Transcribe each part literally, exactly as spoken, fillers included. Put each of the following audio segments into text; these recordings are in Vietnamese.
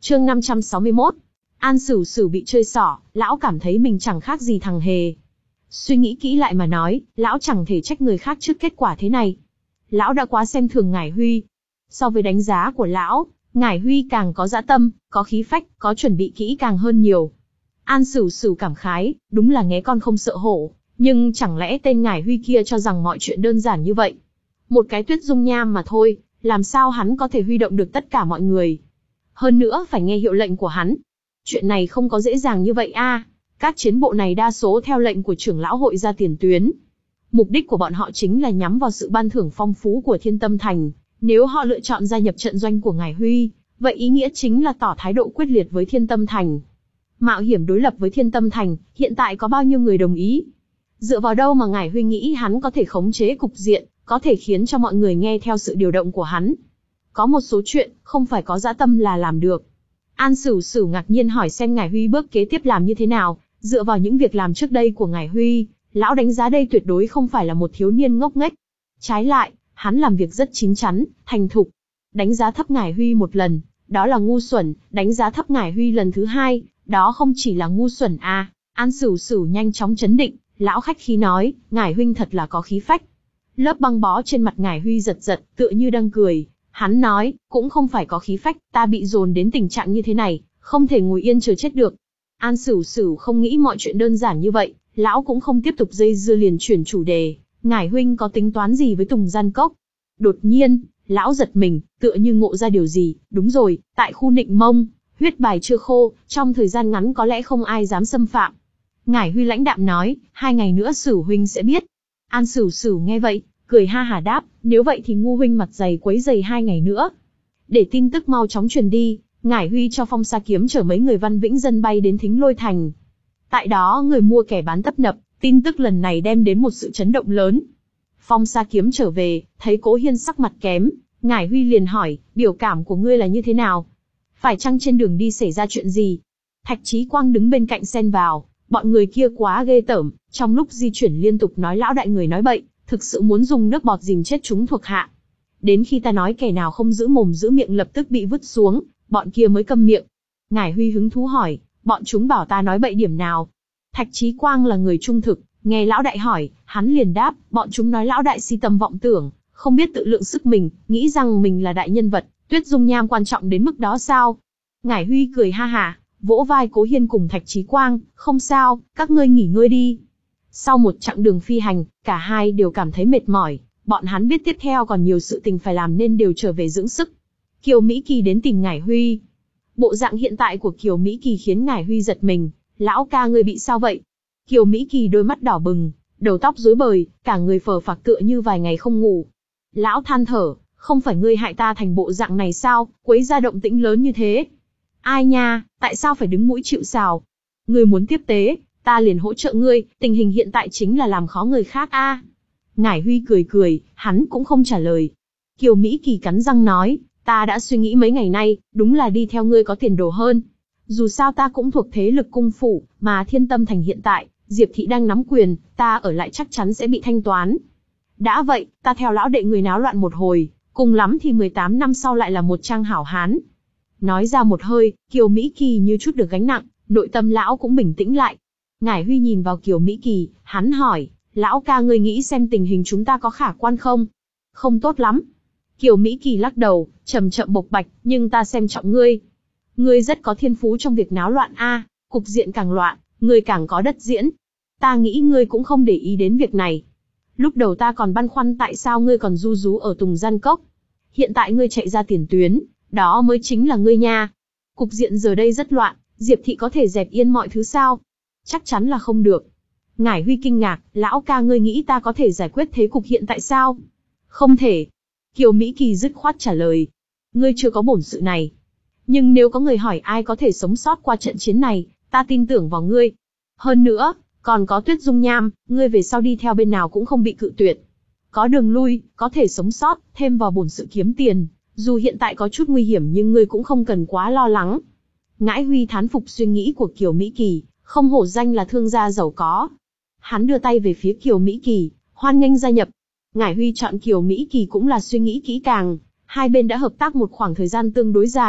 Chương năm trăm sáu mươi mốt. An Sửu Sửu bị chơi xỏ, lão cảm thấy mình chẳng khác gì thằng hề. Suy nghĩ kỹ lại mà nói, lão chẳng thể trách người khác trước kết quả thế này. Lão đã quá xem thường Ngải Huy. So với đánh giá của lão, Ngải Huy càng có dã tâm, có khí phách, có chuẩn bị kỹ càng hơn nhiều. An Sửu Sửu cảm khái, đúng là nghé con không sợ hổ, nhưng chẳng lẽ tên Ngải Huy kia cho rằng mọi chuyện đơn giản như vậy? Một cái Tuyết Dung Nham mà thôi, làm sao hắn có thể huy động được tất cả mọi người? Hơn nữa phải nghe hiệu lệnh của hắn. Chuyện này không có dễ dàng như vậy a. Các chiến bộ này đa số theo lệnh của trưởng lão hội ra tiền tuyến. Mục đích của bọn họ chính là nhắm vào sự ban thưởng phong phú của Thiên Tâm Thành. Nếu họ lựa chọn gia nhập trận doanh của Ngải Huy, vậy ý nghĩa chính là tỏ thái độ quyết liệt với Thiên Tâm Thành. Mạo hiểm đối lập với Thiên Tâm Thành, hiện tại có bao nhiêu người đồng ý? Dựa vào đâu mà Ngải Huy nghĩ hắn có thể khống chế cục diện, có thể khiến cho mọi người nghe theo sự điều động của hắn? Có một số chuyện, không phải có dã tâm là làm được. An Sửu Sửu ngạc nhiên hỏi xem Ngải Huy bước kế tiếp làm như thế nào. Dựa vào những việc làm trước đây của Ngải Huy, lão đánh giá đây tuyệt đối không phải là một thiếu niên ngốc nghếch. Trái lại, hắn làm việc rất chín chắn, thành thục. Đánh giá thấp Ngải Huy một lần, đó là ngu xuẩn. Đánh giá thấp Ngải Huy lần thứ hai, đó không chỉ là ngu xuẩn à. An Sửu Sửu nhanh chóng chấn định, lão khách khí nói, Ngải huynh thật là có khí phách. Lớp băng bó trên mặt Ngải Huy giật giật, tựa như đang cười. Hắn nói, cũng không phải có khí phách, ta bị dồn đến tình trạng như thế này, không thể ngồi yên chờ chết được. An Sửu Sửu không nghĩ mọi chuyện đơn giản như vậy, lão cũng không tiếp tục dây dưa liền chuyển chủ đề. Ngải huynh có tính toán gì với Tùng Gian Cốc? Đột nhiên, lão giật mình, tựa như ngộ ra điều gì. Đúng rồi, tại khu Nịnh Mông, huyết bài chưa khô, trong thời gian ngắn có lẽ không ai dám xâm phạm. Ngải Huy lãnh đạm nói, hai ngày nữa Sửu huynh sẽ biết. An Sửu Sửu nghe vậy, cười ha hả đáp, nếu vậy thì ngu huynh mặt dày quấy dày hai ngày nữa. Để tin tức mau chóng truyền đi, Ngải Huy cho Phong Sa Kiếm chở mấy người Văn Vĩnh dân bay đến Thính Lôi Thành. Tại đó người mua kẻ bán tấp nập, tin tức lần này đem đến một sự chấn động lớn. Phong Sa Kiếm trở về, thấy Cố Hiên sắc mặt kém, Ngải Huy liền hỏi, biểu cảm của ngươi là như thế nào? Phải chăng trên đường đi xảy ra chuyện gì? Thạch Chí Quang đứng bên cạnh xen vào, bọn người kia quá ghê tởm, trong lúc di chuyển liên tục nói lão đại người nói bậy, thực sự muốn dùng nước bọt dìm chết chúng thuộc hạ. Đến khi ta nói kẻ nào không giữ mồm giữ miệng lập tức bị vứt xuống, bọn kia mới câm miệng. Ngải Huy hứng thú hỏi, bọn chúng bảo ta nói bậy điểm nào? Thạch Chí Quang là người trung thực, nghe lão đại hỏi, hắn liền đáp, bọn chúng nói lão đại si tâm vọng tưởng, không biết tự lượng sức mình, nghĩ rằng mình là đại nhân vật, Tuyết Dung Nham quan trọng đến mức đó sao? Ngải Huy cười ha hả, vỗ vai Cố Hiên cùng Thạch Chí Quang, không sao, các ngươi nghỉ ngơi đi. Sau một chặng đường phi hành, cả hai đều cảm thấy mệt mỏi, bọn hắn biết tiếp theo còn nhiều sự tình phải làm nên đều trở về dưỡng sức. Kiều Mỹ Kỳ đến tìm Ngải Huy. Bộ dạng hiện tại của Kiều Mỹ Kỳ khiến Ngải Huy giật mình, lão ca ngươi bị sao vậy? Kiều Mỹ Kỳ đôi mắt đỏ bừng, đầu tóc rối bời, cả người phờ phạc tựa như vài ngày không ngủ. Lão than thở, không phải ngươi hại ta thành bộ dạng này sao, quấy ra động tĩnh lớn như thế. Ai nha, tại sao phải đứng mũi chịu sào? Ngươi muốn tiếp tế, ta liền hỗ trợ ngươi, tình hình hiện tại chính là làm khó người khác a. À. Ngải Huy cười cười, hắn cũng không trả lời. Kiều Mỹ Kỳ cắn răng nói, ta đã suy nghĩ mấy ngày nay, đúng là đi theo ngươi có tiền đồ hơn. Dù sao ta cũng thuộc thế lực cung phủ, mà Thiên Tâm Thành hiện tại, Diệp Thị đang nắm quyền, ta ở lại chắc chắn sẽ bị thanh toán. Đã vậy, ta theo lão đệ người náo loạn một hồi, cùng lắm thì mười tám năm sau lại là một trang hảo hán. Nói ra một hơi, Kiều Mỹ Kỳ như chút được gánh nặng, nội tâm lão cũng bình tĩnh lại. Ngải Huy nhìn vào Kiều Mỹ Kỳ, hắn hỏi, lão ca ngươi nghĩ xem tình hình chúng ta có khả quan không? Không tốt lắm. Kiều Mỹ Kỳ lắc đầu, chậm chậm bộc bạch, nhưng ta xem trọng ngươi. Ngươi rất có thiên phú trong việc náo loạn a, cục diện càng loạn, ngươi càng có đất diễn. Ta nghĩ ngươi cũng không để ý đến việc này. Lúc đầu ta còn băn khoăn tại sao ngươi còn ru rú ở Tùng Gian Cốc. Hiện tại ngươi chạy ra tiền tuyến, đó mới chính là ngươi nha. Cục diện giờ đây rất loạn, Diệp Thị có thể dẹp yên mọi thứ sao? Chắc chắn là không được. Ngải Huy kinh ngạc, lão ca ngươi nghĩ ta có thể giải quyết thế cục hiện tại sao? Không thể. Kiều Mỹ Kỳ dứt khoát trả lời. Ngươi chưa có bổn sự này. Nhưng nếu có người hỏi ai có thể sống sót qua trận chiến này, ta tin tưởng vào ngươi. Hơn nữa, còn có Tuyết Dung Nham, ngươi về sau đi theo bên nào cũng không bị cự tuyệt. Có đường lui, có thể sống sót, thêm vào bổn sự kiếm tiền. Dù hiện tại có chút nguy hiểm nhưng ngươi cũng không cần quá lo lắng. Ngải Huy thán phục suy nghĩ của Kiều Mỹ Kỳ, không hổ danh là thương gia giàu có. Hắn đưa tay về phía Kiều Mỹ Kỳ, hoan nghênh gia nhập. Ngải Huy chọn Kiều Mỹ Kỳ cũng là suy nghĩ kỹ càng, hai bên đã hợp tác một khoảng thời gian tương đối dài,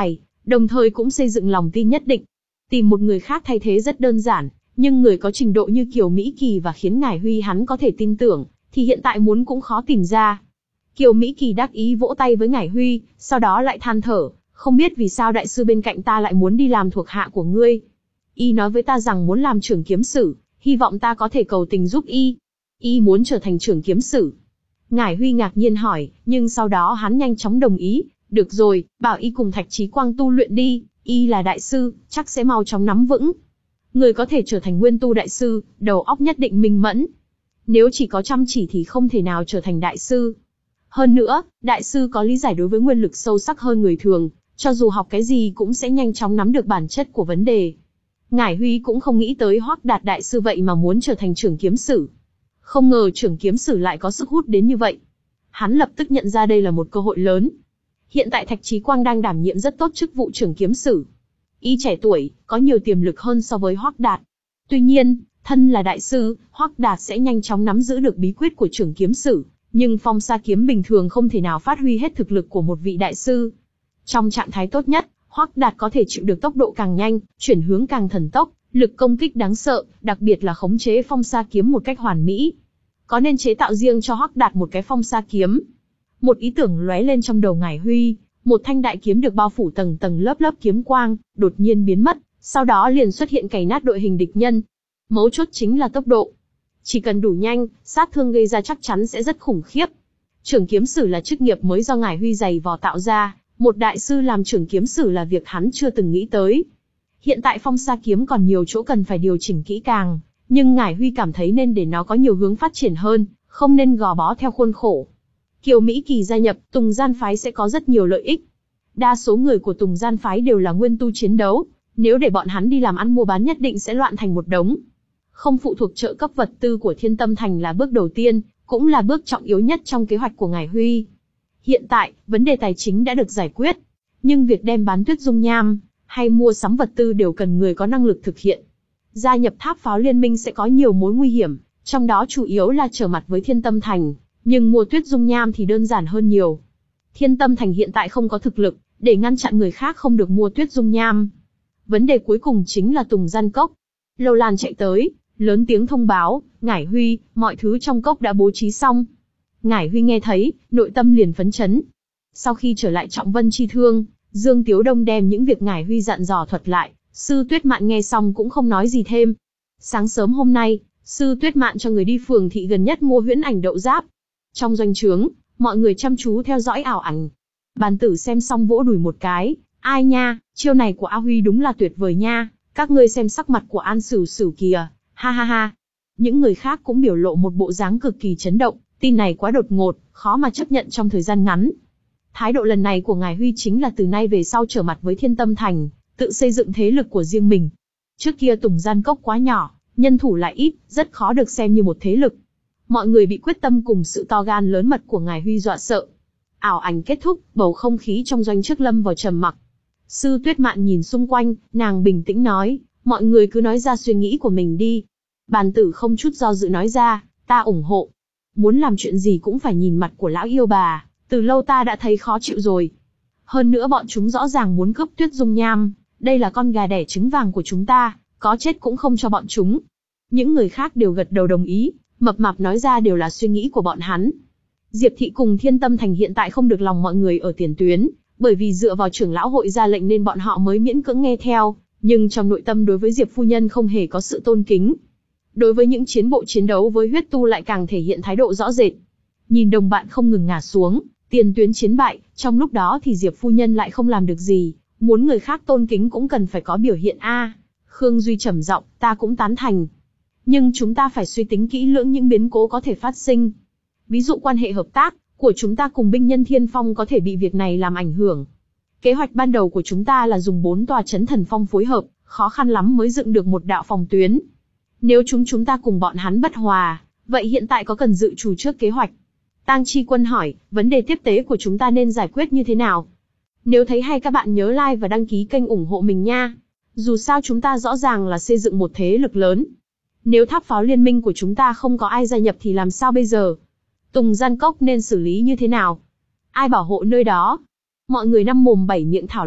đồng thời cũng xây dựng lòng tin nhất định. Tìm một người khác thay thế rất đơn giản, nhưng người có trình độ như Kiều Mỹ Kỳ và khiến Ngải Huy hắn có thể tin tưởng, thì hiện tại muốn cũng khó tìm ra. Kiều Mỹ Kỳ đắc ý vỗ tay với Ngải Huy, sau đó lại than thở, không biết vì sao đại sư bên cạnh ta lại muốn đi làm thuộc hạ của ngươi. Y nói với ta rằng muốn làm trưởng kiếm sử, hy vọng ta có thể cầu tình giúp Y. Y muốn trở thành trưởng kiếm sử. Ngải Huy ngạc nhiên hỏi, nhưng sau đó hắn nhanh chóng đồng ý, được rồi, bảo Y cùng Thạch Chí Quang tu luyện đi, Y là đại sư, chắc sẽ mau chóng nắm vững. Người có thể trở thành nguyên tu đại sư, đầu óc nhất định minh mẫn. Nếu chỉ có chăm chỉ thì không thể nào trở thành đại sư. Hơn nữa, đại sư có lý giải đối với nguyên lực sâu sắc hơn người thường, cho dù học cái gì cũng sẽ nhanh chóng nắm được bản chất của vấn đề. Ngải Huy cũng không nghĩ tới Hoắc Đạt đại sư vậy mà muốn trở thành trưởng kiếm sử. Không ngờ trưởng kiếm sử lại có sức hút đến như vậy. Hắn lập tức nhận ra đây là một cơ hội lớn. Hiện tại Thạch Chí Quang đang đảm nhiệm rất tốt chức vụ trưởng kiếm sử. Y trẻ tuổi, có nhiều tiềm lực hơn so với Hoắc Đạt. Tuy nhiên, thân là đại sư, Hoắc Đạt sẽ nhanh chóng nắm giữ được bí quyết của trưởng kiếm sử, nhưng phong sa kiếm bình thường không thể nào phát huy hết thực lực của một vị đại sư. Trong trạng thái tốt nhất, Hoắc Đạt có thể chịu được tốc độ càng nhanh, chuyển hướng càng thần tốc, lực công kích đáng sợ, đặc biệt là khống chế phong sa kiếm một cách hoàn mỹ. Có nên chế tạo riêng cho Hoắc Đạt một cái phong sa kiếm? Một ý tưởng lóe lên trong đầu Ngải Huy, một thanh đại kiếm được bao phủ tầng tầng lớp lớp kiếm quang, đột nhiên biến mất, sau đó liền xuất hiện cày nát đội hình địch nhân. Mấu chốt chính là tốc độ. Chỉ cần đủ nhanh, sát thương gây ra chắc chắn sẽ rất khủng khiếp. Trưởng kiếm sử là chức nghiệp mới do Ngải Huy dày vò tạo ra, một đại sư làm trưởng kiếm sử là việc hắn chưa từng nghĩ tới. Hiện tại phong sa kiếm còn nhiều chỗ cần phải điều chỉnh kỹ càng, nhưng Ngải Huy cảm thấy nên để nó có nhiều hướng phát triển hơn, không nên gò bó theo khuôn khổ. Kiều Mỹ Kỳ gia nhập, Tùng Gian Phái sẽ có rất nhiều lợi ích. Đa số người của Tùng Gian Phái đều là nguyên tu chiến đấu, nếu để bọn hắn đi làm ăn mua bán nhất định sẽ loạn thành một đống. Không phụ thuộc trợ cấp vật tư của Thiên Tâm Thành là bước đầu tiên, cũng là bước trọng yếu nhất trong kế hoạch của Ngải Huy. Hiện tại, vấn đề tài chính đã được giải quyết, nhưng việc đem bán tuyết dung nham, hay mua sắm vật tư đều cần người có năng lực thực hiện. Gia nhập Tháp Pháo Liên Minh sẽ có nhiều mối nguy hiểm, trong đó chủ yếu là trở mặt với Thiên Tâm Thành, nhưng mua tuyết dung nham thì đơn giản hơn nhiều. Thiên Tâm Thành hiện tại không có thực lực, để ngăn chặn người khác không được mua tuyết dung nham. Vấn đề cuối cùng chính là Tùng Gian Cốc. Lâu Lan chạy tới, lớn tiếng thông báo, Ngải Huy, mọi thứ trong cốc đã bố trí xong. Ngải Huy nghe thấy, nội tâm liền phấn chấn. Sau khi trở lại Trọng Vân Chi Thương, Dương Tiếu Đông đem những việc Ngải Huy dặn dò thuật lại, Sư Tuyết Mạn nghe xong cũng không nói gì thêm. Sáng sớm hôm nay, Sư Tuyết Mạn cho người đi phường thị gần nhất mua huyễn ảnh đậu giáp. Trong doanh trướng, mọi người chăm chú theo dõi ảo ảnh. Bàn tử xem xong vỗ đùi một cái, ai nha, chiêu này của A Huy đúng là tuyệt vời nha, các ngươi xem sắc mặt của An Sửu Sửu kìa, ha ha ha. Những người khác cũng biểu lộ một bộ dáng cực kỳ chấn động, tin này quá đột ngột, khó mà chấp nhận trong thời gian ngắn. Thái độ lần này của Ngải Huy chính là từ nay về sau trở mặt với Thiên Tâm Thành, tự xây dựng thế lực của riêng mình. Trước kia Tùng Gian Cốc quá nhỏ, nhân thủ lại ít, rất khó được xem như một thế lực. Mọi người bị quyết tâm cùng sự to gan lớn mật của Ngải Huy dọa sợ. Ảo ảnh kết thúc, bầu không khí trong doanh trước lâm vào trầm mặc. Sư Tuyết Mạn nhìn xung quanh, nàng bình tĩnh nói, mọi người cứ nói ra suy nghĩ của mình đi. Bàn tử không chút do dự nói ra, ta ủng hộ. Muốn làm chuyện gì cũng phải nhìn mặt của lão yêu bà, từ lâu ta đã thấy khó chịu rồi. Hơn nữa bọn chúng rõ ràng muốn cướp tuyết dung nham, đây là con gà đẻ trứng vàng của chúng ta, có chết cũng không cho bọn chúng. Những người khác đều gật đầu đồng ý, mập mạp nói ra đều là suy nghĩ của bọn hắn. Diệp Thị cùng Thiên Tâm Thành hiện tại không được lòng mọi người ở tiền tuyến, bởi vì dựa vào trưởng lão hội ra lệnh nên bọn họ mới miễn cưỡng nghe theo, nhưng trong nội tâm đối với Diệp phu nhân không hề có sự tôn kính. Đối với những chiến bộ chiến đấu với huyết tu lại càng thể hiện thái độ rõ rệt. Nhìn đồng bạn không ngừng ngả xuống, tiền tuyến chiến bại, trong lúc đó thì Diệp phu nhân lại không làm được gì, muốn người khác tôn kính cũng cần phải có biểu hiện a. Khương Duy trầm giọng, ta cũng tán thành. Nhưng chúng ta phải suy tính kỹ lưỡng những biến cố có thể phát sinh. Ví dụ quan hệ hợp tác của chúng ta cùng binh nhân Thiên Phong có thể bị việc này làm ảnh hưởng. Kế hoạch ban đầu của chúng ta là dùng bốn tòa chấn thần phong phối hợp, khó khăn lắm mới dựng được một đạo phòng tuyến. Nếu chúng chúng ta cùng bọn hắn bất hòa, vậy hiện tại có cần dự trù trước kế hoạch? Tang Chi Quân hỏi, vấn đề tiếp tế của chúng ta nên giải quyết như thế nào? Nếu thấy hay các bạn nhớ like và đăng ký kênh ủng hộ mình nha. Dù sao chúng ta rõ ràng là xây dựng một thế lực lớn. Nếu Tháp Pháo Liên Minh của chúng ta không có ai gia nhập thì làm sao bây giờ? Tùng Gian Cốc nên xử lý như thế nào? Ai bảo hộ nơi đó? Mọi người năm mồm bảy miệng thảo luận,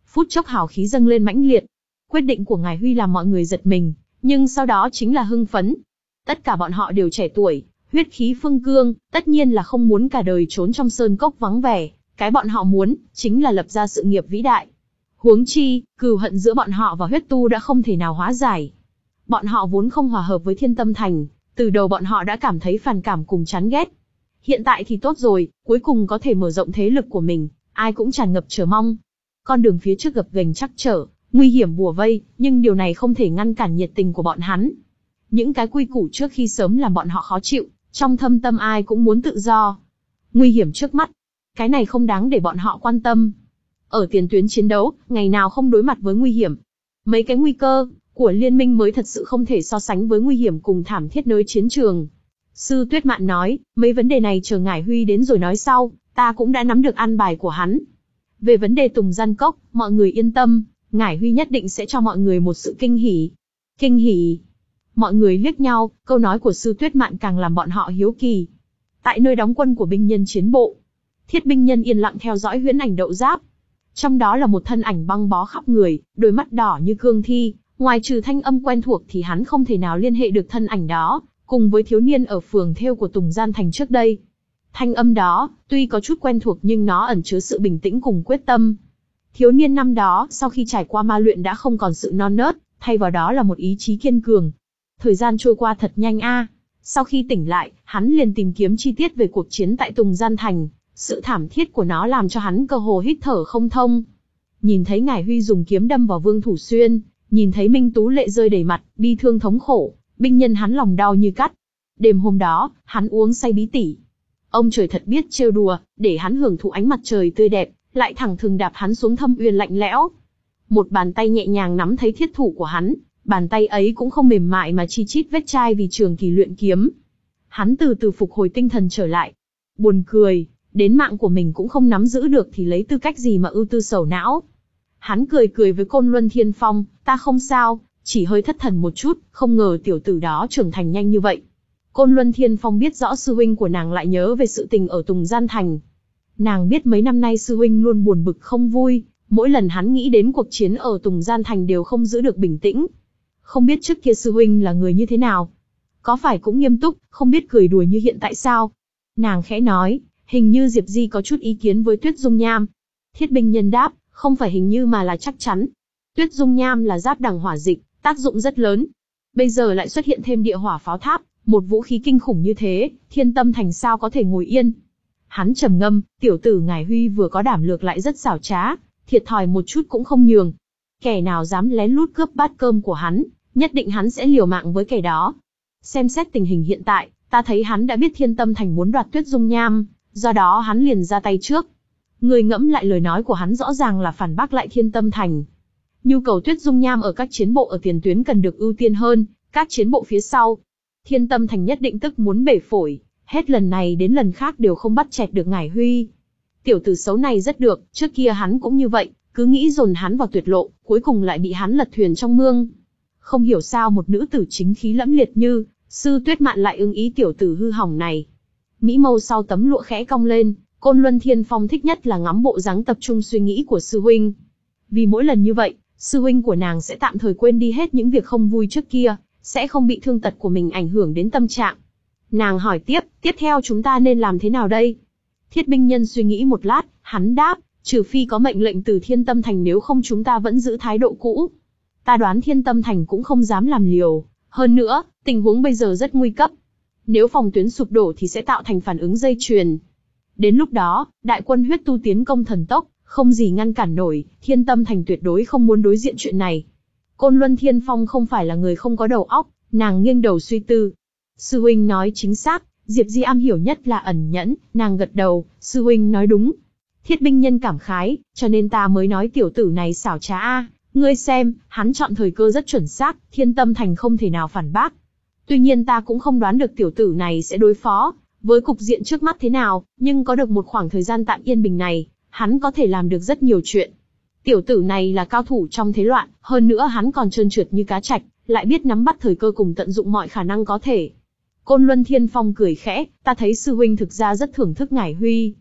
Phút chốc hào khí dâng lên mãnh liệt. Quyết định của Ngải Huy làm mọi người giật mình, nhưng sau đó chính là hưng phấn. Tất cả bọn họ đều trẻ tuổi, huyết khí phương cương, tất nhiên là không muốn cả đời trốn trong sơn cốc vắng vẻ, cái bọn họ muốn, chính là lập ra sự nghiệp vĩ đại. Huống chi, cừu hận giữa bọn họ và huyết tu đã không thể nào hóa giải. Bọn họ vốn không hòa hợp với Thiên Tâm Thành, từ đầu bọn họ đã cảm thấy phản cảm cùng chán ghét. Hiện tại thì tốt rồi, cuối cùng có thể mở rộng thế lực của mình, ai cũng tràn ngập chờ mong. Con đường phía trước gập ghềnh trắc trở, nguy hiểm bủa vây, nhưng điều này không thể ngăn cản nhiệt tình của bọn hắn. Những cái quy củ trước khi sớm làm bọn họ khó chịu, trong thâm tâm ai cũng muốn tự do. Nguy hiểm trước mắt, cái này không đáng để bọn họ quan tâm. Ở tiền tuyến chiến đấu, ngày nào không đối mặt với nguy hiểm. Mấy cái nguy cơ của liên minh mới thật sự không thể so sánh với nguy hiểm cùng thảm thiết nơi chiến trường. Sư Tuyết Mạn nói, mấy vấn đề này chờ Ngải Huy đến rồi nói sau, ta cũng đã nắm được an bài của hắn. Về vấn đề Tùng Gian Cốc, mọi người yên tâm, Ngải Huy nhất định sẽ cho mọi người một sự kinh hỉ. Kinh hỉ. Mọi người liếc nhau, câu nói của Sư Tuyết Mạn càng làm bọn họ hiếu kỳ. Tại nơi đóng quân của binh nhân chiến bộ, Thiết binh nhân yên lặng theo dõi huyễn ảnh đậu giáp. Trong đó là một thân ảnh băng bó khắp người, đôi mắt đỏ như cương thi, ngoài trừ thanh âm quen thuộc thì hắn không thể nào liên hệ được thân ảnh đó, cùng với thiếu niên ở phường thêu của Tùng Gian Thành trước đây. Thanh âm đó, tuy có chút quen thuộc nhưng nó ẩn chứa sự bình tĩnh cùng quyết tâm. Thiếu niên năm đó, sau khi trải qua ma luyện đã không còn sự non nớt, thay vào đó là một ý chí kiên cường. Thời gian trôi qua thật nhanh a. Sau khi tỉnh lại, hắn liền tìm kiếm chi tiết về cuộc chiến tại Tùng Gian Thành. Sự thảm thiết của nó làm cho hắn cơ hồ hít thở không thông. Nhìn thấy Ngải Huy dùng kiếm đâm vào Vương Thủ Xuyên, nhìn thấy Minh Tú lệ rơi đầy mặt, bi thương thống khổ, binh nhân hắn lòng đau như cắt. Đêm hôm đó, hắn uống say bí tỉ. Ông trời thật biết trêu đùa, để hắn hưởng thụ ánh mặt trời tươi đẹp, lại thẳng thừng đạp hắn xuống thâm uyên lạnh lẽo. Một bàn tay nhẹ nhàng nắm thấy thiết thủ của hắn, bàn tay ấy cũng không mềm mại mà chi chít vết chai vì trường kỳ luyện kiếm. Hắn từ từ phục hồi tinh thần trở lại. Buồn cười, đến mạng của mình cũng không nắm giữ được thì lấy tư cách gì mà ưu tư sầu não. Hắn cười cười với Côn Luân Thiên Phong, ta không sao, chỉ hơi thất thần một chút, không ngờ tiểu tử đó trưởng thành nhanh như vậy. Côn Luân Thiên Phong biết rõ sư huynh của nàng lại nhớ về sự tình ở Tùng Gian Thành. Nàng biết mấy năm nay sư huynh luôn buồn bực không vui, mỗi lần hắn nghĩ đến cuộc chiến ở Tùng Gian Thành đều không giữ được bình tĩnh. Không biết trước kia sư huynh là người như thế nào? Có phải cũng nghiêm túc, không biết cười đùa như hiện tại sao? Nàng khẽ nói, hình như Diệp Di có chút ý kiến với Tuyết Dung Nham. Thiết binh nhân đáp, không phải hình như mà là chắc chắn. Tuyết Dung Nham là giáp đằng hỏa dịch, tác dụng rất lớn. Bây giờ lại xuất hiện thêm địa hỏa pháo tháp, một vũ khí kinh khủng như thế, Thiên Tâm Thành sao có thể ngồi yên. Hắn trầm ngâm, tiểu tử Ngải Huy vừa có đảm lược lại rất xảo trá, thiệt thòi một chút cũng không nhường. Kẻ nào dám lén lút cướp bát cơm của hắn, nhất định hắn sẽ liều mạng với kẻ đó. Xem xét tình hình hiện tại, ta thấy hắn đã biết Thiên Tâm Thành muốn đoạt Tuyết Dung Nham, do đó hắn liền ra tay trước. Người ngẫm lại lời nói của hắn rõ ràng là phản bác lại Thiên Tâm Thành. Nhu cầu Tuyết Dung Nham ở các chiến bộ ở tiền tuyến cần được ưu tiên hơn, các chiến bộ phía sau. Thiên Tâm Thành nhất định tức muốn bể phổi, hết lần này đến lần khác đều không bắt chẹt được Ngải Huy. Tiểu tử xấu này rất được, trước kia hắn cũng như vậy, cứ nghĩ dồn hắn vào tuyệt lộ, cuối cùng lại bị hắn lật thuyền trong mương. Không hiểu sao một nữ tử chính khí lẫm liệt như Sư Tuyết Mạn lại ưng ý tiểu tử hư hỏng này. Mỹ mâu sau tấm lụa khẽ cong lên, Côn Luân Thiên Phong thích nhất là ngắm bộ dáng tập trung suy nghĩ của sư huynh. Vì mỗi lần như vậy, sư huynh của nàng sẽ tạm thời quên đi hết những việc không vui trước kia, sẽ không bị thương tật của mình ảnh hưởng đến tâm trạng. Nàng hỏi tiếp, tiếp theo chúng ta nên làm thế nào đây? Thiết binh nhân suy nghĩ một lát, hắn đáp, trừ phi có mệnh lệnh từ Thiên Tâm Thành, nếu không chúng ta vẫn giữ thái độ cũ. Ta đoán Thiên Tâm Thành cũng không dám làm liều, hơn nữa, tình huống bây giờ rất nguy cấp. Nếu phòng tuyến sụp đổ thì sẽ tạo thành phản ứng dây chuyền. Đến lúc đó, đại quân huyết tu tiến công thần tốc, không gì ngăn cản nổi, Thiên Tâm Thành tuyệt đối không muốn đối diện chuyện này. Côn Luân Thiên Phong không phải là người không có đầu óc, nàng nghiêng đầu suy tư. Sư huynh nói chính xác, Diệp Di am hiểu nhất là ẩn nhẫn, nàng gật đầu, sư huynh nói đúng. Thiết binh nhân cảm khái, cho nên ta mới nói tiểu tử này xảo trá a, ngươi xem, hắn chọn thời cơ rất chuẩn xác, Thiên Tâm Thành không thể nào phản bác. Tuy nhiên ta cũng không đoán được tiểu tử này sẽ đối phó với cục diện trước mắt thế nào, nhưng có được một khoảng thời gian tạm yên bình này, hắn có thể làm được rất nhiều chuyện. Tiểu tử này là cao thủ trong thế loạn, hơn nữa hắn còn trơn trượt như cá trạch, lại biết nắm bắt thời cơ cùng tận dụng mọi khả năng có thể. Côn Luân Thiên Phong cười khẽ, ta thấy sư huynh thực ra rất thưởng thức Ngải Huy.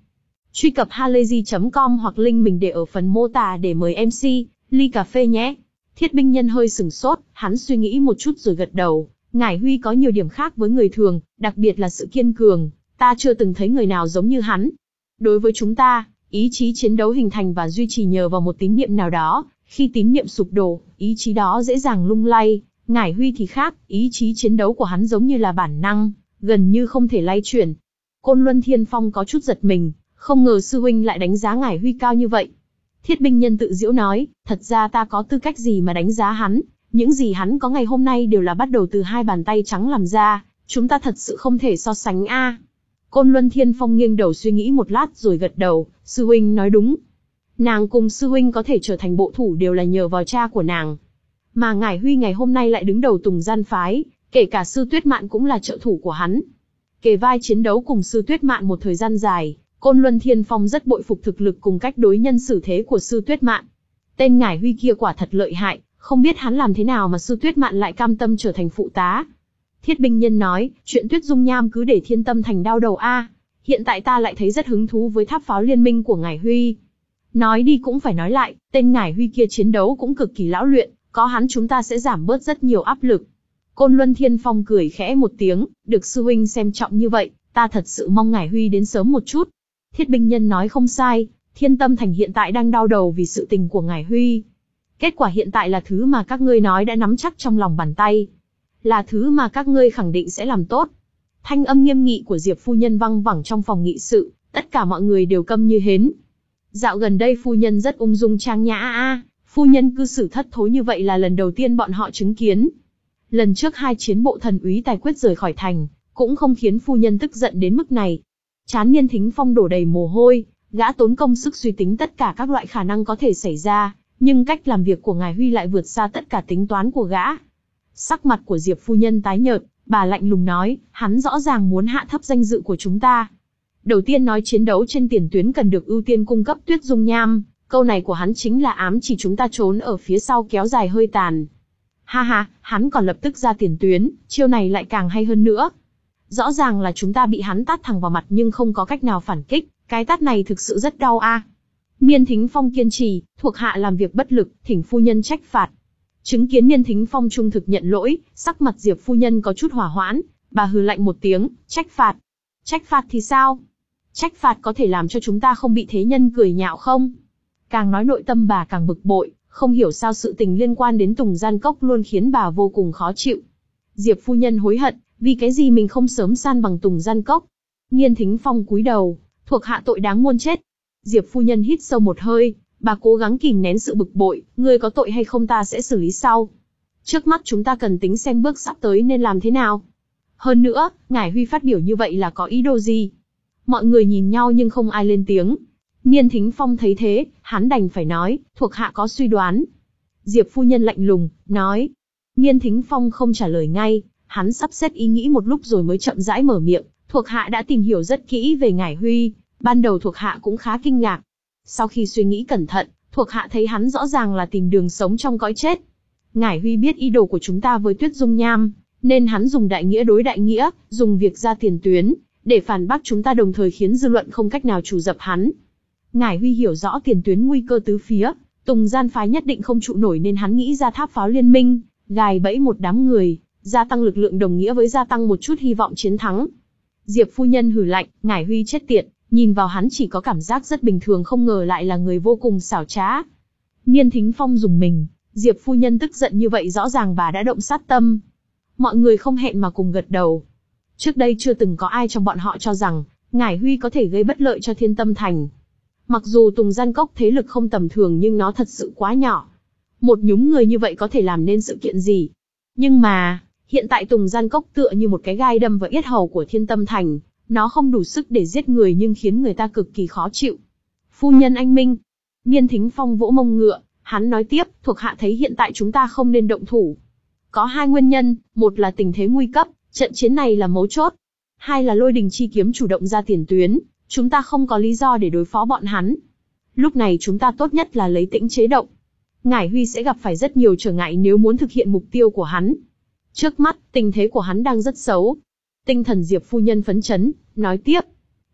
Truy cập halayzi chấm com hoặc link mình để ở phần mô tả để mời em xê, ly cà phê nhé. Thiết binh nhân hơi sửng sốt, hắn suy nghĩ một chút rồi gật đầu. Ngải Huy có nhiều điểm khác với người thường, đặc biệt là sự kiên cường. Ta chưa từng thấy người nào giống như hắn. Đối với chúng ta, ý chí chiến đấu hình thành và duy trì nhờ vào một tín niệm nào đó. Khi tín niệm sụp đổ, ý chí đó dễ dàng lung lay. Ngải Huy thì khác, ý chí chiến đấu của hắn giống như là bản năng, gần như không thể lay chuyển. Côn Luân Thiên Phong có chút giật mình, không ngờ sư huynh lại đánh giá Ngải Huy cao như vậy. Thiết binh nhân tự giễu nói, thật ra ta có tư cách gì mà đánh giá hắn, những gì hắn có ngày hôm nay đều là bắt đầu từ hai bàn tay trắng làm ra, chúng ta thật sự không thể so sánh a. Côn Luân Thiên Phong nghiêng đầu suy nghĩ một lát rồi gật đầu, sư huynh nói đúng. Nàng cùng sư huynh có thể trở thành bộ thủ đều là nhờ vào cha của nàng. Mà Ngải Huy ngày hôm nay lại đứng đầu Tùng Gian phái, kể cả sư Tuyết Mạn cũng là trợ thủ của hắn. Kề vai chiến đấu cùng sư Tuyết Mạn một thời gian dài, Côn Luân Thiên Phong rất bội phục thực lực cùng cách đối nhân xử thế của sư Tuyết Mạn. Tên Ngải Huy kia quả thật lợi hại, không biết hắn làm thế nào mà sư Tuyết Mạn lại cam tâm trở thành phụ tá. Thiết binh nhân nói, chuyện Tuyết Dung Nham cứ để Thiên Tâm Thành đau đầu a. Hiện tại ta lại thấy rất hứng thú với tháp pháo liên minh của Ngải Huy. Nói đi cũng phải nói lại, tên Ngải Huy kia chiến đấu cũng cực kỳ lão luyện, có hắn chúng ta sẽ giảm bớt rất nhiều áp lực. Côn Luân Thiên Phong cười khẽ một tiếng, được sư huynh xem trọng như vậy, ta thật sự mong Ngải Huy đến sớm một chút. Thiết binh nhân nói không sai, Thiên Tâm Thành hiện tại đang đau đầu vì sự tình của Ngải Huy. Kết quả hiện tại là thứ mà các ngươi nói đã nắm chắc trong lòng bàn tay. Là thứ mà các ngươi khẳng định sẽ làm tốt. Thanh âm nghiêm nghị của Diệp phu nhân vang vẳng trong phòng nghị sự, tất cả mọi người đều câm như hến. Dạo gần đây phu nhân rất ung dung trang nhã a, phu nhân cư xử thất thối như vậy là lần đầu tiên bọn họ chứng kiến. Lần trước hai chiến bộ thần úy tài quyết rời khỏi thành, cũng không khiến phu nhân tức giận đến mức này. Trán Niên Thính Phong đổ đầy mồ hôi, gã tốn công sức suy tính tất cả các loại khả năng có thể xảy ra, nhưng cách làm việc của Ngải Huy lại vượt xa tất cả tính toán của gã. Sắc mặt của Diệp phu nhân tái nhợt, bà lạnh lùng nói, hắn rõ ràng muốn hạ thấp danh dự của chúng ta. Đầu tiên nói chiến đấu trên tiền tuyến cần được ưu tiên cung cấp Tuyết Dung Nham, câu này của hắn chính là ám chỉ chúng ta trốn ở phía sau kéo dài hơi tàn. Ha ha, hắn còn lập tức ra tiền tuyến, chiêu này lại càng hay hơn nữa. Rõ ràng là chúng ta bị hắn tát thẳng vào mặt nhưng không có cách nào phản kích, cái tát này thực sự rất đau a. Niên Thính Phong kiên trì, thuộc hạ làm việc bất lực, thỉnh phu nhân trách phạt. Chứng kiến Niên Thính Phong trung thực nhận lỗi, sắc mặt Diệp phu nhân có chút hỏa hoãn, bà hừ lạnh một tiếng, trách phạt. Trách phạt thì sao? Trách phạt có thể làm cho chúng ta không bị thế nhân cười nhạo không? Càng nói nội tâm bà càng bực bội, không hiểu sao sự tình liên quan đến Tùng Gian Cốc luôn khiến bà vô cùng khó chịu. Diệp phu nhân hối hận, vì cái gì mình không sớm san bằng Tùng Gian Cốc. Niên Thính Phong cúi đầu, thuộc hạ tội đáng muôn chết. Diệp phu nhân hít sâu một hơi, bà cố gắng kìm nén sự bực bội, ngươi có tội hay không ta sẽ xử lý sau. Trước mắt chúng ta cần tính xem bước sắp tới nên làm thế nào. Hơn nữa, Ngải Huy phát biểu như vậy là có ý đồ gì? Mọi người nhìn nhau nhưng không ai lên tiếng. Niên Thính Phong thấy thế, hắn đành phải nói, thuộc hạ có suy đoán. Diệp phu nhân lạnh lùng, nói. Niên Thính Phong không trả lời ngay, hắn sắp xếp ý nghĩ một lúc rồi mới chậm rãi mở miệng, thuộc hạ đã tìm hiểu rất kỹ về Ngải Huy, ban đầu thuộc hạ cũng khá kinh ngạc. Sau khi suy nghĩ cẩn thận, thuộc hạ thấy hắn rõ ràng là tìm đường sống trong cõi chết. Ngải Huy biết ý đồ của chúng ta với Tuyết Dung Nham, nên hắn dùng đại nghĩa đối đại nghĩa, dùng việc ra tiền tuyến, để phản bác chúng ta đồng thời khiến dư luận không cách nào trù dập hắn. Ngải Huy hiểu rõ tiền tuyến nguy cơ tứ phía, Tùng Gian phái nhất định không trụ nổi nên hắn nghĩ ra tháp pháo liên minh, gài bẫy một đám người, gia tăng lực lượng đồng nghĩa với gia tăng một chút hy vọng chiến thắng. Diệp phu nhân hừ lạnh, Ngải Huy chết tiệt, nhìn vào hắn chỉ có cảm giác rất bình thường không ngờ lại là người vô cùng xảo trá. Niên Thính Phong dùng mình, Diệp phu nhân tức giận như vậy rõ ràng bà đã động sát tâm. Mọi người không hẹn mà cùng gật đầu. Trước đây chưa từng có ai trong bọn họ cho rằng, Ngải Huy có thể gây bất lợi cho Thiên Tâm Thành. Mặc dù Tùng Gian Cốc thế lực không tầm thường nhưng nó thật sự quá nhỏ. Một nhúm người như vậy có thể làm nên sự kiện gì? Nhưng mà, hiện tại Tùng Gian Cốc tựa như một cái gai đâm vào yết hầu của Thiên Tâm Thành. Nó không đủ sức để giết người nhưng khiến người ta cực kỳ khó chịu. Phu nhân anh minh. Niên Thính Phong vỗ mông ngựa, hắn nói tiếp, thuộc hạ thấy hiện tại chúng ta không nên động thủ. Có hai nguyên nhân, một là tình thế nguy cấp, trận chiến này là mấu chốt. Hai là Lôi Đình Chi Kiếm chủ động ra tiền tuyến, chúng ta không có lý do để đối phó bọn hắn. Lúc này chúng ta tốt nhất là lấy tĩnh chế động. Ngải Huy sẽ gặp phải rất nhiều trở ngại nếu muốn thực hiện mục tiêu của hắn. Trước mắt, tình thế của hắn đang rất xấu. Tinh thần Diệp phu nhân phấn chấn, nói tiếp.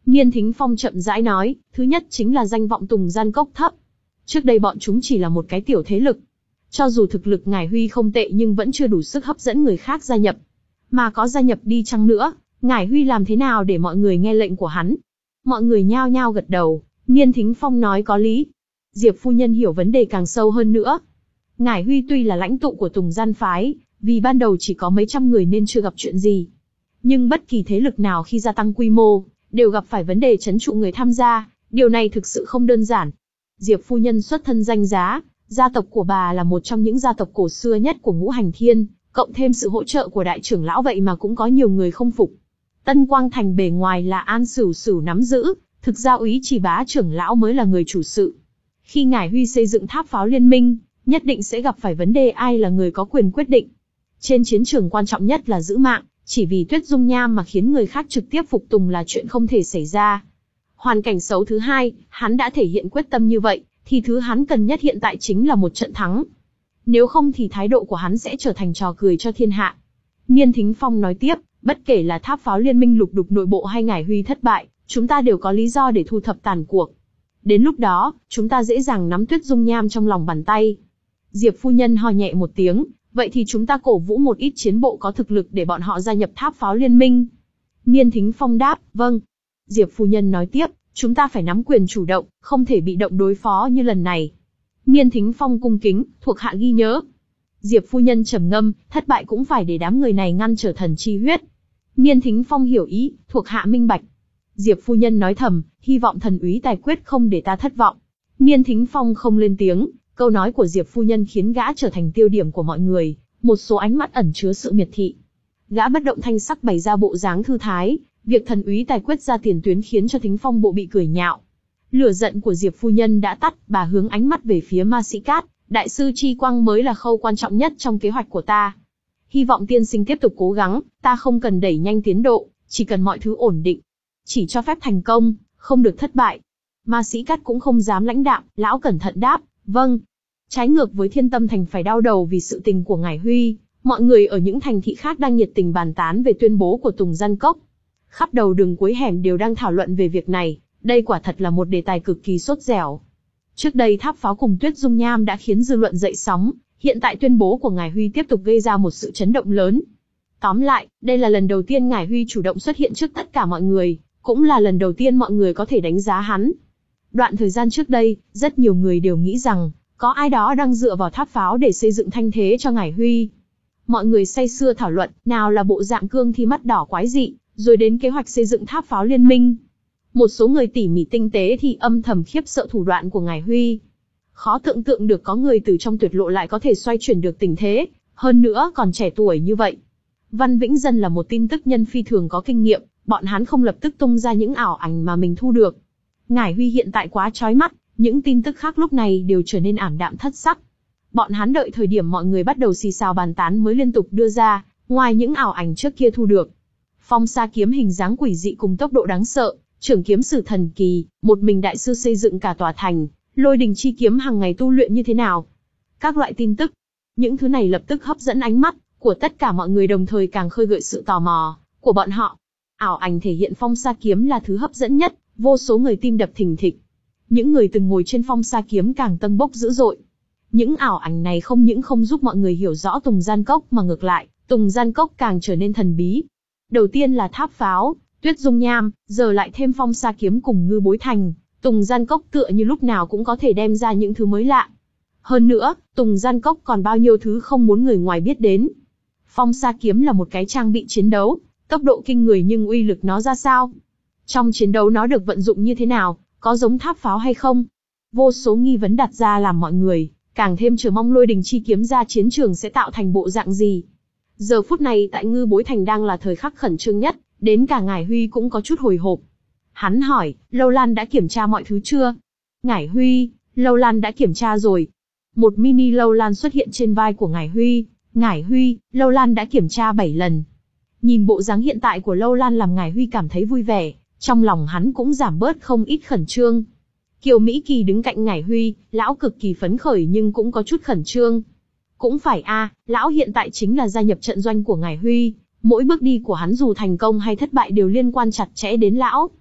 Niên Thính Phong chậm rãi nói, thứ nhất chính là danh vọng Tùng Gian Cốc thấp. Trước đây bọn chúng chỉ là một cái tiểu thế lực. Cho dù thực lực Ngải Huy không tệ nhưng vẫn chưa đủ sức hấp dẫn người khác gia nhập. Mà có gia nhập đi chăng nữa, Ngải Huy làm thế nào để mọi người nghe lệnh của hắn? Mọi người nhao nhao gật đầu, Niên Thính Phong nói có lý. Diệp phu nhân hiểu vấn đề càng sâu hơn nữa. Ngải Huy tuy là lãnh tụ của Tùng Gian phái, vì ban đầu chỉ có mấy trăm người nên chưa gặp chuyện gì. Nhưng bất kỳ thế lực nào khi gia tăng quy mô, đều gặp phải vấn đề trấn trụ người tham gia, điều này thực sự không đơn giản. Diệp phu nhân xuất thân danh giá, gia tộc của bà là một trong những gia tộc cổ xưa nhất của Ngũ Hành Thiên, cộng thêm sự hỗ trợ của đại trưởng lão vậy mà cũng có nhiều người không phục. Tân Quang Thành bề ngoài là An Sửu Sửu nắm giữ, thực ra Úy Chỉ Bá trưởng lão mới là người chủ sự. Khi Ngải Huy xây dựng tháp pháo liên minh, nhất định sẽ gặp phải vấn đề ai là người có quyền quyết định. Trên chiến trường quan trọng nhất là giữ mạng, chỉ vì Tuyết Dung Nham mà khiến người khác trực tiếp phục tùng là chuyện không thể xảy ra. Hoàn cảnh xấu thứ hai, hắn đã thể hiện quyết tâm như vậy, thì thứ hắn cần nhất hiện tại chính là một trận thắng. Nếu không thì thái độ của hắn sẽ trở thành trò cười cho thiên hạ. Niên Thính Phong nói tiếp, bất kể là tháp pháo liên minh lục đục nội bộ hay Ngải Huy thất bại, chúng ta đều có lý do để thu thập tàn cuộc. Đến lúc đó, chúng ta dễ dàng nắm Tuyết Dung Nham trong lòng bàn tay. Diệp phu nhân ho nhẹ một tiếng, vậy thì chúng ta cổ vũ một ít chiến bộ có thực lực để bọn họ gia nhập tháp pháo liên minh. Niên Thính Phong đáp, vâng. Diệp phu nhân nói tiếp, chúng ta phải nắm quyền chủ động, không thể bị động đối phó như lần này. Niên Thính Phong cung kính, thuộc hạ ghi nhớ. Diệp phu nhân trầm ngâm, thất bại cũng phải để đám người này ngăn trở thần chi huyết. Niên Thính Phong hiểu ý, thuộc hạ minh bạch. Diệp phu nhân nói thầm, hy vọng thần úy tài quyết không để ta thất vọng. Niên Thính Phong không lên tiếng, câu nói của Diệp phu nhân khiến gã trở thành tiêu điểm của mọi người, một số ánh mắt ẩn chứa sự miệt thị. Gã bất động thanh sắc bày ra bộ dáng thư thái, việc thần úy tài quyết ra tiền tuyến khiến cho Thính Phong bộ bị cười nhạo. Lửa giận của Diệp phu nhân đã tắt, bà hướng ánh mắt về phía Ma Sĩ Cát, đại sư chi quang mới là khâu quan trọng nhất trong kế hoạch của ta. Hy vọng tiên sinh tiếp tục cố gắng, ta không cần đẩy nhanh tiến độ, chỉ cần mọi thứ ổn định. Chỉ cho phép thành công, không được thất bại. Ma Sĩ Cát cũng không dám lãnh đạm, lão cẩn thận đáp, vâng. Trái ngược với Thiên Tâm Thành phải đau đầu vì sự tình của Ngải Huy, mọi người ở những thành thị khác đang nhiệt tình bàn tán về tuyên bố của Tùng Gian Cốc. Khắp đầu đường cuối hẻm đều đang thảo luận về việc này, đây quả thật là một đề tài cực kỳ sốt dẻo. Trước đây tháp pháo cùng Tuyết Dung Nham đã khiến dư luận dậy sóng, hiện tại tuyên bố của Ngải Huy tiếp tục gây ra một sự chấn động lớn. Tóm lại, đây là lần đầu tiên Ngải Huy chủ động xuất hiện trước tất cả mọi người, cũng là lần đầu tiên mọi người có thể đánh giá hắn. Đoạn thời gian trước đây, rất nhiều người đều nghĩ rằng, có ai đó đang dựa vào tháp pháo để xây dựng thanh thế cho Ngải Huy. Mọi người say sưa thảo luận, nào là bộ dạng cương thi mắt đỏ quái dị, rồi đến kế hoạch xây dựng tháp pháo liên minh. Một số người tỉ mỉ tinh tế thì âm thầm khiếp sợ thủ đoạn của Ngải Huy. Khó tưởng tượng được có người từ trong tuyệt lộ lại có thể xoay chuyển được tình thế, hơn nữa còn trẻ tuổi như vậy. Văn Vĩnh Dân là một tin tức nhân phi thường có kinh nghiệm, bọn hắn không lập tức tung ra những ảo ảnh mà mình thu được. Ngải Huy hiện tại quá chói mắt, những tin tức khác lúc này đều trở nên ảm đạm thất sắc. Bọn hắn đợi thời điểm mọi người bắt đầu xì xào bàn tán mới liên tục đưa ra, ngoài những ảo ảnh trước kia thu được. Phong sa kiếm hình dáng quỷ dị cùng tốc độ đáng sợ, trưởng kiếm sử thần kỳ, một mình đại sư xây dựng cả tòa thành, lôi đình chi kiếm hàng ngày tu luyện như thế nào. Các loại tin tức, những thứ này lập tức hấp dẫn ánh mắt của tất cả mọi người, đồng thời càng khơi gợi sự tò mò của bọn họ. Ảo ảnh thể hiện phong sa kiếm là thứ hấp dẫn nhất, vô số người tim đập thình thịch. Những người từng ngồi trên phong sa kiếm càng tâng bốc dữ dội. Những ảo ảnh này không những không giúp mọi người hiểu rõ Tùng Gian Cốc mà ngược lại, Tùng Gian Cốc càng trở nên thần bí. Đầu tiên là tháp pháo, Tuyết Dung Nham, giờ lại thêm phong sa kiếm cùng Ngư Bối Thành, Tùng Gian Cốc tựa như lúc nào cũng có thể đem ra những thứ mới lạ. Hơn nữa, Tùng Gian Cốc còn bao nhiêu thứ không muốn người ngoài biết đến. Phong sa kiếm là một cái trang bị chiến đấu, tốc độ kinh người nhưng uy lực nó ra sao? Trong chiến đấu nó được vận dụng như thế nào, có giống tháp pháo hay không? Vô số nghi vấn đặt ra làm mọi người càng thêm chờ mong lôi đình chi kiếm ra chiến trường sẽ tạo thành bộ dạng gì. Giờ phút này tại Ngư Bối Thành đang là thời khắc khẩn trương nhất, đến cả Ngải Huy cũng có chút hồi hộp. Hắn hỏi, Lâu Lan đã kiểm tra mọi thứ chưa? Ngải Huy, Lâu Lan đã kiểm tra rồi. Một mini Lâu Lan xuất hiện trên vai của Ngải Huy. Ngải Huy, Lâu Lan đã kiểm tra bảy lần. Nhìn bộ dáng hiện tại của Lâu Lan làm Ngải Huy cảm thấy vui vẻ, trong lòng hắn cũng giảm bớt không ít khẩn trương. Kiều Mỹ Kỳ đứng cạnh Ngải Huy, lão cực kỳ phấn khởi nhưng cũng có chút khẩn trương. Cũng phải a, à, lão hiện tại chính là gia nhập trận doanh của Ngải Huy, mỗi bước đi của hắn dù thành công hay thất bại đều liên quan chặt chẽ đến lão.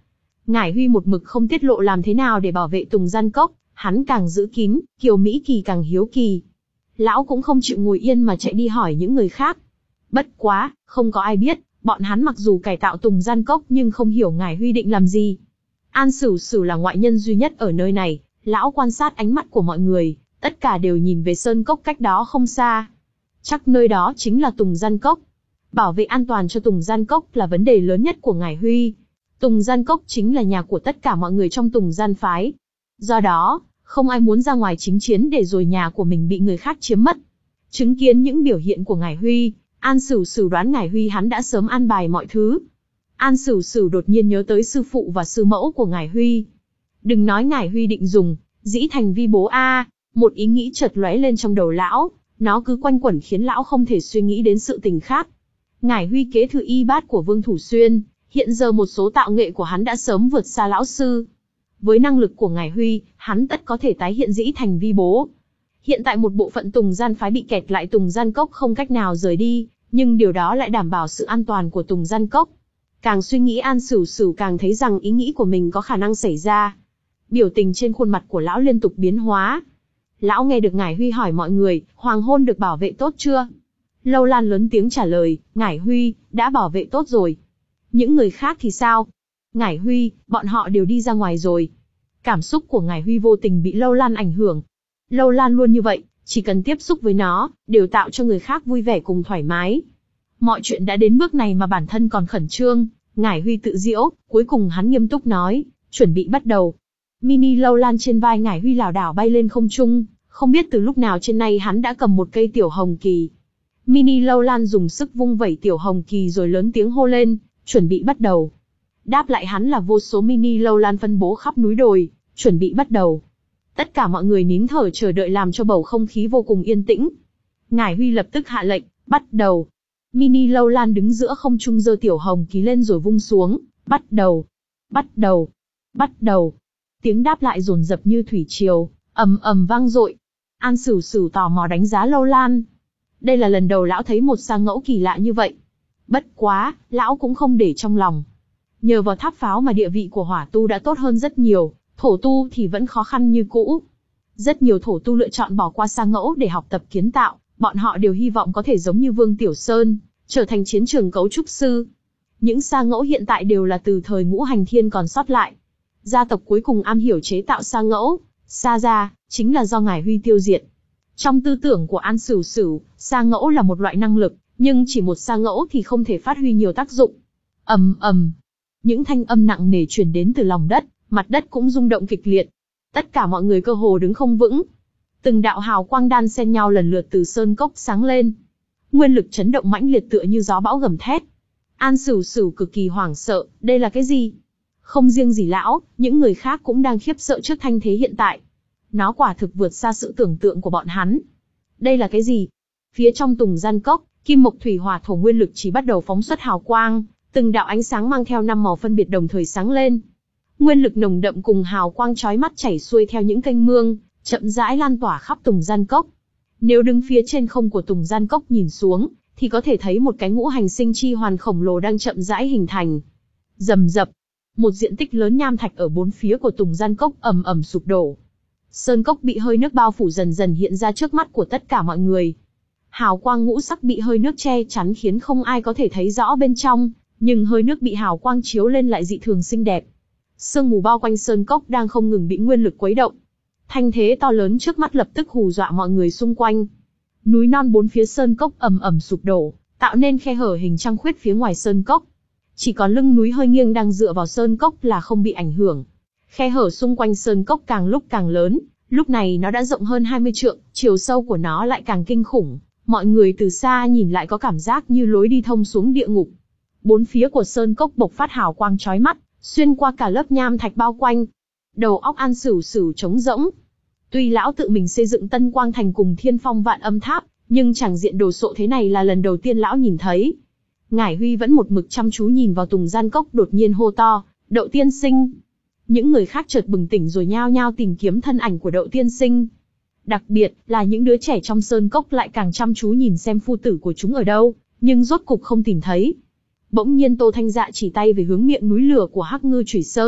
Ngải Huy một mực không tiết lộ làm thế nào để bảo vệ Tùng Gian Cốc, hắn càng giữ kín, Kiều Mỹ Kỳ càng hiếu kỳ. Lão cũng không chịu ngồi yên mà chạy đi hỏi những người khác. Bất quá, không có ai biết, bọn hắn mặc dù cải tạo Tùng Gian Cốc nhưng không hiểu Ngải Huy định làm gì. An Sửu Sửu là ngoại nhân duy nhất ở nơi này, lão quan sát ánh mắt của mọi người, tất cả đều nhìn về sơn cốc cách đó không xa. Chắc nơi đó chính là Tùng Gian Cốc. Bảo vệ an toàn cho Tùng Gian Cốc là vấn đề lớn nhất của Ngải Huy. Tùng Gian Cốc chính là nhà của tất cả mọi người trong Tùng Gian phái. Do đó, không ai muốn ra ngoài chính chiến để rồi nhà của mình bị người khác chiếm mất. Chứng kiến những biểu hiện của Ngải Huy, An Sửu Sửu đoán Ngải Huy hắn đã sớm an bài mọi thứ. An Sửu Sửu đột nhiên nhớ tới sư phụ và sư mẫu của Ngải Huy. Đừng nói Ngải Huy định dùng dĩ thành vi bố a, một ý nghĩ chợt lóe lên trong đầu lão, nó cứ quanh quẩn khiến lão không thể suy nghĩ đến sự tình khác. Ngải Huy kế thừa y bát của Vương Thủ Xuyên, hiện giờ một số tạo nghệ của hắn đã sớm vượt xa lão sư. Với năng lực của Ngải Huy, hắn tất có thể tái hiện dĩ thành vi bố. Hiện tại một bộ phận Tùng Gian phái bị kẹt lại Tùng Gian Cốc không cách nào rời đi, nhưng điều đó lại đảm bảo sự an toàn của Tùng Gian Cốc. Càng suy nghĩ An Sửu Sửu càng thấy rằng ý nghĩ của mình có khả năng xảy ra. Biểu tình trên khuôn mặt của lão liên tục biến hóa. Lão nghe được Ngải Huy hỏi mọi người, hoàng hôn được bảo vệ tốt chưa? Lâu Lan lớn tiếng trả lời, Ngải Huy, đã bảo vệ tốt rồi. Những người khác thì sao? Ngải Huy, bọn họ đều đi ra ngoài rồi. Cảm xúc của Ngải Huy vô tình bị Lâu Lan ảnh hưởng. Lâu Lan luôn như vậy, chỉ cần tiếp xúc với nó, đều tạo cho người khác vui vẻ cùng thoải mái. Mọi chuyện đã đến bước này mà bản thân còn khẩn trương, Ngải Huy tự giễu, cuối cùng hắn nghiêm túc nói, chuẩn bị bắt đầu. Mini Lâu Lan trên vai Ngải Huy lảo đảo bay lên không trung, không biết từ lúc nào trên nay hắn đã cầm một cây tiểu hồng kỳ. Mini Lâu Lan dùng sức vung vẩy tiểu hồng kỳ rồi lớn tiếng hô lên, chuẩn bị bắt đầu. Đáp lại hắn là vô số Mini Lâu Lan phân bố khắp núi đồi, chuẩn bị bắt đầu. Tất cả mọi người nín thở chờ đợi làm cho bầu không khí vô cùng yên tĩnh. Ngải Huy lập tức hạ lệnh, bắt đầu. Mini Lâu Lan đứng giữa không trung giơ tiểu hồng kỳ lên rồi vung xuống, bắt đầu, bắt đầu, bắt đầu. Tiếng đáp lại dồn dập như thủy triều, ầm ầm vang dội. An Sửu Sửu tò mò đánh giá Lâu Lan. Đây là lần đầu lão thấy một sa ngẫu kỳ lạ như vậy. Bất quá, lão cũng không để trong lòng. Nhờ vào tháp pháo mà địa vị của hỏa tu đã tốt hơn rất nhiều, thổ tu thì vẫn khó khăn như cũ. Rất nhiều thổ tu lựa chọn bỏ qua sa ngẫu để học tập kiến tạo, bọn họ đều hy vọng có thể giống như Vương Tiểu Sơn, trở thành chiến trường cấu trúc sư. Những sa ngẫu hiện tại đều là từ thời Ngũ Hành Thiên còn sót lại. Gia tộc cuối cùng am hiểu chế tạo sa ngẫu, sa gia, chính là do Ngải Huy tiêu diệt. Trong tư tưởng của An Sửu Sửu, sa ngẫu là một loại năng lực, nhưng chỉ một sa ngẫu thì không thể phát huy nhiều tác dụng. Ầm ầm, những thanh âm nặng nề truyền đến từ lòng đất, mặt đất cũng rung động kịch liệt. Tất cả mọi người cơ hồ đứng không vững. Từng đạo hào quang đan xen nhau lần lượt từ sơn cốc sáng lên. Nguyên lực chấn động mãnh liệt tựa như gió bão gầm thét. An Sửu Sửu cực kỳ hoảng sợ, đây là cái gì? Không riêng gì lão, những người khác cũng đang khiếp sợ trước thanh thế hiện tại. Nó quả thực vượt xa sự tưởng tượng của bọn hắn. Đây là cái gì? Phía trong Tùng Gian Cốc, kim mộc thủy hỏa thổ nguyên lực chỉ bắt đầu phóng xuất hào quang, từng đạo ánh sáng mang theo năm màu phân biệt đồng thời sáng lên. Nguyên lực nồng đậm cùng hào quang chói mắt chảy xuôi theo những kênh mương, chậm rãi lan tỏa khắp Tùng Gian Cốc. Nếu đứng phía trên không của Tùng Gian Cốc nhìn xuống, thì có thể thấy một cái ngũ hành sinh chi hoàn khổng lồ đang chậm rãi hình thành. Rầm rập, một diện tích lớn nham thạch ở bốn phía của Tùng Gian Cốc ầm ầm sụp đổ. Sơn cốc bị hơi nước bao phủ dần dần hiện ra trước mắt của tất cả mọi người. Hào quang ngũ sắc bị hơi nước che chắn khiến không ai có thể thấy rõ bên trong, nhưng hơi nước bị hào quang chiếu lên lại dị thường xinh đẹp. Sương mù bao quanh sơn cốc đang không ngừng bị nguyên lực quấy động. Thanh thế to lớn trước mắt lập tức hù dọa mọi người xung quanh. Núi non bốn phía sơn cốc ầm ầm sụp đổ, tạo nên khe hở hình trăng khuyết phía ngoài sơn cốc. Chỉ có lưng núi hơi nghiêng đang dựa vào sơn cốc là không bị ảnh hưởng. Khe hở xung quanh sơn cốc càng lúc càng lớn, lúc này nó đã rộng hơn hai mươi trượng, chiều sâu của nó lại càng kinh khủng. Mọi người từ xa nhìn lại có cảm giác như lối đi thông xuống địa ngục. Bốn phía của sơn cốc bộc phát hào quang chói mắt, xuyên qua cả lớp nham thạch bao quanh. Đầu óc An Sửu Sửu trống rỗng. Tuy lão tự mình xây dựng Tân Quang Thành cùng Thiên Phong Vạn Âm Tháp, nhưng chẳng diện đồ sộ thế này là lần đầu tiên lão nhìn thấy. Ngải Huy vẫn một mực chăm chú nhìn vào Tùng Gian Cốc, đột nhiên hô to, Đậu tiên sinh. Những người khác chợt bừng tỉnh rồi nhao nhao tìm kiếm thân ảnh của Đậu tiên sinh. Đặc biệt là những đứa trẻ trong sơn cốc lại càng chăm chú nhìn xem phu tử của chúng ở đâu, nhưng rốt cục không tìm thấy. Bỗng nhiên Tô Thanh Dạ chỉ tay về hướng miệng núi lửa của Hắc Ngư Chủy Sơn,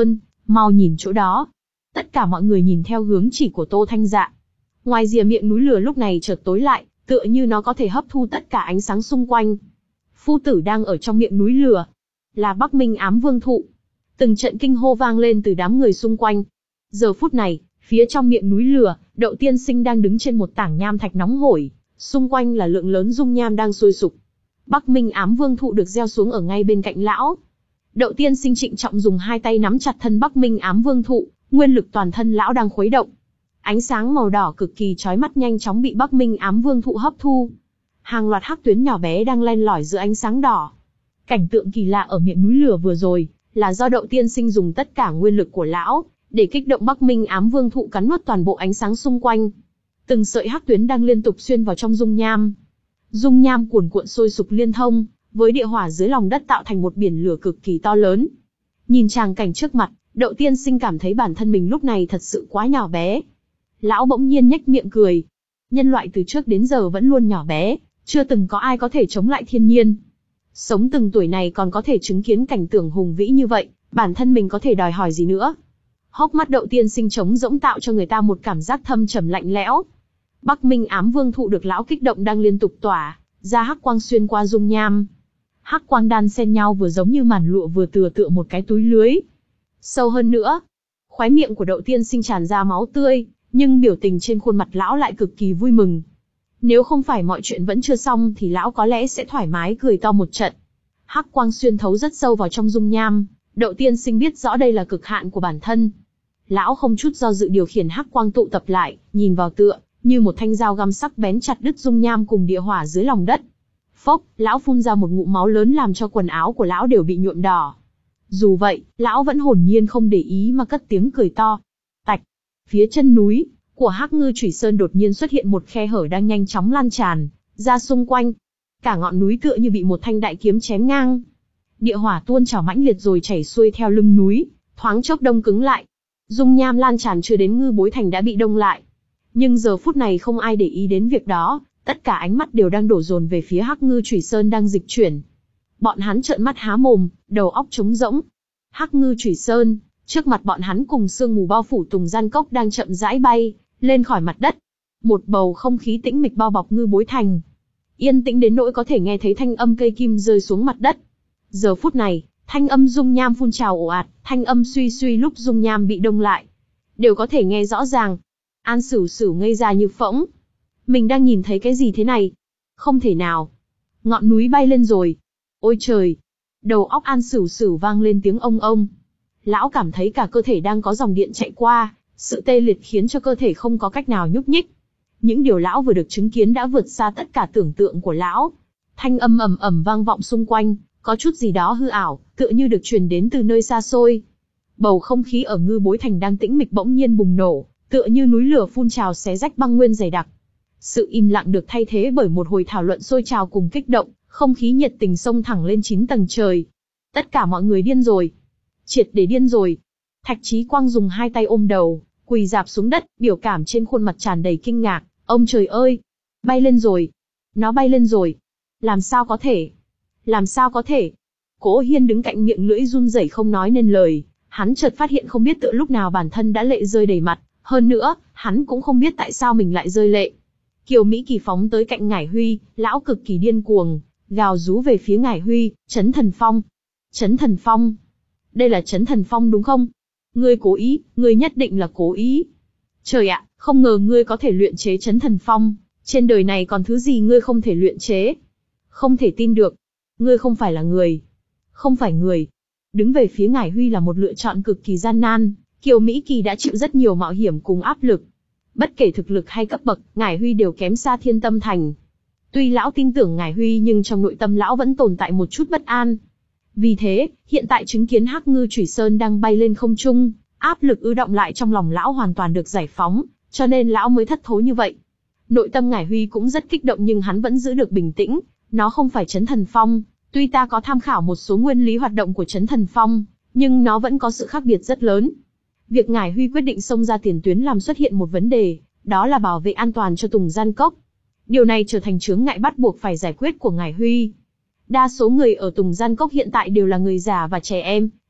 Mau nhìn chỗ đó. Tất cả mọi người nhìn theo hướng chỉ của Tô Thanh Dạ. Ngoài rìa miệng núi lửa lúc này chợt tối lại, tựa như nó có thể hấp thu tất cả ánh sáng xung quanh. Phu tử đang ở trong miệng núi lửa. Là Bắc Minh Ám Vương Thụ. Từng trận kinh hô vang lên từ đám người xung quanh. Giờ phút này, phía trong miệng núi lửa, Đậu Tiên Sinh đang đứng trên một tảng nham thạch nóng hổi, xung quanh là lượng lớn dung nham đang sôi sục. Bắc Minh Ám Vương Thụ được gieo xuống ở ngay bên cạnh lão. Đậu Tiên Sinh trịnh trọng dùng hai tay nắm chặt thân Bắc Minh Ám Vương Thụ, nguyên lực toàn thân lão đang khuấy động. Ánh sáng màu đỏ cực kỳ chói mắt nhanh chóng bị Bắc Minh Ám Vương Thụ hấp thu. Hàng loạt hắc tuyến nhỏ bé đang len lỏi giữa ánh sáng đỏ. Cảnh tượng kỳ lạ ở miệng núi lửa vừa rồi là do Đậu Tiên Sinh dùng tất cả nguyên lực của lão để kích động Bắc Minh Ám Vương Thụ cắn nuốt toàn bộ ánh sáng xung quanh. Từng sợi hắc tuyến đang liên tục xuyên vào trong dung nham. Dung nham cuồn cuộn sôi sục liên thông với địa hỏa dưới lòng đất tạo thành một biển lửa cực kỳ to lớn. Nhìn tràng cảnh trước mặt, Đậu Tiên Sinh cảm thấy bản thân mình lúc này thật sự quá nhỏ bé. Lão bỗng nhiên nhếch miệng cười. Nhân loại từ trước đến giờ vẫn luôn nhỏ bé, chưa từng có ai có thể chống lại thiên nhiên. Sống từng tuổi này còn có thể chứng kiến cảnh tượng hùng vĩ như vậy, bản thân mình có thể đòi hỏi gì nữa. Hốc mắt Đậu Tiên Sinh trống rỗng tạo cho người ta một cảm giác thâm trầm lạnh lẽo. Bắc Minh Ám Vương Thụ được lão kích động đang liên tục tỏa ra hắc quang xuyên qua dung nham. Hắc quang đan xen nhau vừa giống như màn lụa vừa tựa tựa một cái túi lưới. Sâu hơn nữa, khóe miệng của Đậu Tiên Sinh tràn ra máu tươi, nhưng biểu tình trên khuôn mặt lão lại cực kỳ vui mừng. Nếu không phải mọi chuyện vẫn chưa xong thì lão có lẽ sẽ thoải mái cười to một trận. Hắc quang xuyên thấu rất sâu vào trong dung nham, Đậu Tiên Sinh biết rõ đây là cực hạn của bản thân. Lão không chút do dự điều khiển hắc quang tụ tập lại, nhìn vào tựa như một thanh dao găm sắc bén chặt đứt dung nham cùng địa hỏa dưới lòng đất. Phốc, lão phun ra một ngụm máu lớn làm cho quần áo của lão đều bị nhuộm đỏ. Dù vậy, lão vẫn hồn nhiên không để ý mà cất tiếng cười to. Tạch, phía chân núi của Hắc Ngư Chủy Sơn đột nhiên xuất hiện một khe hở đang nhanh chóng lan tràn ra xung quanh. Cả ngọn núi tựa như bị một thanh đại kiếm chém ngang. Địa hỏa tuôn trào mãnh liệt rồi chảy xuôi theo lưng núi, thoáng chốc đông cứng lại. Dung nham lan tràn chưa đến Ngư Bối Thành đã bị đông lại. Nhưng giờ phút này không ai để ý đến việc đó, tất cả ánh mắt đều đang đổ dồn về phía Hắc Ngư Chủy Sơn đang dịch chuyển. Bọn hắn trợn mắt há mồm, đầu óc trống rỗng. Hắc Ngư Chủy Sơn, trước mặt bọn hắn cùng sương mù bao phủ Tùng Gian Cốc đang chậm rãi bay lên khỏi mặt đất. Một bầu không khí tĩnh mịch bao bọc Ngư Bối Thành. Yên tĩnh đến nỗi có thể nghe thấy thanh âm cây kim rơi xuống mặt đất. Giờ phút này, thanh âm dung nham phun trào ồ ạt, thanh âm suy suy lúc dung nham bị đông lại, đều có thể nghe rõ ràng. An Sửu Sửu ngây ra như phỗng. Mình đang nhìn thấy cái gì thế này? Không thể nào. Ngọn núi bay lên rồi. Ôi trời. Đầu óc An Sửu Sửu vang lên tiếng ông ông. Lão cảm thấy cả cơ thể đang có dòng điện chạy qua, sự tê liệt khiến cho cơ thể không có cách nào nhúc nhích. Những điều lão vừa được chứng kiến đã vượt xa tất cả tưởng tượng của lão. Thanh âm ầm ầm vang vọng xung quanh, có chút gì đó hư ảo, tựa như được truyền đến từ nơi xa xôi. Bầu không khí ở Ngư Bối Thành đang tĩnh mịch bỗng nhiên bùng nổ, tựa như núi lửa phun trào xé rách băng nguyên dày đặc. Sự im lặng được thay thế bởi một hồi thảo luận sôi trào cùng kích động, không khí nhiệt tình xông thẳng lên chín tầng trời. Tất cả mọi người điên rồi. Triệt để điên rồi. Thạch Chí Quang dùng hai tay ôm đầu, quỳ rạp xuống đất, biểu cảm trên khuôn mặt tràn đầy kinh ngạc. Ông trời ơi! Bay lên rồi! Nó bay lên rồi! Làm sao có thể? Làm sao có thể? Cố Hiên đứng cạnh miệng lưỡi run rẩy không nói nên lời. Hắn chợt phát hiện không biết tựa lúc nào bản thân đã lệ rơi đầy mặt. Hơn nữa, hắn cũng không biết tại sao mình lại rơi lệ. Kiều Mỹ Kỳ phóng tới cạnh Ngải Huy, lão cực kỳ điên cuồng, gào rú về phía Ngải Huy, Chấn Thần Phong. Chấn Thần Phong? Đây là Chấn Thần Phong đúng không? Ngươi cố ý, ngươi nhất định là cố ý. Trời ạ, không ngờ ngươi có thể luyện chế Chấn Thần Phong, trên đời này còn thứ gì ngươi không thể luyện chế? Không thể tin được. Ngươi không phải là người. Không phải người. Đứng về phía Ngải Huy là một lựa chọn cực kỳ gian nan, Kiều Mỹ Kỳ đã chịu rất nhiều mạo hiểm cùng áp lực. Bất kể thực lực hay cấp bậc, Ngải Huy đều kém xa Thiên Tâm Thành. Tuy lão tin tưởng Ngải Huy nhưng trong nội tâm lão vẫn tồn tại một chút bất an. Vì thế, hiện tại chứng kiến Hắc Ngư Chủy Sơn đang bay lên không trung, áp lực ứ động lại trong lòng lão hoàn toàn được giải phóng, cho nên lão mới thất thố như vậy. Nội tâm Ngải Huy cũng rất kích động nhưng hắn vẫn giữ được bình tĩnh, nó không phải Chấn Thần Phong, tuy ta có tham khảo một số nguyên lý hoạt động của Chấn Thần Phong, nhưng nó vẫn có sự khác biệt rất lớn. Việc Ngải Huy quyết định xông ra tiền tuyến làm xuất hiện một vấn đề, đó là bảo vệ an toàn cho Tùng Gian Cốc. Điều này trở thành chướng ngại bắt buộc phải giải quyết của Ngải Huy. Đa số người ở Tùng Gian Cốc hiện tại đều là người già và trẻ em,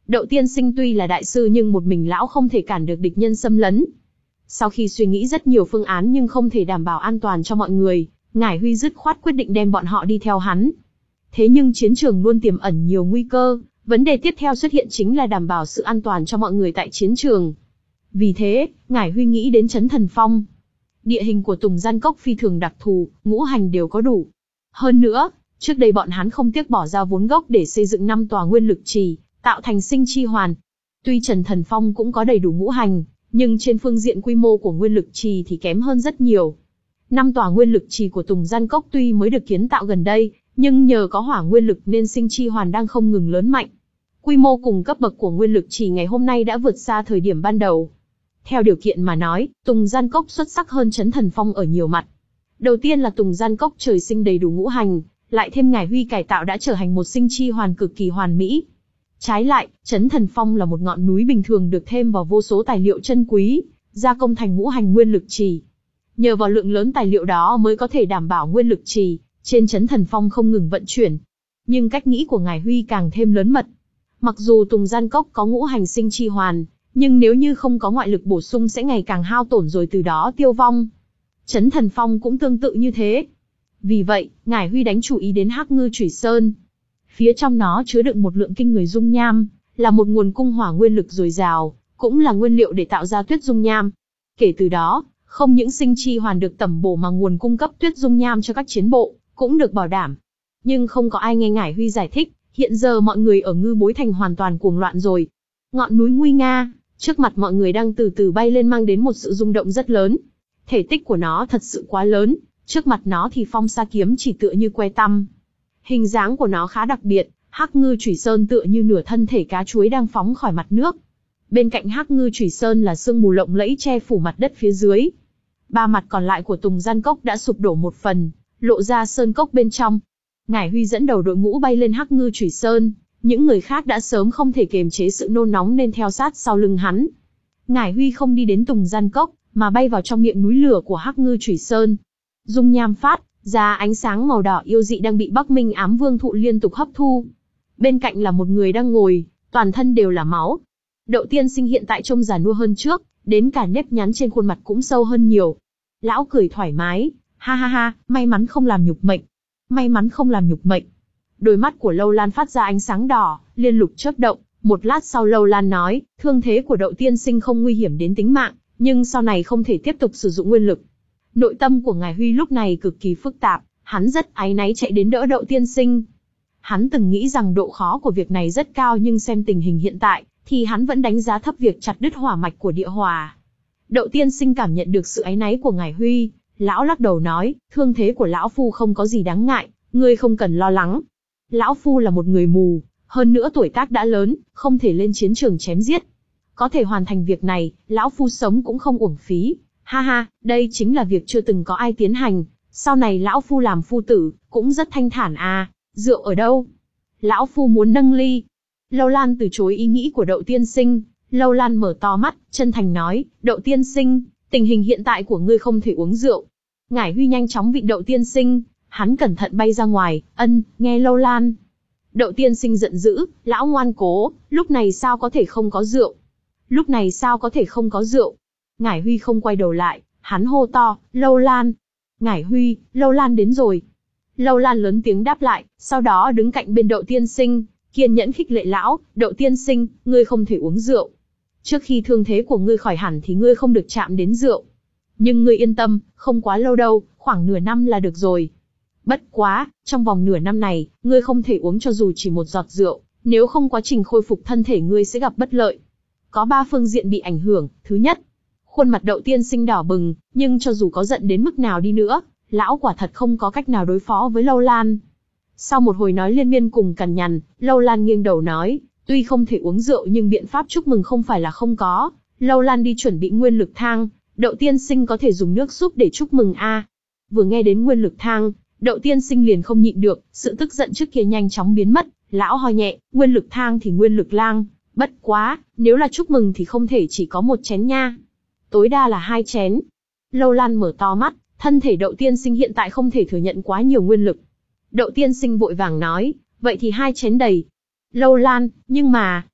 Đậu tiên sinh tuy là đại sư nhưng một mình lão không thể cản được địch nhân xâm lấn. Sau khi suy nghĩ rất nhiều phương án nhưng không thể đảm bảo an toàn cho mọi người, Ngải Huy dứt khoát quyết định đem bọn họ đi theo hắn. Thế nhưng chiến trường luôn tiềm ẩn nhiều nguy cơ, vấn đề tiếp theo xuất hiện chính là đảm bảo sự an toàn cho mọi người tại chiến trường. Vì thế, Ngải Huy nghĩ đến Trấn Thần Phong. Địa hình của Tùng Gian Cốc phi thường đặc thù, ngũ hành đều có đủ. Hơn nữa, trước đây bọn hắn không tiếc bỏ ra vốn gốc để xây dựng năm tòa nguyên lực trì, tạo thành sinh chi hoàn. Tuy Trấn Thần Phong cũng có đầy đủ ngũ hành, nhưng trên phương diện quy mô của nguyên lực trì thì kém hơn rất nhiều. Năm tòa nguyên lực trì của Tùng Gian Cốc tuy mới được kiến tạo gần đây, nhưng nhờ có hỏa nguyên lực nên sinh chi hoàn đang không ngừng lớn mạnh. Quy mô cùng cấp bậc của nguyên lực trì ngày hôm nay đã vượt xa thời điểm ban đầu. Theo điều kiện mà nói, Tùng Gian Cốc xuất sắc hơn Trấn Thần Phong ở nhiều mặt. Đầu tiên là Tùng Gian Cốc trời sinh đầy đủ ngũ hành, lại thêm Ngải Huy cải tạo đã trở thành một sinh chi hoàn cực kỳ hoàn mỹ. Trái lại, Trấn Thần Phong là một ngọn núi bình thường được thêm vào vô số tài liệu chân quý, gia công thành ngũ hành nguyên lực trì. Nhờ vào lượng lớn tài liệu đó mới có thể đảm bảo nguyên lực trì trên Trấn Thần Phong không ngừng vận chuyển. Nhưng cách nghĩ của Ngải Huy càng thêm lớn mật. Mặc dù Tùng Gian Cốc có ngũ hành sinh chi hoàn, nhưng nếu như không có ngoại lực bổ sung sẽ ngày càng hao tổn rồi từ đó tiêu vong. Trấn Thần Phong cũng tương tự như thế. Vì vậy, Ngải Huy đánh chủ ý đến Hắc Ngư Chủy Sơn. Phía trong nó chứa đựng một lượng kinh người dung nham, là một nguồn cung hỏa nguyên lực dồi dào, cũng là nguyên liệu để tạo ra tuyết dung nham. Kể từ đó, không những sinh chi hoàn được tẩm bổ mà nguồn cung cấp tuyết dung nham cho các chiến bộ cũng được bảo đảm. Nhưng không có ai nghe Ngải Huy giải thích, hiện giờ mọi người ở Ngư Bối Thành hoàn toàn cuồng loạn rồi. Ngọn núi nguy nga, trước mặt mọi người đang từ từ bay lên mang đến một sự rung động rất lớn. Thể tích của nó thật sự quá lớn, trước mặt nó thì Phong Sa Kiếm chỉ tựa như que tăm. Hình dáng của nó khá đặc biệt, Hắc Ngư Chủy Sơn tựa như nửa thân thể cá chuối đang phóng khỏi mặt nước. Bên cạnh Hắc Ngư Chủy Sơn là sương mù lộng lẫy che phủ mặt đất phía dưới. Ba mặt còn lại của Tùng Gian Cốc đã sụp đổ một phần, lộ ra sơn cốc bên trong. Ngải Huy dẫn đầu đội ngũ bay lên Hắc Ngư Chủy Sơn, những người khác đã sớm không thể kiềm chế sự nôn nóng nên theo sát sau lưng hắn. Ngải Huy không đi đến Tùng Gian Cốc, mà bay vào trong miệng núi lửa của Hắc Ngư Chủy Sơn. Dung nham phát ra ánh sáng màu đỏ yêu dị đang bị Bắc Minh Ám Vương thụ liên tục hấp thu. Bên cạnh là một người đang ngồi, toàn thân đều là máu. Đậu tiên sinh hiện tại trông già nua hơn trước, đến cả nếp nhăn trên khuôn mặt cũng sâu hơn nhiều. Lão cười thoải mái, ha ha ha, may mắn không làm nhục mệnh. May mắn không làm nhục mệnh. Đôi mắt của Lâu Lan phát ra ánh sáng đỏ, liên lục chớp động. Một lát sau Lâu Lan nói, thương thế của Đậu tiên sinh không nguy hiểm đến tính mạng, nhưng sau này không thể tiếp tục sử dụng nguyên lực. Nội tâm của Ngải Huy lúc này cực kỳ phức tạp, hắn rất áy náy chạy đến đỡ Đậu tiên sinh. Hắn từng nghĩ rằng độ khó của việc này rất cao nhưng xem tình hình hiện tại, thì hắn vẫn đánh giá thấp việc chặt đứt hỏa mạch của địa hỏa. Đậu tiên sinh cảm nhận được sự áy náy của Ngải Huy, lão lắc đầu nói, thương thế của lão phu không có gì đáng ngại, ngươi không cần lo lắng. Lão phu là một người mù, hơn nữa tuổi tác đã lớn, không thể lên chiến trường chém giết. Có thể hoàn thành việc này, lão phu sống cũng không uổng phí. Ha ha, đây chính là việc chưa từng có ai tiến hành, sau này lão phu làm phu tử, cũng rất thanh thản à, rượu ở đâu? Lão phu muốn nâng ly. Lâu Lan từ chối ý nghĩ của Đậu tiên sinh, Lâu Lan mở to mắt, chân thành nói, Đậu tiên sinh, tình hình hiện tại của ngươi không thể uống rượu. Ngải Huy nhanh chóng vịn Đậu tiên sinh, hắn cẩn thận bay ra ngoài, ân, nghe Lâu Lan. Đậu tiên sinh giận dữ, lão ngoan cố, lúc này sao có thể không có rượu? Lúc này sao có thể không có rượu? Ngải Huy không quay đầu lại, hắn hô to, Lâu Lan. Ngải Huy, Lâu Lan đến rồi. Lâu Lan lớn tiếng đáp lại, sau đó đứng cạnh bên Đậu tiên sinh, kiên nhẫn khích lệ lão, Đậu tiên sinh, ngươi không thể uống rượu. Trước khi thương thế của ngươi khỏi hẳn thì ngươi không được chạm đến rượu. Nhưng ngươi yên tâm, không quá lâu đâu, khoảng nửa năm là được rồi. Bất quá, trong vòng nửa năm này, ngươi không thể uống cho dù chỉ một giọt rượu, nếu không quá trình khôi phục thân thể ngươi sẽ gặp bất lợi. Có ba phương diện bị ảnh hưởng, thứ nhất, khuôn mặt Đậu tiên sinh đỏ bừng, nhưng cho dù có giận đến mức nào đi nữa, lão quả thật không có cách nào đối phó với Lâu Lan. Sau một hồi nói liên miên cùng cằn nhằn, Lâu Lan nghiêng đầu nói, tuy không thể uống rượu nhưng biện pháp chúc mừng không phải là không có. Lâu Lan đi chuẩn bị nguyên lực thang, Đậu tiên sinh có thể dùng nước súp để chúc mừng a. À. Vừa nghe đến nguyên lực thang, Đậu tiên sinh liền không nhịn được, sự tức giận trước kia nhanh chóng biến mất, lão ho nhẹ, nguyên lực thang thì nguyên lực lang, bất quá, nếu là chúc mừng thì không thể chỉ có một chén nha. Tối đa là hai chén. Lâu Lan mở to mắt, thân thể Đậu tiên sinh hiện tại không thể thừa nhận quá nhiều nguyên lực. Đậu tiên sinh vội vàng nói, vậy thì hai chén đầy. Lâu Lan, nhưng mà...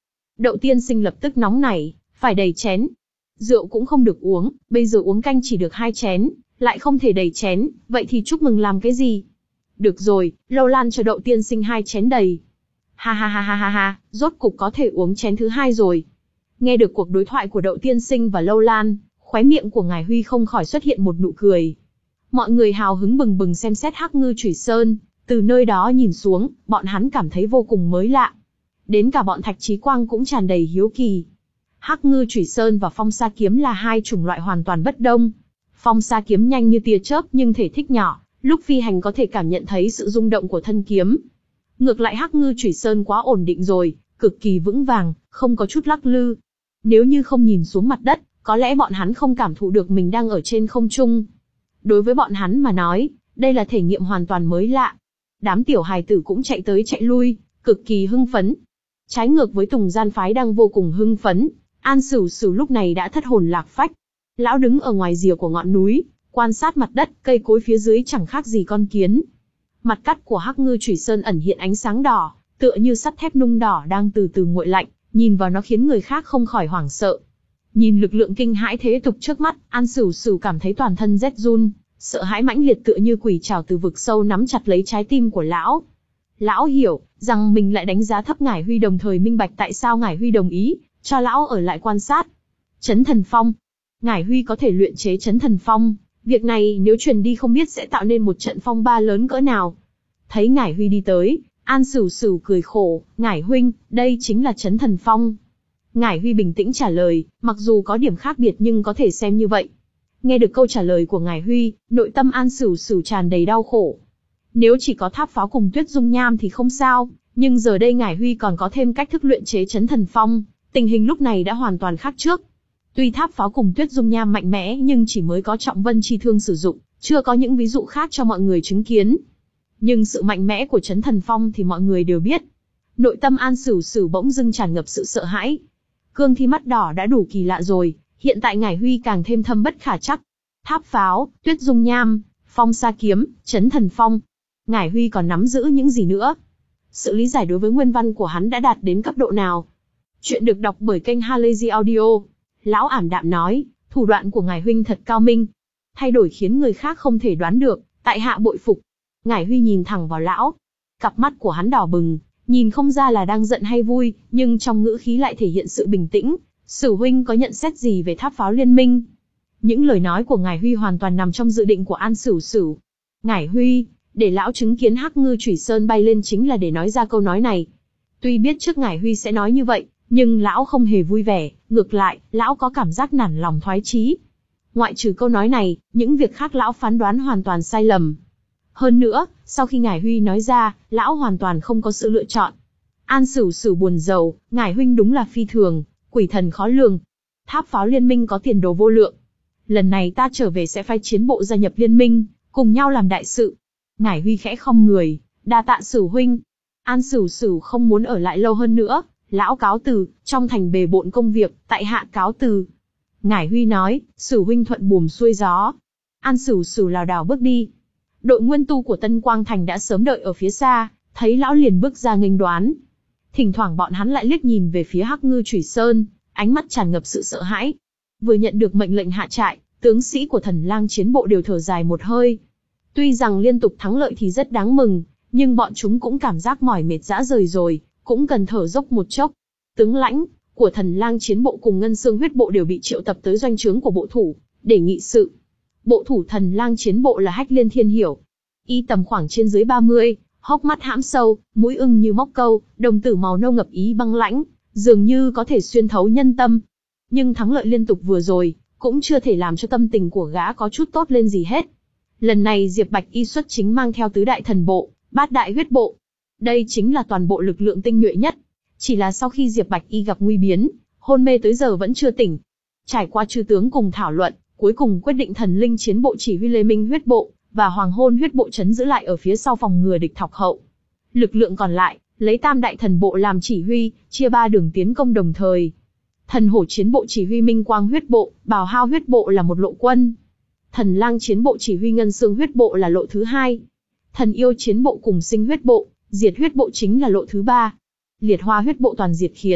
Đậu tiên sinh lập tức nóng nảy, phải đầy chén. Rượu cũng không được uống, bây giờ uống canh chỉ được hai chén, lại không thể đầy chén, vậy thì chúc mừng làm cái gì? Được rồi, Lâu Lan cho đậu tiên sinh hai chén đầy. Ha ha ha ha ha ha, rốt cục có thể uống chén thứ hai rồi. Nghe được cuộc đối thoại của đậu tiên sinh và Lâu Lan, khóe miệng của ngài Huy không khỏi xuất hiện một nụ cười. Mọi người hào hứng bừng bừng xem xét Hắc Ngư Chủy Sơn, từ nơi đó nhìn xuống, bọn hắn cảm thấy vô cùng mới lạ. Đến cả bọn Thạch Chí Quang cũng tràn đầy hiếu kỳ. Hắc Ngư Chủy Sơn và Phong Sa Kiếm là hai chủng loại hoàn toàn bất đồng. Phong Sa Kiếm nhanh như tia chớp nhưng thể tích nhỏ, lúc phi hành có thể cảm nhận thấy sự rung động của thân kiếm. Ngược lại Hắc Ngư Chủy Sơn quá ổn định rồi, cực kỳ vững vàng, không có chút lắc lư. Nếu như không nhìn xuống mặt đất, có lẽ bọn hắn không cảm thụ được mình đang ở trên không trung. Đối với bọn hắn mà nói, đây là thể nghiệm hoàn toàn mới lạ. Đám tiểu hài tử cũng chạy tới chạy lui, cực kỳ hưng phấn. Trái ngược với Tùng Gian Phái đang vô cùng hưng phấn, An Sửu Sửu lúc này đã thất hồn lạc phách. Lão đứng ở ngoài rìa của ngọn núi, quan sát mặt đất, cây cối phía dưới chẳng khác gì con kiến. Mặt cắt của Hắc Ngư Chủy Sơn ẩn hiện ánh sáng đỏ, tựa như sắt thép nung đỏ đang từ từ nguội lạnh, nhìn vào nó khiến người khác không khỏi hoảng sợ. Nhìn lực lượng kinh hãi thế tục trước mắt, An Sửu Sửu cảm thấy toàn thân rét run, sợ hãi mãnh liệt tựa như quỷ trảo từ vực sâu nắm chặt lấy trái tim của lão. Lão hiểu rằng mình lại đánh giá thấp Ngải Huy, đồng thời minh bạch tại sao Ngải Huy đồng ý cho lão ở lại quan sát. Chấn Thần Phong. Ngải Huy có thể luyện chế Chấn Thần Phong, việc này nếu truyền đi không biết sẽ tạo nên một trận phong ba lớn cỡ nào. Thấy Ngải Huy đi tới, An Sửu Sửu cười khổ, "Ngải huynh, đây chính là Chấn Thần Phong." Ngải Huy bình tĩnh trả lời, mặc dù có điểm khác biệt nhưng có thể xem như vậy. Nghe được câu trả lời của Ngải Huy, nội tâm An Sửu Sửu tràn đầy đau khổ. Nếu chỉ có tháp pháo cùng Tuyết Dung Nham thì không sao, nhưng giờ đây Ngải Huy còn có thêm cách thức luyện chế Chấn Thần Phong, tình hình lúc này đã hoàn toàn khác trước. Tuy tháp pháo cùng Tuyết Dung Nham mạnh mẽ nhưng chỉ mới có Trọng Vân Chi Thương sử dụng, chưa có những ví dụ khác cho mọi người chứng kiến. Nhưng sự mạnh mẽ của Chấn Thần Phong thì mọi người đều biết. Nội tâm An Sửu Sửu bỗng dưng tràn ngập sự sợ hãi. Cương thi mắt đỏ đã đủ kỳ lạ rồi, hiện tại Ngải Huy càng thêm thâm bất khả trắc. Tháp pháo, Tuyết Dung Nham, Phong Sa Kiếm, Chấn Thần Phong. Ngải Huy còn nắm giữ những gì nữa? Sự lý giải đối với nguyên văn của hắn đã đạt đến cấp độ nào? Chuyện được đọc bởi kênh Halazy Audio. Lão ảm đạm nói, thủ đoạn của Ngải huynh thật cao minh. Thay đổi khiến người khác không thể đoán được, tại hạ bội phục. Ngải Huy nhìn thẳng vào lão. Cặp mắt của hắn đỏ bừng, nhìn không ra là đang giận hay vui, nhưng trong ngữ khí lại thể hiện sự bình tĩnh. Sửu huynh có nhận xét gì về tháp pháo liên minh? Những lời nói của Ngải Huy hoàn toàn nằm trong dự định của An Sửu Sửu. Ngải Huy, để lão chứng kiến Hắc Ngư Chủy Sơn bay lên chính là để nói ra câu nói này. Tuy biết trước Ngải Huy sẽ nói như vậy, nhưng lão không hề vui vẻ, ngược lại, lão có cảm giác nản lòng thoái chí. Ngoại trừ câu nói này, những việc khác lão phán đoán hoàn toàn sai lầm. Hơn nữa, sau khi Ngải Huy nói ra, lão hoàn toàn không có sự lựa chọn. An Sửu Sửu buồn rầu, Ngải huynh đúng là phi thường, quỷ thần khó lường. Tháp pháo liên minh có tiền đồ vô lượng. Lần này ta trở về sẽ phái chiến bộ gia nhập liên minh, cùng nhau làm đại sự. Ngải Huy khẽ khom người, đa tạ Sửu huynh. An Sửu Sửu không muốn ở lại lâu hơn nữa, lão cáo từ, trong thành bề bộn công việc, tại hạ cáo từ. Ngải Huy nói, Sửu huynh thuận buồm xuôi gió. An Sửu Sửu lảo đảo bước đi. Đội nguyên tu của Tân Quang Thành đã sớm đợi ở phía xa, thấy lão liền bước ra nghênh đoán. Thỉnh thoảng bọn hắn lại liếc nhìn về phía Hắc Ngư Chủy Sơn, ánh mắt tràn ngập sự sợ hãi. Vừa nhận được mệnh lệnh hạ trại, tướng sĩ của Thần Lang chiến bộ đều thở dài một hơi. Tuy rằng liên tục thắng lợi thì rất đáng mừng, nhưng bọn chúng cũng cảm giác mỏi mệt rã rời rồi, cũng cần thở dốc một chốc. Tướng lãnh của Thần Lang chiến bộ cùng Ngân Xương huyết bộ đều bị triệu tập tới doanh trướng của bộ thủ, để nghị sự. Bộ thủ Thần Lang chiến bộ là Hách Liên Thiên Hiểu. Y tầm khoảng trên dưới ba mươi, hốc mắt hãm sâu, mũi ưng như móc câu, đồng tử màu nâu ngập ý băng lãnh, dường như có thể xuyên thấu nhân tâm. Nhưng thắng lợi liên tục vừa rồi, cũng chưa thể làm cho tâm tình của gã có chút tốt lên gì hết. Lần này Diệp Bạch Y xuất chính mang theo tứ đại thần bộ, bát đại huyết bộ. Đây chính là toàn bộ lực lượng tinh nhuệ nhất. Chỉ là sau khi Diệp Bạch Y gặp nguy biến, hôn mê tới giờ vẫn chưa tỉnh. Trải qua chư tướng cùng thảo luận, cuối cùng quyết định Thần Linh chiến bộ chỉ huy Lê Minh huyết bộ và Hoàng Hôn huyết bộ trấn giữ lại ở phía sau phòng ngừa địch thọc hậu. Lực lượng còn lại, lấy Tam đại thần bộ làm chỉ huy, chia ba đường tiến công đồng thời. Thần Hổ chiến bộ chỉ huy Minh Quang huyết bộ, Bào Hao huyết bộ là một lộ quân. Thần Lang chiến bộ chỉ huy Ngân Xương huyết bộ là lộ thứ hai. Thần Yêu chiến bộ cùng Sinh huyết bộ, Diệt huyết bộ chính là lộ thứ ba. Liệt Hoa huyết bộ toàn diệt khiến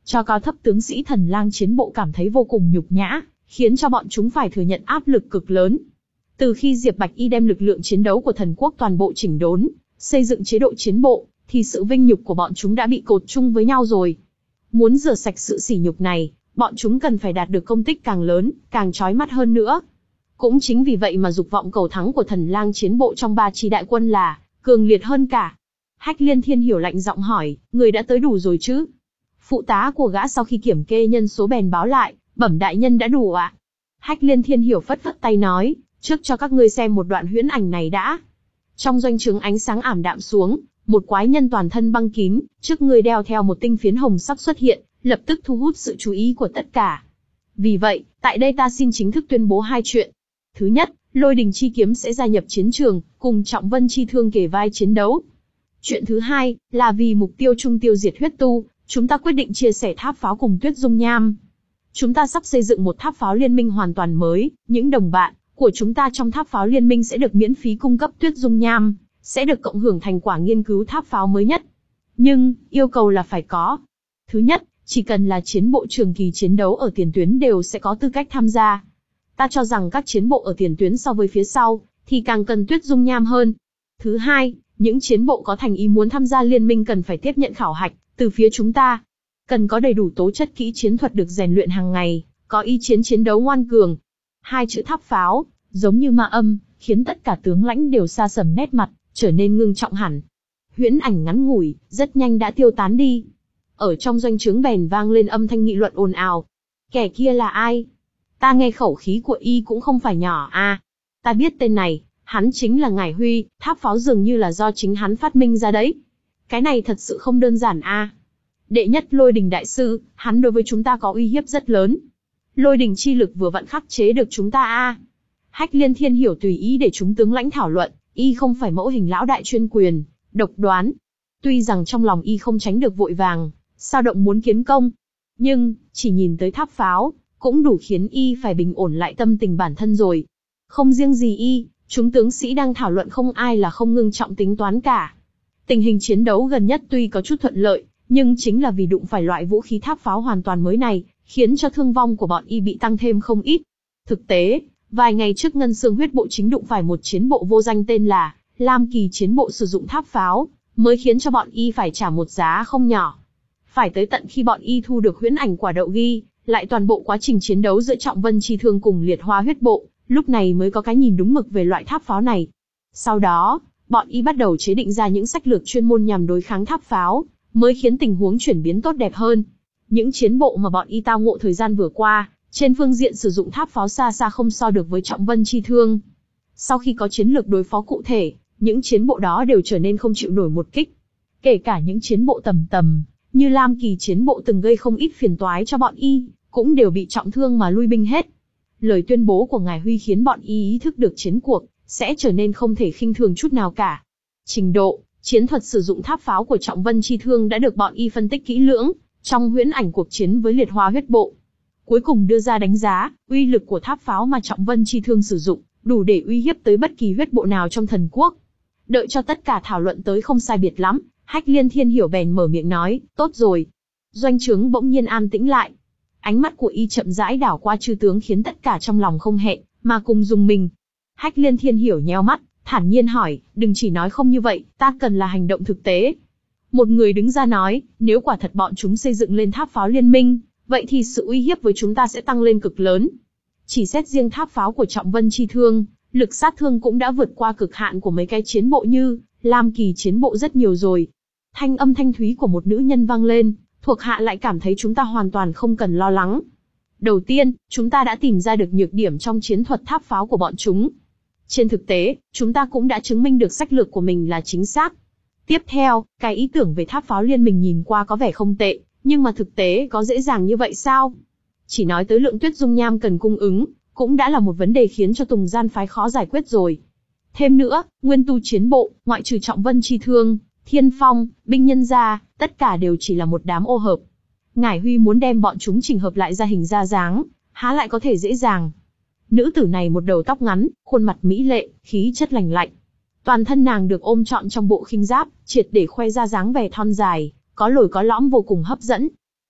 cho cao thấp tướng sĩ Thần Lang chiến bộ cảm thấy vô cùng nhục nhã, khiến cho bọn chúng phải thừa nhận áp lực cực lớn. Từ khi Diệp Bạch Y đem lực lượng chiến đấu của thần quốc toàn bộ chỉnh đốn, xây dựng chế độ chiến bộ, thì sự vinh nhục của bọn chúng đã bị cột chung với nhau rồi. Muốn rửa sạch sự sỉ nhục này, bọn chúng cần phải đạt được công tích càng lớn, càng chói mắt hơn nữa. Cũng chính vì vậy mà dục vọng cầu thắng của Thần Lang chiến bộ trong ba chi đại quân là cường liệt hơn cả. Hách Liên Thiên Hiểu lạnh giọng hỏi, người đã tới đủ rồi chứ? Phụ tá của gã sau khi kiểm kê nhân số bèn báo lại, bẩm đại nhân đã đủ ạ. Hách Liên Thiên Hiểu phất phất tay nói, trước cho các ngươi xem một đoạn huyễn ảnh này đã. Trong doanh trướng ánh sáng ảm đạm xuống, một quái nhân toàn thân băng kín, trước người đeo theo một tinh phiến hồng sắc xuất hiện, lập tức thu hút sự chú ý của tất cả. Vì vậy, tại đây ta xin chính thức tuyên bố hai chuyện. Thứ nhất, Lôi Đình Chi Kiếm sẽ gia nhập chiến trường, cùng Trọng Vân Chi Thương kề vai chiến đấu. Chuyện thứ hai, là vì mục tiêu chung tiêu diệt huyết tu, chúng ta quyết định chia sẻ tháp pháo cùng Tuyết Dung Nham. Chúng ta sắp xây dựng một tháp pháo liên minh hoàn toàn mới, những đồng bạn của chúng ta trong tháp pháo liên minh sẽ được miễn phí cung cấp Tuyết Dung Nham, sẽ được cộng hưởng thành quả nghiên cứu tháp pháo mới nhất. Nhưng, yêu cầu là phải có. Thứ nhất, chỉ cần là chiến bộ trường kỳ chiến đấu ở tiền tuyến đều sẽ có tư cách tham gia. Ta cho rằng các chiến bộ ở tiền tuyến so với phía sau, thì càng cần Tuyết Dung Nham hơn. Thứ hai, những chiến bộ có thành ý muốn tham gia liên minh cần phải tiếp nhận khảo hạch từ phía chúng ta. Cần có đầy đủ tố chất kỹ chiến thuật được rèn luyện hàng ngày, có ý chiến chiến đấu ngoan cường. Hai chữ tháp pháo, giống như ma âm, khiến tất cả tướng lãnh đều sa sầm nét mặt, trở nên ngưng trọng hẳn. Huyễn ảnh ngắn ngủi, rất nhanh đã tiêu tán đi. Ở trong doanh trướng bèn vang lên âm thanh nghị luận ồn ào. Kẻ kia là ai? Ta nghe khẩu khí của y cũng không phải nhỏ à. Ta biết tên này, hắn chính là Ngải Huy, tháp pháo dường như là do chính hắn phát minh ra đấy. Cái này thật sự không đơn giản à. Đệ nhất Lôi Đình đại sư, hắn đối với chúng ta có uy hiếp rất lớn. Lôi Đình chi lực vừa vặn khắc chế được chúng ta à. Hách Liên Thiên Hiểu tùy ý để chúng tướng lãnh thảo luận, y không phải mẫu hình lão đại chuyên quyền, độc đoán. Tuy rằng trong lòng y không tránh được vội vàng, sao động muốn kiến công. Nhưng, chỉ nhìn tới tháp pháo, cũng đủ khiến y phải bình ổn lại tâm tình bản thân rồi. Không riêng gì y, chúng tướng sĩ đang thảo luận không ai là không ngưng trọng tính toán cả. Tình hình chiến đấu gần nhất tuy có chút thuận lợi, nhưng chính là vì đụng phải loại vũ khí tháp pháo hoàn toàn mới này, khiến cho thương vong của bọn y bị tăng thêm không ít. Thực tế, vài ngày trước Ngân Xương huyết bộ chính đụng phải một chiến bộ vô danh tên là Lam Kỳ chiến bộ sử dụng tháp pháo, mới khiến cho bọn y phải trả một giá không nhỏ. Phải tới tận khi bọn y thu được huyễn ảnh quả đậu ghi lại toàn bộ quá trình chiến đấu giữa Trọng Vân Chi Thương cùng Liệt Hoa huyết bộ, lúc này mới có cái nhìn đúng mực về loại tháp pháo này. Sau đó, bọn y bắt đầu chế định ra những sách lược chuyên môn nhằm đối kháng tháp pháo, mới khiến tình huống chuyển biến tốt đẹp hơn. Những chiến bộ mà bọn y tao ngộ thời gian vừa qua, trên phương diện sử dụng tháp pháo xa xa không so được với Trọng Vân Chi Thương. Sau khi có chiến lược đối phó cụ thể, những chiến bộ đó đều trở nên không chịu nổi một kích. Kể cả những chiến bộ tầm tầm, như Lam Kỳ chiến bộ từng gây không ít phiền toái cho bọn y, cũng đều bị trọng thương mà lui binh hết. Lời tuyên bố của Ngải Huy khiến bọn y ý thức được chiến cuộc sẽ trở nên không thể khinh thường chút nào cả. Trình độ, chiến thuật sử dụng tháp pháo của Trọng Vân Chi Thương đã được bọn y phân tích kỹ lưỡng, trong huyễn ảnh cuộc chiến với Liệt Hoa huyết bộ. Cuối cùng đưa ra đánh giá, uy lực của tháp pháo mà Trọng Vân Chi Thương sử dụng, đủ để uy hiếp tới bất kỳ huyết bộ nào trong thần quốc. Đợi cho tất cả thảo luận tới không sai biệt lắm, Hách Liên Thiên Hiểu bèn mở miệng nói, tốt rồi. Doanh trướng bỗng nhiên an tĩnh lại. Ánh mắt của y chậm rãi đảo qua chư tướng khiến tất cả trong lòng không hẹn, mà cùng dùng mình. Hách Liên Thiên Hiểu nheo mắt, thản nhiên hỏi, đừng chỉ nói không như vậy, ta cần là hành động thực tế. Một người đứng ra nói, nếu quả thật bọn chúng xây dựng lên tháp pháo liên minh, vậy thì sự uy hiếp với chúng ta sẽ tăng lên cực lớn. Chỉ xét riêng tháp pháo của Trọng Vân Chi Thương, lực sát thương cũng đã vượt qua cực hạn của mấy cái chiến bộ như Lam Kỳ chiến bộ rất nhiều rồi. Thanh âm thanh thúy của một nữ nhân vang lên, thuộc hạ lại cảm thấy chúng ta hoàn toàn không cần lo lắng. Đầu tiên, chúng ta đã tìm ra được nhược điểm trong chiến thuật tháp pháo của bọn chúng. Trên thực tế, chúng ta cũng đã chứng minh được sách lược của mình là chính xác. Tiếp theo, cái ý tưởng về tháp pháo liên minh nhìn qua có vẻ không tệ, nhưng mà thực tế có dễ dàng như vậy sao? Chỉ nói tới lượng Tuyết Dung Nham cần cung ứng, cũng đã là một vấn đề khiến cho Tùng Gian phái khó giải quyết rồi. Thêm nữa, nguyên tu chiến bộ, ngoại trừ Trọng Vân Chi Thương, Thiên Phong, binh nhân ra, tất cả đều chỉ là một đám ô hợp. Ngải Huy muốn đem bọn chúng chỉnh hợp lại ra hình ra dáng, há lại có thể dễ dàng. Nữ tử này một đầu tóc ngắn, khuôn mặt mỹ lệ, khí chất lành lạnh. Toàn thân nàng được ôm trọn trong bộ khinh giáp, triệt để khoe ra dáng vẻ thon dài, có lồi có lõm vô cùng hấp dẫn.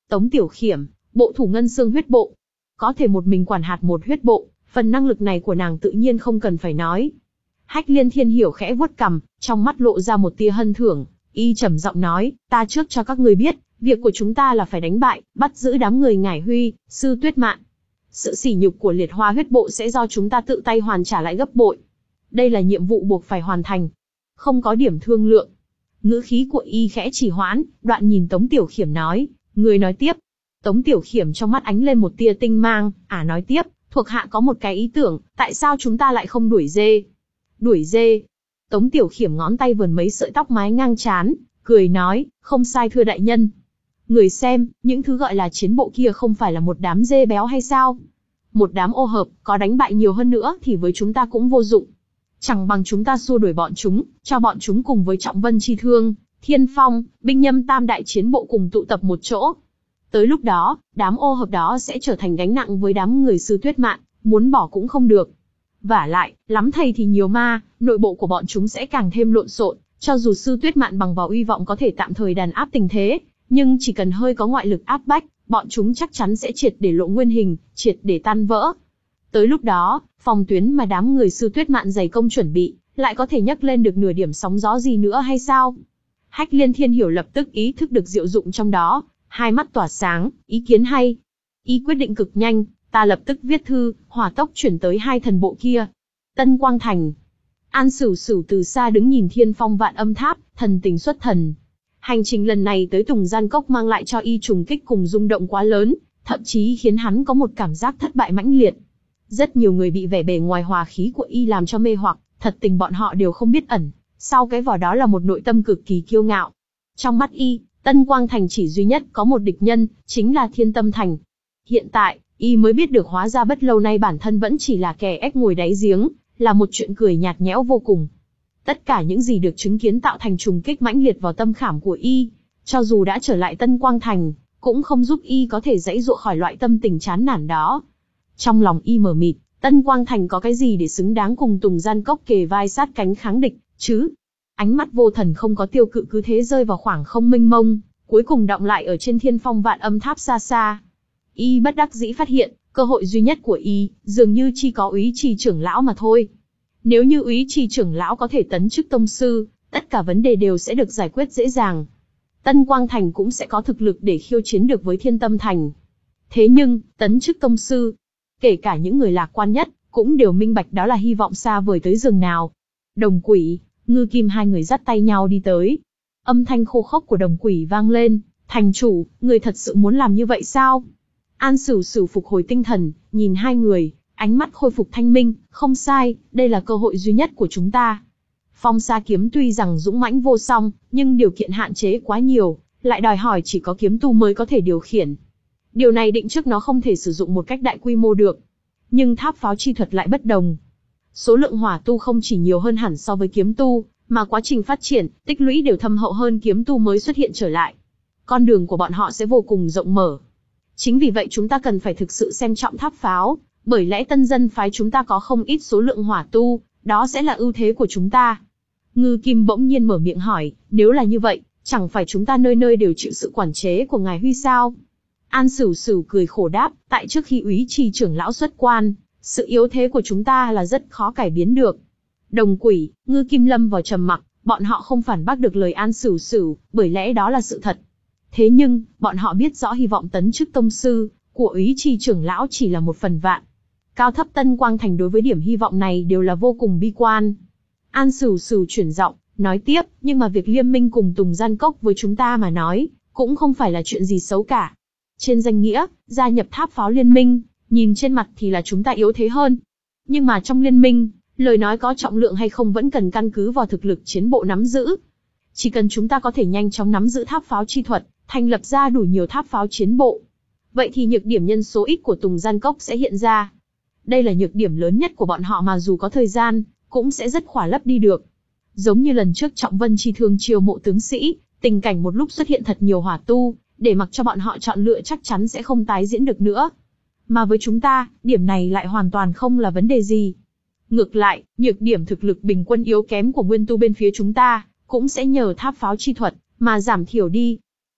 Tống Tiểu Khiểm, bộ thủ ngân xương huyết bộ. Có thể một mình quản hạt một huyết bộ, phần năng lực này của nàng tự nhiên không cần phải nói. Hách Liên Thiên Hiểu khẽ vuốt cằm, trong mắt lộ ra một tia hân thưởng, y trầm giọng nói, ta trước cho các ngươi biết, việc của chúng ta là phải đánh bại, bắt giữ đám người Ngải Huy, Sư Tuyết Mạn. Sự sỉ nhục của liệt hoa huyết bộ sẽ do chúng ta tự tay hoàn trả lại gấp bội. Đây là nhiệm vụ buộc phải hoàn thành. Không có điểm thương lượng. Ngữ khí của y khẽ trì hoãn, đoạn nhìn Tống Tiểu Khiểm nói, người nói tiếp. Tống Tiểu Khiểm trong mắt ánh lên một tia tinh mang, à nói tiếp, thuộc hạ có một cái ý tưởng, tại sao chúng ta lại không đuổi dê? Đuổi dê. Tống Tiểu Khiểm ngón tay vườn mấy sợi tóc mái ngang trán, cười nói, không sai thưa đại nhân. Người xem, những thứ gọi là chiến bộ kia không phải là một đám dê béo hay sao? Một đám ô hợp, có đánh bại nhiều hơn nữa thì với chúng ta cũng vô dụng. Chẳng bằng chúng ta xua đuổi bọn chúng, cho bọn chúng cùng với Trọng Vân Chi Thương, Thiên Phong, Binh Nhâm tam đại chiến bộ cùng tụ tập một chỗ. Tới lúc đó, đám ô hợp đó sẽ trở thành gánh nặng với đám người Sư Tuyết Mạn, muốn bỏ cũng không được. Vả lại, lắm thầy thì nhiều ma, nội bộ của bọn chúng sẽ càng thêm lộn xộn, cho dù Sư Tuyết Mạn bằng vào uy vọng có thể tạm thời đàn áp tình thế, nhưng chỉ cần hơi có ngoại lực áp bách, bọn chúng chắc chắn sẽ triệt để lộ nguyên hình, triệt để tan vỡ. Tới lúc đó, phòng tuyến mà đám người Sư Tuyết Mạn dày công chuẩn bị, lại có thể nhấc lên được nửa điểm sóng gió gì nữa hay sao? Hách Liên Thiên Hiểu lập tức ý thức được diệu dụng trong đó, hai mắt tỏa sáng, ý kiến hay. Y quyết định cực nhanh, ta lập tức viết thư, hỏa tốc chuyển tới hai thần bộ kia. Tân Quang Thành. An Sửu Sửu từ xa đứng nhìn Thiên Phong Vạn Âm Tháp, thần tình xuất thần. Hành trình lần này tới Tùng Gian Cốc mang lại cho y trùng kích cùng rung động quá lớn, thậm chí khiến hắn có một cảm giác thất bại mãnh liệt. Rất nhiều người bị vẻ bề ngoài hòa khí của y làm cho mê hoặc, thật tình bọn họ đều không biết ẩn, sau cái vỏ đó là một nội tâm cực kỳ kiêu ngạo. Trong mắt y, Tân Quang Thành chỉ duy nhất có một địch nhân, chính là Thiên Tâm Thành. Hiện tại, y mới biết được hóa ra bất lâu nay bản thân vẫn chỉ là kẻ ếch ngồi đáy giếng, là một chuyện cười nhạt nhẽo vô cùng. Tất cả những gì được chứng kiến tạo thành trùng kích mãnh liệt vào tâm khảm của y, cho dù đã trở lại Tân Quang Thành, cũng không giúp y có thể giãy giụa khỏi loại tâm tình chán nản đó. Trong lòng y mờ mịt, Tân Quang Thành có cái gì để xứng đáng cùng Tùng Gian Cốc kề vai sát cánh kháng địch, chứ? Ánh mắt vô thần không có tiêu cự cứ thế rơi vào khoảng không mênh mông, cuối cùng đọng lại ở trên Thiên Phong Vạn Âm Tháp xa xa. Y bất đắc dĩ phát hiện, cơ hội duy nhất của y, dường như chỉ có Úy Trì trưởng lão mà thôi. Nếu như Úy Trì trưởng lão có thể tấn chức tông sư, tất cả vấn đề đều sẽ được giải quyết dễ dàng. Tân Quang Thành cũng sẽ có thực lực để khiêu chiến được với Thiên Tâm Thành. Thế nhưng, tấn chức tông sư, kể cả những người lạc quan nhất, cũng đều minh bạch đó là hy vọng xa vời tới giường nào. Đồng Quỷ, Ngư Kim hai người dắt tay nhau đi tới. Âm thanh khô khốc của Đồng Quỷ vang lên, thành chủ, người thật sự muốn làm như vậy sao? An Sửu Sửu phục hồi tinh thần, nhìn hai người, ánh mắt khôi phục thanh minh, không sai, đây là cơ hội duy nhất của chúng ta. Phong Sa kiếm tuy rằng dũng mãnh vô song, nhưng điều kiện hạn chế quá nhiều, lại đòi hỏi chỉ có kiếm tu mới có thể điều khiển. Điều này định trước nó không thể sử dụng một cách đại quy mô được. Nhưng tháp pháo chi thuật lại bất đồng. Số lượng hỏa tu không chỉ nhiều hơn hẳn so với kiếm tu, mà quá trình phát triển, tích lũy đều thâm hậu hơn kiếm tu mới xuất hiện trở lại. Con đường của bọn họ sẽ vô cùng rộng mở. Chính vì vậy chúng ta cần phải thực sự xem trọng tháp pháo, bởi lẽ tân dân phái chúng ta có không ít số lượng hỏa tu, đó sẽ là ưu thế của chúng ta. Ngư Kim bỗng nhiên mở miệng hỏi, nếu là như vậy, chẳng phải chúng ta nơi nơi đều chịu sự quản chế của ngài Huy sao? An Sửu Sửu cười khổ đáp, tại trước khi Úy Trì trưởng lão xuất quan, sự yếu thế của chúng ta là rất khó cải biến được. Đồng Quỷ, Ngư Kim lâm vào trầm mặc, bọn họ không phản bác được lời An Sửu Sửu, bởi lẽ đó là sự thật. Thế nhưng, bọn họ biết rõ hy vọng tấn chức tông sư của Úy Trì trưởng lão chỉ là một phần vạn. Cao thấp Tân Quang Thành đối với điểm hy vọng này đều là vô cùng bi quan. An Sửu Sửu chuyển giọng, nói tiếp, nhưng mà việc liên minh cùng Tùng Gian Cốc với chúng ta mà nói, cũng không phải là chuyện gì xấu cả. Trên danh nghĩa, gia nhập tháp pháo liên minh, nhìn trên mặt thì là chúng ta yếu thế hơn. Nhưng mà trong liên minh, lời nói có trọng lượng hay không vẫn cần căn cứ vào thực lực chiến bộ nắm giữ. Chỉ cần chúng ta có thể nhanh chóng nắm giữ tháp pháo chi thuật, thành lập ra đủ nhiều tháp pháo chiến bộ, vậy thì nhược điểm nhân số ít của Tùng Gian Cốc sẽ hiện ra. Đây là nhược điểm lớn nhất của bọn họ mà dù có thời gian, cũng sẽ rất khỏa lấp đi được. Giống như lần trước Trọng Vân Chi Thương chiêu mộ tướng sĩ, tình cảnh một lúc xuất hiện thật nhiều hỏa tu, để mặc cho bọn họ chọn lựa chắc chắn sẽ không tái diễn được nữa. Mà với chúng ta, điểm này lại hoàn toàn không là vấn đề gì. Ngược lại, nhược điểm thực lực bình quân yếu kém của nguyên tu bên phía chúng ta, cũng sẽ nhờ tháp pháo chi thuật, mà giảm thiểu đi.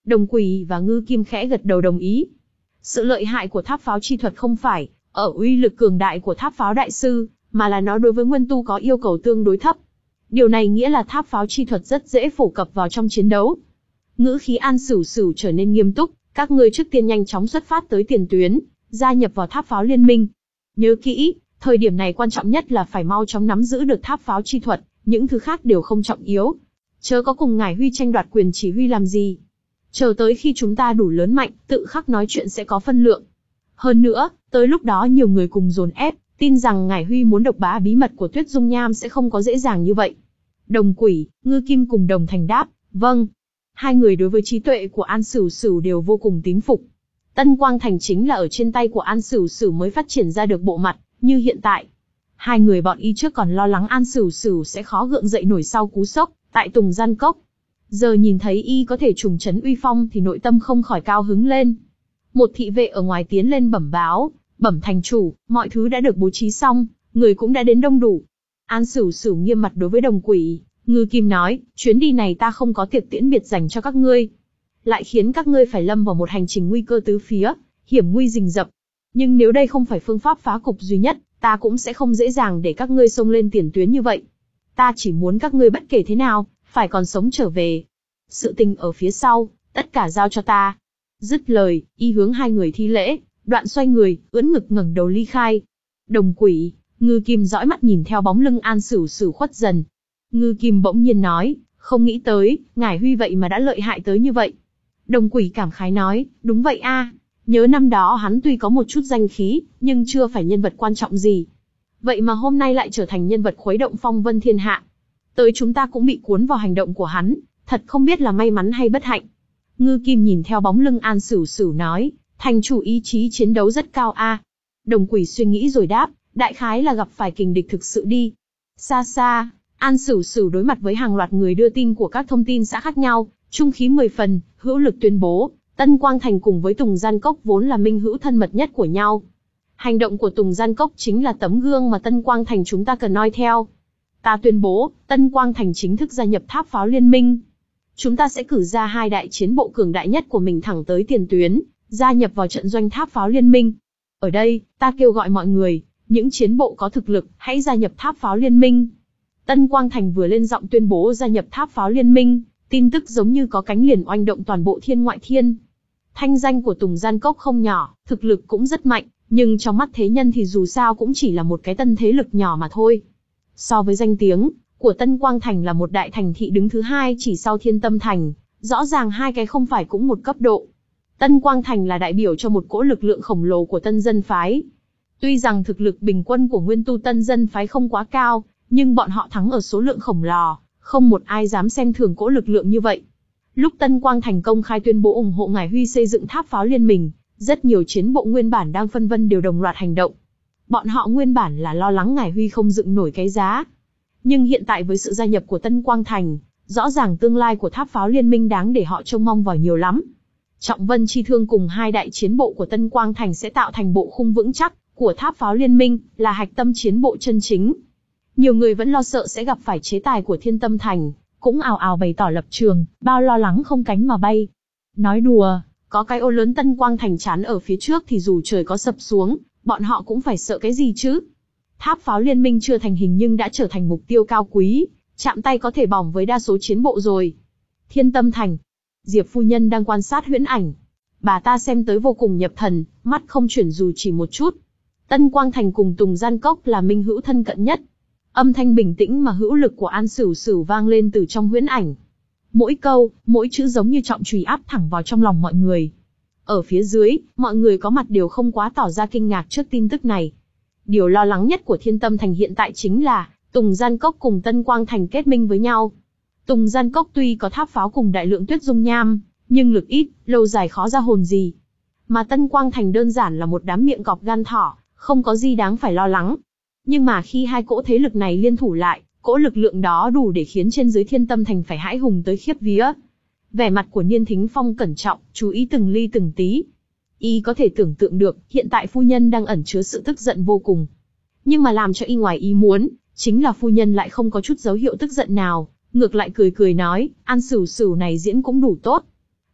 Đồng Quỷ và Ngư Kim khẽ gật đầu đồng ý. Sự lợi hại của tháp pháo chi thuật không phải ở uy lực cường đại của tháp pháo đại sư, mà là nó đối với nguyên tu có yêu cầu tương đối thấp. Điều này nghĩa là tháp pháo chi thuật rất dễ phổ cập vào trong chiến đấu. Ngữ khí An Sửu Sửu trở nên nghiêm túc, các ngươi trước tiên nhanh chóng xuất phát tới tiền tuyến, gia nhập vào tháp pháo liên minh. Nhớ kỹ, thời điểm này quan trọng nhất là phải mau chóng nắm giữ được tháp pháo chi thuật, những thứ khác đều không trọng yếu. Chớ có cùng Ngải Huy tranh đoạt quyền chỉ huy làm gì. Chờ tới khi chúng ta đủ lớn mạnh, tự khắc nói chuyện sẽ có phân lượng. Hơn nữa, tới lúc đó nhiều người cùng dồn ép, tin rằng Ngải Huy muốn độc bá bí mật của Tuyết Dung Nham sẽ không có dễ dàng như vậy. Đồng Quỷ, Ngư Kim cùng đồng thành đáp, vâng. Hai người đối với trí tuệ của An Sửu Sửu đều vô cùng tín phục. Tân Quang Thành chính là ở trên tay của An Sửu Sửu mới phát triển ra được bộ mặt như hiện tại. Hai người bọn y trước còn lo lắng An Sửu Sửu sẽ khó gượng dậy nổi sau cú sốc tại Tùng Gian Cốc. Giờ nhìn thấy y có thể trùng trấn uy phong thì nội tâm không khỏi cao hứng lên. Một thị vệ ở ngoài tiến lên bẩm báo, bẩm thành chủ, mọi thứ đã được bố trí xong, người cũng đã đến đông đủ. An Sửu Sửu nghiêm mặt đối với Đồng Quỷ, Ngư Kim nói, chuyến đi này ta không có tiệc tiễn biệt dành cho các ngươi, lại khiến các ngươi phải lâm vào một hành trình nguy cơ tứ phía, hiểm nguy rình rập. Nhưng nếu đây không phải phương pháp phá cục duy nhất, ta cũng sẽ không dễ dàng để các ngươi xông lên tiền tuyến như vậy. Ta chỉ muốn các ngươi bất kể thế nào, phải còn sống trở về. Sự tình ở phía sau, tất cả giao cho ta. Dứt lời, y hướng hai người thi lễ, đoạn xoay người, ưỡn ngực ngẩng đầu ly khai. Đồng Quỷ, Ngư Kim dõi mắt nhìn theo bóng lưng An Sửu Sửu khuất dần. Ngư Kim bỗng nhiên nói, không nghĩ tới, Ngải Huy vậy mà đã lợi hại tới như vậy. Đồng Quỷ cảm khái nói, đúng vậy a, nhớ năm đó hắn tuy có một chút danh khí, nhưng chưa phải nhân vật quan trọng gì. Vậy mà hôm nay lại trở thành nhân vật khuấy động phong vân thiên hạ. Tới chúng ta cũng bị cuốn vào hành động của hắn, thật không biết là may mắn hay bất hạnh. Ngư Kim nhìn theo bóng lưng An Sửu Sửu nói, thành chủ ý chí chiến đấu rất cao a. Đồng Quỷ suy nghĩ rồi đáp, đại khái là gặp phải kình địch thực sự đi. Xa xa, An Sửu Sửu đối mặt với hàng loạt người đưa tin của các thông tin xã khác nhau, trung khí mười phần, hữu lực tuyên bố, Tân Quang Thành cùng với Tùng Gian Cốc vốn là minh hữu thân mật nhất của nhau. Hành động của Tùng Gian Cốc chính là tấm gương mà Tân Quang Thành chúng ta cần noi theo. Ta tuyên bố, Tân Quang Thành chính thức gia nhập tháp pháo liên minh. Chúng ta sẽ cử ra hai đại chiến bộ cường đại nhất của mình thẳng tới tiền tuyến, gia nhập vào trận doanh tháp pháo liên minh. Ở đây, ta kêu gọi mọi người, những chiến bộ có thực lực, hãy gia nhập tháp pháo liên minh. Tân Quang Thành vừa lên giọng tuyên bố gia nhập tháp pháo liên minh, tin tức giống như có cánh liền oanh động toàn bộ thiên ngoại thiên. Thanh danh của Tùng Gian Cốc không nhỏ, thực lực cũng rất mạnh, nhưng trong mắt thế nhân thì dù sao cũng chỉ là một cái tân thế lực nhỏ mà thôi. So với danh tiếng của Tân Quang Thành là một đại thành thị đứng thứ hai chỉ sau Thiên Tâm Thành, rõ ràng hai cái không phải cũng một cấp độ. Tân Quang Thành là đại biểu cho một cỗ lực lượng khổng lồ của Tân Dân Phái. Tuy rằng thực lực bình quân của nguyên tu Tân Dân Phái không quá cao, nhưng bọn họ thắng ở số lượng khổng lồ, không một ai dám xem thường cỗ lực lượng như vậy. Lúc Tân Quang Thành công khai tuyên bố ủng hộ Ngải Huy xây dựng tháp pháo liên minh, rất nhiều chiến bộ nguyên bản đang phân vân đều đồng loạt hành động. Bọn họ nguyên bản là lo lắng Ngải Huy không dựng nổi cái giá. Nhưng hiện tại với sự gia nhập của Tân Quang Thành, rõ ràng tương lai của tháp pháo liên minh đáng để họ trông mong vào nhiều lắm. Trọng Vân Chi Thương cùng hai đại chiến bộ của Tân Quang Thành sẽ tạo thành bộ khung vững chắc của tháp pháo liên minh, là hạch tâm chiến bộ chân chính. Nhiều người vẫn lo sợ sẽ gặp phải chế tài của Thiên Tâm Thành, cũng ào ào bày tỏ lập trường, bao lo lắng không cánh mà bay. Nói đùa, có cái ô lớn Tân Quang Thành chắn ở phía trước thì dù trời có sập xuống, bọn họ cũng phải sợ cái gì chứ? Tháp pháo liên minh chưa thành hình nhưng đã trở thành mục tiêu cao quý, chạm tay có thể bỏng với đa số chiến bộ rồi. Thiên Tâm Thành. Diệp phu nhân đang quan sát huyễn ảnh. Bà ta xem tới vô cùng nhập thần, mắt không chuyển dù chỉ một chút. Tân Quang Thành cùng Tùng Gian Cốc là minh hữu thân cận nhất. Âm thanh bình tĩnh mà hữu lực của An Sửu Sửu vang lên từ trong huyễn ảnh. Mỗi câu, mỗi chữ giống như trọng chùy áp thẳng vào trong lòng mọi người. Ở phía dưới, mọi người có mặt đều không quá tỏ ra kinh ngạc trước tin tức này. Điều lo lắng nhất của Thiên Tâm Thành hiện tại chính là Tùng Gian Cốc cùng Tân Quang Thành kết minh với nhau. Tùng Gian Cốc tuy có tháp pháo cùng đại lượng tuyết dung nham, nhưng lực ít, lâu dài khó ra hồn gì. Mà Tân Quang Thành đơn giản là một đám miệng cọp gan thỏ, không có gì đáng phải lo lắng. Nhưng mà khi hai cỗ thế lực này liên thủ lại, cỗ lực lượng đó đủ để khiến trên dưới Thiên Tâm Thành phải hãi hùng tới khiếp vía. Vẻ mặt của Niên Thính Phong cẩn trọng, chú ý từng ly từng tí. Y có thể tưởng tượng được, hiện tại phu nhân đang ẩn chứa sự tức giận vô cùng. Nhưng mà làm cho y ngoài ý muốn, chính là phu nhân lại không có chút dấu hiệu tức giận nào, ngược lại cười cười nói, An Sửu Sửu này diễn cũng đủ tốt.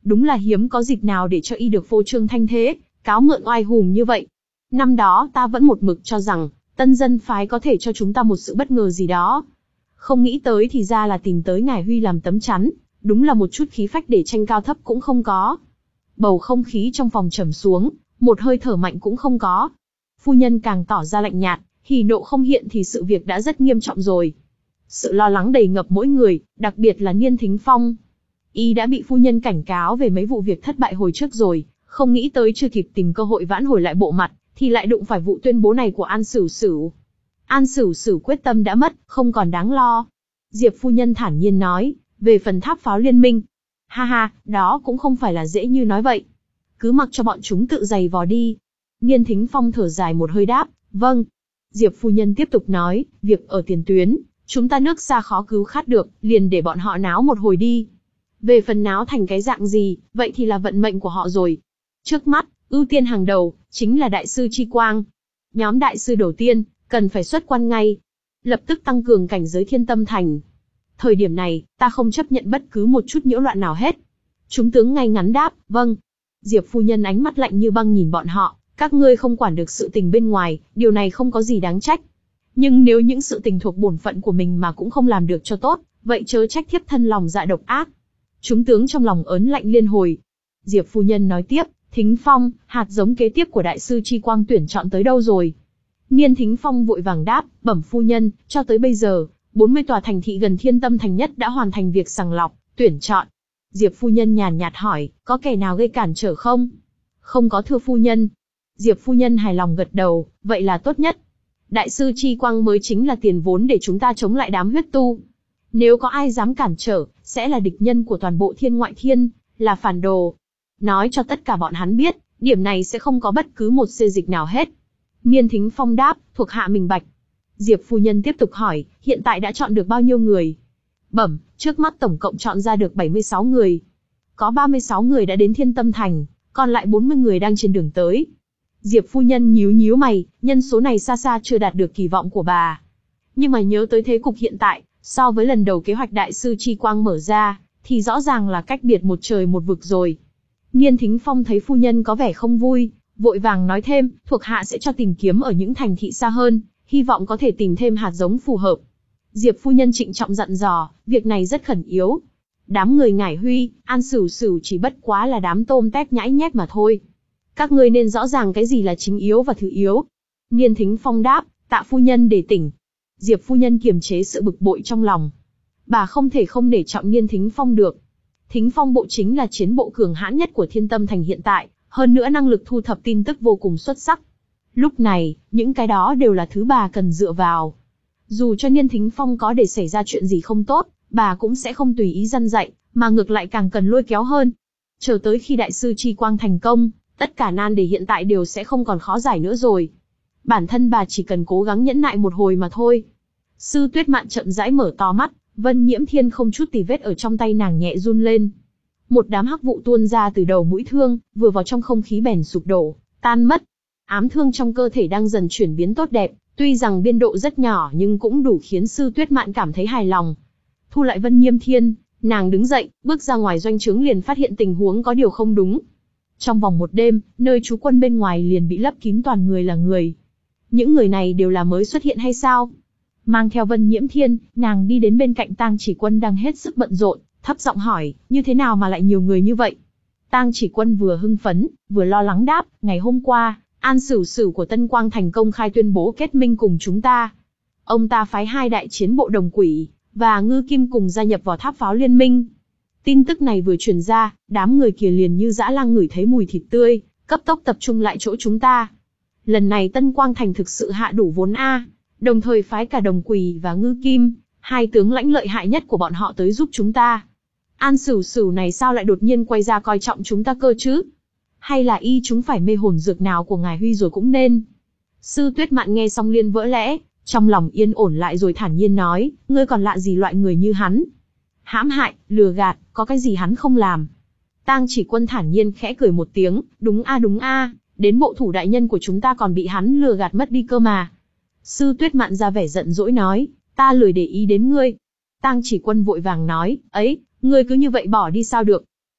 đúng là hiếm có dịp nào để cho y được phô trương thanh thế, cáo mượn oai hùng như vậy. Năm đó ta vẫn một mực cho rằng, tân dân phái có thể cho chúng ta một sự bất ngờ gì đó. Không nghĩ tới thì ra là tìm tới ngài Huy làm tấm chắn, đúng là một chút khí phách để tranh cao thấp cũng không có. Bầu không khí trong phòng trầm xuống, một hơi thở mạnh cũng không có. Phu nhân càng tỏ ra lạnh nhạt, hỉ nộ không hiện thì sự việc đã rất nghiêm trọng rồi. Sự lo lắng đầy ngập mỗi người, đặc biệt là Niên Thính Phong. Y đã bị phu nhân cảnh cáo về mấy vụ việc thất bại hồi trước rồi, không nghĩ tới chưa kịp tìm cơ hội vãn hồi lại bộ mặt, thì lại đụng phải vụ tuyên bố này của An Sửu Sửu. An Sửu Sửu quyết tâm đã mất, không còn đáng lo. Diệp phu nhân thản nhiên nói, về phần tháp pháo liên minh. Ha ha, đó cũng không phải là dễ như nói vậy. Cứ mặc cho bọn chúng tự giày vò đi. Niên Thính Phong thở dài một hơi đáp, vâng. Diệp phu nhân tiếp tục nói, việc ở tiền tuyến, chúng ta nước xa khó cứu khát được, liền để bọn họ náo một hồi đi. Về phần náo thành cái dạng gì, vậy thì là vận mệnh của họ rồi. Trước mắt, ưu tiên hàng đầu, chính là đại sư Chi Quang. Nhóm đại sư đầu tiên, cần phải xuất quan ngay. Lập tức tăng cường cảnh giới Thiên Tâm Thành. Thời điểm này, ta không chấp nhận bất cứ một chút nhiễu loạn nào hết. Chúng tướng ngay ngắn đáp, vâng. Diệp phu nhân ánh mắt lạnh như băng nhìn bọn họ, các ngươi không quản được sự tình bên ngoài, điều này không có gì đáng trách. Nhưng nếu những sự tình thuộc bổn phận của mình mà cũng không làm được cho tốt, vậy chớ trách thiếp thân lòng dạ độc ác. Chúng tướng trong lòng ớn lạnh liên hồi. Diệp phu nhân nói tiếp, Thính Phong, hạt giống kế tiếp của đại sư Chi Quang tuyển chọn tới đâu rồi? Niên Thính Phong vội vàng đáp, bẩm phu nhân, cho tới bây giờ, bốn mươi tòa thành thị gần Thiên Tâm Thành nhất đã hoàn thành việc sàng lọc, tuyển chọn. Diệp phu nhân nhàn nhạt hỏi, có kẻ nào gây cản trở không? Không có thưa phu nhân. Diệp phu nhân hài lòng gật đầu, vậy là tốt nhất. Đại sư Chi Quang mới chính là tiền vốn để chúng ta chống lại đám huyết tu. Nếu có ai dám cản trở, sẽ là địch nhân của toàn bộ thiên ngoại thiên, là phản đồ. Nói cho tất cả bọn hắn biết, điểm này sẽ không có bất cứ một xê dịch nào hết. Niên Thính Phong đáp, thuộc hạ minh bạch. Diệp phu nhân tiếp tục hỏi, hiện tại đã chọn được bao nhiêu người? Bẩm, trước mắt tổng cộng chọn ra được bảy mươi sáu người. Có ba mươi sáu người đã đến Thiên Tâm Thành, còn lại bốn mươi người đang trên đường tới. Diệp phu nhân nhíu nhíu mày, nhân số này xa xa chưa đạt được kỳ vọng của bà. Nhưng mà nhớ tới thế cục hiện tại, so với lần đầu kế hoạch đại sư Chi Quang mở ra, thì rõ ràng là cách biệt một trời một vực rồi. Niên Thính Phong thấy phu nhân có vẻ không vui, vội vàng nói thêm, thuộc hạ sẽ cho tìm kiếm ở những thành thị xa hơn, hy vọng có thể tìm thêm hạt giống phù hợp. Diệp phu nhân trịnh trọng dặn dò, việc này rất khẩn yếu. Đám người ngải Huy, An Sửu Sửu chỉ bất quá là đám tôm tép nhãi nhép mà thôi. Các ngươi nên rõ ràng cái gì là chính yếu và thứ yếu. Niên Thính Phong đáp, tạ phu nhân để tỉnh. Diệp phu nhân kiềm chế sự bực bội trong lòng. Bà không thể không để trọng Niên Thính Phong được. Thính Phong bộ chính là chiến bộ cường hãn nhất của Thiên Tâm Thành hiện tại, hơn nữa năng lực thu thập tin tức vô cùng xuất sắc. Lúc này, những cái đó đều là thứ bà cần dựa vào. Dù cho Niên Thính Phong có để xảy ra chuyện gì không tốt, bà cũng sẽ không tùy ý răn dạy, mà ngược lại càng cần lôi kéo hơn. Chờ tới khi đại sư Chi Quang thành công, tất cả nan đề hiện tại đều sẽ không còn khó giải nữa rồi. Bản thân bà chỉ cần cố gắng nhẫn nại một hồi mà thôi. Sư Tuyết Mạn chậm rãi mở to mắt, Vân Nhiễm Thiên không chút tì vết ở trong tay nàng nhẹ run lên. Một đám hắc vụ tuôn ra từ đầu mũi thương, vừa vào trong không khí bèn sụp đổ, tan mất. Ám thương trong cơ thể đang dần chuyển biến tốt đẹp, tuy rằng biên độ rất nhỏ nhưng cũng đủ khiến Sư Tuyết Mạn cảm thấy hài lòng. Thu lại Vân Nhiễm Thiên, nàng đứng dậy, bước ra ngoài doanh trướng liền phát hiện tình huống có điều không đúng. Trong vòng một đêm, nơi trú quân bên ngoài liền bị lấp kín toàn người là người. Những người này đều là mới xuất hiện hay sao? Mang theo Vân Nhiễm Thiên, nàng đi đến bên cạnh Tang Chỉ Quân đang hết sức bận rộn, thấp giọng hỏi, như thế nào mà lại nhiều người như vậy? Tang Chỉ Quân vừa hưng phấn, vừa lo lắng đáp, ngày hôm qua, An Sửu Sửu của Tân Quang Thành công khai tuyên bố kết minh cùng chúng ta. Ông ta phái hai đại chiến bộ đồng quỷ, và Ngư Kim cùng gia nhập vào tháp pháo liên minh. Tin tức này vừa truyền ra, đám người kia liền như dã lang ngửi thấy mùi thịt tươi, cấp tốc tập trung lại chỗ chúng ta. Lần này Tân Quang Thành thực sự hạ đủ vốn a, đồng thời phái cả đồng quỷ và Ngư Kim, hai tướng lãnh lợi hại nhất của bọn họ tới giúp chúng ta. An Sửu Sửu này sao lại đột nhiên quay ra coi trọng chúng ta cơ chứ? Hay là y chúng phải mê hồn dược nào của ngài Huy rồi cũng nên. Sư Tuyết Mạn nghe xong liên vỡ lẽ, trong lòng yên ổn lại rồi thản nhiên nói, ngươi còn lạ gì loại người như hắn? Hãm hại, lừa gạt, có cái gì hắn không làm? Tang Chỉ Quân thản nhiên khẽ cười một tiếng, đúng a đúng a, đến bộ thủ đại nhân của chúng ta còn bị hắn lừa gạt mất đi cơ mà. Sư Tuyết Mạn ra vẻ giận dỗi nói, ta lười để ý đến ngươi. Tang Chỉ Quân vội vàng nói, ấy, ngươi cứ như vậy bỏ đi sao được?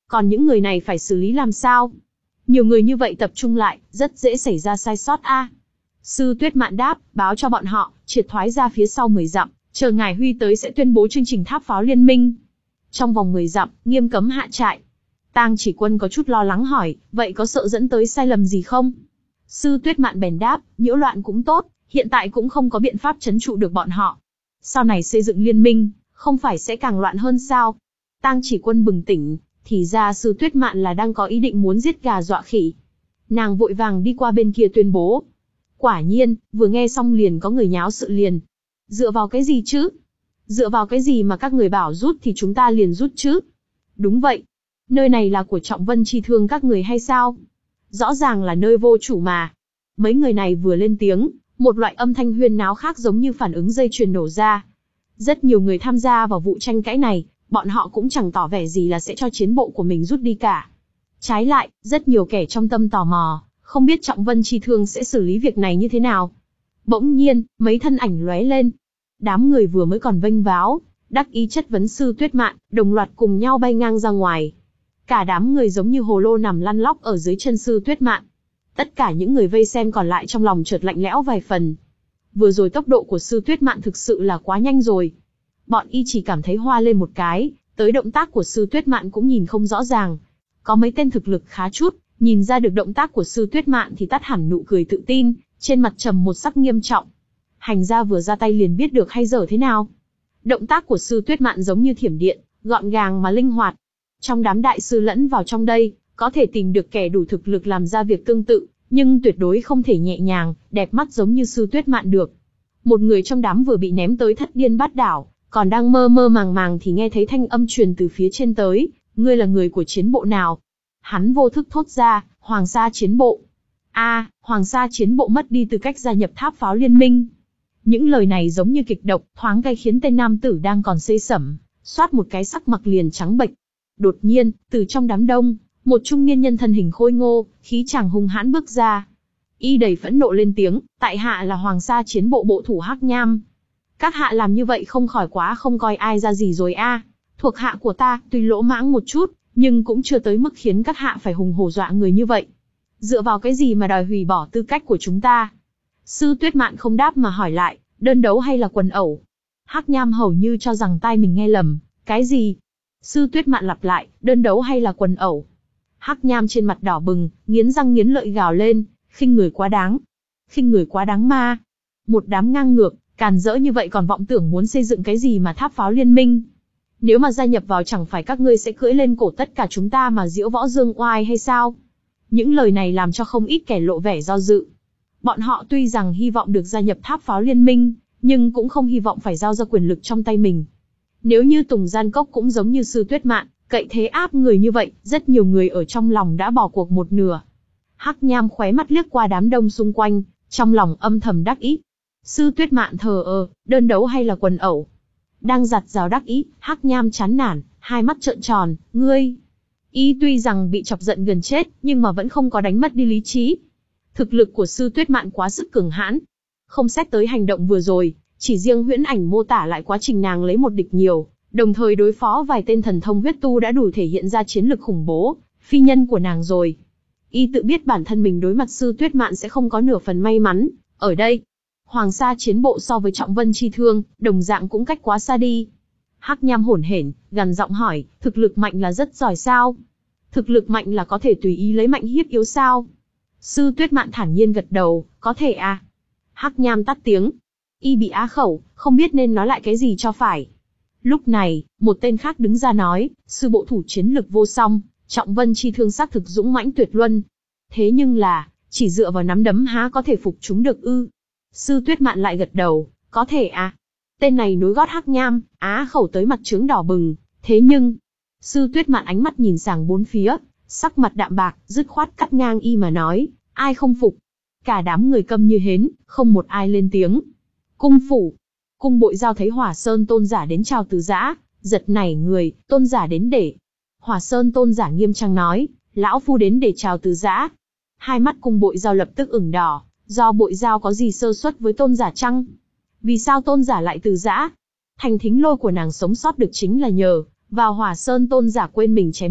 Còn những người này phải xử lý làm sao? Nhiều người như vậy tập trung lại, rất dễ xảy ra sai sót a. Sư Tuyết Mạn đáp, báo cho bọn họ, triệt thoái ra phía sau mười dặm, chờ ngài Huy tới sẽ tuyên bố chương trình tháp pháo liên minh. Trong vòng mười dặm, nghiêm cấm hạ trại. Tang Chỉ Quân có chút lo lắng hỏi, vậy có sợ dẫn tới sai lầm gì không? Sư Tuyết Mạn bèn đáp, nhiễu loạn cũng tốt, hiện tại cũng không có biện pháp trấn trụ được bọn họ. Sau này xây dựng liên minh, không phải sẽ càng loạn hơn sao? Tang Chỉ Quân bừng tỉnh, thì ra Sư Tuyết Mạn là đang có ý định muốn giết gà dọa khỉ. Nàng vội vàng đi qua bên kia tuyên bố. Quả nhiên, vừa nghe xong liền có người nháo sự liền. Dựa vào cái gì chứ? Dựa vào cái gì mà các người bảo rút thì chúng ta liền rút chứ? Đúng vậy. Nơi này là của Trọng Vân Chi Thương các người hay sao? Rõ ràng là nơi vô chủ mà. Mấy người này vừa lên tiếng, một loại âm thanh huyên náo khác giống như phản ứng dây chuyền nổ ra. Rất nhiều người tham gia vào vụ tranh cãi này, bọn họ cũng chẳng tỏ vẻ gì là sẽ cho chiến bộ của mình rút đi cả. Trái lại, rất nhiều kẻ trong tâm tò mò, không biết Trọng Vân Chi Thương sẽ xử lý việc này như thế nào. Bỗng nhiên, mấy thân ảnh lóe lên. Đám người vừa mới còn vênh váo, đắc ý chất vấn Sư Tuyết Mạn, đồng loạt cùng nhau bay ngang ra ngoài. Cả đám người giống như hồ lô nằm lăn lóc ở dưới chân Sư Tuyết Mạn. Tất cả những người vây xem còn lại trong lòng chợt lạnh lẽo vài phần. Vừa rồi tốc độ của Sư Tuyết Mạn thực sự là quá nhanh rồi. Bọn y chỉ cảm thấy hoa lên một cái, tới động tác của Sư Tuyết Mạn cũng nhìn không rõ ràng. Có mấy tên thực lực khá chút, nhìn ra được động tác của Sư Tuyết Mạn thì tắt hẳn nụ cười tự tin, trên mặt trầm một sắc nghiêm trọng. Hành gia vừa ra tay liền biết được hay dở thế nào. Động tác của Sư Tuyết Mạn giống như thiểm điện, gọn gàng mà linh hoạt. Trong đám đại sư lẫn vào trong đây, có thể tìm được kẻ đủ thực lực làm ra việc tương tự, nhưng tuyệt đối không thể nhẹ nhàng, đẹp mắt giống như Sư Tuyết Mạn được. Một người trong đám vừa bị ném tới thất điên bát đảo, còn đang mơ mơ màng màng thì nghe thấy thanh âm truyền từ phía trên tới, ngươi là người của chiến bộ nào? Hắn vô thức thốt ra, Hoàng Sa chiến bộ. A, à, Hoàng Sa chiến bộ mất đi tư cách gia nhập tháp pháo liên minh. Những lời này giống như kịch độc, thoáng cái khiến tên nam tử đang còn xây sẩm, xoát một cái sắc mặt liền trắng bệch. Đột nhiên, từ trong đám đông, một trung niên nhân thân hình khôi ngô, khí chàng hung hãn bước ra. Y đầy phẫn nộ lên tiếng, tại hạ là Hoàng Sa chiến bộ bộ thủ Hắc Nham. Các hạ làm như vậy không khỏi quá không coi ai ra gì rồi a. À. Thuộc hạ của ta, tuy lỗ mãng một chút, nhưng cũng chưa tới mức khiến các hạ phải hùng hổ dọa người như vậy. Dựa vào cái gì mà đòi hủy bỏ tư cách của chúng ta? Sư Tuyết Mạn không đáp mà hỏi lại, đơn đấu hay là quần ẩu? Hắc Nham hầu như cho rằng tai mình nghe lầm, cái gì? Sư Tuyết Mạn lặp lại, đơn đấu hay là quần ẩu? Hắc Nham trên mặt đỏ bừng, nghiến răng nghiến lợi gào lên, khinh người quá đáng. Khinh người quá đáng ma. Một đám ngang ngược, càn rỡ như vậy còn vọng tưởng muốn xây dựng cái gì mà tháp pháo liên minh? Nếu mà gia nhập vào chẳng phải các ngươi sẽ cưỡi lên cổ tất cả chúng ta mà diễu võ dương oai hay sao? Những lời này làm cho không ít kẻ lộ vẻ do dự. Bọn họ tuy rằng hy vọng được gia nhập tháp pháo liên minh, nhưng cũng không hy vọng phải giao ra quyền lực trong tay mình. Nếu như Tùng Gian Cốc cũng giống như Sư Tuyết Mạn, cậy thế áp người như vậy, rất nhiều người ở trong lòng đã bỏ cuộc một nửa. Hắc Nham khóe mắt liếc qua đám đông xung quanh, trong lòng âm thầm đắc ý. Sư Tuyết Mạn thờ ơ, đơn đấu hay là quần ẩu? Đang giặt rào đắc ý, Hắc Nham chán nản, hai mắt trợn tròn, ngươi. Y tuy rằng bị chọc giận gần chết, nhưng mà vẫn không có đánh mất đi lý trí. Thực lực của Sư Tuyết Mạn quá sức cường hãn. Không xét tới hành động vừa rồi, chỉ riêng huyễn ảnh mô tả lại quá trình nàng lấy một địch nhiều, đồng thời đối phó vài tên thần thông huyết tu đã đủ thể hiện ra chiến lực khủng bố, phi nhân của nàng rồi. Y tự biết bản thân mình đối mặt Sư Tuyết Mạn sẽ không có nửa phần may mắn. Ở đây, Hoàng Sa chiến bộ so với Trọng Vân Chi Thương, đồng dạng cũng cách quá xa đi. Hắc Nham hổn hển, gằn giọng hỏi, thực lực mạnh là rất giỏi sao? Thực lực mạnh là có thể tùy ý lấy mạnh hiếp yếu sao? Sư Tuyết Mạn thản nhiên gật đầu, có thể à? Hắc Nham tắt tiếng. Y bị á khẩu, không biết nên nói lại cái gì cho phải. Lúc này, một tên khác đứng ra nói, sư bộ thủ chiến lực vô song, Trọng Vân Chi Thương xác thực dũng mãnh tuyệt luân. Thế nhưng là, chỉ dựa vào nắm đấm há có thể phục chúng được ư? Sư Tuyết Mạn lại gật đầu, có thể à? Tên này nối gót Hắc Nham, á khẩu tới mặt trướng đỏ bừng. Thế nhưng, Sư Tuyết Mạn ánh mắt nhìn sang bốn phía, sắc mặt đạm bạc, dứt khoát cắt ngang y mà nói, ai không phục? Cả đám người câm như hến, không một ai lên tiếng. Cung phủ, cung bội giao thấy Hỏa Sơn tôn giả đến chào từ giã, giật nảy người, tôn giả đến để. Hỏa Sơn tôn giả nghiêm trang nói, lão phu đến để chào từ giã. Hai mắt cung bội giao lập tức ửng đỏ, do bội giao có gì sơ suất với tôn giả chăng? Vì sao tôn giả lại từ giã? Thành Thính Lôi của nàng sống sót được chính là nhờ vào Hỏa Sơn tôn giả quên mình chém giết,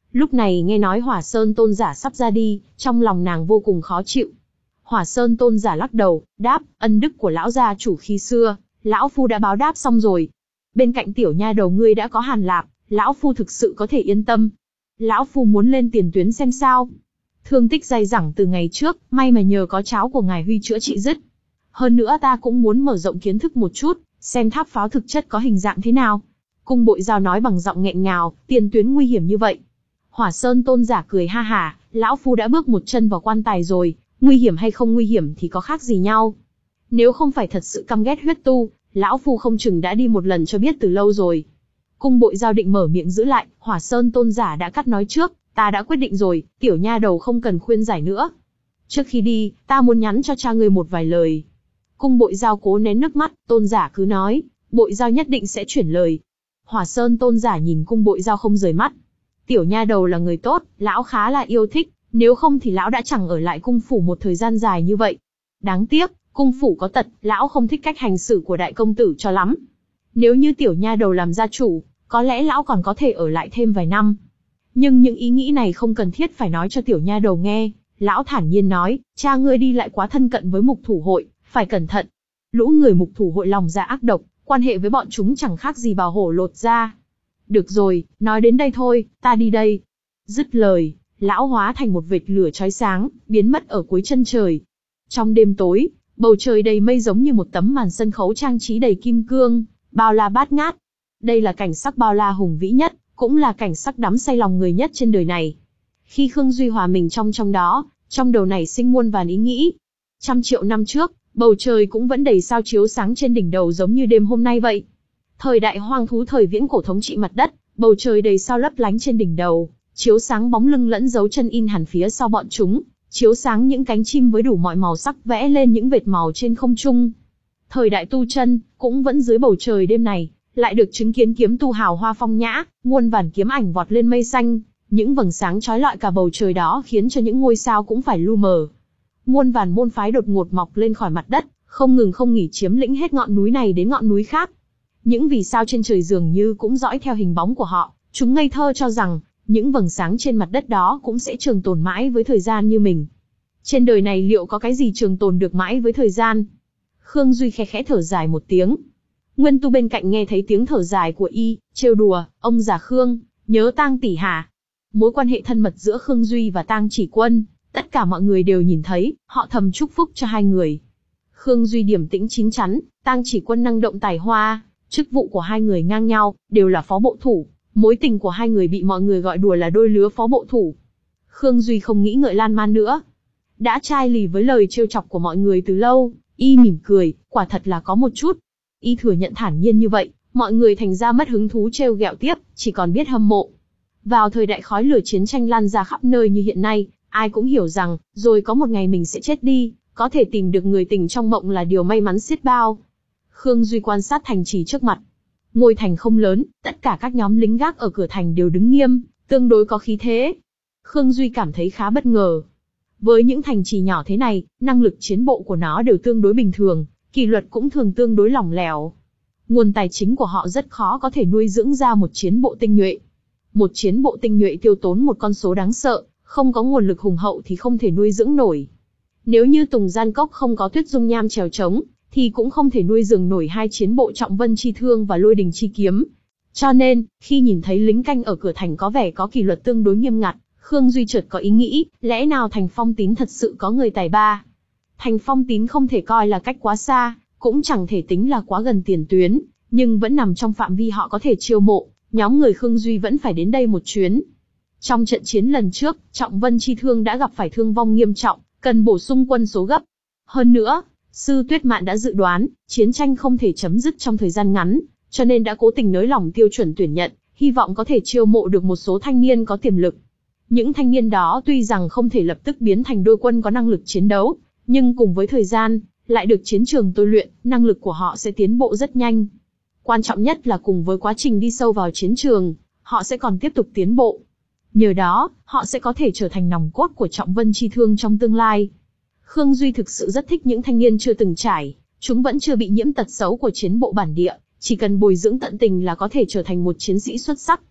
Lúc này nghe nói Hỏa Sơn tôn giả sắp ra đi, trong lòng nàng vô cùng khó chịu. Hỏa Sơn tôn giả lắc đầu, đáp, ân đức của lão gia chủ khi xưa, lão phu đã báo đáp xong rồi. Bên cạnh tiểu nha đầu ngươi đã có Hàn Lạp, lão phu thực sự có thể yên tâm. Lão phu muốn lên tiền tuyến xem sao. Thương tích dai dẳng từ ngày trước, may mà nhờ có cháo của ngài Huy chữa trị dứt. Hơn nữa ta cũng muốn mở rộng kiến thức một chút, xem tháp pháo thực chất có hình dạng thế nào. Cung Bội Giao nói bằng giọng nghẹn ngào, tiền tuyến nguy hiểm như vậy. Hỏa Sơn tôn giả cười ha hả, lão phu đã bước một chân vào quan tài rồi, nguy hiểm hay không nguy hiểm thì có khác gì nhau. Nếu không phải thật sự căm ghét huyết tu, lão phu không chừng đã đi một lần cho biết từ lâu rồi. Cung Bội Giao định mở miệng giữ lại, Hỏa Sơn tôn giả đã cắt nói trước, ta đã quyết định rồi, tiểu nha đầu không cần khuyên giải nữa. Trước khi đi, ta muốn nhắn cho cha ngươi một vài lời. Cung Bội Giao cố nén nước mắt, tôn giả cứ nói, Bội Giao nhất định sẽ chuyển lời. Hỏa Sơn tôn giả nhìn Cung Bội Giao không rời mắt. Tiểu nha đầu là người tốt, lão khá là yêu thích, nếu không thì lão đã chẳng ở lại cung phủ một thời gian dài như vậy. Đáng tiếc, cung phủ có tật, lão không thích cách hành xử của đại công tử cho lắm. Nếu như tiểu nha đầu làm gia chủ, có lẽ lão còn có thể ở lại thêm vài năm. Nhưng những ý nghĩ này không cần thiết phải nói cho tiểu nha đầu nghe. Lão thản nhiên nói, cha ngươi đi lại quá thân cận với mục thủ hội, phải cẩn thận. Lũ người mục thủ hội lòng dạ ác độc, quan hệ với bọn chúng chẳng khác gì bào hổ lột da. Được rồi, nói đến đây thôi, ta đi đây. Dứt lời, lão hóa thành một vệt lửa chói sáng, biến mất ở cuối chân trời. Trong đêm tối, bầu trời đầy mây giống như một tấm màn sân khấu trang trí đầy kim cương, bao la bát ngát. Đây là cảnh sắc bao la hùng vĩ nhất, cũng là cảnh sắc đắm say lòng người nhất trên đời này. Khi Khương Duy hòa mình trong trong đó, trong đầu này sinh muôn vàn ý nghĩ. Trăm triệu năm trước, bầu trời cũng vẫn đầy sao chiếu sáng trên đỉnh đầu giống như đêm hôm nay vậy. Thời đại hoang thú thời viễn cổ thống trị mặt đất, bầu trời đầy sao lấp lánh trên đỉnh đầu, chiếu sáng bóng lưng lẫn dấu chân in hẳn phía sau bọn chúng, chiếu sáng những cánh chim với đủ mọi màu sắc vẽ lên những vệt màu trên không trung. Thời đại tu chân, cũng vẫn dưới bầu trời đêm này, lại được chứng kiến kiếm tu hào hoa phong nhã, muôn vàn kiếm ảnh vọt lên mây xanh, những vầng sáng chói lọi cả bầu trời đó khiến cho những ngôi sao cũng phải lu mờ. Muôn vàn môn phái đột ngột mọc lên khỏi mặt đất, không ngừng không nghỉ chiếm lĩnh hết ngọn núi này đến ngọn núi khác. Những vì sao trên trời dường như cũng dõi theo hình bóng của họ, chúng ngây thơ cho rằng, những vầng sáng trên mặt đất đó cũng sẽ trường tồn mãi với thời gian như mình. Trên đời này liệu có cái gì trường tồn được mãi với thời gian? Khương Duy khẽ khẽ thở dài một tiếng. Nguyên Tu bên cạnh nghe thấy tiếng thở dài của y, trêu đùa, ông già Khương, nhớ Tang tỷ hả? Mối quan hệ thân mật giữa Khương Duy và Tang Chỉ Quân, tất cả mọi người đều nhìn thấy, họ thầm chúc phúc cho hai người. Khương Duy điềm tĩnh chín chắn, Tang Chỉ Quân năng động tài hoa, chức vụ của hai người ngang nhau, đều là phó bộ thủ, mối tình của hai người bị mọi người gọi đùa là đôi lứa phó bộ thủ. Khương Duy không nghĩ ngợi lan man nữa. Đã chai lì với lời trêu chọc của mọi người từ lâu, y mỉm cười, quả thật là có một chút. Y thừa nhận thản nhiên như vậy, mọi người thành ra mất hứng thú trêu ghẹo tiếp, chỉ còn biết hâm mộ. Vào thời đại khói lửa chiến tranh lan ra khắp nơi như hiện nay, ai cũng hiểu rằng, rồi có một ngày mình sẽ chết đi, có thể tìm được người tình trong mộng là điều may mắn xiết bao. Khương Duy quan sát thành trì trước mặt. Ngôi thành không lớn, tất cả các nhóm lính gác ở cửa thành đều đứng nghiêm, tương đối có khí thế. Khương Duy cảm thấy khá bất ngờ. Với những thành trì nhỏ thế này, năng lực chiến bộ của nó đều tương đối bình thường, kỷ luật cũng thường tương đối lỏng lẻo. Nguồn tài chính của họ rất khó có thể nuôi dưỡng ra một chiến bộ tinh nhuệ. Một chiến bộ tinh nhuệ tiêu tốn một con số đáng sợ, không có nguồn lực hùng hậu thì không thể nuôi dưỡng nổi. Nếu như Tùng Gian Cốc không có Tuyết Dung Nham chèo chống, thì cũng không thể nuôi dưỡng nổi hai chiến bộ Trọng Vân Chi Thương và Lôi Đình Chi Kiếm. Cho nên, khi nhìn thấy lính canh ở cửa thành có vẻ có kỷ luật tương đối nghiêm ngặt, Khương Duy chợt có ý nghĩ, lẽ nào thành Phong Tín thật sự có người tài ba? Thành Phong Tín không thể coi là cách quá xa, cũng chẳng thể tính là quá gần tiền tuyến, nhưng vẫn nằm trong phạm vi họ có thể chiêu mộ, nhóm người Khương Duy vẫn phải đến đây một chuyến. Trong trận chiến lần trước, Trọng Vân Chi Thương đã gặp phải thương vong nghiêm trọng, cần bổ sung quân số gấp. Hơn nữa, Sư Tuyết Mạn đã dự đoán, chiến tranh không thể chấm dứt trong thời gian ngắn, cho nên đã cố tình nới lỏng tiêu chuẩn tuyển nhận, hy vọng có thể chiêu mộ được một số thanh niên có tiềm lực. Những thanh niên đó tuy rằng không thể lập tức biến thành đôi quân có năng lực chiến đấu, nhưng cùng với thời gian, lại được chiến trường tôi luyện, năng lực của họ sẽ tiến bộ rất nhanh. Quan trọng nhất là cùng với quá trình đi sâu vào chiến trường, họ sẽ còn tiếp tục tiến bộ. Nhờ đó, họ sẽ có thể trở thành nòng cốt của Trọng Vân Chi Thương trong tương lai. Khương Duy thực sự rất thích những thanh niên chưa từng trải, chúng vẫn chưa bị nhiễm tật xấu của chiến bộ bản địa, chỉ cần bồi dưỡng tận tình là có thể trở thành một chiến sĩ xuất sắc.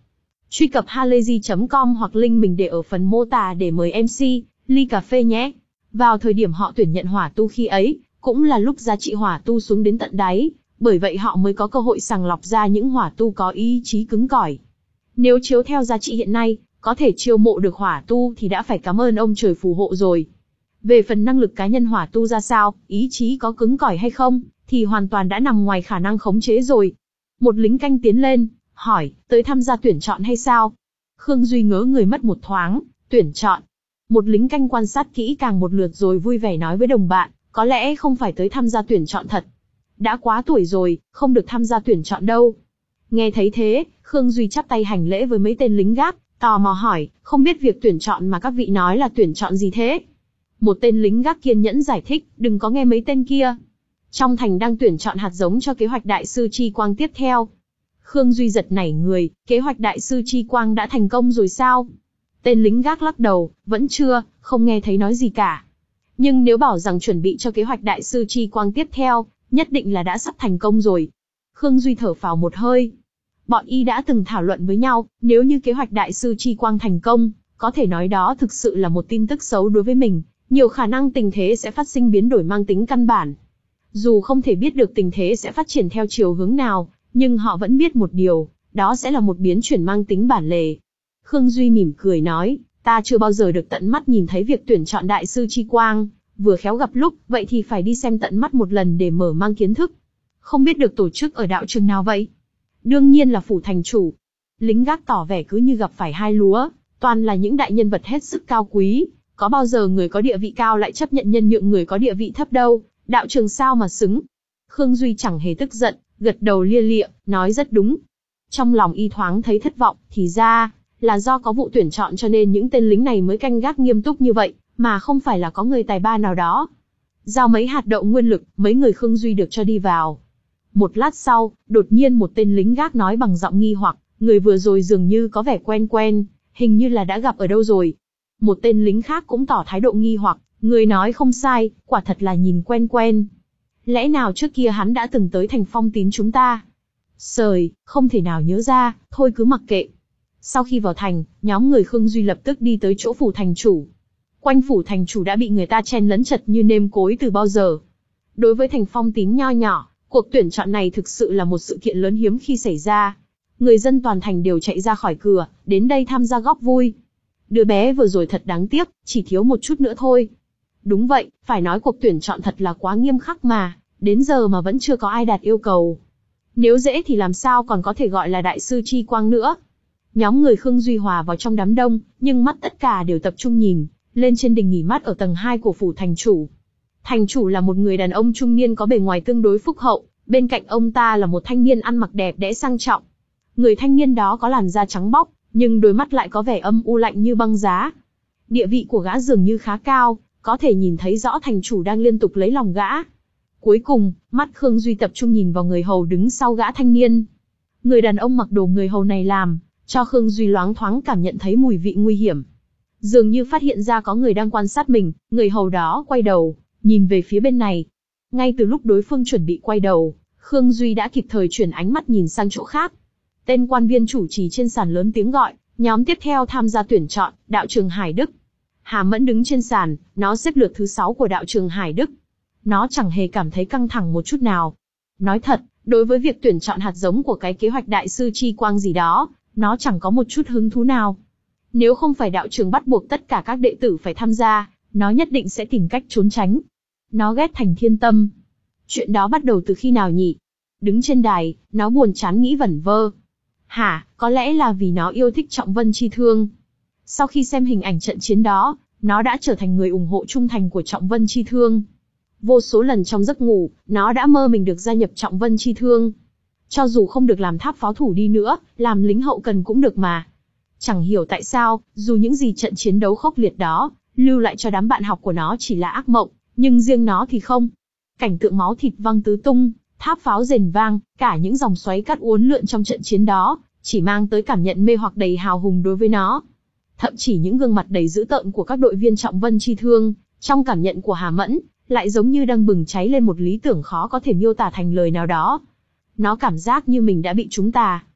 Truy cập halayzi chấm com hoặc link mình để ở phần mô tả để mời em xê, ly cà phê nhé. Vào thời điểm họ tuyển nhận hỏa tu khi ấy, cũng là lúc giá trị hỏa tu xuống đến tận đáy, bởi vậy họ mới có cơ hội sàng lọc ra những hỏa tu có ý chí cứng cỏi. Nếu chiếu theo giá trị hiện nay, có thể chiêu mộ được hỏa tu thì đã phải cảm ơn ông trời phù hộ rồi. Về phần năng lực cá nhân hỏa tu ra sao, ý chí có cứng cỏi hay không, thì hoàn toàn đã nằm ngoài khả năng khống chế rồi. Một lính canh tiến lên, hỏi, tới tham gia tuyển chọn hay sao? Khương Duy ngớ người mất một thoáng, tuyển chọn. Một lính canh quan sát kỹ càng một lượt rồi vui vẻ nói với đồng bạn, có lẽ không phải tới tham gia tuyển chọn thật. Đã quá tuổi rồi, không được tham gia tuyển chọn đâu. Nghe thấy thế, Khương Duy chắp tay hành lễ với mấy tên lính gác, tò mò hỏi, không biết việc tuyển chọn mà các vị nói là tuyển chọn gì thế? Một tên lính gác kiên nhẫn giải thích, đừng có nghe mấy tên kia. Trong thành đang tuyển chọn hạt giống cho kế hoạch đại sư Chi Quang tiếp theo. Khương Duy giật nảy người, kế hoạch đại sư Chi Quang đã thành công rồi sao? Tên lính gác lắc đầu, vẫn chưa, không nghe thấy nói gì cả. Nhưng nếu bảo rằng chuẩn bị cho kế hoạch đại sư Chi Quang tiếp theo, nhất định là đã sắp thành công rồi. Khương Duy thở phào một hơi. Bọn y đã từng thảo luận với nhau, nếu như kế hoạch đại sư Chi Quang thành công, có thể nói đó thực sự là một tin tức xấu đối với mình, nhiều khả năng tình thế sẽ phát sinh biến đổi mang tính căn bản. Dù không thể biết được tình thế sẽ phát triển theo chiều hướng nào, nhưng họ vẫn biết một điều, đó sẽ là một biến chuyển mang tính bản lề. Khương Duy mỉm cười nói, ta chưa bao giờ được tận mắt nhìn thấy việc tuyển chọn đại sư Chi Quang, vừa khéo gặp lúc, vậy thì phải đi xem tận mắt một lần để mở mang kiến thức. Không biết được tổ chức ở đạo trường nào vậy? Đương nhiên là phủ thành chủ. Lính gác tỏ vẻ cứ như gặp phải hai lúa, toàn là những đại nhân vật hết sức cao quý, có bao giờ người có địa vị cao lại chấp nhận nhân nhượng người có địa vị thấp đâu, đạo trường sao mà xứng. Khương Duy chẳng hề tức giận, gật đầu lia lịa, nói rất đúng. Trong lòng y thoáng thấy thất vọng, thì ra là do có vụ tuyển chọn cho nên những tên lính này mới canh gác nghiêm túc như vậy, mà không phải là có người tài ba nào đó. Giao mấy hạt đậu nguyên lực, mấy người Khương Duy được cho đi vào. Một lát sau, đột nhiên một tên lính gác nói bằng giọng nghi hoặc, người vừa rồi dường như có vẻ quen quen, hình như là đã gặp ở đâu rồi. Một tên lính khác cũng tỏ thái độ nghi hoặc, người nói không sai, quả thật là nhìn quen quen. Lẽ nào trước kia hắn đã từng tới thành Phong Tín chúng ta? Sời, không thể nào nhớ ra, thôi cứ mặc kệ. Sau khi vào thành, nhóm người Khương Duy lập tức đi tới chỗ phủ thành chủ. Quanh phủ thành chủ đã bị người ta chen lấn chật như nêm cối từ bao giờ. Đối với thành Phong Tín nho nhỏ, cuộc tuyển chọn này thực sự là một sự kiện lớn hiếm khi xảy ra. Người dân toàn thành đều chạy ra khỏi cửa, đến đây tham gia góp vui. Đứa bé vừa rồi thật đáng tiếc, chỉ thiếu một chút nữa thôi. Đúng vậy, phải nói cuộc tuyển chọn thật là quá nghiêm khắc mà, đến giờ mà vẫn chưa có ai đạt yêu cầu. Nếu dễ thì làm sao còn có thể gọi là đại sư Chi Quang nữa. Nhóm người Khương Duy hòa vào trong đám đông, nhưng mắt tất cả đều tập trung nhìn lên trên đình nghỉ mát ở tầng hai của phủ thành chủ. Thành chủ là một người đàn ông trung niên có bề ngoài tương đối phúc hậu, bên cạnh ông ta là một thanh niên ăn mặc đẹp đẽ sang trọng. Người thanh niên đó có làn da trắng bóc, nhưng đôi mắt lại có vẻ âm u lạnh như băng giá. Địa vị của gã dường như khá cao, có thể nhìn thấy rõ thành chủ đang liên tục lấy lòng gã. Cuối cùng, mắt Khương Duy tập trung nhìn vào người hầu đứng sau gã thanh niên. Người đàn ông mặc đồ người hầu này làm cho Khương Duy loáng thoáng cảm nhận thấy mùi vị nguy hiểm. Dường như phát hiện ra có người đang quan sát mình, người hầu đó quay đầu, nhìn về phía bên này. Ngay từ lúc đối phương chuẩn bị quay đầu, Khương Duy đã kịp thời chuyển ánh mắt nhìn sang chỗ khác. Tên quan viên chủ trì trên sàn lớn tiếng gọi, nhóm tiếp theo tham gia tuyển chọn, đạo trường Hải Đức. Hà Mẫn đứng trên sàn, nó xếp lượt thứ sáu của đạo trường Hải Đức. Nó chẳng hề cảm thấy căng thẳng một chút nào. Nói thật, đối với việc tuyển chọn hạt giống của cái kế hoạch đại sư Chi Quang gì đó, nó chẳng có một chút hứng thú nào. Nếu không phải đạo trường bắt buộc tất cả các đệ tử phải tham gia, nó nhất định sẽ tìm cách trốn tránh. Nó ghét Thành Thiên Tâm. Chuyện đó bắt đầu từ khi nào nhỉ? Đứng trên đài, nó buồn chán nghĩ vẩn vơ. Hả, có lẽ là vì nó yêu thích Trọng Vân Chi Thương. Sau khi xem hình ảnh trận chiến đó, nó đã trở thành người ủng hộ trung thành của Trọng Vân Chi Thương. Vô số lần trong giấc ngủ, nó đã mơ mình được gia nhập Trọng Vân Chi Thương. Cho dù không được làm tháp pháo thủ đi nữa, làm lính hậu cần cũng được mà. Chẳng hiểu tại sao, dù những gì trận chiến đấu khốc liệt đó, lưu lại cho đám bạn học của nó chỉ là ác mộng, nhưng riêng nó thì không. Cảnh tượng máu thịt văng tứ tung, tháp pháo rền vang, cả những dòng xoáy cát uốn lượn trong trận chiến đó, chỉ mang tới cảm nhận mê hoặc đầy hào hùng đối với nó. Thậm chỉ những gương mặt đầy dữ tợn của các đội viên Trọng Vân Chi Thương, trong cảm nhận của Hà Mẫn, lại giống như đang bừng cháy lên một lý tưởng khó có thể miêu tả thành lời nào đó. Nó cảm giác như mình đã bị trúng tà.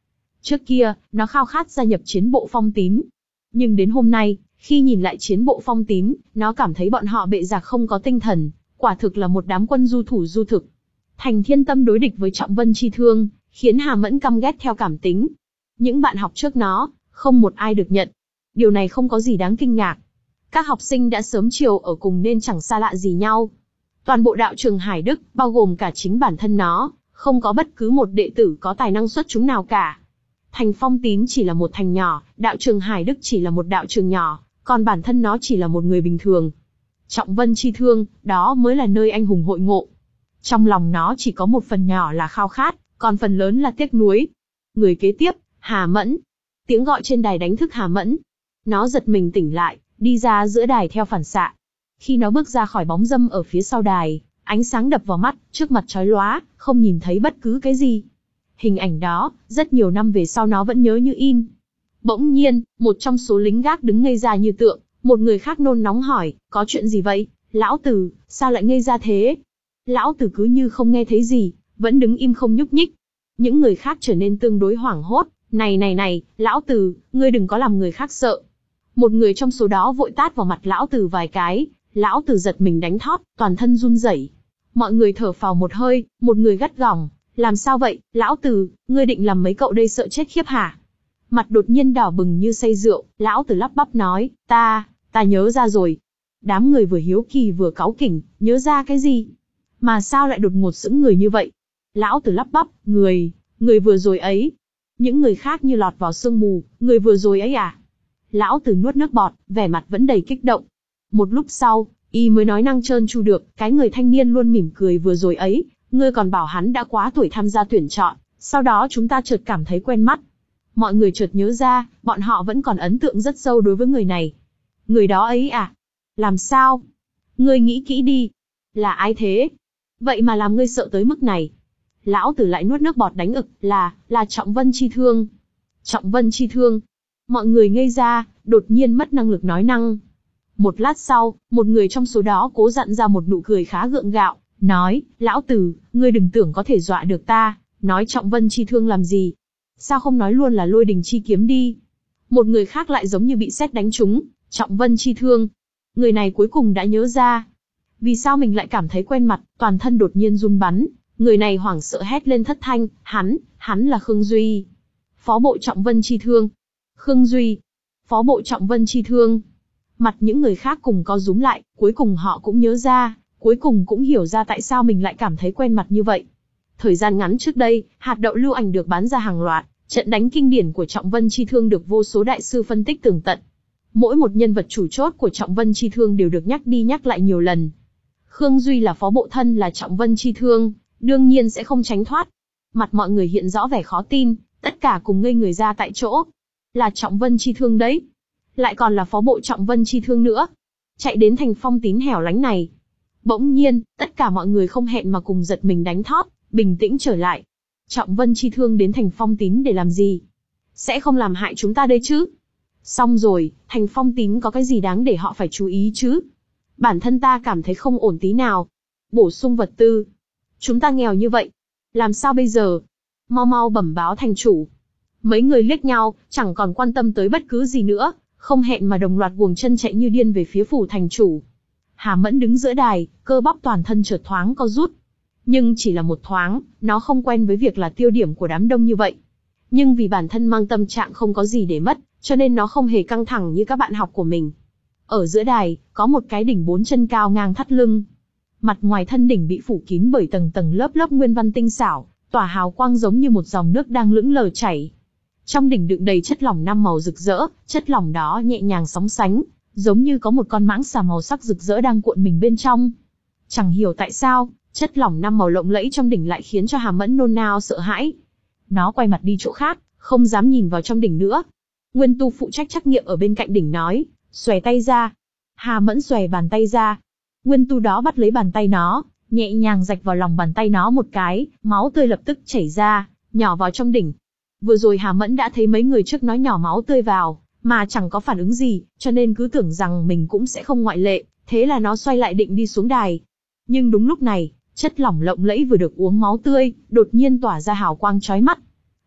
Trước kia, nó khao khát gia nhập chiến bộ Phong Tín. Nhưng đến hôm nay, khi nhìn lại chiến bộ Phong Tín, nó cảm thấy bọn họ bệ rạc không có tinh thần, quả thực là một đám quân du thủ du thực. Thành Thiên Tâm đối địch với Trọng Vân Chi Thương, khiến Hà Mẫn căm ghét theo cảm tính. Những bạn học trước nó, không một ai được nhận. Điều này không có gì đáng kinh ngạc. Các học sinh đã sớm chiều ở cùng nên chẳng xa lạ gì nhau. Toàn bộ đạo trường Hải Đức, bao gồm cả chính bản thân nó, không có bất cứ một đệ tử có tài năng xuất chúng nào cả. Thành Phong Tín chỉ là một thành nhỏ, đạo trường Hải Đức chỉ là một đạo trường nhỏ, còn bản thân nó chỉ là một người bình thường. Trọng Vân Chi Thương, đó mới là nơi anh hùng hội ngộ. Trong lòng nó chỉ có một phần nhỏ là khao khát, còn phần lớn là tiếc nuối. Người kế tiếp, Hà Mẫn. Tiếng gọi trên đài đánh thức Hà Mẫn. Nó giật mình tỉnh lại, đi ra giữa đài theo phản xạ. Khi nó bước ra khỏi bóng râm ở phía sau đài, ánh sáng đập vào mắt, trước mặt chói lóa, không nhìn thấy bất cứ cái gì. Hình ảnh đó, rất nhiều năm về sau nó vẫn nhớ như in. Bỗng nhiên, một trong số lính gác đứng ngây ra như tượng, một người khác nôn nóng hỏi, có chuyện gì vậy? Lão Tử, sao lại ngây ra thế? Lão Tử cứ như không nghe thấy gì, vẫn đứng im không nhúc nhích. Những người khác trở nên tương đối hoảng hốt, này này này, Lão Tử, ngươi đừng có làm người khác sợ. Một người trong số đó vội tát vào mặt Lão Tử vài cái, Lão Tử giật mình đánh thót, toàn thân run rẩy. Mọi người thở phào một hơi, một người gắt gỏng, làm sao vậy, Lão Tử, ngươi định làm mấy cậu đây sợ chết khiếp hả? Mặt đột nhiên đỏ bừng như say rượu, Lão Tử lắp bắp nói, ta, ta nhớ ra rồi. Đám người vừa hiếu kỳ vừa cáu kỉnh, nhớ ra cái gì? Mà sao lại đột ngột sững người như vậy? Lão Tử lắp bắp, người, người vừa rồi ấy. Những người khác như lọt vào sương mù, người vừa rồi ấy à? Lão Tử nuốt nước bọt, vẻ mặt vẫn đầy kích động. Một lúc sau, y mới nói năng trơn tru được, cái người thanh niên luôn mỉm cười vừa rồi ấy, ngươi còn bảo hắn đã quá tuổi tham gia tuyển chọn, sau đó chúng ta chợt cảm thấy quen mắt. Mọi người chợt nhớ ra, bọn họ vẫn còn ấn tượng rất sâu đối với người này. Người đó ấy à? Làm sao? Ngươi nghĩ kỹ đi. Là ai thế? Vậy mà làm ngươi sợ tới mức này. Lão Tử lại nuốt nước bọt đánh ực, là, là Trọng Vân Chi Thương. Trọng Vân Chi Thương. Mọi người ngây ra, đột nhiên mất năng lực nói năng. Một lát sau, một người trong số đó cố dặn ra một nụ cười khá gượng gạo, nói, Lão Tử, ngươi đừng tưởng có thể dọa được ta, nói Trọng Vân Chi Thương làm gì. Sao không nói luôn là Lôi Đình Chi Kiếm đi. Một người khác lại giống như bị sét đánh trúng, Trọng Vân Chi Thương. Người này cuối cùng đã nhớ ra. Vì sao mình lại cảm thấy quen mặt, toàn thân đột nhiên run bắn. Người này hoảng sợ hét lên thất thanh, hắn, hắn là Khương Duy. Phó bộ Trọng Vân Chi Thương. Khương Duy. Phó bộ Trọng Vân Chi Thương. Mặt những người khác cùng co rúm lại, cuối cùng họ cũng nhớ ra, cuối cùng cũng hiểu ra tại sao mình lại cảm thấy quen mặt như vậy. Thời gian ngắn trước đây, hạt đậu lưu ảnh được bán ra hàng loạt, trận đánh kinh điển của Trọng Vân Chi Thương được vô số đại sư phân tích tường tận. Mỗi một nhân vật chủ chốt của Trọng Vân Chi Thương đều được nhắc đi nhắc lại nhiều lần. Khương Duy là phó bộ thân là Trọng Vân Chi Thương, đương nhiên sẽ không tránh thoát. Mặt mọi người hiện rõ vẻ khó tin, tất cả cùng ngây người ra tại chỗ. Là Trọng Vân Chi Thương đấy. Lại còn là phó bộ Trọng Vân Chi Thương nữa. Chạy đến thành Phong Tín hẻo lánh này. Bỗng nhiên, tất cả mọi người không hẹn mà cùng giật mình đánh thót, bình tĩnh trở lại. Trọng Vân Chi Thương đến thành Phong Tín để làm gì? Sẽ không làm hại chúng ta đây chứ? Xong rồi, thành Phong Tín có cái gì đáng để họ phải chú ý chứ? Bản thân ta cảm thấy không ổn tí nào. Bổ sung vật tư. Chúng ta nghèo như vậy. Làm sao bây giờ? Mau mau bẩm báo thành chủ. Mấy người liếc nhau, chẳng còn quan tâm tới bất cứ gì nữa, không hẹn mà đồng loạt guồng chân chạy như điên về phía phủ thành chủ. Hà Mẫn đứng giữa đài, cơ bắp toàn thân chợt thoáng co rút. Nhưng chỉ là một thoáng, nó không quen với việc là tiêu điểm của đám đông như vậy. Nhưng vì bản thân mang tâm trạng không có gì để mất, cho nên nó không hề căng thẳng như các bạn học của mình. Ở giữa đài, có một cái đỉnh bốn chân cao ngang thắt lưng. Mặt ngoài thân đỉnh bị phủ kín bởi tầng tầng lớp lớp nguyên văn tinh xảo, tỏa hào quang giống như một dòng nước đang lững lờ chảy. Trong đỉnh đựng đầy chất lỏng năm màu rực rỡ, chất lỏng đó nhẹ nhàng sóng sánh, giống như có một con mãng xà màu sắc rực rỡ đang cuộn mình bên trong. Chẳng hiểu tại sao, chất lỏng năm màu lộng lẫy trong đỉnh lại khiến cho Hà Mẫn nôn nao sợ hãi. Nó quay mặt đi chỗ khác, không dám nhìn vào trong đỉnh nữa. Nguyên tu phụ trách trắc nghiệm ở bên cạnh đỉnh nói, xòe tay ra. Hà Mẫn xòe bàn tay ra. Nguyên tu đó bắt lấy bàn tay nó, nhẹ nhàng rạch vào lòng bàn tay nó một cái, máu tươi lập tức chảy ra, nhỏ vào trong đỉnh. Vừa rồi Hà Mẫn đã thấy mấy người trước nói nhỏ máu tươi vào, mà chẳng có phản ứng gì, cho nên cứ tưởng rằng mình cũng sẽ không ngoại lệ, thế là nó xoay lại định đi xuống đài. Nhưng đúng lúc này, chất lỏng lộng lẫy vừa được uống máu tươi, đột nhiên tỏa ra hào quang chói mắt.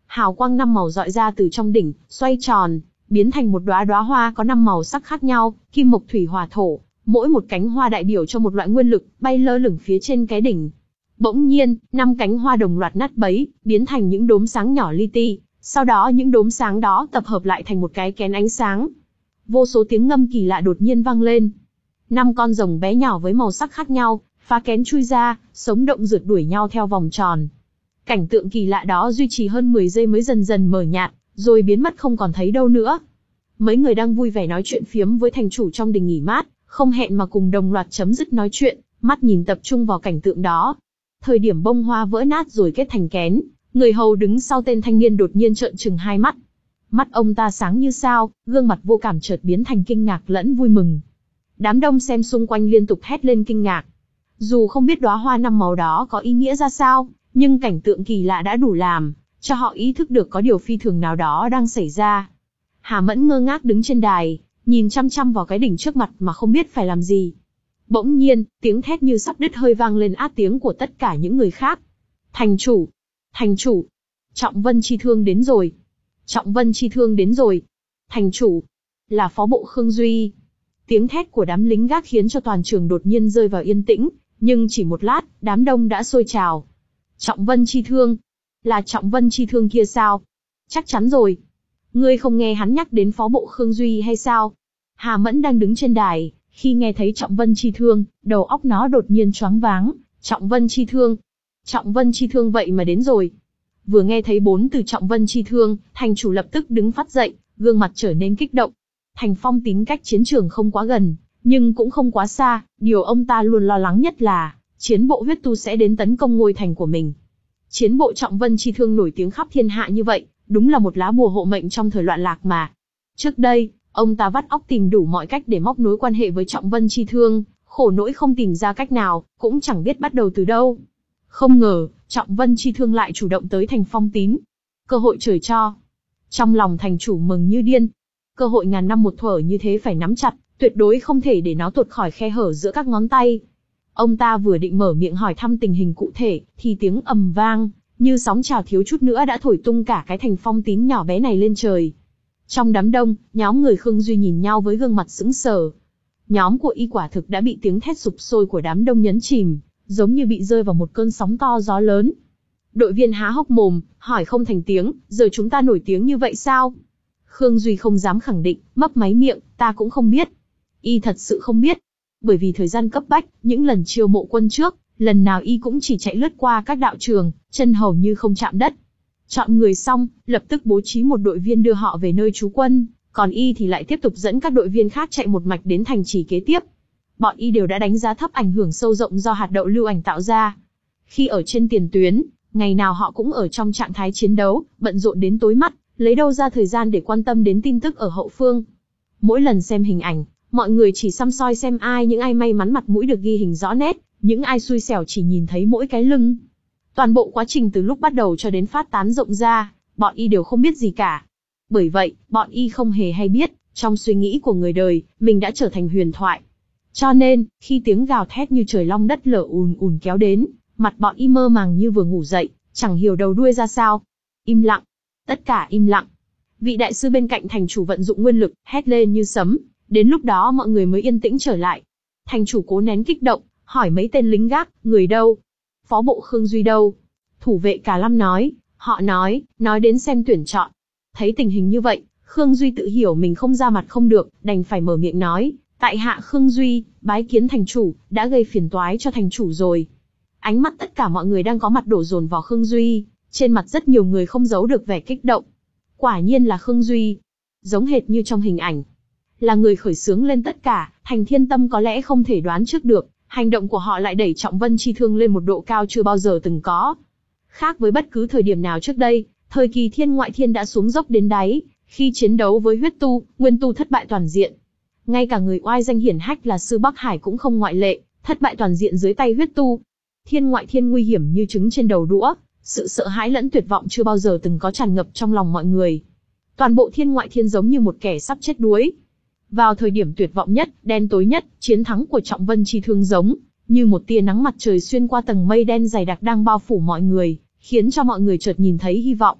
Hào quang năm màu rọi ra từ trong đỉnh, xoay tròn, biến thành một đóa đóa hoa có năm màu sắc khác nhau, kim mộc thủy hỏa thổ, mỗi một cánh hoa đại biểu cho một loại nguyên lực, bay lơ lửng phía trên cái đỉnh. Bỗng nhiên, năm cánh hoa đồng loạt nát bấy, biến thành những đốm sáng nhỏ li ti, sau đó những đốm sáng đó tập hợp lại thành một cái kén ánh sáng. Vô số tiếng ngâm kỳ lạ đột nhiên vang lên. Năm con rồng bé nhỏ với màu sắc khác nhau, phá kén chui ra, sống động rượt đuổi nhau theo vòng tròn. Cảnh tượng kỳ lạ đó duy trì hơn mười giây mới dần dần mờ nhạt, rồi biến mất không còn thấy đâu nữa. Mấy người đang vui vẻ nói chuyện phiếm với thành chủ trong đình nghỉ mát, không hẹn mà cùng đồng loạt chấm dứt nói chuyện, mắt nhìn tập trung vào cảnh tượng đó. Thời điểm bông hoa vỡ nát rồi kết thành kén, người hầu đứng sau tên thanh niên đột nhiên trợn trừng hai mắt. Mắt ông ta sáng như sao, gương mặt vô cảm chợt biến thành kinh ngạc lẫn vui mừng. Đám đông xem xung quanh liên tục hét lên kinh ngạc. Dù không biết đóa hoa năm màu đó có ý nghĩa ra sao, nhưng cảnh tượng kỳ lạ đã đủ làm cho họ ý thức được có điều phi thường nào đó đang xảy ra. Hà Mẫn ngơ ngác đứng trên đài, nhìn chăm chăm vào cái đỉnh trước mặt mà không biết phải làm gì. Bỗng nhiên, tiếng thét như sắp đứt hơi vang lên át tiếng của tất cả những người khác. Thành chủ! Thành chủ! Trọng Vân Chi Thương đến rồi! Trọng Vân Chi Thương đến rồi! Thành chủ! Là phó bộ Khương Duy! Tiếng thét của đám lính gác khiến cho toàn trường đột nhiên rơi vào yên tĩnh, nhưng chỉ một lát, đám đông đã sôi trào. Trọng Vân Chi Thương! Là Trọng Vân Chi Thương kia sao? Chắc chắn rồi! Ngươi không nghe hắn nhắc đến phó bộ Khương Duy hay sao? Hà Mẫn đang đứng trên đài, khi nghe thấy Trọng Vân Chi Thương, đầu óc nó đột nhiên choáng váng. Trọng Vân Chi Thương! Trọng Vân Chi Thương vậy mà đến rồi! Vừa nghe thấy bốn từ Trọng Vân Chi Thương, thành chủ lập tức đứng phát dậy, gương mặt trở nên kích động. Thành Phong Tín cách chiến trường không quá gần, nhưng cũng không quá xa, điều ông ta luôn lo lắng nhất là chiến bộ huyết tu sẽ đến tấn công ngôi thành của mình. Chiến bộ Trọng Vân Chi Thương nổi tiếng khắp thiên hạ như vậy, đúng là một lá bùa hộ mệnh trong thời loạn lạc mà. Trước đây, ông ta vắt óc tìm đủ mọi cách để móc nối quan hệ với Trọng Vân Chi Thương, khổ nỗi không tìm ra cách nào, cũng chẳng biết bắt đầu từ đâu. Không ngờ, Trọng Vân Chi Thương lại chủ động tới Thành Phong Tín. Cơ hội trời cho. Trong lòng thành chủ mừng như điên. Cơ hội ngàn năm một thuở như thế phải nắm chặt, tuyệt đối không thể để nó tuột khỏi khe hở giữa các ngón tay. Ông ta vừa định mở miệng hỏi thăm tình hình cụ thể, thì tiếng ầm vang, như sóng trào thiếu chút nữa đã thổi tung cả cái Thành Phong Tín nhỏ bé này lên trời. Trong đám đông, nhóm người Khương Duy nhìn nhau với gương mặt sững sờ. Nhóm của y quả thực đã bị tiếng thét sục sôi của đám đông nhấn chìm, giống như bị rơi vào một cơn sóng to gió lớn. Đội viên há hốc mồm, hỏi không thành tiếng, giờ chúng ta nổi tiếng như vậy sao? Khương Duy không dám khẳng định, mấp máy miệng, ta cũng không biết. Y thật sự không biết. Bởi vì thời gian cấp bách, những lần chiêu mộ quân trước, lần nào y cũng chỉ chạy lướt qua các đạo trường, chân hầu như không chạm đất. Chọn người xong, lập tức bố trí một đội viên đưa họ về nơi trú quân, còn y thì lại tiếp tục dẫn các đội viên khác chạy một mạch đến thành trì kế tiếp. Bọn y đều đã đánh giá thấp ảnh hưởng sâu rộng do hạt đậu lưu ảnh tạo ra. Khi ở trên tiền tuyến, ngày nào họ cũng ở trong trạng thái chiến đấu, bận rộn đến tối mắt, lấy đâu ra thời gian để quan tâm đến tin tức ở hậu phương. Mỗi lần xem hình ảnh, mọi người chỉ săm soi xem ai những ai may mắn mặt mũi được ghi hình rõ nét, những ai xui xẻo chỉ nhìn thấy mỗi cái lưng. Toàn bộ quá trình từ lúc bắt đầu cho đến phát tán rộng ra, bọn y đều không biết gì cả. Bởi vậy, bọn y không hề hay biết, trong suy nghĩ của người đời, mình đã trở thành huyền thoại. Cho nên, khi tiếng gào thét như trời long đất lở ùn ùn kéo đến, mặt bọn y mơ màng như vừa ngủ dậy, chẳng hiểu đầu đuôi ra sao. Im lặng. Tất cả im lặng. Vị đại sư bên cạnh thành chủ vận dụng nguyên lực, hét lên như sấm. Đến lúc đó mọi người mới yên tĩnh trở lại. Thành chủ cố nén kích động, hỏi mấy tên lính gác, người đâu? Phó bộ Khương Duy đâu? Thủ vệ Cà Lâm nói, họ nói, nói đến xem tuyển chọn. Thấy tình hình như vậy, Khương Duy tự hiểu mình không ra mặt không được, đành phải mở miệng nói, tại hạ Khương Duy, bái kiến thành chủ, đã gây phiền toái cho thành chủ rồi. Ánh mắt tất cả mọi người đang có mặt đổ dồn vào Khương Duy, trên mặt rất nhiều người không giấu được vẻ kích động. Quả nhiên là Khương Duy, giống hệt như trong hình ảnh. Là người khởi xướng lên tất cả, Thành Thiên Tâm có lẽ không thể đoán trước được, hành động của họ lại đẩy Trọng Vân Chi Thương lên một độ cao chưa bao giờ từng có. Khác với bất cứ thời điểm nào trước đây, thời kỳ thiên ngoại thiên đã xuống dốc đến đáy, khi chiến đấu với huyết tu, nguyên tu thất bại toàn diện. Ngay cả người oai danh hiển hách là Sư Bắc Hải cũng không ngoại lệ, thất bại toàn diện dưới tay huyết tu. Thiên ngoại thiên nguy hiểm như trứng trên đầu đũa, sự sợ hãi lẫn tuyệt vọng chưa bao giờ từng có tràn ngập trong lòng mọi người. Toàn bộ thiên ngoại thiên giống như một kẻ sắp chết đuối. Vào thời điểm tuyệt vọng nhất, đen tối nhất, chiến thắng của Trọng Vân Chi Thương giống như một tia nắng mặt trời xuyên qua tầng mây đen dày đặc đang bao phủ mọi người, khiến cho mọi người chợt nhìn thấy hy vọng.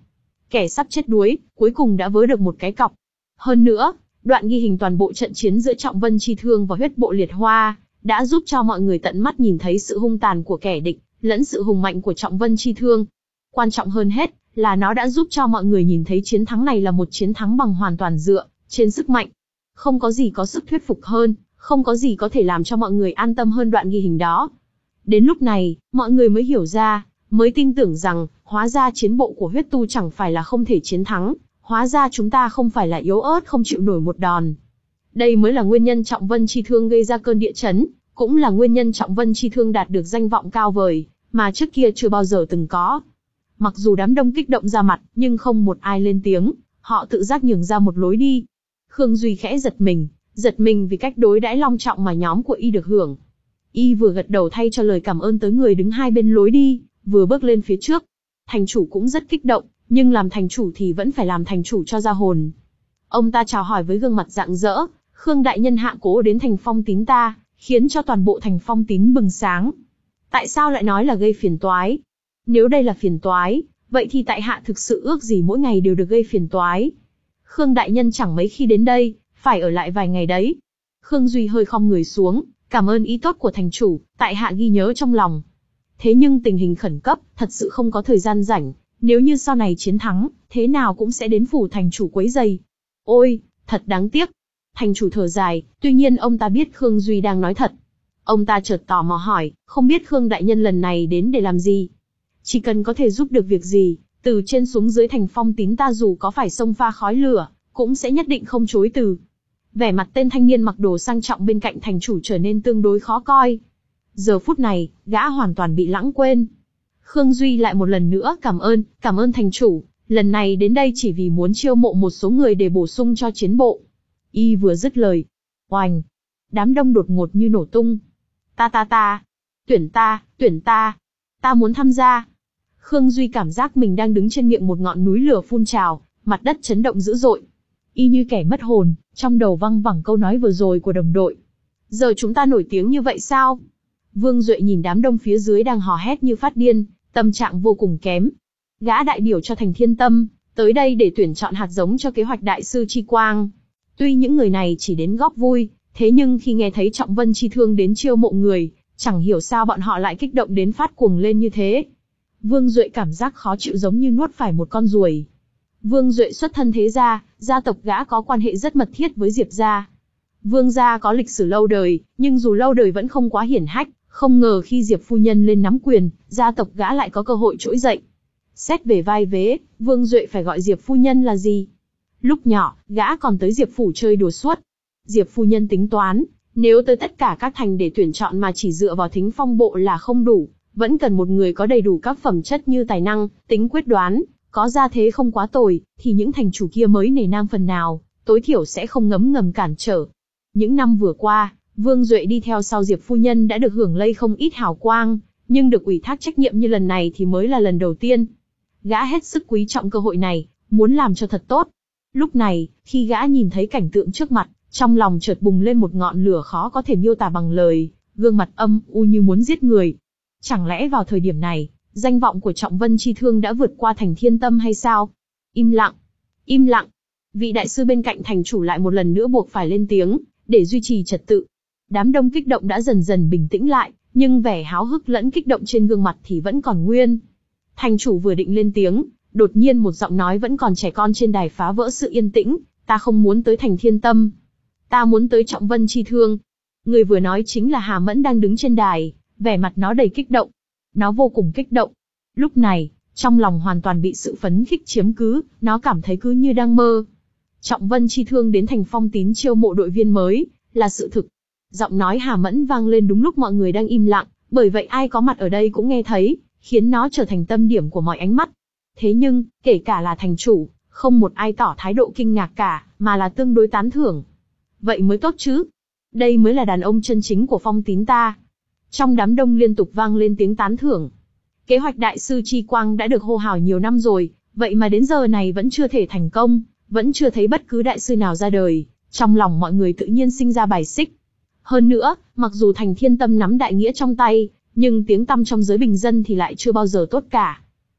Kẻ sắp chết đuối, cuối cùng đã vớ được một cái cọc. Hơn nữa, đoạn ghi hình toàn bộ trận chiến giữa Trọng Vân Chi Thương và Huyết Bộ Liệt Hoa, đã giúp cho mọi người tận mắt nhìn thấy sự hung tàn của kẻ địch, lẫn sự hùng mạnh của Trọng Vân Chi Thương. Quan trọng hơn hết, là nó đã giúp cho mọi người nhìn thấy chiến thắng này là một chiến thắng bằng hoàn toàn dựa trên sức mạnh. Không có gì có sức thuyết phục hơn, không có gì có thể làm cho mọi người an tâm hơn đoạn ghi hình đó. Đến lúc này, mọi người mới hiểu ra, mới tin tưởng rằng, hóa ra chiến bộ của huyết tu chẳng phải là không thể chiến thắng, hóa ra chúng ta không phải là yếu ớt không chịu nổi một đòn. Đây mới là nguyên nhân Trọng Vân Chi Thương gây ra cơn địa chấn, cũng là nguyên nhân Trọng Vân Chi Thương đạt được danh vọng cao vời, mà trước kia chưa bao giờ từng có. Mặc dù đám đông kích động ra mặt, nhưng không một ai lên tiếng, họ tự giác nhường ra một lối đi. Khương Duy khẽ giật mình, giật mình vì cách đối đãi long trọng mà nhóm của y được hưởng. Y vừa gật đầu thay cho lời cảm ơn tới người đứng hai bên lối đi, vừa bước lên phía trước. Thành chủ cũng rất kích động, nhưng làm thành chủ thì vẫn phải làm thành chủ cho ra hồn. Ông ta chào hỏi với gương mặt rạng rỡ, Khương đại nhân hạ cố đến thành Phong Tín ta, khiến cho toàn bộ thành Phong Tín bừng sáng. Tại sao lại nói là gây phiền toái? Nếu đây là phiền toái, vậy thì tại hạ thực sự ước gì mỗi ngày đều được gây phiền toái. Khương đại nhân chẳng mấy khi đến đây, phải ở lại vài ngày đấy. Khương Duy hơi khom người xuống, cảm ơn ý tốt của thành chủ, tại hạ ghi nhớ trong lòng. Thế nhưng tình hình khẩn cấp, thật sự không có thời gian rảnh, nếu như sau này chiến thắng, thế nào cũng sẽ đến phủ thành chủ quấy rầy. Ôi, thật đáng tiếc. Thành chủ thở dài, tuy nhiên ông ta biết Khương Duy đang nói thật. Ông ta chợt tò mò hỏi, không biết Khương đại nhân lần này đến để làm gì? Chỉ cần có thể giúp được việc gì, từ trên xuống dưới thành Phong Tín ta dù có phải xông pha khói lửa, cũng sẽ nhất định không chối từ. Vẻ mặt tên thanh niên mặc đồ sang trọng bên cạnh thành chủ trở nên tương đối khó coi. Giờ phút này, gã hoàn toàn bị lãng quên. Khương Duy lại một lần nữa cảm ơn, cảm ơn thành chủ, lần này đến đây chỉ vì muốn chiêu mộ một số người để bổ sung cho chiến bộ. Y vừa dứt lời, oành, đám đông đột ngột như nổ tung. Ta ta ta, tuyển ta, tuyển ta, ta muốn tham gia. Khương Duy cảm giác mình đang đứng trên miệng một ngọn núi lửa phun trào, mặt đất chấn động dữ dội. Y như kẻ mất hồn, trong đầu văng vẳng câu nói vừa rồi của đồng đội. Giờ chúng ta nổi tiếng như vậy sao? Vương Duệ nhìn đám đông phía dưới đang hò hét như phát điên, tâm trạng vô cùng kém. Gã đại biểu cho thành Thiên Tâm, tới đây để tuyển chọn hạt giống cho kế hoạch đại sư Chi Quang. Tuy những người này chỉ đến góp vui, thế nhưng khi nghe thấy Trọng Vân Chi Thương đến chiêu mộ người, chẳng hiểu sao bọn họ lại kích động đến phát cuồng lên như thế. Vương Duệ cảm giác khó chịu giống như nuốt phải một con ruồi. Vương Duệ xuất thân thế gia, gia tộc gã có quan hệ rất mật thiết với Diệp gia. Vương gia có lịch sử lâu đời, nhưng dù lâu đời vẫn không quá hiển hách, không ngờ khi Diệp phu nhân lên nắm quyền, gia tộc gã lại có cơ hội trỗi dậy. Xét về vai vế, Vương Duệ phải gọi Diệp phu nhân là gì? Lúc nhỏ, gã còn tới Diệp phủ chơi đùa suốt. Diệp phu nhân tính toán, nếu tới tất cả các thành để tuyển chọn mà chỉ dựa vào Thính Phong bộ là không đủ, vẫn cần một người có đầy đủ các phẩm chất như tài năng, tính quyết đoán, có gia thế không quá tồi, thì những thành chủ kia mới nể nang phần nào, tối thiểu sẽ không ngấm ngầm cản trở. Những năm vừa qua, Vương Duệ đi theo sau Diệp phu nhân đã được hưởng lây không ít hào quang, nhưng được ủy thác trách nhiệm như lần này thì mới là lần đầu tiên. Gã hết sức quý trọng cơ hội này, muốn làm cho thật tốt. Lúc này, khi gã nhìn thấy cảnh tượng trước mặt, trong lòng chợt bùng lên một ngọn lửa khó có thể miêu tả bằng lời, gương mặt âm u như muốn giết người. Chẳng lẽ vào thời điểm này, danh vọng của Trọng Vân Chi Thương đã vượt qua thành Thiên Tâm hay sao? Im lặng, im lặng. Vị đại sư bên cạnh thành chủ lại một lần nữa buộc phải lên tiếng, để duy trì trật tự. Đám đông kích động đã dần dần bình tĩnh lại, nhưng vẻ háo hức lẫn kích động trên gương mặt thì vẫn còn nguyên. Thành chủ vừa định lên tiếng, đột nhiên một giọng nói vẫn còn trẻ con trên đài phá vỡ sự yên tĩnh, ta không muốn tới thành Thiên Tâm. Ta muốn tới Trọng Vân Chi Thương. Người vừa nói chính là Hà Mẫn đang đứng trên đài, vẻ mặt nó đầy kích động. Nó vô cùng kích động. Lúc này, trong lòng hoàn toàn bị sự phấn khích chiếm cứ, nó cảm thấy cứ như đang mơ. Trọng Vân Chi Thương đến thành Phong Tín chiêu mộ đội viên mới, là sự thực. Giọng nói Hà Mẫn vang lên đúng lúc mọi người đang im lặng, bởi vậy ai có mặt ở đây cũng nghe thấy, khiến nó trở thành tâm điểm của mọi ánh mắt. Thế nhưng, kể cả là thành chủ, không một ai tỏ thái độ kinh ngạc cả, mà là tương đối tán thưởng. Vậy mới tốt chứ. Đây mới là đàn ông chân chính của Phong Tín ta. Trong đám đông liên tục vang lên tiếng tán thưởng. Kế hoạch đại sư Chi Quang đã được hô hào nhiều năm rồi, vậy mà đến giờ này vẫn chưa thể thành công, vẫn chưa thấy bất cứ đại sư nào ra đời, trong lòng mọi người tự nhiên sinh ra bài xích. Hơn nữa, mặc dù thành Thiên Tâm nắm đại nghĩa trong tay, nhưng tiếng tăm trong giới bình dân thì lại chưa bao giờ tốt cả.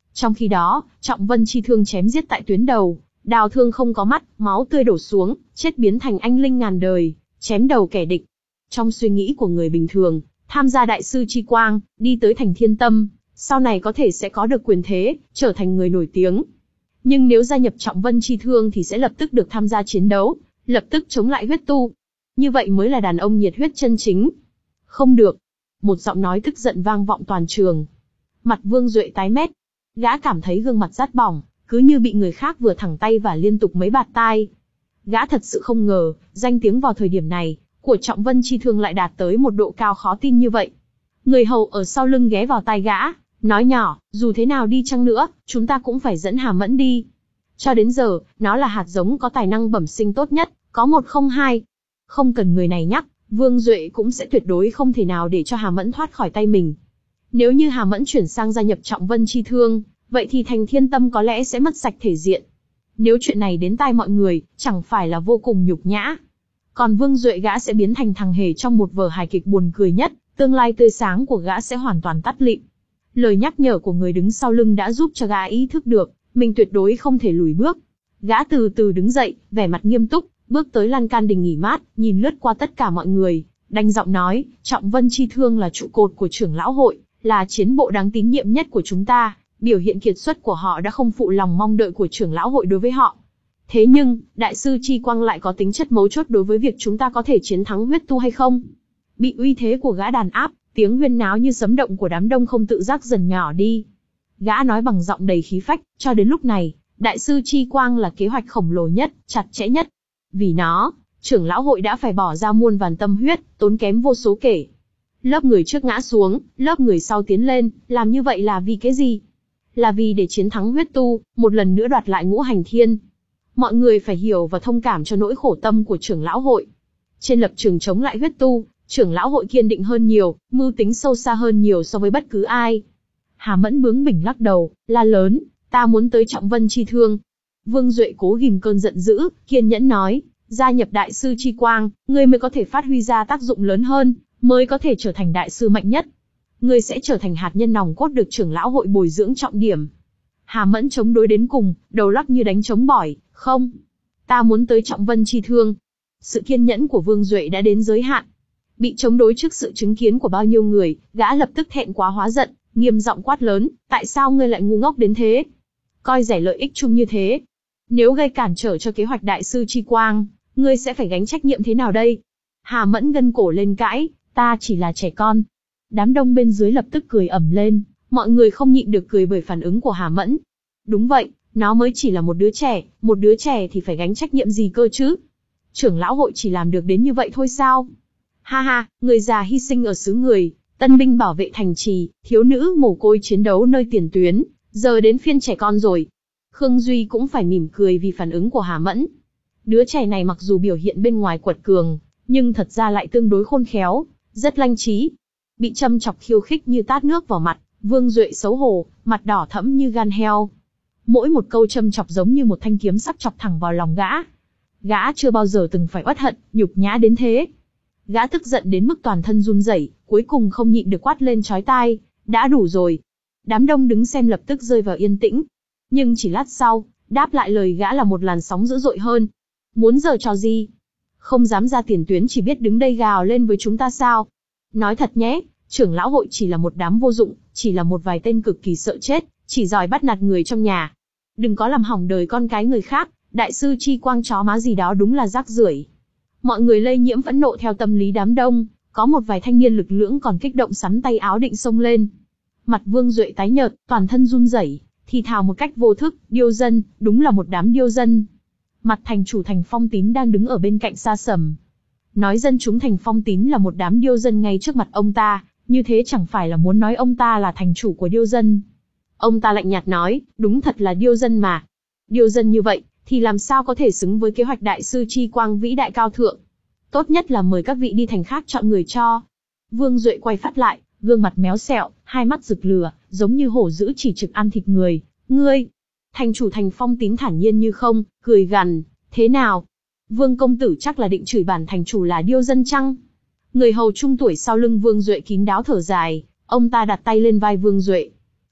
Trong khi đó, Trọng Vân chi thương chém giết tại tuyến đầu, đào thương không có mắt, máu tươi đổ xuống, chết biến thành anh linh ngàn đời, chém đầu kẻ địch. Trong suy nghĩ của người bình thường, tham gia đại sư chi quang, đi tới thành thiên tâm, sau này có thể sẽ có được quyền thế, trở thành người nổi tiếng. Nhưng nếu gia nhập Trọng Vân chi thương thì sẽ lập tức được tham gia chiến đấu, lập tức chống lại huyết tu. Như vậy mới là đàn ông nhiệt huyết chân chính. Không được. Một giọng nói tức giận vang vọng toàn trường. Mặt Vương Duệ tái mét. Gã cảm thấy gương mặt rát bỏng, cứ như bị người khác vừa thẳng tay và liên tục mấy bạt tai. Gã thật sự không ngờ, danh tiếng vào thời điểm này, của Trọng Vân chi thương lại đạt tới một độ cao khó tin như vậy. Người hầu ở sau lưng ghé vào tai gã, nói nhỏ, dù thế nào đi chăng nữa, chúng ta cũng phải dẫn Hà Mẫn đi. Cho đến giờ, nó là hạt giống có tài năng bẩm sinh tốt nhất, có một không hai. Không cần người này nhắc, Vương Duệ cũng sẽ tuyệt đối không thể nào để cho Hà Mẫn thoát khỏi tay mình. Nếu như Hà Mẫn chuyển sang gia nhập Trọng Vân chi thương, vậy thì thành thiên tâm có lẽ sẽ mất sạch thể diện. Nếu chuyện này đến tai mọi người, chẳng phải là vô cùng nhục nhã. Còn Vương Duệ gã sẽ biến thành thằng hề trong một vở hài kịch buồn cười nhất, tương lai tươi sáng của gã sẽ hoàn toàn tắt lịm. Lời nhắc nhở của người đứng sau lưng đã giúp cho gã ý thức được, mình tuyệt đối không thể lùi bước. Gã từ từ đứng dậy, vẻ mặt nghiêm túc, bước tới lan can đình nghỉ mát, nhìn lướt qua tất cả mọi người, đanh giọng nói, Trọng Vân chi thương là trụ cột của trưởng lão hội, là chiến bộ đáng tín nhiệm nhất của chúng ta, biểu hiện kiệt xuất của họ đã không phụ lòng mong đợi của trưởng lão hội đối với họ. Thế nhưng, đại sư chi quang lại có tính chất mấu chốt đối với việc chúng ta có thể chiến thắng huyết tu hay không? Bị uy thế của gã đàn áp, tiếng huyên náo như sấm động của đám đông không tự giác dần nhỏ đi. Gã nói bằng giọng đầy khí phách, cho đến lúc này, đại sư chi quang là kế hoạch khổng lồ nhất, chặt chẽ nhất. Vì nó, trưởng lão hội đã phải bỏ ra muôn vàn tâm huyết, tốn kém vô số kể. Lớp người trước ngã xuống, lớp người sau tiến lên, làm như vậy là vì cái gì? Là vì để chiến thắng huyết tu, một lần nữa đoạt lại ngũ hành thiên. Mọi người phải hiểu và thông cảm cho nỗi khổ tâm của trưởng lão hội. Trên lập trường chống lại huyết tu, trưởng lão hội kiên định hơn nhiều, mưu tính sâu xa hơn nhiều so với bất cứ ai. Hà Mẫn bướng bỉnh lắc đầu, la lớn, ta muốn tới Trọng Vân chi thương. Vương Duệ cố ghim cơn giận dữ, kiên nhẫn nói, gia nhập đại sư chi quang, ngươi mới có thể phát huy ra tác dụng lớn hơn, mới có thể trở thành đại sư mạnh nhất. Ngươi sẽ trở thành hạt nhân nòng cốt được trưởng lão hội bồi dưỡng trọng điểm. Hà Mẫn chống đối đến cùng, đầu lắc như đánh trống bỏi, không. Ta muốn tới Trọng Vân chi thương. Sự kiên nhẫn của Vương Duệ đã đến giới hạn. Bị chống đối trước sự chứng kiến của bao nhiêu người, gã lập tức thẹn quá hóa giận, nghiêm giọng quát lớn, tại sao ngươi lại ngu ngốc đến thế? Coi rẻ lợi ích chung như thế. Nếu gây cản trở cho kế hoạch đại sư chi quang, ngươi sẽ phải gánh trách nhiệm thế nào đây? Hà Mẫn gân cổ lên cãi, ta chỉ là trẻ con. Đám đông bên dưới lập tức cười ầm lên, mọi người không nhịn được cười bởi phản ứng của Hà Mẫn. Đúng vậy, nó mới chỉ là một đứa trẻ, một đứa trẻ thì phải gánh trách nhiệm gì cơ chứ? Trưởng lão hội chỉ làm được đến như vậy thôi sao? Ha ha, người già hy sinh ở xứ người, tân binh bảo vệ thành trì, thiếu nữ mồ côi chiến đấu nơi tiền tuyến, giờ đến phiên trẻ con rồi. Khương Duy cũng phải mỉm cười vì phản ứng của Hà Mẫn. Đứa trẻ này mặc dù biểu hiện bên ngoài quật cường, nhưng thật ra lại tương đối khôn khéo, rất lanh trí. Bị châm chọc khiêu khích như tát nước vào mặt, Vương Duệ xấu hổ, mặt đỏ thẫm như gan heo. Mỗi một câu châm chọc giống như một thanh kiếm sắc chọc thẳng vào lòng gã. Gã chưa bao giờ từng phải uất hận, nhục nhã đến thế. Gã tức giận đến mức toàn thân run rẩy, cuối cùng không nhịn được quát lên chói tai, đã đủ rồi. Đám đông đứng xem lập tức rơi vào yên tĩnh. Nhưng chỉ lát sau, đáp lại lời gã là một làn sóng dữ dội hơn. Muốn giở trò gì? Không dám ra tiền tuyến chỉ biết đứng đây gào lên với chúng ta sao? Nói thật nhé, trưởng lão hội chỉ là một đám vô dụng, chỉ là một vài tên cực kỳ sợ chết, chỉ giỏi bắt nạt người trong nhà. Đừng có làm hỏng đời con cái người khác, đại sư chi quang chó má gì đó đúng là rác rưởi. Mọi người lây nhiễm phẫn nộ theo tâm lý đám đông, có một vài thanh niên lực lưỡng còn kích động sắn tay áo định xông lên. Mặt Vương Duệ tái nhợt, toàn thân run rẩy, thì thào một cách vô thức, điêu dân, đúng là một đám điêu dân. Mặt thành chủ Thành Phong Tín đang đứng ở bên cạnh xa sầm. Nói dân chúng Thành Phong Tín là một đám điêu dân ngay trước mặt ông ta, như thế chẳng phải là muốn nói ông ta là thành chủ của điêu dân. Ông ta lạnh nhạt nói, đúng thật là điêu dân mà. Điêu dân như vậy, thì làm sao có thể xứng với kế hoạch đại sư chi quang vĩ đại cao thượng. Tốt nhất là mời các vị đi thành khác chọn người cho. Vương Duệ quay phát lại, gương mặt méo xẹo, hai mắt rực lửa, giống như hổ dữ chỉ trực ăn thịt người. Ngươi! Thành chủ Thành Phong Tín thản nhiên như không, cười gằn, thế nào? Vương công tử chắc là định chửi bản thành chủ là điêu dân chăng? Người hầu trung tuổi sau lưng Vương Duệ kín đáo thở dài, ông ta đặt tay lên vai Vương Duệ.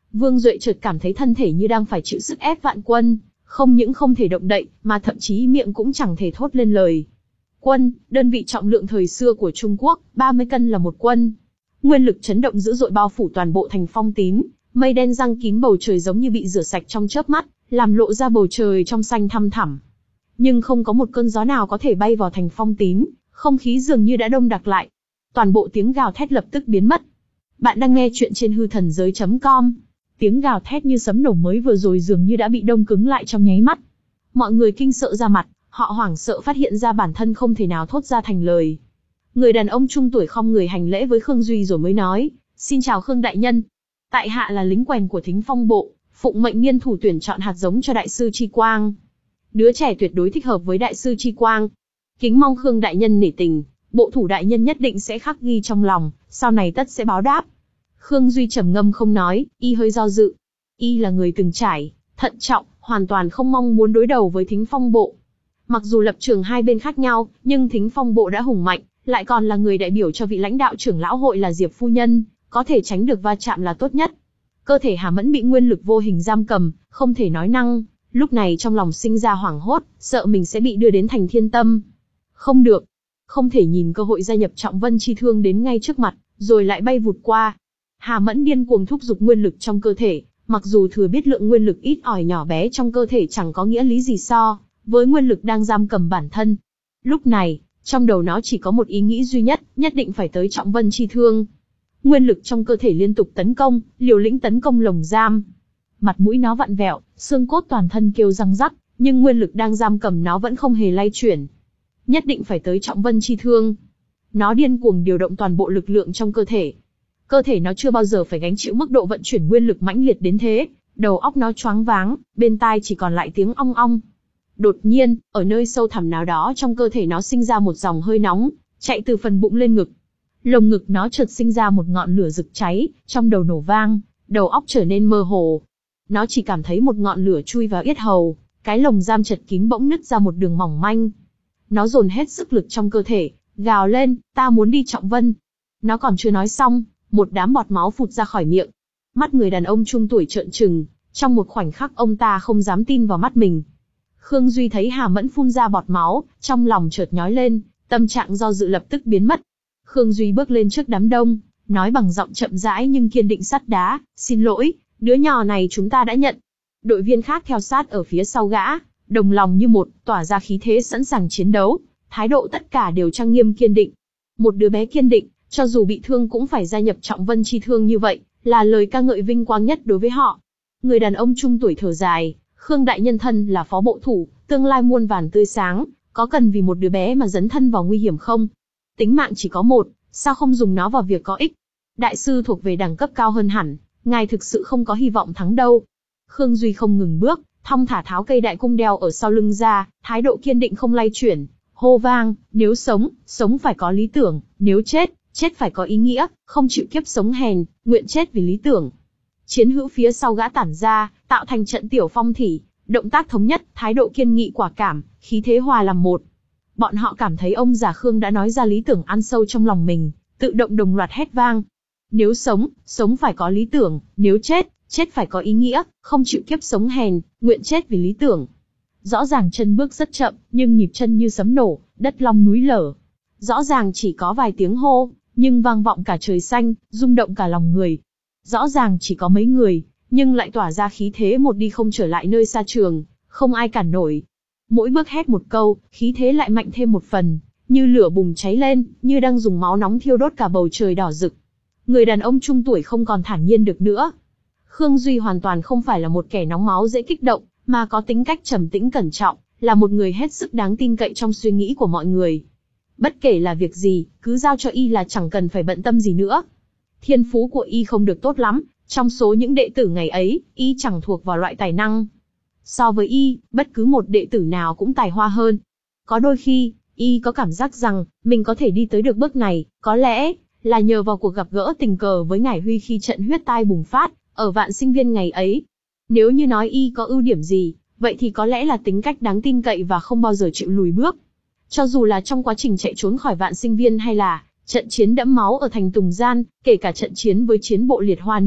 Vương Duệ chợt cảm thấy thân thể như đang phải chịu sức ép vạn quân, không những không thể động đậy, mà thậm chí miệng cũng chẳng thể thốt lên lời. Quân, đơn vị trọng lượng thời xưa của Trung Quốc, ba mươi cân là một quân. Nguyên lực chấn động dữ dội bao phủ toàn bộ thành Phong Tím, mây đen giăng kín bầu trời giống như bị rửa sạch trong chớp mắt, làm lộ ra bầu trời trong xanh thăm thẳm. Nhưng không có một cơn gió nào có thể bay vào thành Phong Tím, không khí dường như đã đông đặc lại. Toàn bộ tiếng gào thét lập tức biến mất. Bạn đang nghe chuyện trên hư thần giới chấm com. Tiếng gào thét như sấm nổ mới vừa rồi dường như đã bị đông cứng lại trong nháy mắt. Mọi người kinh sợ ra mặt, họ hoảng sợ phát hiện ra bản thân không thể nào thốt ra thành lời. Người đàn ông trung tuổi khom người hành lễ với Khương Duy rồi mới nói, xin chào Khương đại nhân. Tại hạ là lính quèn của Thính Phong bộ, phụng mệnh nghiên thủ tuyển chọn hạt giống cho đại sư Chi Quang. Đứa trẻ tuyệt đối thích hợp với đại sư Chi Quang. Kính mong Khương đại nhân nể tình, bộ thủ đại nhân nhất định sẽ khắc ghi trong lòng, sau này tất sẽ báo đáp. Khương Duy trầm ngâm không nói, y hơi do dự. Y là người từng trải, thận trọng, hoàn toàn không mong muốn đối đầu với Thính Phong bộ. Mặc dù lập trường hai bên khác nhau, nhưng Thính Phong bộ đã hùng mạnh, lại còn là người đại biểu cho vị lãnh đạo trưởng lão hội là Diệp phu nhân, có thể tránh được va chạm là tốt nhất. Cơ thể Hà Mẫn bị nguyên lực vô hình giam cầm, không thể nói năng, lúc này trong lòng sinh ra hoảng hốt, sợ mình sẽ bị đưa đến thành Thiên Tâm. Không được, không thể nhìn cơ hội gia nhập Trọng Vân Chi Thương đến ngay trước mặt, rồi lại bay vụt qua. Hà Mẫn điên cuồng thúc giục nguyên lực trong cơ thể, mặc dù thừa biết lượng nguyên lực ít ỏi nhỏ bé trong cơ thể chẳng có nghĩa lý gì so với nguyên lực đang giam cầm bản thân. Lúc này, trong đầu nó chỉ có một ý nghĩ duy nhất, nhất định phải tới Trọng Vân Chi Thương. Nguyên lực trong cơ thể liên tục tấn công, liều lĩnh tấn công lồng giam. Mặt mũi nó vặn vẹo, xương cốt toàn thân kêu răng rắc, nhưng nguyên lực đang giam cầm nó vẫn không hề lay chuyển. Nhất định phải tới Trọng Vân Chi Thương. Nó điên cuồng điều động toàn bộ lực lượng trong cơ thể. Cơ thể nó chưa bao giờ phải gánh chịu mức độ vận chuyển nguyên lực mãnh liệt đến thế, đầu óc nó choáng váng, bên tai chỉ còn lại tiếng ong ong. Đột nhiên, ở nơi sâu thẳm nào đó trong cơ thể nó sinh ra một dòng hơi nóng, chạy từ phần bụng lên ngực. Lồng ngực nó chợt sinh ra một ngọn lửa rực cháy, trong đầu nổ vang, đầu óc trở nên mơ hồ. Nó chỉ cảm thấy một ngọn lửa chui vào yết hầu, cái lồng giam chật kín bỗng nứt ra một đường mỏng manh. Nó dồn hết sức lực trong cơ thể, gào lên, ta muốn đi Trọng Vân. Nó còn chưa nói xong, một đám bọt máu phụt ra khỏi miệng. Mắt người đàn ông trung tuổi trợn trừng, trong một khoảnh khắc ông ta không dám tin vào mắt mình. Khương Duy thấy Hà Mẫn phun ra bọt máu, trong lòng chợt nhói lên, tâm trạng do dự lập tức biến mất. Khương Duy bước lên trước đám đông, nói bằng giọng chậm rãi nhưng kiên định sắt đá, xin lỗi, đứa nhỏ này chúng ta đã nhận. Đội viên khác theo sát ở phía sau gã, đồng lòng như một, tỏa ra khí thế sẵn sàng chiến đấu, thái độ tất cả đều trang nghiêm kiên định. Một đứa bé kiên định, cho dù bị thương cũng phải gia nhập Trọng Vân Chi Thương như vậy, là lời ca ngợi vinh quang nhất đối với họ. Người đàn ông trung tuổi thở dài, Khương đại nhân thân là phó bộ thủ, tương lai muôn vàn tươi sáng, có cần vì một đứa bé mà dấn thân vào nguy hiểm không? Tính mạng chỉ có một, sao không dùng nó vào việc có ích? Đại sư thuộc về đẳng cấp cao hơn hẳn, ngài thực sự không có hy vọng thắng đâu. Khương Duy không ngừng bước, thong thả tháo cây đại cung đeo ở sau lưng ra, thái độ kiên định không lay chuyển, hô vang, nếu sống, sống phải có lý tưởng, nếu chết, chết phải có ý nghĩa, không chịu kiếp sống hèn, nguyện chết vì lý tưởng. Chiến hữu phía sau gã tản ra, tạo thành trận tiểu phong thủy, động tác thống nhất, thái độ kiên nghị quả cảm, khí thế hòa làm một. Bọn họ cảm thấy ông già Khương đã nói ra lý tưởng ăn sâu trong lòng mình, tự động đồng loạt hét vang. Nếu sống, sống phải có lý tưởng, nếu chết, chết phải có ý nghĩa, không chịu kiếp sống hèn, nguyện chết vì lý tưởng. Rõ ràng chân bước rất chậm, nhưng nhịp chân như sấm nổ, đất long núi lở. Rõ ràng chỉ có vài tiếng hô, nhưng vang vọng cả trời xanh, rung động cả lòng người. Rõ ràng chỉ có mấy người, nhưng lại tỏa ra khí thế một đi không trở lại nơi xa trường, không ai cản nổi. Mỗi bước hét một câu, khí thế lại mạnh thêm một phần, như lửa bùng cháy lên, như đang dùng máu nóng thiêu đốt cả bầu trời đỏ rực. Người đàn ông trung tuổi không còn thản nhiên được nữa. Khương Duy hoàn toàn không phải là một kẻ nóng máu dễ kích động, mà có tính cách trầm tĩnh cẩn trọng, là một người hết sức đáng tin cậy trong suy nghĩ của mọi người. Bất kể là việc gì, cứ giao cho y là chẳng cần phải bận tâm gì nữa. Thiên phú của y không được tốt lắm, trong số những đệ tử ngày ấy, y chẳng thuộc vào loại tài năng. So với y, bất cứ một đệ tử nào cũng tài hoa hơn. Có đôi khi, y có cảm giác rằng, mình có thể đi tới được bước này, có lẽ là nhờ vào cuộc gặp gỡ tình cờ với Ngải Huy khi trận huyết tai bùng phát, ở Vạn Sinh Viên ngày ấy. Nếu như nói y có ưu điểm gì, vậy thì có lẽ là tính cách đáng tin cậy và không bao giờ chịu lùi bước. Cho dù là trong quá trình chạy trốn khỏi Vạn Sinh Viên hay là trận chiến đẫm máu ở thành Tùng Gian, kể cả trận chiến với chiến bộ Liệt Hoa nữa,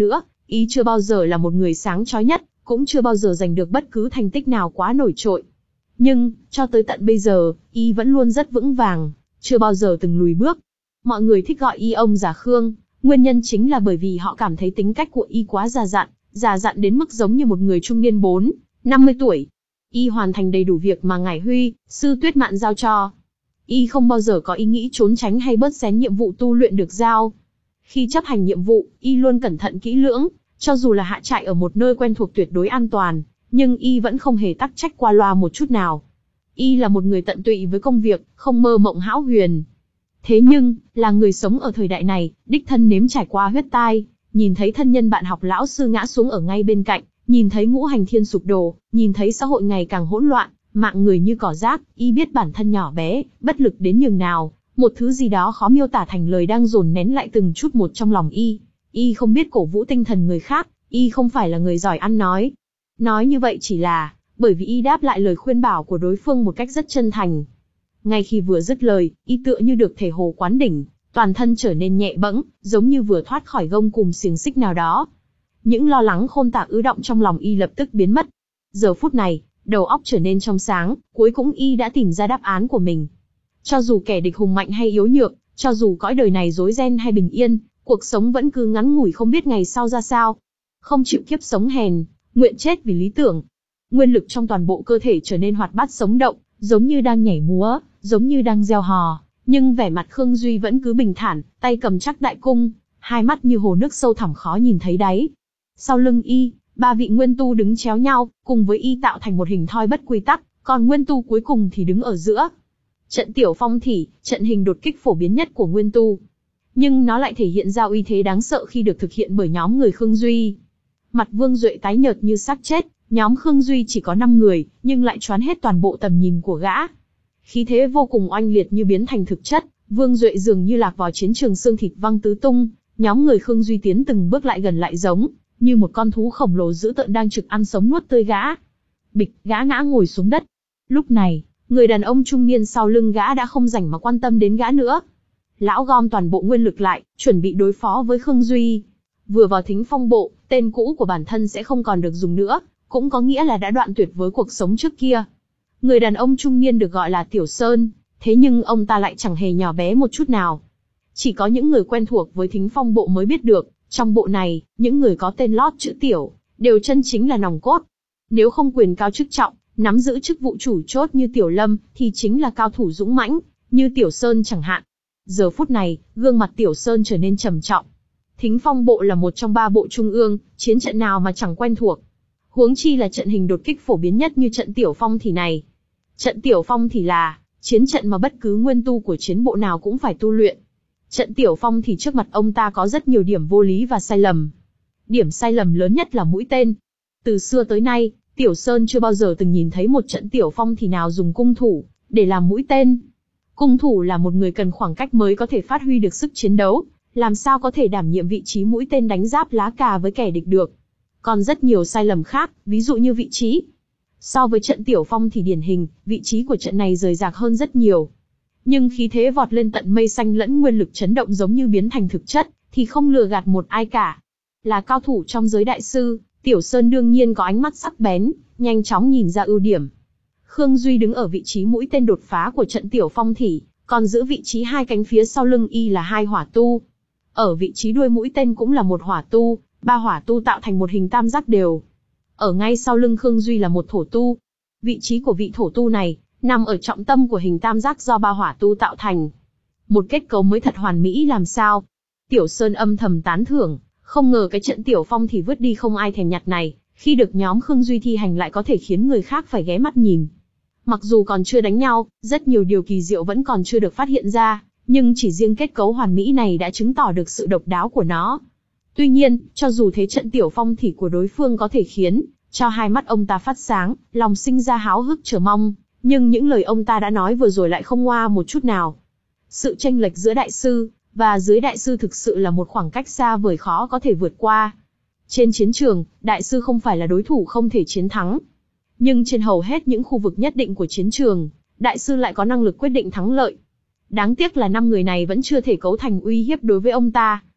Y chưa bao giờ là một người sáng chói nhất, cũng chưa bao giờ giành được bất cứ thành tích nào quá nổi trội. Nhưng, cho tới tận bây giờ, Y vẫn luôn rất vững vàng, chưa bao giờ từng lùi bước. Mọi người thích gọi Y ông già Khương, nguyên nhân chính là bởi vì họ cảm thấy tính cách của Y quá già dặn, già dặn đến mức giống như một người trung niên bốn, năm mươi tuổi. Y hoàn thành đầy đủ việc mà Ngải Huy, sư Tuyết Mạn giao cho. Y không bao giờ có ý nghĩ trốn tránh hay bớt xén nhiệm vụ tu luyện được giao. Khi chấp hành nhiệm vụ, Y luôn cẩn thận kỹ lưỡng, cho dù là hạ trại ở một nơi quen thuộc tuyệt đối an toàn, nhưng Y vẫn không hề tắc trách qua loa một chút nào. Y là một người tận tụy với công việc, không mơ mộng hão huyền. Thế nhưng, là người sống ở thời đại này, đích thân nếm trải qua huyết tai, nhìn thấy thân nhân bạn học lão sư ngã xuống ở ngay bên cạnh, nhìn thấy ngũ hành thiên sụp đổ, nhìn thấy xã hội ngày càng hỗn loạn, mạng người như cỏ rác, Y biết bản thân nhỏ bé, bất lực đến nhường nào, một thứ gì đó khó miêu tả thành lời đang dồn nén lại từng chút một trong lòng Y. Y không biết cổ vũ tinh thần người khác, Y không phải là người giỏi ăn nói. Nói như vậy chỉ là, bởi vì Y đáp lại lời khuyên bảo của đối phương một cách rất chân thành. Ngay khi vừa dứt lời, Y tựa như được thể hồ quán đỉnh, toàn thân trở nên nhẹ bẫng, giống như vừa thoát khỏi gông cùm xiềng xích nào đó. Những lo lắng khôn tả ứ động trong lòng Y lập tức biến mất. Giờ phút này, đầu óc trở nên trong sáng, cuối cùng Y đã tìm ra đáp án của mình. Cho dù kẻ địch hùng mạnh hay yếu nhược, cho dù cõi đời này rối ren hay bình yên, cuộc sống vẫn cứ ngắn ngủi không biết ngày sau ra sao. Không chịu kiếp sống hèn, nguyện chết vì lý tưởng. Nguyên lực trong toàn bộ cơ thể trở nên hoạt bát sống động, giống như đang nhảy múa, giống như đang reo hò, nhưng vẻ mặt Khương Duy vẫn cứ bình thản, tay cầm chắc đại cung, hai mắt như hồ nước sâu thẳm khó nhìn thấy đáy. Sau lưng Y, ba vị nguyên tu đứng chéo nhau, cùng với Y tạo thành một hình thoi bất quy tắc, còn nguyên tu cuối cùng thì đứng ở giữa. Trận Tiểu Phong Thỉ, trận hình đột kích phổ biến nhất của nguyên tu. Nhưng nó lại thể hiện ra uy thế đáng sợ khi được thực hiện bởi nhóm người Khương Duy. Mặt Vương Duệ tái nhợt như xác chết, nhóm Khương Duy chỉ có năm người, nhưng lại choán hết toàn bộ tầm nhìn của gã. Khí thế vô cùng oanh liệt như biến thành thực chất, Vương Duệ dường như lạc vào chiến trường xương thịt văng tứ tung, nhóm người Khương Duy tiến từng bước lại gần lại giống như một con thú khổng lồ dữ tợn đang trực ăn sống nuốt tươi gã. Bịch, gã ngã ngồi xuống đất. Lúc này, người đàn ông trung niên sau lưng gã đã không rảnh mà quan tâm đến gã nữa. Lão gom toàn bộ nguyên lực lại, chuẩn bị đối phó với Khương Duy. Vừa vào Thính Phong Bộ, tên cũ của bản thân sẽ không còn được dùng nữa, cũng có nghĩa là đã đoạn tuyệt với cuộc sống trước kia. Người đàn ông trung niên được gọi là Tiểu Sơn, thế nhưng ông ta lại chẳng hề nhỏ bé một chút nào. Chỉ có những người quen thuộc với Thính Phong Bộ mới biết được, trong bộ này, những người có tên lót chữ Tiểu, đều chân chính là nòng cốt. Nếu không quyền cao chức trọng, nắm giữ chức vụ chủ chốt như Tiểu Lâm, thì chính là cao thủ dũng mãnh, như Tiểu Sơn chẳng hạn. Giờ phút này, gương mặt Tiểu Sơn trở nên trầm trọng. Thính Phong Bộ là một trong ba bộ trung ương, chiến trận nào mà chẳng quen thuộc. Huống chi là trận hình đột kích phổ biến nhất như trận Tiểu Phong Thỉ này. Trận Tiểu Phong Thỉ là chiến trận mà bất cứ nguyên tu của chiến bộ nào cũng phải tu luyện. Trận Tiểu Phong Thỉ trước mặt ông ta có rất nhiều điểm vô lý và sai lầm. Điểm sai lầm lớn nhất là mũi tên. Từ xưa tới nay, Tiểu Sơn chưa bao giờ từng nhìn thấy một trận Tiểu Phong Thỉ nào dùng cung thủ để làm mũi tên. Cung thủ là một người cần khoảng cách mới có thể phát huy được sức chiến đấu, làm sao có thể đảm nhiệm vị trí mũi tên đánh giáp lá cà với kẻ địch được. Còn rất nhiều sai lầm khác, ví dụ như vị trí. So với trận Tiểu Phong Thỉ điển hình, vị trí của trận này rời rạc hơn rất nhiều. Nhưng khí thế vọt lên tận mây xanh lẫn nguyên lực chấn động giống như biến thành thực chất, thì không lừa gạt một ai cả. Là cao thủ trong giới đại sư, Tiểu Sơn đương nhiên có ánh mắt sắc bén, nhanh chóng nhìn ra ưu điểm. Khương Duy đứng ở vị trí mũi tên đột phá của trận Tiểu Phong Thỉ, còn giữ vị trí hai cánh phía sau lưng Y là hai hỏa tu. Ở vị trí đuôi mũi tên cũng là một hỏa tu, ba hỏa tu tạo thành một hình tam giác đều. Ở ngay sau lưng Khương Duy là một thổ tu. Vị trí của vị thổ tu này nằm ở trọng tâm của hình tam giác do ba hỏa tu tạo thành. Một kết cấu mới thật hoàn mỹ làm sao. Tiểu Sơn âm thầm tán thưởng, không ngờ cái trận Tiểu Phong Thỉ vứt đi không ai thèm nhặt này, khi được nhóm Khương Duy thi hành lại có thể khiến người khác phải ghé mắt nhìn. Mặc dù còn chưa đánh nhau, rất nhiều điều kỳ diệu vẫn còn chưa được phát hiện ra, nhưng chỉ riêng kết cấu hoàn mỹ này đã chứng tỏ được sự độc đáo của nó. Tuy nhiên, cho dù thế trận Tiểu Phong Thỉ của đối phương có thể khiến cho hai mắt ông ta phát sáng, lòng sinh ra háo hức chờ mong, nhưng những lời ông ta đã nói vừa rồi lại không ngoa một chút nào. Sự chênh lệch giữa đại sư và dưới đại sư thực sự là một khoảng cách xa vời khó có thể vượt qua. Trên chiến trường, đại sư không phải là đối thủ không thể chiến thắng. Nhưng trên hầu hết những khu vực nhất định của chiến trường, đại sư lại có năng lực quyết định thắng lợi. Đáng tiếc là năm người này vẫn chưa thể cấu thành uy hiếp đối với ông ta.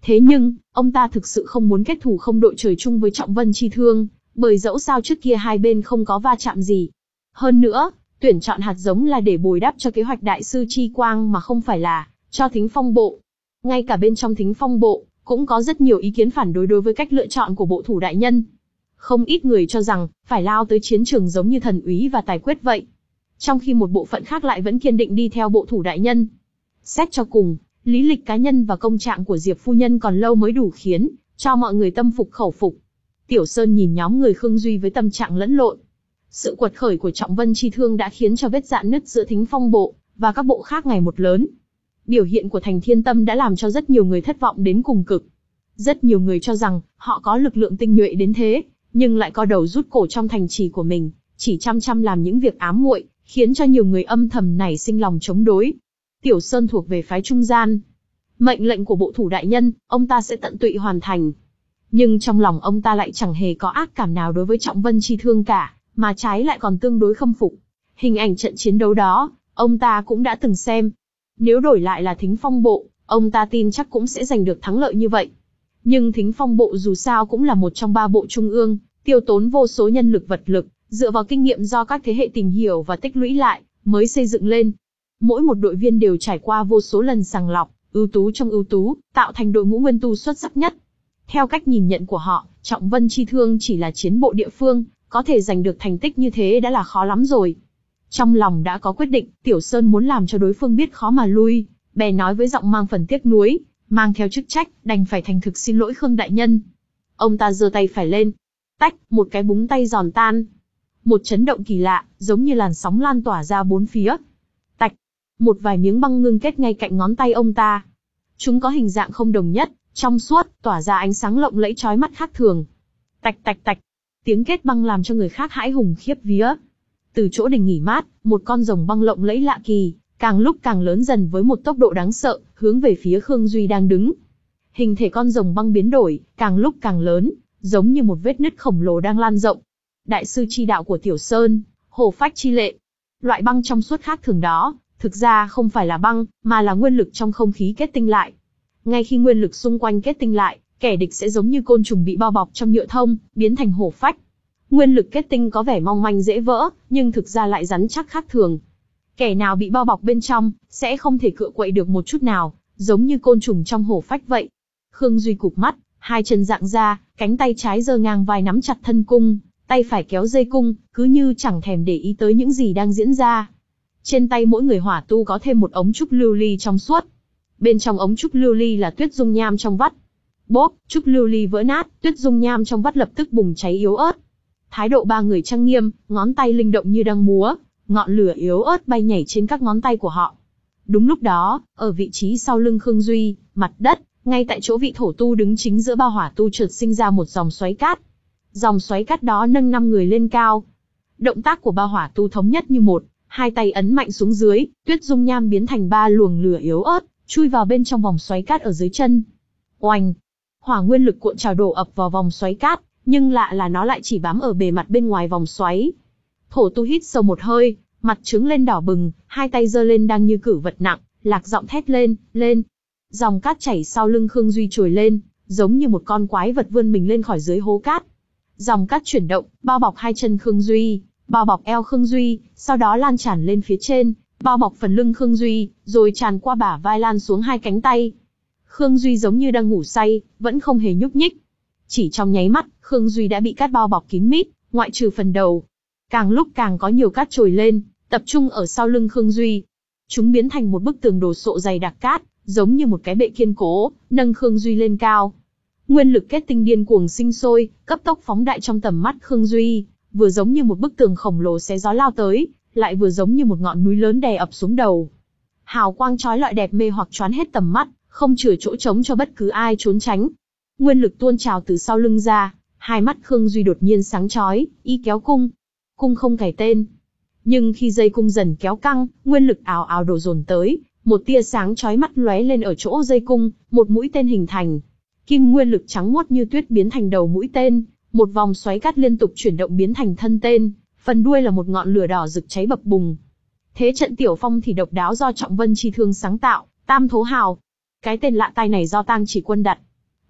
Thế nhưng, ông ta thực sự không muốn kết thù không đội trời chung với Trọng Vân Chi Thương, bởi dẫu sao trước kia hai bên không có va chạm gì. Hơn nữa, tuyển chọn hạt giống là để bồi đắp cho kế hoạch Đại sư Chi Quang mà không phải là cho Thính Phong Bộ. Ngay cả bên trong Thính Phong Bộ, cũng có rất nhiều ý kiến phản đối đối với cách lựa chọn của bộ thủ đại nhân. Không ít người cho rằng, phải lao tới chiến trường giống như Thần Úy và Tài Quyết vậy. Trong khi một bộ phận khác lại vẫn kiên định đi theo bộ thủ đại nhân. Xét cho cùng, lý lịch cá nhân và công trạng của Diệp phu nhân còn lâu mới đủ khiến cho mọi người tâm phục khẩu phục. Tiểu Sơn nhìn nhóm người Khương Duy với tâm trạng lẫn lộn. Sự quật khởi của Trọng Vân Chi Thương đã khiến cho vết rạn nứt giữa Thính Phong Bộ và các bộ khác ngày một lớn. Biểu hiện của Thành Thiên Tâm đã làm cho rất nhiều người thất vọng đến cùng cực. Rất nhiều người cho rằng họ có lực lượng tinh nhuệ đến thế, nhưng lại co đầu rút cổ trong thành trì của mình, chỉ chăm chăm làm những việc ám muội, khiến cho nhiều người âm thầm nảy sinh lòng chống đối. Tiểu Sơn thuộc về phái trung gian. Mệnh lệnh của bộ thủ đại nhân, ông ta sẽ tận tụy hoàn thành. Nhưng trong lòng ông ta lại chẳng hề có ác cảm nào đối với Trọng Vân Chi Thương cả, mà trái lại còn tương đối khâm phục. Hình ảnh trận chiến đấu đó, ông ta cũng đã từng xem. Nếu đổi lại là Thính Phong Bộ, ông ta tin chắc cũng sẽ giành được thắng lợi như vậy. Nhưng Thính Phong Bộ dù sao cũng là một trong ba bộ trung ương, tiêu tốn vô số nhân lực vật lực, dựa vào kinh nghiệm do các thế hệ tìm hiểu và tích lũy lại, mới xây dựng lên. Mỗi một đội viên đều trải qua vô số lần sàng lọc, ưu tú trong ưu tú, tạo thành đội ngũ nguyên tu xuất sắc nhất. Theo cách nhìn nhận của họ, Trọng Vân Chi Thương chỉ là chiến bộ địa phương, có thể giành được thành tích như thế đã là khó lắm rồi. Trong lòng đã có quyết định, Tiểu Sơn muốn làm cho đối phương biết khó mà lui, bèn nói với giọng mang phần tiếc nuối, mang theo chức trách, đành phải thành thực xin lỗi Khương đại nhân. Ông ta giơ tay phải lên, tách, một cái búng tay giòn tan. Một chấn động kỳ lạ, giống như làn sóng lan tỏa ra bốn phía. Tạch, một vài miếng băng ngưng kết ngay cạnh ngón tay ông ta. Chúng có hình dạng không đồng nhất, trong suốt, tỏa ra ánh sáng lộng lẫy chói mắt khác thường. Tạch tạch tạch, tiếng kết băng làm cho người khác hãi hùng khiếp vía. Từ chỗ đình nghỉ mát, một con rồng băng lộng lẫy lạ kỳ, càng lúc càng lớn dần với một tốc độ đáng sợ, hướng về phía Khương Duy đang đứng. Hình thể con rồng băng biến đổi, càng lúc càng lớn, giống như một vết nứt khổng lồ đang lan rộng. Đại sư chi đạo của Tiểu Sơn, hổ phách chi lệ. Loại băng trong suốt khác thường đó, thực ra không phải là băng, mà là nguyên lực trong không khí kết tinh lại. Ngay khi nguyên lực xung quanh kết tinh lại, kẻ địch sẽ giống như côn trùng bị bao bọc trong nhựa thông, biến thành hổ phách. Nguyên lực kết tinh có vẻ mong manh dễ vỡ, nhưng thực ra lại rắn chắc khác thường. Kẻ nào bị bao bọc bên trong, sẽ không thể cựa quậy được một chút nào, giống như côn trùng trong hổ phách vậy. Khương Duy cụp mắt, hai chân dạng ra, cánh tay trái giơ ngang vai nắm chặt thân cung, tay phải kéo dây cung, cứ như chẳng thèm để ý tới những gì đang diễn ra. Trên tay mỗi người hỏa tu có thêm một ống trúc lưu ly trong suốt. Bên trong ống trúc lưu ly là tuyết dung nham trong vắt. Bốp, trúc lưu ly vỡ nát, tuyết dung nham trong vắt lập tức bùng cháy yếu ớt. Thái độ ba người trang nghiêm, ngón tay linh động như đang múa, ngọn lửa yếu ớt bay nhảy trên các ngón tay của họ. Đúng lúc đó, ở vị trí sau lưng Khương Duy, mặt đất, ngay tại chỗ vị thổ tu đứng chính giữa ba hỏa tu chợt sinh ra một dòng xoáy cát. Dòng xoáy cát đó nâng năm người lên cao. Động tác của ba hỏa tu thống nhất như một, hai tay ấn mạnh xuống dưới, tuyết dung nham biến thành ba luồng lửa yếu ớt, chui vào bên trong vòng xoáy cát ở dưới chân. Oanh! Hỏa nguyên lực cuộn trào đổ ập vào vòng xoáy cát, nhưng lạ là nó lại chỉ bám ở bề mặt bên ngoài vòng xoáy. Thổ tu hít sâu một hơi, mặt trứng lên đỏ bừng, hai tay giơ lên đang như cử vật nặng, lạc giọng thét lên, lên. Dòng cát chảy sau lưng Khương Duy trồi lên, giống như một con quái vật vươn mình lên khỏi dưới hố cát. Dòng cát chuyển động, bao bọc hai chân Khương Duy, bao bọc eo Khương Duy, sau đó lan tràn lên phía trên, bao bọc phần lưng Khương Duy, rồi tràn qua bả vai lan xuống hai cánh tay. Khương Duy giống như đang ngủ say, vẫn không hề nhúc nhích. Chỉ trong nháy mắt, Khương Duy đã bị cát bao bọc kín mít, ngoại trừ phần đầu. Càng lúc càng có nhiều cát trồi lên, tập trung ở sau lưng Khương Duy. Chúng biến thành một bức tường đồ sộ dày đặc cát, giống như một cái bệ kiên cố, nâng Khương Duy lên cao. Nguyên lực kết tinh điên cuồng sinh sôi, cấp tốc phóng đại trong tầm mắt Khương Duy, vừa giống như một bức tường khổng lồ xé gió lao tới, lại vừa giống như một ngọn núi lớn đè ập xuống đầu. Hào quang chói lọi đẹp mê hoặc choán hết tầm mắt, không chừa chỗ trống cho bất cứ ai trốn tránh. Nguyên lực tuôn trào từ sau lưng ra, hai mắt Khương Duy đột nhiên sáng chói, y kéo cung. Cung không cài tên. Nhưng khi dây cung dần kéo căng, nguyên lực ào ào đổ dồn tới, một tia sáng chói mắt lóe lên ở chỗ dây cung, một mũi tên hình thành. Kim nguyên lực trắng muốt như tuyết biến thành đầu mũi tên, một vòng xoáy cát liên tục chuyển động biến thành thân tên, phần đuôi là một ngọn lửa đỏ rực cháy bập bùng. Thế trận tiểu phong thì độc đáo do Trọng Vân Chi Thương sáng tạo, Tam Thố Hào. Cái tên lạ tai này do Tang Chỉ Quân đặt.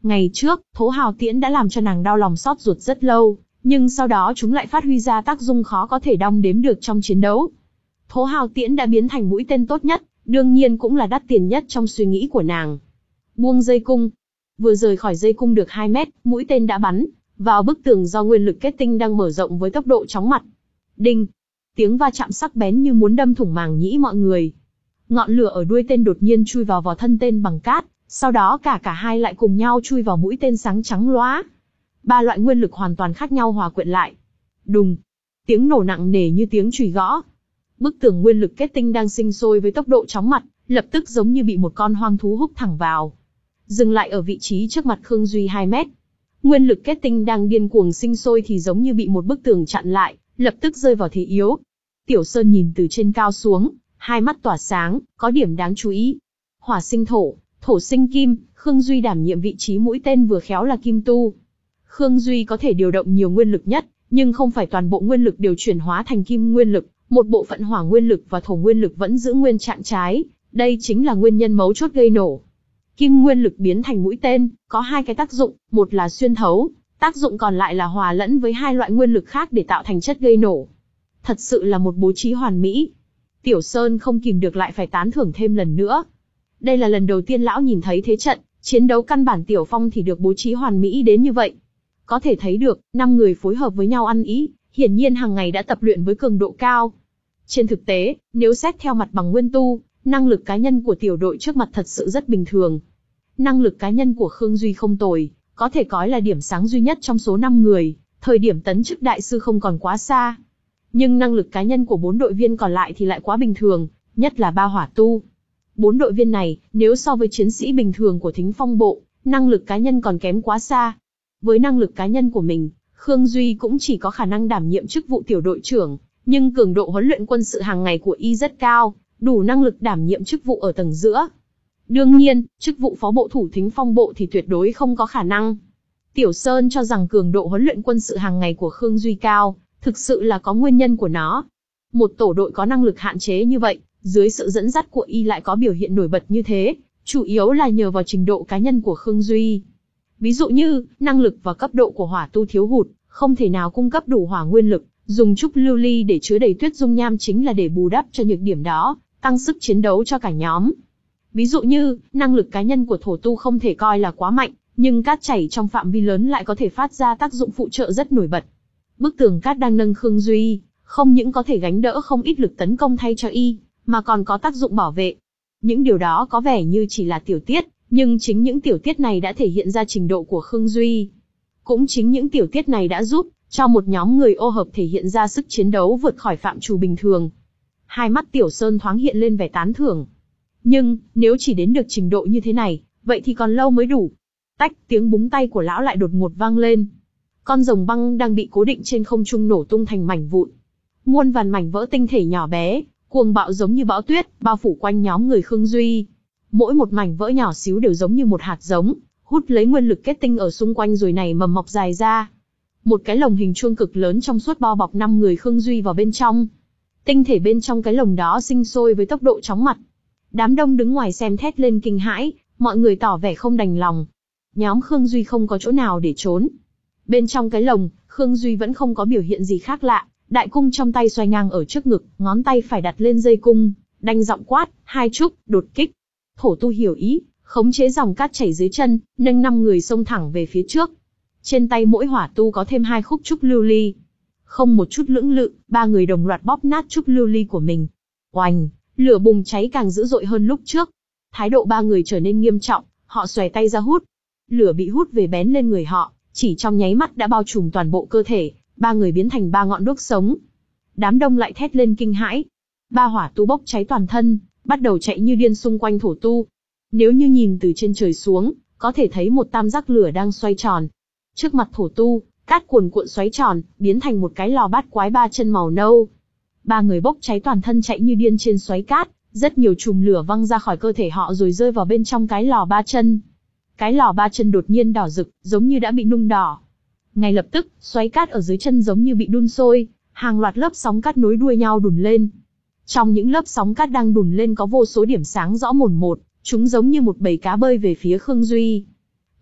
Ngày trước, Thố Hào Tiễn đã làm cho nàng đau lòng xót ruột rất lâu, nhưng sau đó chúng lại phát huy ra tác dụng khó có thể đong đếm được trong chiến đấu. Thố Hào Tiễn đã biến thành mũi tên tốt nhất, đương nhiên cũng là đắt tiền nhất trong suy nghĩ của nàng. Buông dây cung. Vừa rời khỏi dây cung được hai mét, mũi tên đã bắn vào bức tường do nguyên lực kết tinh đang mở rộng với tốc độ chóng mặt. Đinh! Tiếng va chạm sắc bén như muốn đâm thủng màng nhĩ mọi người. Ngọn lửa ở đuôi tên đột nhiên chui vào vào thân tên bằng cát, sau đó cả cả hai lại cùng nhau chui vào mũi tên sáng trắng lóa. Ba loại nguyên lực hoàn toàn khác nhau hòa quyện lại. Đùng! Tiếng nổ nặng nề như tiếng chùy gõ. Bức tường nguyên lực kết tinh đang sinh sôi với tốc độ chóng mặt, lập tức giống như bị một con hoang thú húc thẳng vào. Dừng lại ở vị trí trước mặt Khương Duy hai mét. Nguyên lực kết tinh đang điên cuồng sinh sôi thì giống như bị một bức tường chặn lại, lập tức rơi vào thế yếu. Tiểu Sơn nhìn từ trên cao xuống, hai mắt tỏa sáng, có điểm đáng chú ý. Hỏa sinh thổ, thổ sinh kim, Khương Duy đảm nhiệm vị trí mũi tên vừa khéo là kim tu. Khương Duy có thể điều động nhiều nguyên lực nhất, nhưng không phải toàn bộ nguyên lực đều chuyển hóa thành kim nguyên lực, một bộ phận hỏa nguyên lực và thổ nguyên lực vẫn giữ nguyên trạng trái, đây chính là nguyên nhân mấu chốt gây nổ. Kim nguyên lực biến thành mũi tên, có hai cái tác dụng, một là xuyên thấu, tác dụng còn lại là hòa lẫn với hai loại nguyên lực khác để tạo thành chất gây nổ. Thật sự là một bố trí hoàn mỹ. Tiểu Sơn không kìm được lại phải tán thưởng thêm lần nữa. Đây là lần đầu tiên lão nhìn thấy thế trận, chiến đấu căn bản Tiểu Phong thì được bố trí hoàn mỹ đến như vậy. Có thể thấy được, năm người phối hợp với nhau ăn ý, hiển nhiên hàng ngày đã tập luyện với cường độ cao. Trên thực tế, nếu xét theo mặt bằng nguyên tu, năng lực cá nhân của tiểu đội trước mặt thật sự rất bình thường. Năng lực cá nhân của Khương Duy không tồi, có thể coi là điểm sáng duy nhất trong số năm người, thời điểm tấn chức đại sư không còn quá xa. Nhưng năng lực cá nhân của bốn đội viên còn lại thì lại quá bình thường, nhất là ba hỏa tu. Bốn đội viên này, nếu so với chiến sĩ bình thường của Thính Phong bộ, năng lực cá nhân còn kém quá xa. Với năng lực cá nhân của mình, Khương Duy cũng chỉ có khả năng đảm nhiệm chức vụ tiểu đội trưởng, nhưng cường độ huấn luyện quân sự hàng ngày của y rất cao, đủ năng lực đảm nhiệm chức vụ ở tầng giữa. Đương nhiên, chức vụ phó bộ thủ Thính Phong bộ thì tuyệt đối không có khả năng. Tiểu Sơn cho rằng cường độ huấn luyện quân sự hàng ngày của Khương Duy cao, thực sự là có nguyên nhân của nó. Một tổ đội có năng lực hạn chế như vậy, dưới sự dẫn dắt của y lại có biểu hiện nổi bật như thế, chủ yếu là nhờ vào trình độ cá nhân của Khương Duy. Ví dụ như, năng lực và cấp độ của hỏa tu thiếu hụt, không thể nào cung cấp đủ hỏa nguyên lực, dùng trúc lưu ly để chứa đầy tuyết dung nham chính là để bù đắp cho nhược điểm đó, tăng sức chiến đấu cho cả nhóm. Ví dụ như, năng lực cá nhân của thổ tu không thể coi là quá mạnh, nhưng cát chảy trong phạm vi lớn lại có thể phát ra tác dụng phụ trợ rất nổi bật. Bức tường cát đang nâng Khương Duy, không những có thể gánh đỡ không ít lực tấn công thay cho y, mà còn có tác dụng bảo vệ. Những điều đó có vẻ như chỉ là tiểu tiết, nhưng chính những tiểu tiết này đã thể hiện ra trình độ của Khương Duy. Cũng chính những tiểu tiết này đã giúp cho một nhóm người ô hợp thể hiện ra sức chiến đấu vượt khỏi phạm trù bình thường. Hai mắt Tiểu Sơn thoáng hiện lên vẻ tán thưởng. Nhưng, nếu chỉ đến được trình độ như thế này, vậy thì còn lâu mới đủ. Tách, tiếng búng tay của lão lại đột ngột vang lên. Con rồng băng đang bị cố định trên không trung nổ tung thành mảnh vụn. Muôn vàn mảnh vỡ tinh thể nhỏ bé, cuồng bạo giống như bão tuyết, bao phủ quanh nhóm người Khương Duy. Mỗi một mảnh vỡ nhỏ xíu đều giống như một hạt giống, hút lấy nguyên lực kết tinh ở xung quanh rồi nảy mầm mọc dài ra. Một cái lồng hình chuông cực lớn trong suốt bao bọc năm người Khương Duy vào bên trong. Tinh thể bên trong cái lồng đó sinh sôi với tốc độ chóng mặt. Đám đông đứng ngoài xem thét lên kinh hãi, mọi người tỏ vẻ không đành lòng. Nhóm Khương Duy không có chỗ nào để trốn. Bên trong cái lồng, Khương Duy vẫn không có biểu hiện gì khác lạ, đại cung trong tay xoay ngang ở trước ngực, ngón tay phải đặt lên dây cung, đanh giọng quát, hai trúc, đột kích. Thổ tu hiểu ý, khống chế dòng cát chảy dưới chân, nâng năm người xông thẳng về phía trước. Trên tay mỗi hỏa tu có thêm hai khúc trúc lưu ly. Không một chút lưỡng lự, ba người đồng loạt bóp nát trúc lưu ly của mình. Oành, lửa bùng cháy càng dữ dội hơn lúc trước. Thái độ ba người trở nên nghiêm trọng, họ xòe tay ra hút. Lửa bị hút về bén lên người họ, chỉ trong nháy mắt đã bao trùm toàn bộ cơ thể, ba người biến thành ba ngọn đuốc sống. Đám đông lại thét lên kinh hãi. Ba hỏa tu bốc cháy toàn thân, bắt đầu chạy như điên xung quanh thổ tu. Nếu như nhìn từ trên trời xuống, có thể thấy một tam giác lửa đang xoay tròn. Trước mặt thổ tu, cát cuồn cuộn xoáy tròn, biến thành một cái lò bát quái ba chân màu nâu. Ba người bốc cháy toàn thân chạy như điên trên xoáy cát, rất nhiều chùm lửa văng ra khỏi cơ thể họ rồi rơi vào bên trong cái lò ba chân. Cái lò ba chân đột nhiên đỏ rực, giống như đã bị nung đỏ. Ngay lập tức, xoáy cát ở dưới chân giống như bị đun sôi, hàng loạt lớp sóng cát nối đuôi nhau đùn lên. Trong những lớp sóng cát đang đùn lên có vô số điểm sáng rõ mồn một, chúng giống như một bầy cá bơi về phía Khương Duy.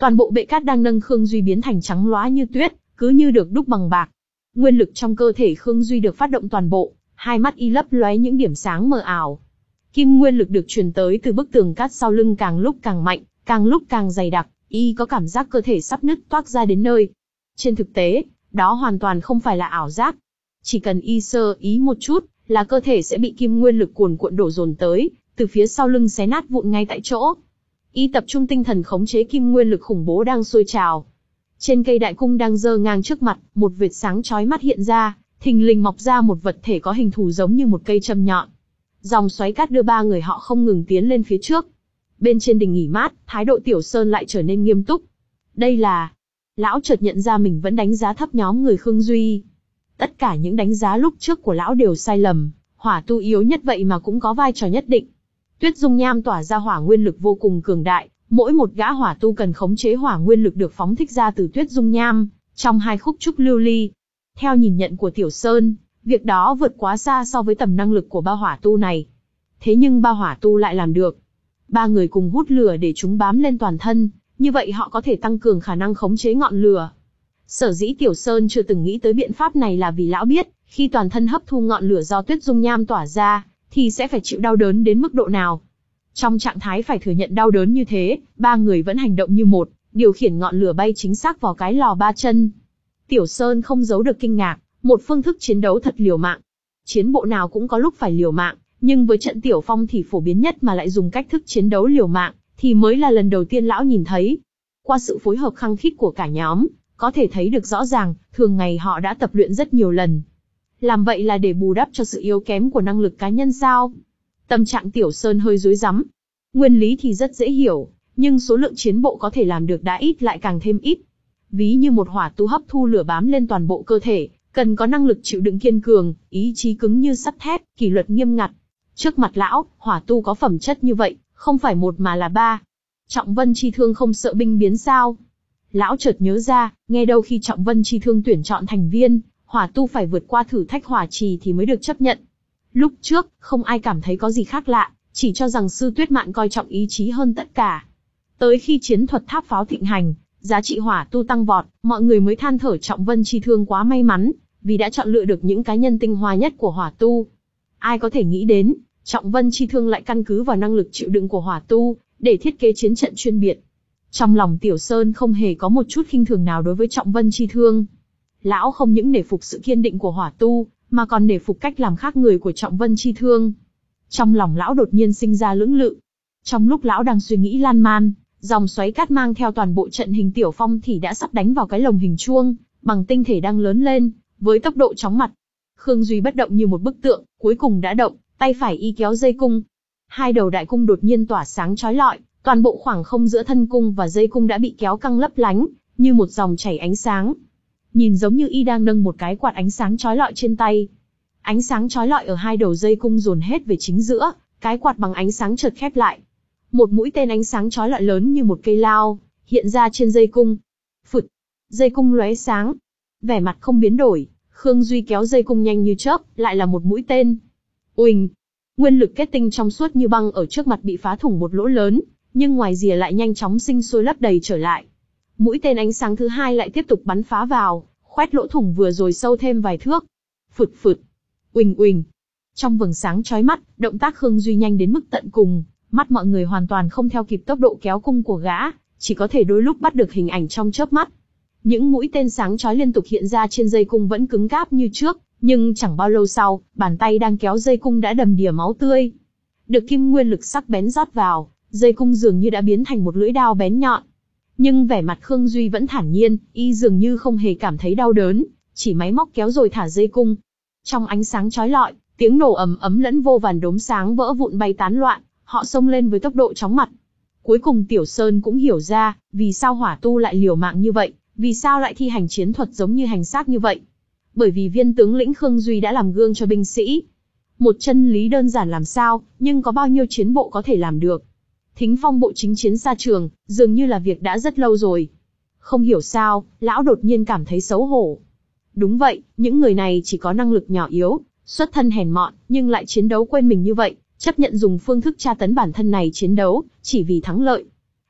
Toàn bộ bệ cát đang nâng Khương Duy biến thành trắng loá như tuyết, cứ như được đúc bằng bạc. Nguyên lực trong cơ thể Khương Duy được phát động toàn bộ, hai mắt y lấp lóe những điểm sáng mờ ảo. Kim nguyên lực được truyền tới từ bức tường cát sau lưng càng lúc càng mạnh, càng lúc càng dày đặc, y có cảm giác cơ thể sắp nứt toác ra đến nơi. Trên thực tế, đó hoàn toàn không phải là ảo giác. Chỉ cần y sơ ý một chút, là cơ thể sẽ bị kim nguyên lực cuồn cuộn đổ dồn tới, từ phía sau lưng xé nát vụn ngay tại chỗ. Y tập trung tinh thần khống chế kim nguyên lực khủng bố đang sôi trào. Trên cây đại cung đang giơ ngang trước mặt, một vệt sáng chói mắt hiện ra, thình lình mọc ra một vật thể có hình thù giống như một cây châm nhọn. Dòng xoáy cát đưa ba người họ không ngừng tiến lên phía trước. Bên trên đình nghỉ mát, thái độ Tiểu Sơn lại trở nên nghiêm túc. Đây là... Lão chợt nhận ra mình vẫn đánh giá thấp nhóm người Khương Duy. Tất cả những đánh giá lúc trước của lão đều sai lầm, hỏa tu yếu nhất vậy mà cũng có vai trò nhất định. Tuyết dung nham tỏa ra hỏa nguyên lực vô cùng cường đại, mỗi một gã hỏa tu cần khống chế hỏa nguyên lực được phóng thích ra từ tuyết dung nham, trong hai khúc trúc lưu ly. Theo nhìn nhận của Tiểu Sơn, việc đó vượt quá xa so với tầm năng lực của ba hỏa tu này. Thế nhưng ba hỏa tu lại làm được. Ba người cùng hút lửa để chúng bám lên toàn thân, như vậy họ có thể tăng cường khả năng khống chế ngọn lửa. Sở dĩ Tiểu Sơn chưa từng nghĩ tới biện pháp này là vì lão biết, khi toàn thân hấp thu ngọn lửa do tuyết dung nham tỏa ra, thì sẽ phải chịu đau đớn đến mức độ nào. Trong trạng thái phải thừa nhận đau đớn như thế, ba người vẫn hành động như một, điều khiển ngọn lửa bay chính xác vào cái lò ba chân. Tiểu Sơn không giấu được kinh ngạc, một phương thức chiến đấu thật liều mạng. Chiến bộ nào cũng có lúc phải liều mạng, nhưng với trận Tiểu Phong thì phổ biến nhất mà lại dùng cách thức chiến đấu liều mạng, thì mới là lần đầu tiên lão nhìn thấy. Qua sự phối hợp khăng khít của cả nhóm, có thể thấy được rõ ràng, thường ngày họ đã tập luyện rất nhiều lần. Làm vậy là để bù đắp cho sự yếu kém của năng lực cá nhân sao? Tâm trạng Tiểu Sơn hơi rối rắm. Nguyên lý thì rất dễ hiểu, nhưng số lượng chiến bộ có thể làm được đã ít lại càng thêm ít. Ví như một hỏa tu hấp thu lửa bám lên toàn bộ cơ thể, cần có năng lực chịu đựng kiên cường, ý chí cứng như sắt thép, kỷ luật nghiêm ngặt. Trước mặt lão, hỏa tu có phẩm chất như vậy, không phải một mà là ba. Trọng Vân Chi Thương không sợ binh biến sao? Lão chợt nhớ ra, nghe đâu khi Trọng Vân Chi Thương tuyển chọn thành viên, hỏa tu phải vượt qua thử thách hỏa trì thì mới được chấp nhận. Lúc trước, không ai cảm thấy có gì khác lạ, chỉ cho rằng Sư Tuyết Mạn coi trọng ý chí hơn tất cả. Tới khi chiến thuật tháp pháo thịnh hành, giá trị hỏa tu tăng vọt, mọi người mới than thở Trọng Vân Chi Thương quá may mắn, vì đã chọn lựa được những cá nhân tinh hoa nhất của hỏa tu. Ai có thể nghĩ đến, Trọng Vân Chi Thương lại căn cứ vào năng lực chịu đựng của hỏa tu, để thiết kế chiến trận chuyên biệt. Trong lòng Tiểu Sơn không hề có một chút khinh thường nào đối với Trọng Vân Chi Thương. Lão không những nể phục sự kiên định của hỏa tu, mà còn nể phục cách làm khác người của Trọng Vân Chi Thương. Trong lòng lão đột nhiên sinh ra lưỡng lự. Trong lúc lão đang suy nghĩ lan man, dòng xoáy cát mang theo toàn bộ trận hình Tiểu Phong thì đã sắp đánh vào cái lồng hình chuông, bằng tinh thể đang lớn lên, với tốc độ chóng mặt. Khương Duy bất động như một bức tượng, cuối cùng đã động, tay phải y kéo dây cung. Hai đầu đại cung đột nhiên tỏa sáng chói lọi, toàn bộ khoảng không giữa thân cung và dây cung đã bị kéo căng lấp lánh, như một dòng chảy ánh sáng. Nhìn giống như y đang nâng một cái quạt ánh sáng chói lọi trên tay. Ánh sáng chói lọi ở hai đầu dây cung dồn hết về chính giữa, cái quạt bằng ánh sáng chợt khép lại. Một mũi tên ánh sáng chói lọi lớn như một cây lao, hiện ra trên dây cung. Phụt, dây cung lóe sáng. Vẻ mặt không biến đổi, Khương Duy kéo dây cung nhanh như chớp, lại là một mũi tên. Uỳnh, nguyên lực kết tinh trong suốt như băng ở trước mặt bị phá thủng một lỗ lớn, nhưng ngoài rìa lại nhanh chóng sinh sôi lấp đầy trở lại. Mũi tên ánh sáng thứ hai lại tiếp tục bắn phá vào, khoét lỗ thủng vừa rồi sâu thêm vài thước. Phụt phụt, uỳnh uỳnh. Trong vầng sáng chói mắt, động tác Khương Duy nhanh đến mức tận cùng, mắt mọi người hoàn toàn không theo kịp tốc độ kéo cung của gã, chỉ có thể đôi lúc bắt được hình ảnh trong chớp mắt. Những mũi tên sáng chói liên tục hiện ra trên dây cung vẫn cứng cáp như trước, nhưng chẳng bao lâu sau, bàn tay đang kéo dây cung đã đầm đìa máu tươi. Được kim nguyên lực sắc bén rót vào, dây cung dường như đã biến thành một lưỡi dao bén nhọn. Nhưng vẻ mặt Khương Duy vẫn thản nhiên, y dường như không hề cảm thấy đau đớn, chỉ máy móc kéo rồi thả dây cung. Trong ánh sáng chói lọi, tiếng nổ ầm ấm lẫn vô vàn đốm sáng vỡ vụn bay tán loạn, họ xông lên với tốc độ chóng mặt. Cuối cùng Tiểu Sơn cũng hiểu ra, vì sao hỏa tu lại liều mạng như vậy, vì sao lại thi hành chiến thuật giống như hành xác như vậy. Bởi vì viên tướng lĩnh Khương Duy đã làm gương cho binh sĩ. Một chân lý đơn giản làm sao, nhưng có bao nhiêu chiến bộ có thể làm được. Thính Phong bộ chính chiến xa trường, dường như là việc đã rất lâu rồi. Không hiểu sao, lão đột nhiên cảm thấy xấu hổ. Đúng vậy, những người này chỉ có năng lực nhỏ yếu, xuất thân hèn mọn, nhưng lại chiến đấu quên mình như vậy, chấp nhận dùng phương thức tra tấn bản thân này chiến đấu, chỉ vì thắng lợi.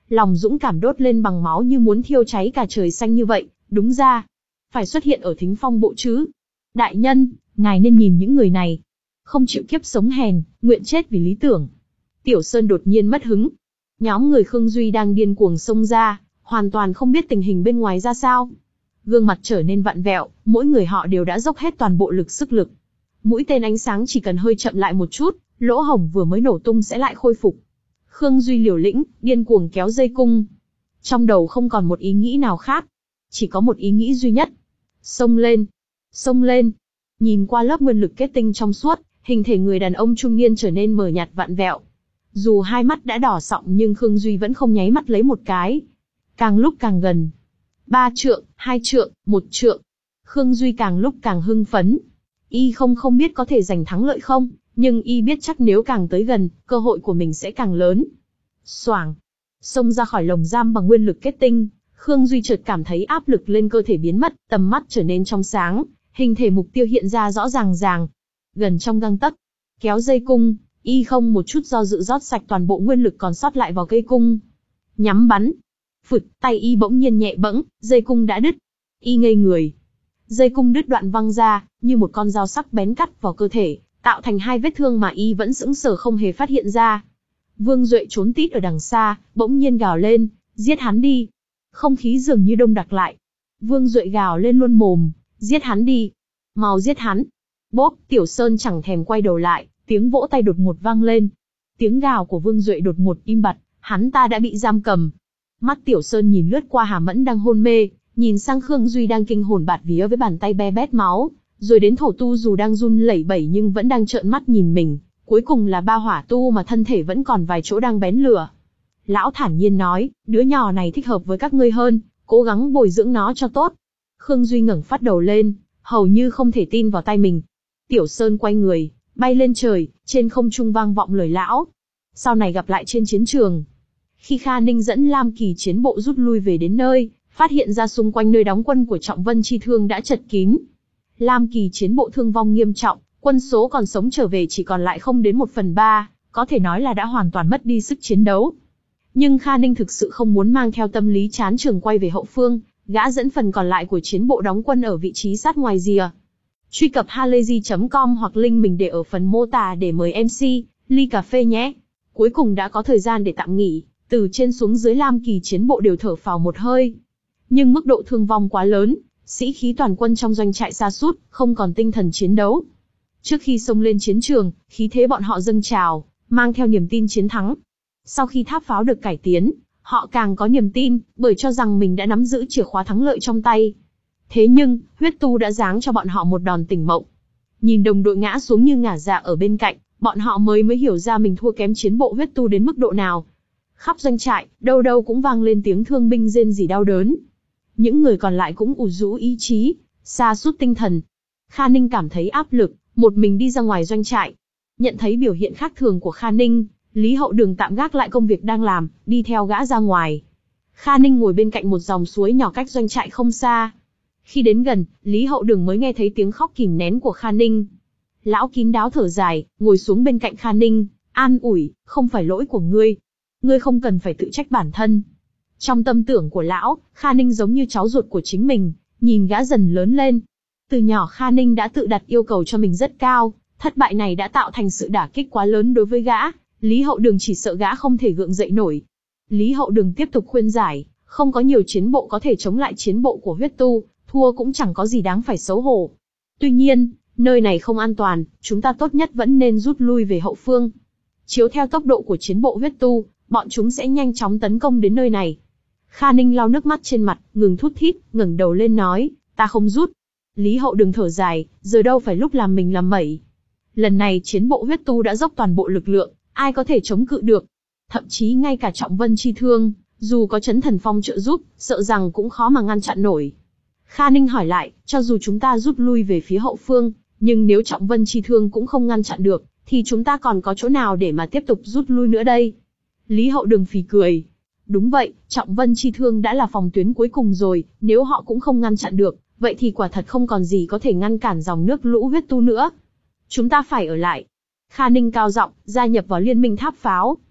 lòng dũng cảm đốt lên bằng máu như muốn thiêu cháy cả trời xanh như vậy, đúng ra, phải xuất hiện ở Thính Phong Bộ chứ. Đại nhân, ngài nên nhìn những người này. Không chịu kiếp sống hèn, nguyện chết vì lý tưởng. Tiểu Sơn đột nhiên mất hứng. Nhóm người Khương Duy đang điên cuồng xông ra, hoàn toàn không biết tình hình bên ngoài ra sao. Gương mặt trở nên vặn vẹo, mỗi người họ đều đã dốc hết toàn bộ lực sức lực. Mũi tên ánh sáng chỉ cần hơi chậm lại một chút, lỗ hổng vừa mới nổ tung sẽ lại khôi phục. Khương Duy liều lĩnh, điên cuồng kéo dây cung. Trong đầu không còn một ý nghĩ nào khác. Chỉ có một ý nghĩ duy nhất. Xông lên! Xông lên! Nhìn qua lớp nguyên lực kết tinh trong suốt, hình thể người đàn ông trung niên trở nên mờ nhạt vặn vẹo. Dù hai mắt đã đỏ sọng nhưng Khương Duy vẫn không nháy mắt lấy một cái. Càng lúc càng gần. Ba trượng, hai trượng, một trượng. Khương Duy càng lúc càng hưng phấn. Y không không biết có thể giành thắng lợi không, nhưng Y biết chắc nếu càng tới gần, cơ hội của mình sẽ càng lớn. Xoảng. Xông ra khỏi lồng giam bằng nguyên lực kết tinh, Khương Duy chợt cảm thấy áp lực lên cơ thể biến mất, tầm mắt trở nên trong sáng, hình thể mục tiêu hiện ra rõ ràng ràng. Gần trong gang tấc, kéo dây cung, Y không một chút do dự rót sạch toàn bộ nguyên lực còn sót lại vào cây cung. Nhắm bắn. Phụt, tay Y bỗng nhiên nhẹ bẫng, dây cung đã đứt. Y ngây người. Dây cung đứt đoạn văng ra, như một con dao sắc bén cắt vào cơ thể, tạo thành hai vết thương mà Y vẫn sững sờ không hề phát hiện ra. Vương Duệ trốn tít ở đằng xa, bỗng nhiên gào lên, giết hắn đi. Không khí dường như đông đặc lại. Vương Duệ gào lên luôn mồm, giết hắn đi. Mau giết hắn. Bốp, Tiểu Sơn chẳng thèm quay đầu lại, tiếng vỗ tay đột ngột vang lên. Tiếng gào của Vương Duệ đột ngột im bặt, hắn ta đã bị giam cầm. Mắt Tiểu Sơn nhìn lướt qua Hà Mẫn đang hôn mê, nhìn sang Khương Duy đang kinh hồn bạt vía với bàn tay be bét máu, rồi đến thổ tu dù đang run lẩy bẩy nhưng vẫn đang trợn mắt nhìn mình, cuối cùng là ba hỏa tu mà thân thể vẫn còn vài chỗ đang bén lửa. Lão thản nhiên nói, đứa nhỏ này thích hợp với các ngươi hơn, cố gắng bồi dưỡng nó cho tốt. Khương Duy ngẩng phát đầu lên, hầu như không thể tin vào tai mình. Tiểu Sơn quay người, bay lên trời, trên không trung vang vọng lời lão. Sau này gặp lại trên chiến trường. Khi Kha Ninh dẫn Lam Kỳ chiến bộ rút lui về đến nơi, phát hiện ra xung quanh nơi đóng quân của Trọng Vân Chi Thương đã chật kín. Lam Kỳ chiến bộ thương vong nghiêm trọng, quân số còn sống trở về chỉ còn lại không đến một phần ba, có thể nói là đã hoàn toàn mất đi sức chiến đấu. Nhưng Kha Ninh thực sự không muốn mang theo tâm lý chán trường quay về hậu phương, gã dẫn phần còn lại của chiến bộ đóng quân ở vị trí sát ngoài rìa. Truy cập halayzi chấm com hoặc link mình để ở phần mô tả để mời em xê, ly cà phê nhé. Cuối cùng đã có thời gian để tạm nghỉ, từ trên xuống dưới Lam Kỳ chiến bộ đều thở phào một hơi. Nhưng mức độ thương vong quá lớn, sĩ khí toàn quân trong doanh trại sa sút, không còn tinh thần chiến đấu. Trước khi xông lên chiến trường, khí thế bọn họ dâng trào, mang theo niềm tin chiến thắng. Sau khi tháp pháo được cải tiến, họ càng có niềm tin, bởi cho rằng mình đã nắm giữ chìa khóa thắng lợi trong tay. Thế nhưng, huyết tu đã giáng cho bọn họ một đòn tỉnh mộng. Nhìn đồng đội ngã xuống như ngả dạ ở bên cạnh, bọn họ mới mới hiểu ra mình thua kém chiến bộ huyết tu đến mức độ nào. Khắp doanh trại, đâu đâu cũng vang lên tiếng thương binh rên rỉ đau đớn. Những người còn lại cũng ủ rũ ý chí, sa sút tinh thần. Kha Ninh cảm thấy áp lực, một mình đi ra ngoài doanh trại. Nhận thấy biểu hiện khác thường của Kha Ninh, Lý Hậu Đường tạm gác lại công việc đang làm, đi theo gã ra ngoài. Kha Ninh ngồi bên cạnh một dòng suối nhỏ cách doanh trại không xa. Khi đến gần, Lý Hậu Đường mới nghe thấy tiếng khóc kìm nén của Kha Ninh. Lão kín đáo thở dài, ngồi xuống bên cạnh Kha Ninh, an ủi, không phải lỗi của ngươi. Ngươi không cần phải tự trách bản thân. Trong tâm tưởng của lão, Kha Ninh giống như cháu ruột của chính mình, nhìn gã dần lớn lên. Từ nhỏ Kha Ninh đã tự đặt yêu cầu cho mình rất cao, thất bại này đã tạo thành sự đả kích quá lớn đối với gã. Lý Hậu Đường chỉ sợ gã không thể gượng dậy nổi. Lý Hậu Đường tiếp tục khuyên giải, không có nhiều chiến bộ có thể chống lại chiến bộ của huyết tu, thua cũng chẳng có gì đáng phải xấu hổ. Tuy nhiên, nơi này không an toàn, chúng ta tốt nhất vẫn nên rút lui về hậu phương. Chiếu theo tốc độ của chiến bộ huyết tu, bọn chúng sẽ nhanh chóng tấn công đến nơi này. Kha Ninh lau nước mắt trên mặt, ngừng thút thít, ngẩng đầu lên nói, ta không rút. Lý Hậu Đường thở dài, giờ đâu phải lúc làm mình làm mẩy. Lần này chiến bộ huyết tu đã dốc toàn bộ lực lượng, ai có thể chống cự được. Thậm chí ngay cả Trọng Vân Chi Thương, dù có Chấn Thần Phong trợ giúp, sợ rằng cũng khó mà ngăn chặn nổi. Kha Ninh hỏi lại, cho dù chúng ta rút lui về phía hậu phương, nhưng nếu Trọng Vân Chi Thương cũng không ngăn chặn được, thì chúng ta còn có chỗ nào để mà tiếp tục rút lui nữa đây? Lý Hậu Đường phì cười. Đúng vậy, Trọng Vân Chi Thương đã là phòng tuyến cuối cùng rồi, nếu họ cũng không ngăn chặn được, vậy thì quả thật không còn gì có thể ngăn cản dòng nước lũ huyết tu nữa. Chúng ta phải ở lại. Kha Ninh cao giọng, gia nhập vào liên minh tháp pháo.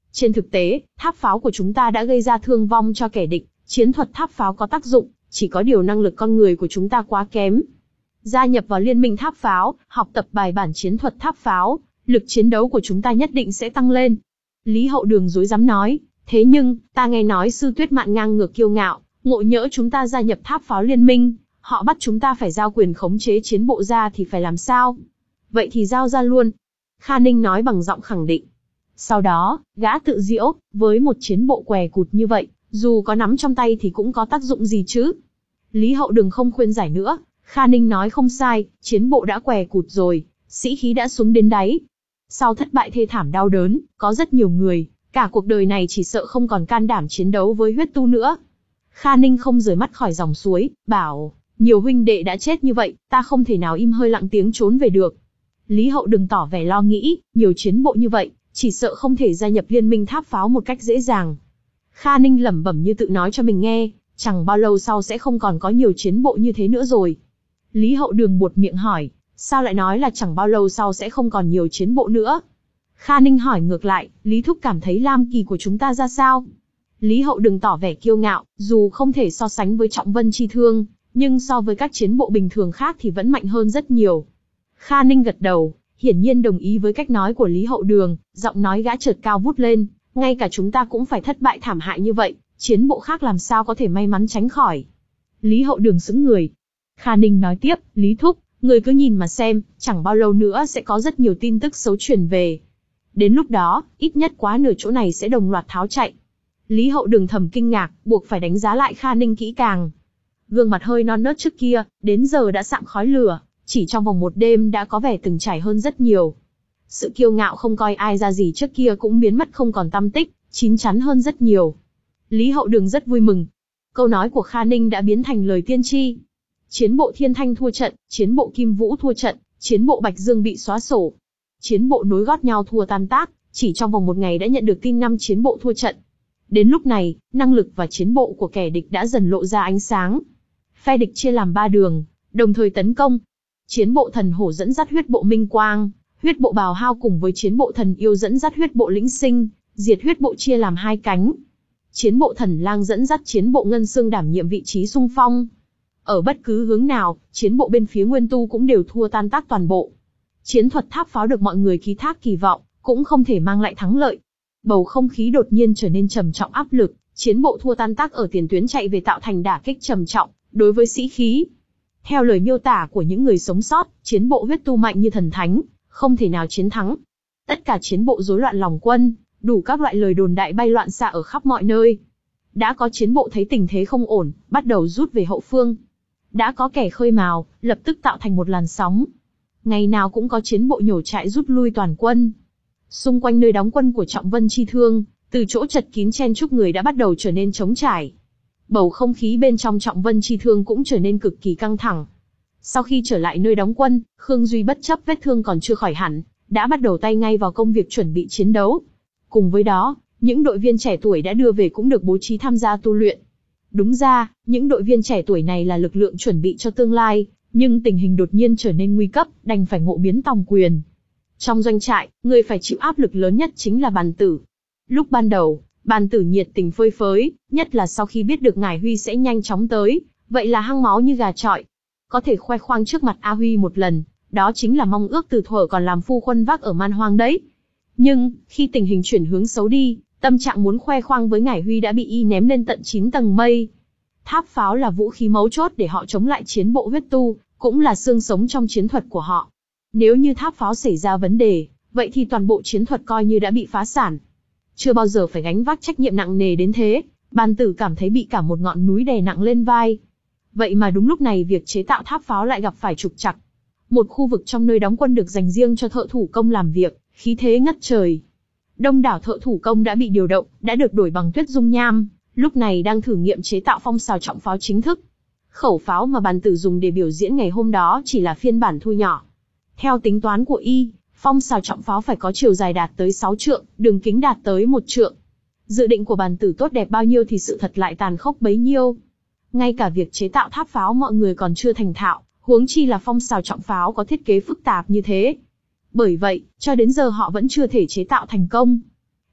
Trên thực tế, tháp pháo của chúng ta đã gây ra thương vong cho kẻ địch, chiến thuật tháp pháo có tác dụng, chỉ có điều năng lực con người của chúng ta quá kém. Gia nhập vào liên minh tháp pháo, học tập bài bản chiến thuật tháp pháo, lực chiến đấu của chúng ta nhất định sẽ tăng lên. Lý Hậu Đường rối rắm nói, thế nhưng, ta nghe nói Sư Tuyết Mạn ngang ngược kiêu ngạo, ngộ nhỡ chúng ta gia nhập tháp pháo liên minh, họ bắt chúng ta phải giao quyền khống chế chiến bộ ra thì phải làm sao? Vậy thì giao ra luôn. Kha Ninh nói bằng giọng khẳng định. Sau đó, gã tự giễu, với một chiến bộ què cụt như vậy, dù có nắm trong tay thì cũng có tác dụng gì chứ? Lý Hậu Đường không khuyên giải nữa, Kha Ninh nói không sai, chiến bộ đã què cụt rồi, sĩ khí đã xuống đến đáy. Sau thất bại thê thảm đau đớn, có rất nhiều người, cả cuộc đời này chỉ sợ không còn can đảm chiến đấu với huyết tu nữa. Kha Ninh không rời mắt khỏi dòng suối, bảo, nhiều huynh đệ đã chết như vậy, ta không thể nào im hơi lặng tiếng trốn về được. Lý Hậu Đường tỏ vẻ lo nghĩ, nhiều chiến bộ như vậy, chỉ sợ không thể gia nhập liên minh tháp pháo một cách dễ dàng. Kha Ninh lẩm bẩm như tự nói cho mình nghe, chẳng bao lâu sau sẽ không còn có nhiều chiến bộ như thế nữa rồi. Lý Hậu Đường buột miệng hỏi, sao lại nói là chẳng bao lâu sau sẽ không còn nhiều chiến bộ nữa? Kha Ninh hỏi ngược lại, Lý Thúc cảm thấy lam kỳ của chúng ta ra sao? Lý Hậu Đường tỏ vẻ kiêu ngạo, dù không thể so sánh với Trọng Vân Chi Thương, nhưng so với các chiến bộ bình thường khác thì vẫn mạnh hơn rất nhiều. Kha Ninh gật đầu, hiển nhiên đồng ý với cách nói của Lý Hậu Đường, giọng nói gã chợt cao vút lên, ngay cả chúng ta cũng phải thất bại thảm hại như vậy, chiến bộ khác làm sao có thể may mắn tránh khỏi. Lý Hậu Đường sững người. Kha Ninh nói tiếp, Lý Thúc, người cứ nhìn mà xem, chẳng bao lâu nữa sẽ có rất nhiều tin tức xấu truyền về. Đến lúc đó, ít nhất quá nửa chỗ này sẽ đồng loạt tháo chạy. Lý Hậu Đường thầm kinh ngạc, buộc phải đánh giá lại Kha Ninh kỹ càng. Gương mặt hơi non nớt trước kia, đến giờ đã sạm khói lửa, chỉ trong vòng một đêm đã có vẻ từng trải hơn rất nhiều. Sự kiêu ngạo không coi ai ra gì trước kia cũng biến mất không còn tăm tích, chín chắn hơn rất nhiều. Lý Hậu Đường rất vui mừng. Câu nói của Kha Ninh đã biến thành lời tiên tri. Chiến bộ Thiên Thanh thua trận, chiến bộ Kim Vũ thua trận, chiến bộ Bạch Dương bị xóa sổ. Chiến bộ nối gót nhau thua tan tác, chỉ trong vòng một ngày đã nhận được tin năm chiến bộ thua trận. Đến lúc này, năng lực và chiến bộ của kẻ địch đã dần lộ ra ánh sáng. Phe địch chia làm ba đường, đồng thời tấn công. Chiến bộ Thần Hổ dẫn dắt huyết bộ Minh Quang, huyết bộ Bào Hao cùng với chiến bộ Thần Yêu dẫn dắt huyết bộ Lĩnh Sinh, diệt huyết bộ chia làm hai cánh. Chiến bộ Thần Lang dẫn dắt chiến bộ Ngân Xương đảm nhiệm vị trí xung phong. Ở bất cứ hướng nào, chiến bộ bên phía Nguyên Tu cũng đều thua tan tác toàn bộ. Chiến thuật tháp pháo được mọi người ký thác kỳ vọng, cũng không thể mang lại thắng lợi. Bầu không khí đột nhiên trở nên trầm trọng áp lực, chiến bộ thua tan tác ở tiền tuyến chạy về tạo thành đả kích trầm trọng đối với sĩ khí. Theo lời miêu tả của những người sống sót, chiến bộ huyết tu mạnh như thần thánh, không thể nào chiến thắng. Tất cả chiến bộ rối loạn lòng quân, đủ các loại lời đồn đại bay loạn xạ ở khắp mọi nơi. Đã có chiến bộ thấy tình thế không ổn, bắt đầu rút về hậu phương. Đã có kẻ khơi mào, lập tức tạo thành một làn sóng. Ngày nào cũng có chiến bộ nhổ trại rút lui toàn quân. Xung quanh nơi đóng quân của Trọng Vân Chi Thương, từ chỗ chật kín chen chúc người đã bắt đầu trở nên trống trải. Bầu không khí bên trong Trọng Vân Chi Thương cũng trở nên cực kỳ căng thẳng. Sau khi trở lại nơi đóng quân, Khương Duy bất chấp vết thương còn chưa khỏi hẳn, đã bắt đầu tay ngay vào công việc chuẩn bị chiến đấu. Cùng với đó, những đội viên trẻ tuổi đã đưa về cũng được bố trí tham gia tu luyện. Đúng ra, những đội viên trẻ tuổi này là lực lượng chuẩn bị cho tương lai, nhưng tình hình đột nhiên trở nên nguy cấp, đành phải ngộ biến tòng quyền. Trong doanh trại, người phải chịu áp lực lớn nhất chính là Bàn Tử. Lúc ban đầu, Bàn Tử nhiệt tình phơi phới, nhất là sau khi biết được Ngải Huy sẽ nhanh chóng tới, vậy là hăng máu như gà chọi. Có thể khoe khoang trước mặt A Huy một lần, đó chính là mong ước từ thuở còn làm phu khuân vác ở Man Hoang đấy. Nhưng, khi tình hình chuyển hướng xấu đi, tâm trạng muốn khoe khoang với Ngải Huy đã bị y ném lên tận chín tầng mây. Tháp pháo là vũ khí mấu chốt để họ chống lại chiến bộ huyết tu, cũng là xương sống trong chiến thuật của họ. Nếu như tháp pháo xảy ra vấn đề, vậy thì toàn bộ chiến thuật coi như đã bị phá sản. Chưa bao giờ phải gánh vác trách nhiệm nặng nề đến thế, Bàn Tử cảm thấy bị cả một ngọn núi đè nặng lên vai. Vậy mà đúng lúc này việc chế tạo tháp pháo lại gặp phải trục trặc. Một khu vực trong nơi đóng quân được dành riêng cho thợ thủ công làm việc, khí thế ngất trời. Đông đảo thợ thủ công đã bị điều động, đã được đổi bằng tuyết dung nham, lúc này đang thử nghiệm chế tạo phong sào trọng pháo chính thức. Khẩu pháo mà Bàn Tử dùng để biểu diễn ngày hôm đó chỉ là phiên bản thu nhỏ. Theo tính toán của y, phong sào trọng pháo phải có chiều dài đạt tới sáu trượng, đường kính đạt tới một trượng. Dự định của Bàn Tử tốt đẹp bao nhiêu thì sự thật lại tàn khốc bấy nhiêu. Ngay cả việc chế tạo tháp pháo mọi người còn chưa thành thạo, huống chi là phong sào trọng pháo có thiết kế phức tạp như thế. Bởi vậy, cho đến giờ họ vẫn chưa thể chế tạo thành công.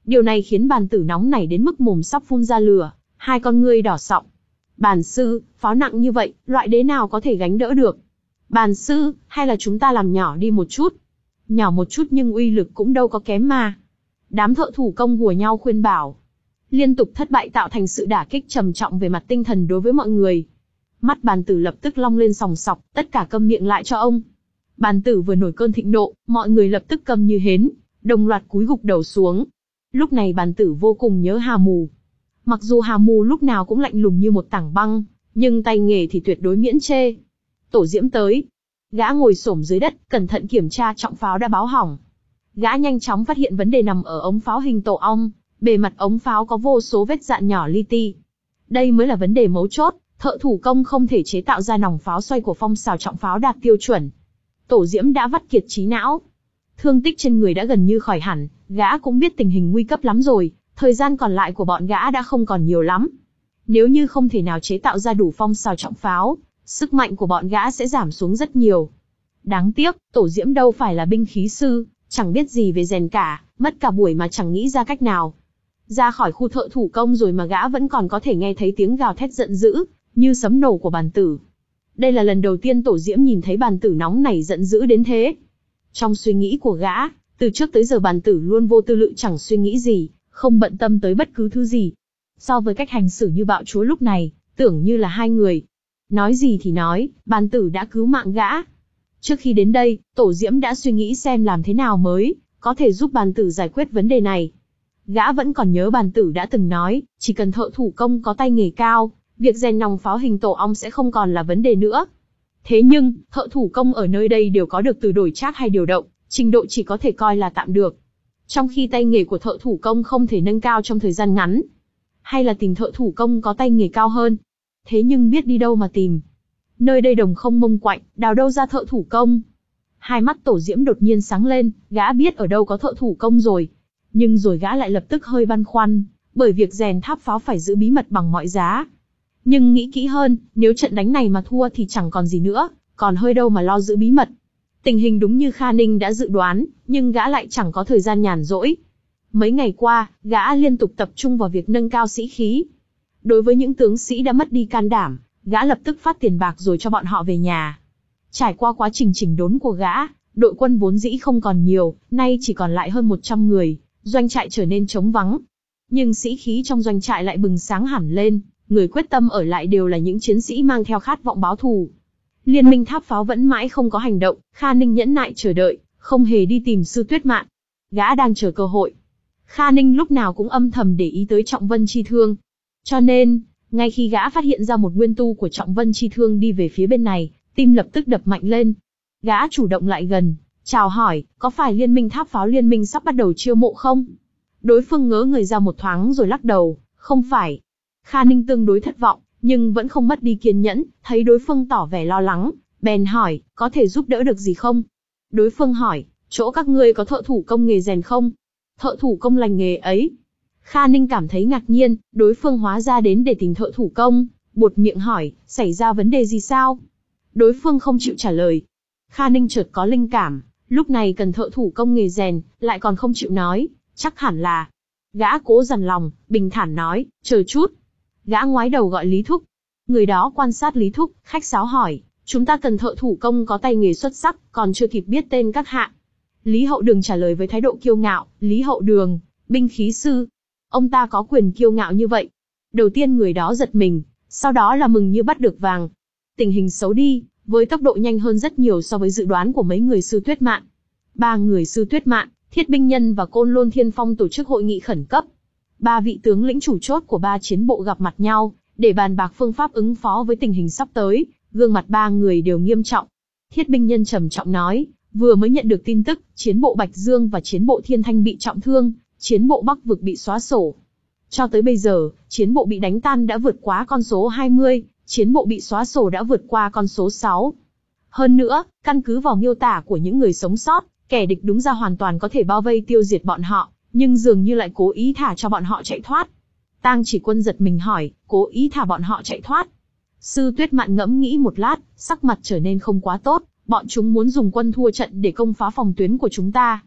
Điều này khiến bàn tử nóng nảy đến mức mồm sắp phun ra lửa, hai con ngươi đỏ sọng. Bàn sư, pháo nặng như vậy, loại đế nào có thể gánh đỡ được? Bàn sư, hay là chúng ta làm nhỏ đi một chút? Nhỏ một chút nhưng uy lực cũng đâu có kém mà. Đám thợ thủ công hùa nhau khuyên bảo. Liên tục thất bại tạo thành sự đả kích trầm trọng về mặt tinh thần đối với mọi người. Mắt bàn tử lập tức long lên sòng sọc, tất cả câm miệng lại cho ông. Bàn tử vừa nổi cơn thịnh nộ, mọi người lập tức câm như hến, đồng loạt cúi gục đầu xuống. Lúc này bàn tử vô cùng nhớ Hà Mù. Mặc dù Hà Mù lúc nào cũng lạnh lùng như một tảng băng, nhưng tay nghề thì tuyệt đối miễn chê. Tổ Diễm tới. Gã ngồi xổm dưới đất, cẩn thận kiểm tra trọng pháo đã báo hỏng. Gã nhanh chóng phát hiện vấn đề nằm ở ống pháo hình tổ ong, bề mặt ống pháo có vô số vết dạn nhỏ li ti. Đây mới là vấn đề mấu chốt, thợ thủ công không thể chế tạo ra nòng pháo xoay của phong xào trọng pháo đạt tiêu chuẩn. Tổ Diễm đã vắt kiệt trí não. Thương tích trên người đã gần như khỏi hẳn, gã cũng biết tình hình nguy cấp lắm rồi, thời gian còn lại của bọn gã đã không còn nhiều lắm. Nếu như không thể nào chế tạo ra đủ phong xào trọng pháo, sức mạnh của bọn gã sẽ giảm xuống rất nhiều. Đáng tiếc, Tổ Diễm đâu phải là binh khí sư, chẳng biết gì về rèn cả, mất cả buổi mà chẳng nghĩ ra cách nào. Ra khỏi khu thợ thủ công rồi mà gã vẫn còn có thể nghe thấy tiếng gào thét giận dữ, như sấm nổ của bàn tử. Đây là lần đầu tiên Tổ Diễm nhìn thấy bàn tử nóng nảy giận dữ đến thế. Trong suy nghĩ của gã, từ trước tới giờ bàn tử luôn vô tư lự chẳng suy nghĩ gì, không bận tâm tới bất cứ thứ gì. So với cách hành xử như bạo chúa lúc này, tưởng như là hai người. Nói gì thì nói, bàn tử đã cứu mạng gã. Trước khi đến đây, Tổ Diễm đã suy nghĩ xem làm thế nào mới có thể giúp bàn tử giải quyết vấn đề này. Gã vẫn còn nhớ bàn tử đã từng nói, chỉ cần thợ thủ công có tay nghề cao, việc rèn nòng pháo hình tổ ong sẽ không còn là vấn đề nữa. Thế nhưng, thợ thủ công ở nơi đây đều có được từ đổi trác hay điều động, trình độ chỉ có thể coi là tạm được. Trong khi tay nghề của thợ thủ công không thể nâng cao trong thời gian ngắn. Hay là tìm thợ thủ công có tay nghề cao hơn. Thế nhưng biết đi đâu mà tìm. Nơi đây đồng không mông quạnh, đào đâu ra thợ thủ công. Hai mắt Tổ Diễm đột nhiên sáng lên, gã biết ở đâu có thợ thủ công rồi. Nhưng rồi gã lại lập tức hơi băn khoăn, bởi việc rèn tháp pháo phải giữ bí mật bằng mọi giá. Nhưng nghĩ kỹ hơn, nếu trận đánh này mà thua thì chẳng còn gì nữa, còn hơi đâu mà lo giữ bí mật. Tình hình đúng như Kha Ninh đã dự đoán, nhưng gã lại chẳng có thời gian nhàn rỗi. Mấy ngày qua, gã liên tục tập trung vào việc nâng cao sĩ khí. Đối với những tướng sĩ đã mất đi can đảm, gã lập tức phát tiền bạc rồi cho bọn họ về nhà. Trải qua quá trình chỉnh đốn của gã, đội quân vốn dĩ không còn nhiều, nay chỉ còn lại hơn một trăm người, doanh trại trở nên trống vắng. Nhưng sĩ khí trong doanh trại lại bừng sáng hẳn lên, người quyết tâm ở lại đều là những chiến sĩ mang theo khát vọng báo thù. Liên minh tháp pháo vẫn mãi không có hành động, Kha Ninh nhẫn nại chờ đợi, không hề đi tìm Sư Tuyết Mạn. Gã đang chờ cơ hội. Kha Ninh lúc nào cũng âm thầm để ý tới Trọng Vân Chi Thương. Cho nên, ngay khi gã phát hiện ra một nguyên tu của Trọng Vân Chi Thương đi về phía bên này, tim lập tức đập mạnh lên. Gã chủ động lại gần, chào hỏi, có phải liên minh tháp pháo liên minh sắp bắt đầu chiêu mộ không? Đối phương ngớ người ra một thoáng rồi lắc đầu, không phải. Kha Ninh tương đối thất vọng, nhưng vẫn không mất đi kiên nhẫn, thấy đối phương tỏ vẻ lo lắng, bèn hỏi, có thể giúp đỡ được gì không? Đối phương hỏi, chỗ các ngươi có thợ thủ công nghề rèn không? Thợ thủ công lành nghề ấy. Kha Ninh cảm thấy ngạc nhiên, đối phương hóa ra đến để tìm thợ thủ công, buột miệng hỏi, xảy ra vấn đề gì sao? Đối phương không chịu trả lời. Kha Ninh chợt có linh cảm, lúc này cần thợ thủ công nghề rèn, lại còn không chịu nói, chắc hẳn là. Gã cố dằn lòng, bình thản nói, chờ chút. Gã ngoái đầu gọi Lý Thúc. Người đó quan sát Lý Thúc, khách sáo hỏi, chúng ta cần thợ thủ công có tay nghề xuất sắc, còn chưa kịp biết tên các hạ. Lý Hậu Đường trả lời với thái độ kiêu ngạo, Lý Hậu Đường, binh khí sư. Ông ta có quyền kiêu ngạo như vậy. Đầu tiên người đó giật mình, sau đó là mừng như bắt được vàng. Tình hình xấu đi, với tốc độ nhanh hơn rất nhiều so với dự đoán của mấy người Sư Tuyết Mạn. Ba người Sư Tuyết Mạn, Thiết Binh Nhân và Côn Lôn Thiên Phong tổ chức hội nghị khẩn cấp. Ba vị tướng lĩnh chủ chốt của ba chiến bộ gặp mặt nhau, để bàn bạc phương pháp ứng phó với tình hình sắp tới, gương mặt ba người đều nghiêm trọng. Thiết Binh Nhân trầm trọng nói, vừa mới nhận được tin tức, chiến bộ Bạch Dương và chiến bộ Thiên Thanh bị trọng thương, chiến bộ Bắc Vực bị xóa sổ. Cho tới bây giờ, chiến bộ bị đánh tan đã vượt quá con số hai mươi, chiến bộ bị xóa sổ đã vượt qua con số sáu. Hơn nữa, căn cứ vào miêu tả của những người sống sót, kẻ địch đúng ra hoàn toàn có thể bao vây tiêu diệt bọn họ, nhưng dường như lại cố ý thả cho bọn họ chạy thoát. Tang Chỉ Quân giật mình hỏi, cố ý thả bọn họ chạy thoát. Sư Tuyết Mạn ngẫm nghĩ một lát, sắc mặt trở nên không quá tốt, bọn chúng muốn dùng quân thua trận để công phá phòng tuyến của chúng ta.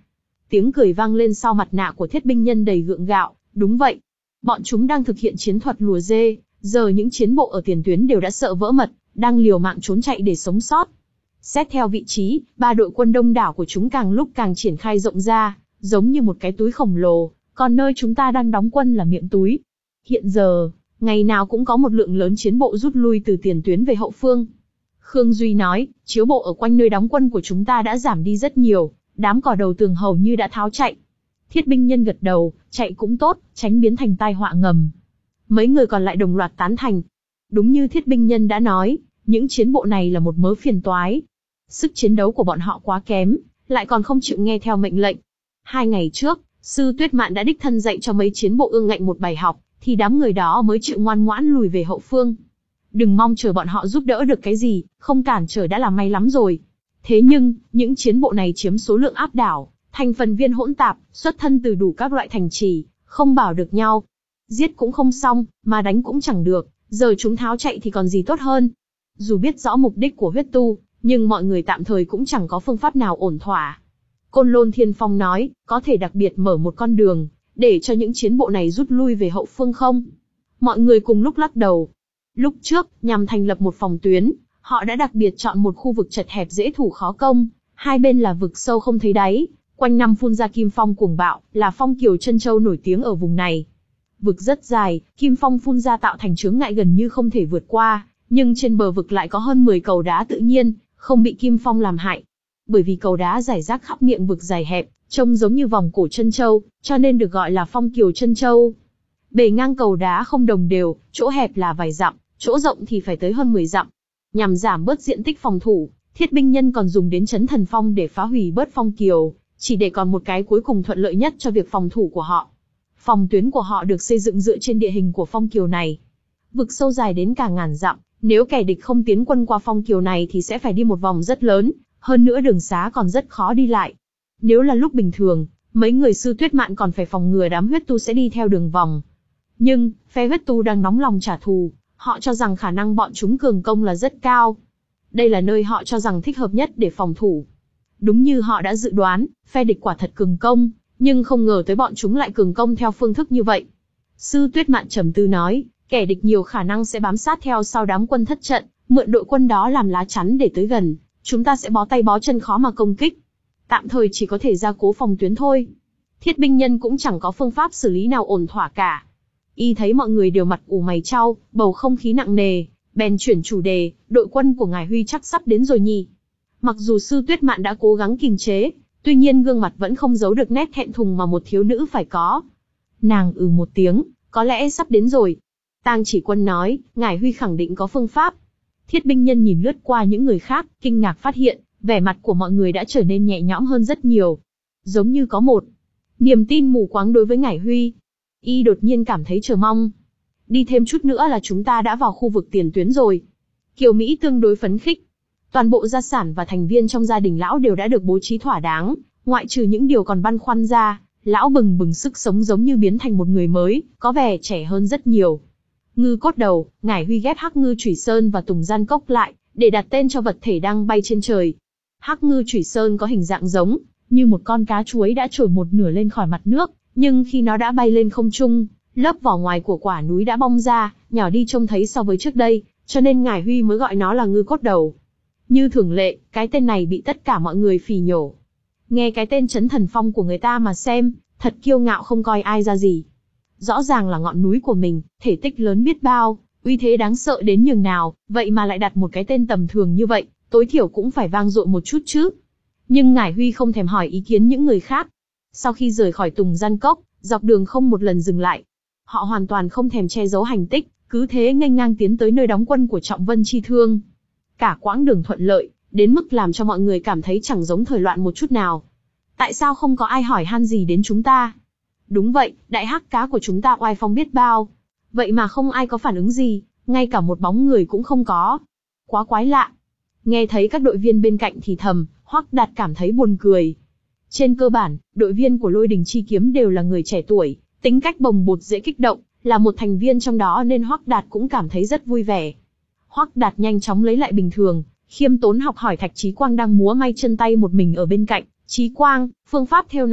Tiếng cười vang lên sau mặt nạ của thiết binh nhân đầy gượng gạo, đúng vậy. Bọn chúng đang thực hiện chiến thuật lùa dê, giờ những chiến bộ ở tiền tuyến đều đã sợ vỡ mật, đang liều mạng trốn chạy để sống sót. Xét theo vị trí, ba đội quân đông đảo của chúng càng lúc càng triển khai rộng ra, giống như một cái túi khổng lồ, còn nơi chúng ta đang đóng quân là miệng túi. Hiện giờ, ngày nào cũng có một lượng lớn chiến bộ rút lui từ tiền tuyến về hậu phương. Khương Duy nói, chiếu bộ ở quanh nơi đóng quân của chúng ta đã giảm đi rất nhiều, đám cỏ đầu tường hầu như đã tháo chạy. Thiết binh nhân gật đầu, chạy cũng tốt, tránh biến thành tai họa ngầm. Mấy người còn lại đồng loạt tán thành. Đúng như thiết binh nhân đã nói, những chiến bộ này là một mớ phiền toái. Sức chiến đấu của bọn họ quá kém, lại còn không chịu nghe theo mệnh lệnh. Hai ngày trước, Sư Tuyết Mạn đã đích thân dạy cho mấy chiến bộ ương ngạnh một bài học, thì đám người đó mới chịu ngoan ngoãn lùi về hậu phương. Đừng mong chờ bọn họ giúp đỡ được cái gì, không cản trở đã là may lắm rồi. Thế nhưng, những chiến bộ này chiếm số lượng áp đảo, thành phần viên hỗn tạp, xuất thân từ đủ các loại thành trì, không bảo được nhau. Giết cũng không xong, mà đánh cũng chẳng được, giờ chúng tháo chạy thì còn gì tốt hơn. Dù biết rõ mục đích của huyết tu, nhưng mọi người tạm thời cũng chẳng có phương pháp nào ổn thỏa. Côn Lôn Thiên Phong nói, có thể đặc biệt mở một con đường, để cho những chiến bộ này rút lui về hậu phương không? Mọi người cùng lúc lắc đầu. Lúc trước, nhằm thành lập một phòng tuyến, họ đã đặc biệt chọn một khu vực chật hẹp dễ thủ khó công, hai bên là vực sâu không thấy đáy, quanh năm phun ra kim phong cuồng bạo, là phong kiều chân châu nổi tiếng ở vùng này. Vực rất dài, kim phong phun ra tạo thành chướng ngại gần như không thể vượt qua, nhưng trên bờ vực lại có hơn mười cầu đá tự nhiên, không bị kim phong làm hại. Bởi vì cầu đá rải rác khắp miệng vực dài hẹp, trông giống như vòng cổ chân châu, cho nên được gọi là phong kiều chân châu. Bề ngang cầu đá không đồng đều, chỗ hẹp là vài dặm, chỗ rộng thì phải tới hơn mười dặm. Nhằm giảm bớt diện tích phòng thủ, thiết binh nhân còn dùng đến chấn thần phong để phá hủy bớt phong kiều, chỉ để còn một cái cuối cùng thuận lợi nhất cho việc phòng thủ của họ. Phòng tuyến của họ được xây dựng dựa trên địa hình của phong kiều này. Vực sâu dài đến cả ngàn dặm, nếu kẻ địch không tiến quân qua phong kiều này thì sẽ phải đi một vòng rất lớn, hơn nữa đường xá còn rất khó đi lại. Nếu là lúc bình thường, mấy người Sư Tuyết Mạn còn phải phòng ngừa đám huyết tu sẽ đi theo đường vòng. Nhưng, phe huyết tu đang nóng lòng trả thù, họ cho rằng khả năng bọn chúng cường công là rất cao. Đây là nơi họ cho rằng thích hợp nhất để phòng thủ. Đúng như họ đã dự đoán, phe địch quả thật cường công, nhưng không ngờ tới bọn chúng lại cường công theo phương thức như vậy. Sư Tuyết Mạn trầm tư nói, kẻ địch nhiều khả năng sẽ bám sát theo sau đám quân thất trận, mượn đội quân đó làm lá chắn để tới gần, chúng ta sẽ bó tay bó chân khó mà công kích. Tạm thời chỉ có thể gia cố phòng tuyến thôi. Thiết binh nhân cũng chẳng có phương pháp xử lý nào ổn thỏa cả. Y thấy mọi người đều mặt ủ mày chau, bầu không khí nặng nề, bèn chuyển chủ đề, đội quân của ngài Huy chắc sắp đến rồi nhỉ. Mặc dù Sư Tuyết Mạn đã cố gắng kiềm chế, tuy nhiên gương mặt vẫn không giấu được nét thẹn thùng mà một thiếu nữ phải có. Nàng ừ một tiếng, có lẽ sắp đến rồi. Tang Chỉ Quân nói, ngài Huy khẳng định có phương pháp. Thiết binh nhân nhìn lướt qua những người khác, kinh ngạc phát hiện, vẻ mặt của mọi người đã trở nên nhẹ nhõm hơn rất nhiều. Giống như có một niềm tin mù quáng đối với ngài Huy. Y đột nhiên cảm thấy chờ mong. Đi thêm chút nữa là chúng ta đã vào khu vực tiền tuyến rồi. Kiều Mỹ tương đối phấn khích. Toàn bộ gia sản và thành viên trong gia đình lão đều đã được bố trí thỏa đáng, ngoại trừ những điều còn băn khoăn ra, lão bừng bừng sức sống giống như biến thành một người mới, có vẻ trẻ hơn rất nhiều. Ngư cốt đầu, ngải Huy ghép Hắc Ngư Chủy Sơn và Tùng Gian Cốc lại, để đặt tên cho vật thể đang bay trên trời. Hắc Ngư Chủy Sơn có hình dạng giống như một con cá chuối đã trồi một nửa lên khỏi mặt nước, nhưng khi nó đã bay lên không trung, lớp vỏ ngoài của quả núi đã bong ra, nhỏ đi trông thấy so với trước đây, cho nên ngải Huy mới gọi nó là ngư cốt đầu. Như thường lệ, cái tên này bị tất cả mọi người phỉ nhổ. Nghe cái tên Chấn Thần Phong của người ta mà xem, thật kiêu ngạo không coi ai ra gì. Rõ ràng là ngọn núi của mình, thể tích lớn biết bao, uy thế đáng sợ đến nhường nào, vậy mà lại đặt một cái tên tầm thường như vậy, tối thiểu cũng phải vang dội một chút chứ. Nhưng ngải Huy không thèm hỏi ý kiến những người khác. Sau khi rời khỏi Tùng Gian Cốc, dọc đường không một lần dừng lại. Họ hoàn toàn không thèm che giấu hành tích, cứ thế nghênh ngang tiến tới nơi đóng quân của Trọng Vân Chi Thương. Cả quãng đường thuận lợi, đến mức làm cho mọi người cảm thấy chẳng giống thời loạn một chút nào. Tại sao không có ai hỏi han gì đến chúng ta? Đúng vậy, đại hắc cá của chúng ta oai phong biết bao. Vậy mà không ai có phản ứng gì, ngay cả một bóng người cũng không có. Quá quái lạ. Nghe thấy các đội viên bên cạnh thì thầm, Hoắc Đạt cảm thấy buồn cười. Trên cơ bản, đội viên của Lôi Đình Chi Kiếm đều là người trẻ tuổi, tính cách bồng bột dễ kích động, là một thành viên trong đó nên Hoắc Đạt cũng cảm thấy rất vui vẻ. Hoắc Đạt nhanh chóng lấy lại bình thường, khiêm tốn học hỏi Thạch Chí Quang đang múa may chân tay một mình ở bên cạnh. Chí Quang, phương pháp thêu này,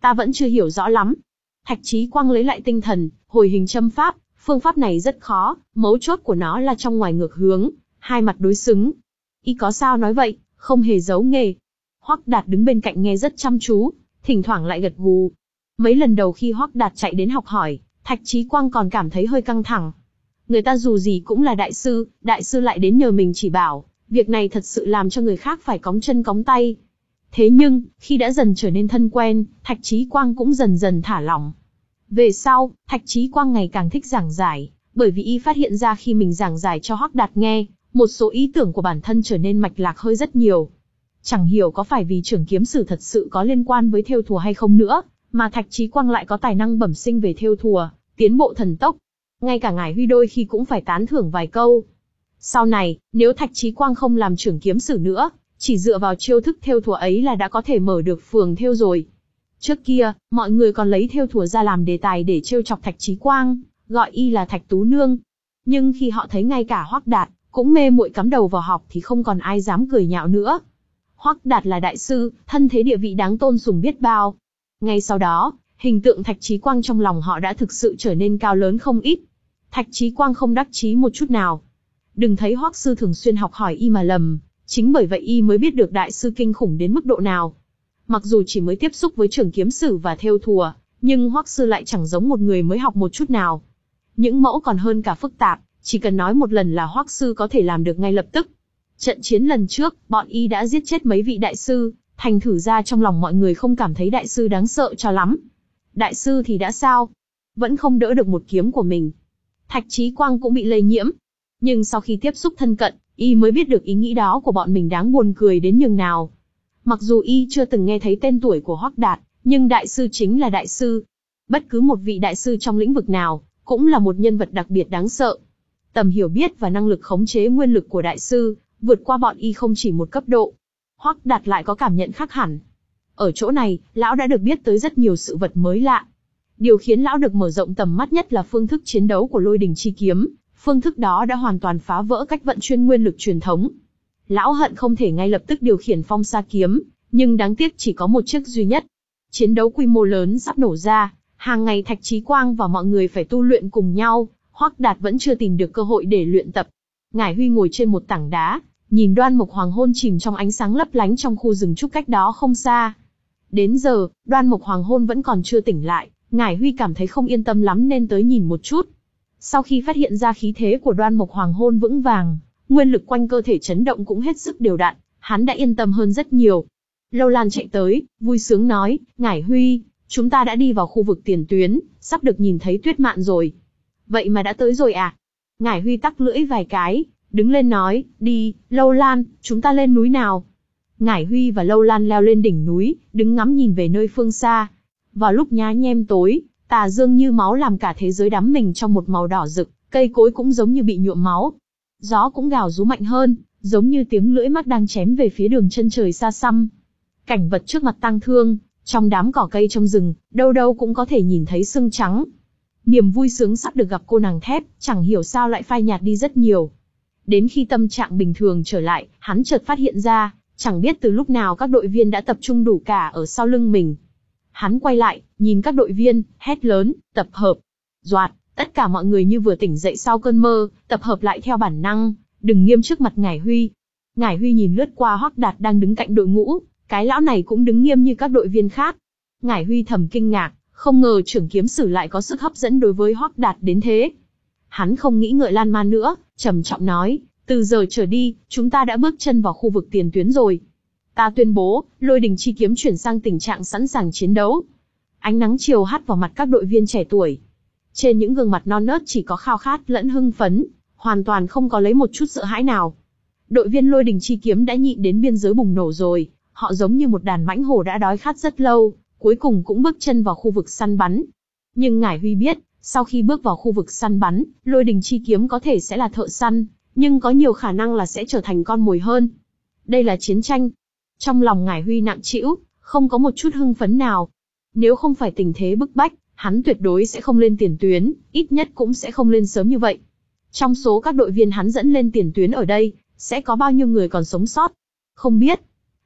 Ta vẫn chưa hiểu rõ lắm. Thạch Chí Quang lấy lại tinh thần, hồi hình châm pháp, phương pháp này rất khó, mấu chốt của nó là trong ngoài ngược hướng, hai mặt đối xứng. Y có sao nói vậy, không hề giấu nghề. Hoắc Đạt đứng bên cạnh nghe rất chăm chú, thỉnh thoảng lại gật gù. Mấy lần đầu khi Hoắc Đạt chạy đến học hỏi, Thạch Chí Quang còn cảm thấy hơi căng thẳng. Người ta dù gì cũng là đại sư, đại sư lại đến nhờ mình chỉ bảo, việc này thật sự làm cho người khác phải cóng chân cóng tay. Thế nhưng, khi đã dần trở nên thân quen, Thạch Chí Quang cũng dần dần thả lỏng. Về sau, Thạch Chí Quang ngày càng thích giảng giải, bởi vì y phát hiện ra khi mình giảng giải cho Hoắc Đạt nghe, một số ý tưởng của bản thân trở nên mạch lạc hơi rất nhiều. Chẳng hiểu có phải vì Trưởng Kiếm Sử thật sự có liên quan với thêu thùa hay không nữa, mà Thạch Chí Quang lại có tài năng bẩm sinh về thêu thùa, tiến bộ thần tốc. Ngay cả ngài Huy đôi khi cũng phải tán thưởng vài câu. Sau này, nếu Thạch Chí Quang không làm Trưởng Kiếm Sử nữa, chỉ dựa vào chiêu thức thêu thùa ấy là đã có thể mở được phường thêu rồi. Trước kia, mọi người còn lấy thêu thùa ra làm đề tài để trêu chọc Thạch Chí Quang, gọi y là Thạch Tú Nương. Nhưng khi họ thấy ngay cả Hoắc Đạt cũng mê muội cắm đầu vào học thì không còn ai dám cười nhạo nữa. Hoắc Đạt là đại sư, thân thế địa vị đáng tôn sùng biết bao. Ngay sau đó, hình tượng Thạch Chí Quang trong lòng họ đã thực sự trở nên cao lớn không ít. Thạch Chí Quang không đắc chí một chút nào. Đừng thấy Hoắc sư thường xuyên học hỏi y mà lầm, chính bởi vậy y mới biết được đại sư kinh khủng đến mức độ nào. Mặc dù chỉ mới tiếp xúc với Trưởng Kiếm Sử và thêu thùa, nhưng Hoắc sư lại chẳng giống một người mới học một chút nào. Những mẫu còn hơn cả phức tạp, chỉ cần nói một lần là Hoắc sư có thể làm được ngay lập tức. Trận chiến lần trước, bọn y đã giết chết mấy vị đại sư, thành thử ra trong lòng mọi người không cảm thấy đại sư đáng sợ cho lắm. Đại sư thì đã sao? Vẫn không đỡ được một kiếm của mình. Thạch Chí Quang cũng bị lây nhiễm. Nhưng sau khi tiếp xúc thân cận, y mới biết được ý nghĩ đó của bọn mình đáng buồn cười đến nhường nào. Mặc dù y chưa từng nghe thấy tên tuổi của Hoắc Đạt, nhưng đại sư chính là đại sư. Bất cứ một vị đại sư trong lĩnh vực nào, cũng là một nhân vật đặc biệt đáng sợ. Tầm hiểu biết và năng lực khống chế nguyên lực của đại sư, vượt qua bọn y không chỉ một cấp độ. Hoắc Đạt lại có cảm nhận khác hẳn. Ở chỗ này, lão đã được biết tới rất nhiều sự vật mới lạ. Điều khiến lão được mở rộng tầm mắt nhất là phương thức chiến đấu của Lôi Đình Chi Kiếm. Phương thức đó đã hoàn toàn phá vỡ cách vận chuyển nguyên lực truyền thống. Lão hận không thể ngay lập tức điều khiển Phong Sa Kiếm, nhưng đáng tiếc chỉ có một chiếc duy nhất. Chiến đấu quy mô lớn sắp nổ ra, hàng ngày Thạch Chí Quang và mọi người phải tu luyện cùng nhau, Hoắc Đạt vẫn chưa tìm được cơ hội để luyện tập. Ngải Huy ngồi trên một tảng đá, nhìn Đoan Mộc Hoàng Hôn chìm trong ánh sáng lấp lánh trong khu rừng trúc cách đó không xa. Đến giờ, Đoan Mộc Hoàng Hôn vẫn còn chưa tỉnh lại, Ngải Huy cảm thấy không yên tâm lắm nên tới nhìn một chút. Sau khi phát hiện ra khí thế của Đoan Mộc Hoàng Hôn vững vàng, nguyên lực quanh cơ thể chấn động cũng hết sức đều đặn, hắn đã yên tâm hơn rất nhiều. Lâu Lan chạy tới, vui sướng nói, Ngải Huy, chúng ta đã đi vào khu vực tiền tuyến, sắp được nhìn thấy Tuyết Mạn rồi. Vậy mà đã tới rồi à? Ngải Huy tắc lưỡi vài cái, đứng lên nói, đi, Lâu Lan, chúng ta lên núi nào. Ngải Huy và Lâu Lan leo lên đỉnh núi, đứng ngắm nhìn về nơi phương xa. Vào lúc nhá nhem tối, tà dương như máu làm cả thế giới đắm mình trong một màu đỏ rực, cây cối cũng giống như bị nhuộm máu. Gió cũng gào rú mạnh hơn, giống như tiếng lưỡi mắt đang chém về phía đường chân trời xa xăm. Cảnh vật trước mặt tang thương, trong đám cỏ cây trong rừng, đâu đâu cũng có thể nhìn thấy sương trắng. Niềm vui sướng sắp được gặp cô nàng thép, chẳng hiểu sao lại phai nhạt đi rất nhiều. Đến khi tâm trạng bình thường trở lại, hắn chợt phát hiện ra, chẳng biết từ lúc nào các đội viên đã tập trung đủ cả ở sau lưng mình. Hắn quay lại, nhìn các đội viên, hét lớn, tập hợp. Doạt, tất cả mọi người như vừa tỉnh dậy sau cơn mơ, tập hợp lại theo bản năng, đừng nghiêm trước mặt Ngải Huy. Ngải Huy nhìn lướt qua Hoắc Đạt đang đứng cạnh đội ngũ, cái lão này cũng đứng nghiêm như các đội viên khác. Ngải Huy thầm kinh ngạc, không ngờ Trưởng Kiếm Sử lại có sức hấp dẫn đối với Hoắc Đạt đến thế. Hắn không nghĩ ngợi lan man nữa, trầm trọng nói, từ giờ trở đi, chúng ta đã bước chân vào khu vực tiền tuyến rồi. Ta tuyên bố, Lôi Đình Chi Kiếm chuyển sang tình trạng sẵn sàng chiến đấu. Ánh nắng chiều hắt vào mặt các đội viên trẻ tuổi. Trên những gương mặt non nớt chỉ có khao khát lẫn hưng phấn, hoàn toàn không có lấy một chút sợ hãi nào. Đội viên Lôi Đình Chi Kiếm đã nhịn đến biên giới bùng nổ rồi, họ giống như một đàn mãnh hổ đã đói khát rất lâu, cuối cùng cũng bước chân vào khu vực săn bắn. Nhưng Ngải Huy biết, sau khi bước vào khu vực săn bắn, Lôi Đình Chi Kiếm có thể sẽ là thợ săn, nhưng có nhiều khả năng là sẽ trở thành con mồi hơn. Đây là chiến tranh. Trong lòng Ngải Huy nặng trĩu, không có một chút hưng phấn nào. Nếu không phải tình thế bức bách, hắn tuyệt đối sẽ không lên tiền tuyến, ít nhất cũng sẽ không lên sớm như vậy. Trong số các đội viên hắn dẫn lên tiền tuyến ở đây, sẽ có bao nhiêu người còn sống sót? Không biết.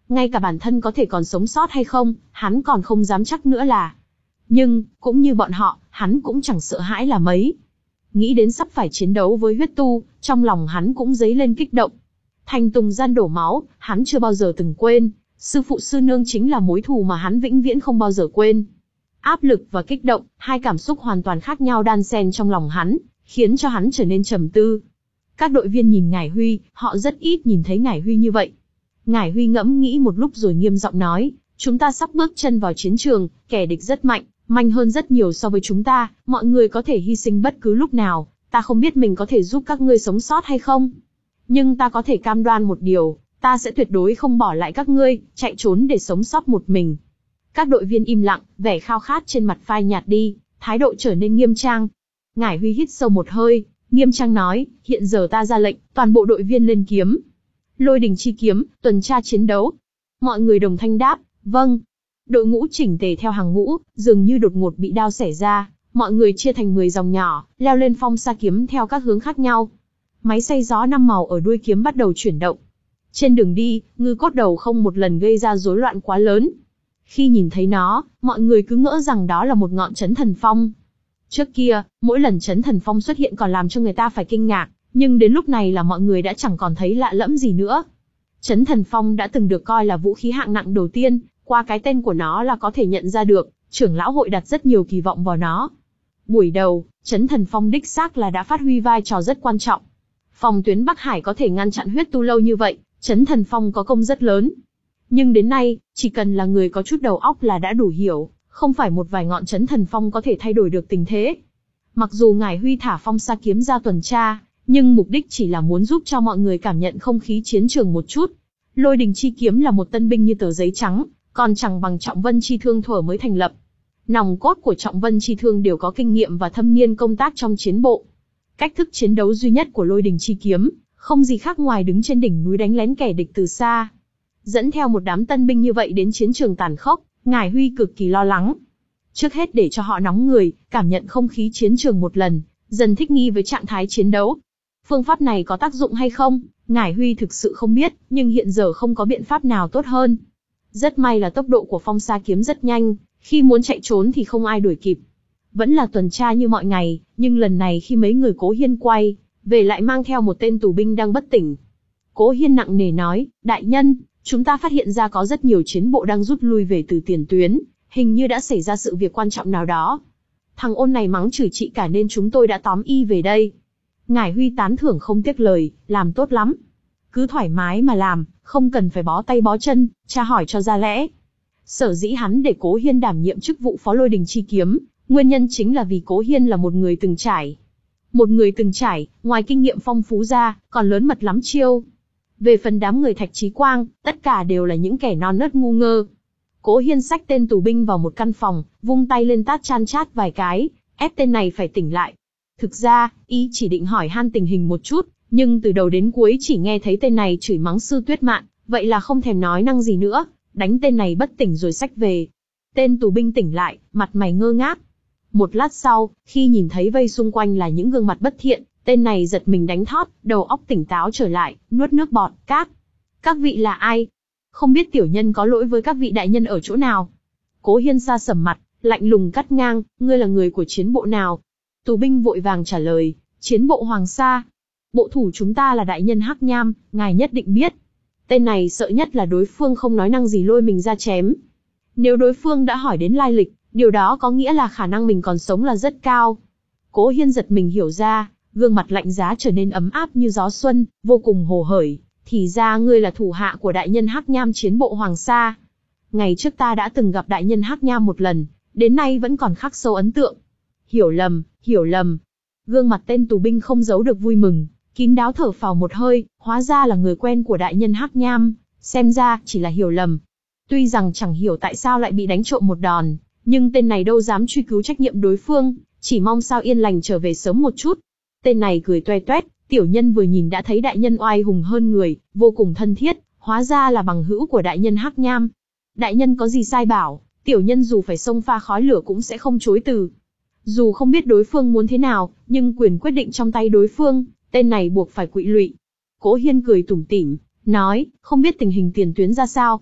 Ngay cả bản thân có thể còn sống sót hay không, hắn còn không dám chắc nữa là. Nhưng, cũng như bọn họ, hắn cũng chẳng sợ hãi là mấy. Nghĩ đến sắp phải chiến đấu với huyết tu, trong lòng hắn cũng dấy lên kích động. Thành Tùng gian đổ máu, hắn chưa bao giờ từng quên. Sư phụ sư nương chính là mối thù mà hắn vĩnh viễn không bao giờ quên. Áp lực và kích động, hai cảm xúc hoàn toàn khác nhau đan xen trong lòng hắn, khiến cho hắn trở nên trầm tư. Các đội viên nhìn Ngải Huy, họ rất ít nhìn thấy Ngải Huy như vậy. Ngải Huy ngẫm nghĩ một lúc rồi nghiêm giọng nói, chúng ta sắp bước chân vào chiến trường, kẻ địch rất mạnh, mạnh hơn rất nhiều so với chúng ta, mọi người có thể hy sinh bất cứ lúc nào, ta không biết mình có thể giúp các ngươi sống sót hay không. Nhưng ta có thể cam đoan một điều, ta sẽ tuyệt đối không bỏ lại các ngươi, chạy trốn để sống sót một mình. Các đội viên im lặng, vẻ khao khát trên mặt phai nhạt đi, thái độ trở nên nghiêm trang. Ngải Huy hít sâu một hơi, nghiêm trang nói, hiện giờ ta ra lệnh, toàn bộ đội viên lên kiếm. Lôi đình chi kiếm, tuần tra chiến đấu. Mọi người đồng thanh đáp, vâng. Đội ngũ chỉnh tề theo hàng ngũ, dường như đột ngột bị đao xẻ ra, mọi người chia thành mười dòng nhỏ, leo lên phong sa kiếm theo các hướng khác nhau. Máy xay gió năm màu ở đuôi kiếm bắt đầu chuyển động. Trên đường đi, ngư cốt đầu không một lần gây ra rối loạn quá lớn. Khi nhìn thấy nó, mọi người cứ ngỡ rằng đó là một ngọn chấn thần phong. Trước kia, mỗi lần chấn thần phong xuất hiện còn làm cho người ta phải kinh ngạc, nhưng đến lúc này là mọi người đã chẳng còn thấy lạ lẫm gì nữa. Chấn thần phong đã từng được coi là vũ khí hạng nặng đầu tiên, qua cái tên của nó là có thể nhận ra được, trưởng lão hội đặt rất nhiều kỳ vọng vào nó. Buổi đầu, chấn thần phong đích xác là đã phát huy vai trò rất quan trọng. Phòng tuyến Bắc Hải có thể ngăn chặn huyết tu lâu như vậy, chấn thần phong có công rất lớn. Nhưng đến nay, chỉ cần là người có chút đầu óc là đã đủ hiểu, không phải một vài ngọn chấn thần phong có thể thay đổi được tình thế. Mặc dù Ngải Huy thả phong sa kiếm ra tuần tra, nhưng mục đích chỉ là muốn giúp cho mọi người cảm nhận không khí chiến trường một chút. Lôi đình chi kiếm là một tân binh như tờ giấy trắng, còn chẳng bằng Trọng Vân chi thương thuở mới thành lập. Nòng cốt của Trọng Vân chi thương đều có kinh nghiệm và thâm niên công tác trong chiến bộ. Cách thức chiến đấu duy nhất của lôi đình chi kiếm, không gì khác ngoài đứng trên đỉnh núi đánh lén kẻ địch từ xa. Dẫn theo một đám tân binh như vậy đến chiến trường tàn khốc, Ngải Huy cực kỳ lo lắng. Trước hết để cho họ nóng người, cảm nhận không khí chiến trường một lần, dần thích nghi với trạng thái chiến đấu. Phương pháp này có tác dụng hay không, Ngải Huy thực sự không biết, nhưng hiện giờ không có biện pháp nào tốt hơn. Rất may là tốc độ của phong sa kiếm rất nhanh, khi muốn chạy trốn thì không ai đuổi kịp. Vẫn là tuần tra như mọi ngày, nhưng lần này khi mấy người Cố Hiên quay về lại mang theo một tên tù binh đang bất tỉnh. Cố Hiên nặng nề nói, đại nhân, chúng ta phát hiện ra có rất nhiều chiến bộ đang rút lui về từ tiền tuyến, hình như đã xảy ra sự việc quan trọng nào đó. Thằng ôn này mắng chửi chị cả nên chúng tôi đã tóm y về đây. Ngải Huy tán thưởng không tiếc lời, làm tốt lắm. Cứ thoải mái mà làm, không cần phải bó tay bó chân, tra hỏi cho ra lẽ. Sở dĩ hắn để Cố Hiên đảm nhiệm chức vụ phó lôi đình chi kiếm, nguyên nhân chính là vì Cố Hiên là một người từng trải. Một người từng trải, ngoài kinh nghiệm phong phú ra, còn lớn mật lắm chiêu. Về phần đám người Thạch Chí Quang, tất cả đều là những kẻ non nớt ngu ngơ. Cố Hiên xách tên tù binh vào một căn phòng, vung tay lên tát chan chát vài cái, ép tên này phải tỉnh lại. Thực ra, y chỉ định hỏi han tình hình một chút, nhưng từ đầu đến cuối chỉ nghe thấy tên này chửi mắng Sư Tuyết Mạn, vậy là không thèm nói năng gì nữa, đánh tên này bất tỉnh rồi xách về. Tên tù binh tỉnh lại, mặt mày ngơ ngác. Một lát sau, khi nhìn thấy vây xung quanh là những gương mặt bất thiện, tên này giật mình đánh thót, đầu óc tỉnh táo trở lại, nuốt nước bọt, các. Các vị là ai? Không biết tiểu nhân có lỗi với các vị đại nhân ở chỗ nào? Cố Hiên sa sầm mặt, lạnh lùng cắt ngang, ngươi là người của chiến bộ nào? Tù binh vội vàng trả lời, chiến bộ Hoàng Sa. Bộ thủ chúng ta là đại nhân Hắc Nham, ngài nhất định biết. Tên này sợ nhất là đối phương không nói năng gì lôi mình ra chém. Nếu đối phương đã hỏi đến lai lịch, điều đó có nghĩa là khả năng mình còn sống là rất cao. Cố Hiên giật mình hiểu ra, gương mặt lạnh giá trở nên ấm áp như gió xuân, vô cùng hồ hởi. Thì ra ngươi là thủ hạ của đại nhân Hắc Nham chiến bộ Hoàng Sa. Ngày trước ta đã từng gặp đại nhân Hắc Nham một lần, đến nay vẫn còn khắc sâu ấn tượng. Hiểu lầm, hiểu lầm. Gương mặt tên tù binh không giấu được vui mừng, kín đáo thở phào một hơi, hóa ra là người quen của đại nhân Hắc Nham, xem ra chỉ là hiểu lầm. Tuy rằng chẳng hiểu tại sao lại bị đánh trộm một đòn, nhưng tên này đâu dám truy cứu trách nhiệm đối phương, chỉ mong sao yên lành trở về sớm một chút. Tên này cười toe toét, tiểu nhân vừa nhìn đã thấy đại nhân oai hùng hơn người, vô cùng thân thiết, hóa ra là bằng hữu của đại nhân Hắc Nham. Đại nhân có gì sai bảo, tiểu nhân dù phải xông pha khói lửa cũng sẽ không chối từ. Dù không biết đối phương muốn thế nào, nhưng quyền quyết định trong tay đối phương, tên này buộc phải quỵ lụy. Cố Hiên cười tủm tỉm, nói, không biết tình hình tiền tuyến ra sao.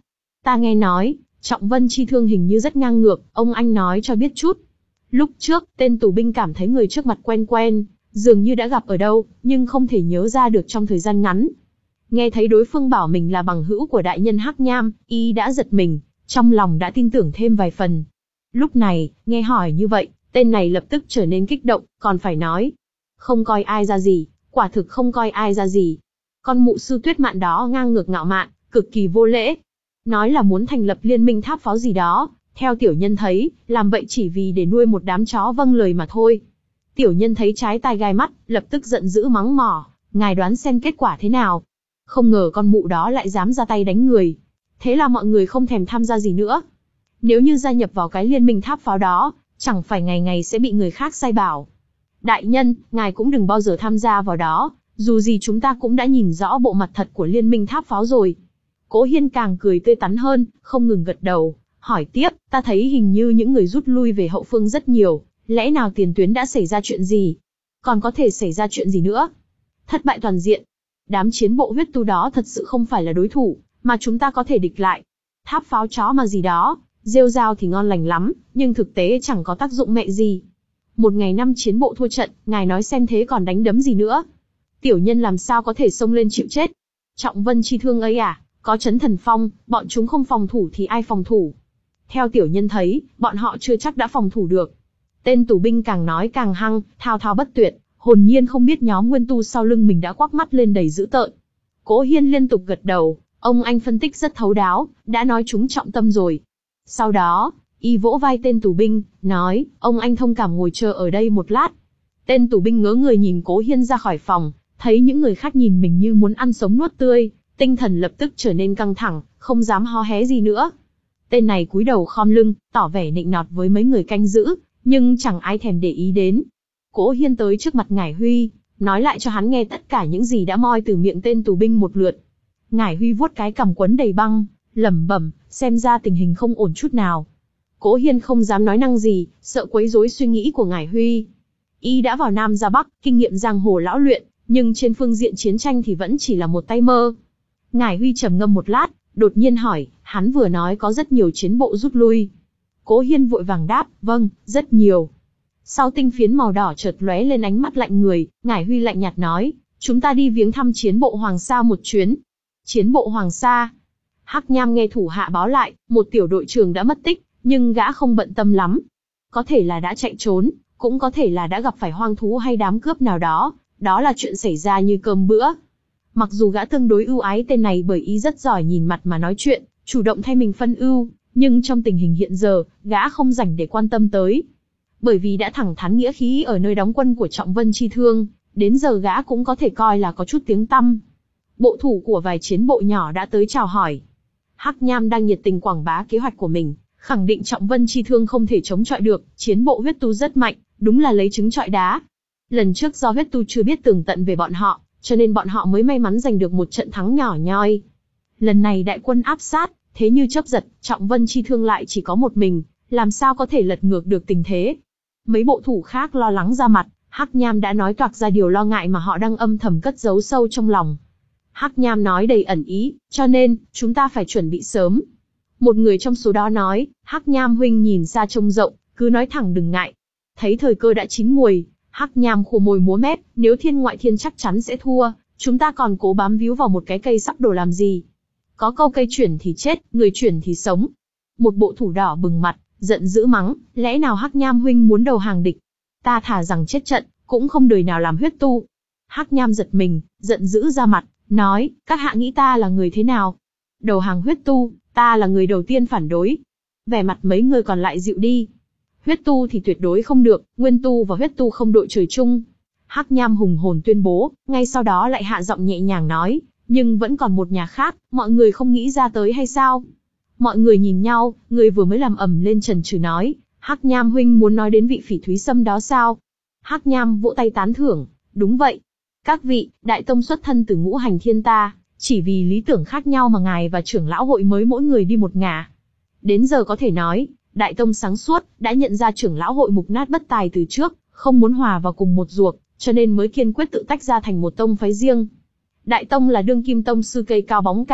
Ta nghe nói, Trọng Vân Chi Thương hình như rất ngang ngược, ông anh nói cho biết chút. Lúc trước, tên tù binh cảm thấy người trước mặt quen quen, dường như đã gặp ở đâu, nhưng không thể nhớ ra được trong thời gian ngắn. Nghe thấy đối phương bảo mình là bằng hữu của đại nhân Hắc Nham, y đã giật mình, trong lòng đã tin tưởng thêm vài phần. Lúc này, nghe hỏi như vậy, tên này lập tức trở nên kích động, còn phải nói. Không coi ai ra gì, quả thực không coi ai ra gì. Con mụ sư tuyết mạn đó ngang ngược ngạo mạn, cực kỳ vô lễ. Nói là muốn thành lập liên minh tháp pháo gì đó, theo tiểu nhân thấy, làm vậy chỉ vì để nuôi một đám chó vâng lời mà thôi. Tiểu nhân thấy trái tai gai mắt, lập tức giận dữ mắng mỏ, ngài đoán xem kết quả thế nào. Không ngờ con mụ đó lại dám ra tay đánh người. Thế là mọi người không thèm tham gia gì nữa. Nếu như gia nhập vào cái liên minh tháp pháo đó, chẳng phải ngày ngày sẽ bị người khác sai bảo. Đại nhân, ngài cũng đừng bao giờ tham gia vào đó, dù gì chúng ta cũng đã nhìn rõ bộ mặt thật của liên minh tháp pháo rồi. Cố Hiên càng cười tươi tắn hơn, không ngừng gật đầu, hỏi tiếp, ta thấy hình như những người rút lui về hậu phương rất nhiều, lẽ nào tiền tuyến đã xảy ra chuyện gì? Còn có thể xảy ra chuyện gì nữa? Thất bại toàn diện. Đám chiến bộ huyết tu đó thật sự không phải là đối thủ, mà chúng ta có thể địch lại. Tháp pháo chó mà gì đó, rêu rao thì ngon lành lắm, nhưng thực tế chẳng có tác dụng mẹ gì. Một ngày năm chiến bộ thua trận, ngài nói xem thế còn đánh đấm gì nữa? Tiểu nhân làm sao có thể xông lên chịu chết? Trọng Vân Chi Thương ấy à, có chấn thần phong, bọn chúng không phòng thủ thì ai phòng thủ? Theo tiểu nhân thấy, bọn họ chưa chắc đã phòng thủ được. Tên tù binh càng nói càng hăng, thao thao bất tuyệt, hồn nhiên không biết nhóm nguyên tu sau lưng mình đã quắc mắt lên đầy dữ tợn. Cố Hiên liên tục gật đầu, ông anh phân tích rất thấu đáo, đã nói chúng trọng tâm rồi. Sau đó, y vỗ vai tên tù binh, nói, ông anh thông cảm ngồi chờ ở đây một lát. Tên tù binh ngớ người nhìn Cố Hiên ra khỏi phòng, thấy những người khác nhìn mình như muốn ăn sống nuốt tươi, tinh thần lập tức trở nên căng thẳng, không dám hó hé gì nữa. Tên này cúi đầu khom lưng, tỏ vẻ nịnh nọt với mấy người canh giữ, nhưng chẳng ai thèm để ý đến. Cố Hiên tới trước mặt Ngải Huy, nói lại cho hắn nghe tất cả những gì đã moi từ miệng tên tù binh một lượt. Ngải Huy vuốt cái cằm quấn đầy băng, lẩm bẩm, xem ra tình hình không ổn chút nào. Cố Hiên không dám nói năng gì, sợ quấy rối suy nghĩ của Ngải Huy. Y đã vào Nam ra Bắc, kinh nghiệm giang hồ lão luyện, nhưng trên phương diện chiến tranh thì vẫn chỉ là một tay mơ. Ngải Huy trầm ngâm một lát, đột nhiên hỏi, hắn vừa nói có rất nhiều chiến bộ rút lui. Cố Hiên vội vàng đáp, vâng, rất nhiều. Sau tinh phiến màu đỏ chợt lóe lên ánh mắt lạnh người, Ngải Huy lạnh nhạt nói, chúng ta đi viếng thăm chiến bộ Hoàng Sa một chuyến. Chiến bộ Hoàng Sa. Hắc Nham nghe thủ hạ báo lại, một tiểu đội trưởng đã mất tích, nhưng gã không bận tâm lắm. Có thể là đã chạy trốn, cũng có thể là đã gặp phải hoang thú hay đám cướp nào đó, đó là chuyện xảy ra như cơm bữa. Mặc dù gã tương đối ưu ái tên này bởi y rất giỏi nhìn mặt mà nói chuyện, chủ động thay mình phân ưu, nhưng trong tình hình hiện giờ, gã không rảnh để quan tâm tới. Bởi vì đã thẳng thắn nghĩa khí ở nơi đóng quân của Trọng Vân Chi Thương, đến giờ gã cũng có thể coi là có chút tiếng tăm. Bộ thủ của vài chiến bộ nhỏ đã tới chào hỏi. Hắc Nham đang nhiệt tình quảng bá kế hoạch của mình, khẳng định Trọng Vân Chi Thương không thể chống chọi được, chiến bộ huyết tu rất mạnh, đúng là lấy trứng trọi đá. Lần trước do huyết tu chưa biết tường tận về bọn họ, cho nên bọn họ mới may mắn giành được một trận thắng nhỏ nhoi. Lần này đại quân áp sát, thế như chớp giật, Trọng Vân Chi Thương lại chỉ có một mình, làm sao có thể lật ngược được tình thế. Mấy bộ thủ khác lo lắng ra mặt, Hắc Nham đã nói toạc ra điều lo ngại mà họ đang âm thầm cất giấu sâu trong lòng. Hắc Nham nói đầy ẩn ý, cho nên, chúng ta phải chuẩn bị sớm. Một người trong số đó nói, Hắc Nham huynh nhìn xa trông rộng, cứ nói thẳng đừng ngại. Thấy thời cơ đã chín muồi, Hắc Nham khua môi múa mép, nếu thiên ngoại thiên chắc chắn sẽ thua, chúng ta còn cố bám víu vào một cái cây sắp đổ làm gì. Có câu cây chuyển thì chết, người chuyển thì sống. Một bộ thủ đỏ bừng mặt, giận dữ mắng, lẽ nào Hắc Nham huynh muốn đầu hàng địch? Ta thà rằng chết trận, cũng không đời nào làm huyết tu. Hắc Nham giật mình, giận dữ ra mặt, nói, các hạ nghĩ ta là người thế nào? Đầu hàng huyết tu, ta là người đầu tiên phản đối. Vẻ mặt mấy người còn lại dịu đi. Huyết tu thì tuyệt đối không được, nguyên tu và huyết tu không đội trời chung. Hắc Nham hùng hồn tuyên bố, ngay sau đó lại hạ giọng nhẹ nhàng nói, nhưng vẫn còn một nhà khác, mọi người không nghĩ ra tới hay sao? Mọi người nhìn nhau, người vừa mới làm ầm lên trần trừ nói, Hắc Nham huynh muốn nói đến vị Phỉ Thúy Sâm đó sao? Hắc Nham vỗ tay tán thưởng, đúng vậy. Các vị, đại tông xuất thân từ ngũ hành thiên ta, chỉ vì lý tưởng khác nhau mà ngài và trưởng lão hội mới mỗi người đi một ngả. Đến giờ có thể nói, đại tông sáng suốt, đã nhận ra trưởng lão hội mục nát bất tài từ trước, không muốn hòa vào cùng một ruột, cho nên mới kiên quyết tự tách ra thành một tông phái riêng. Đại tông là đương kim tông sư cây cao bóng cả,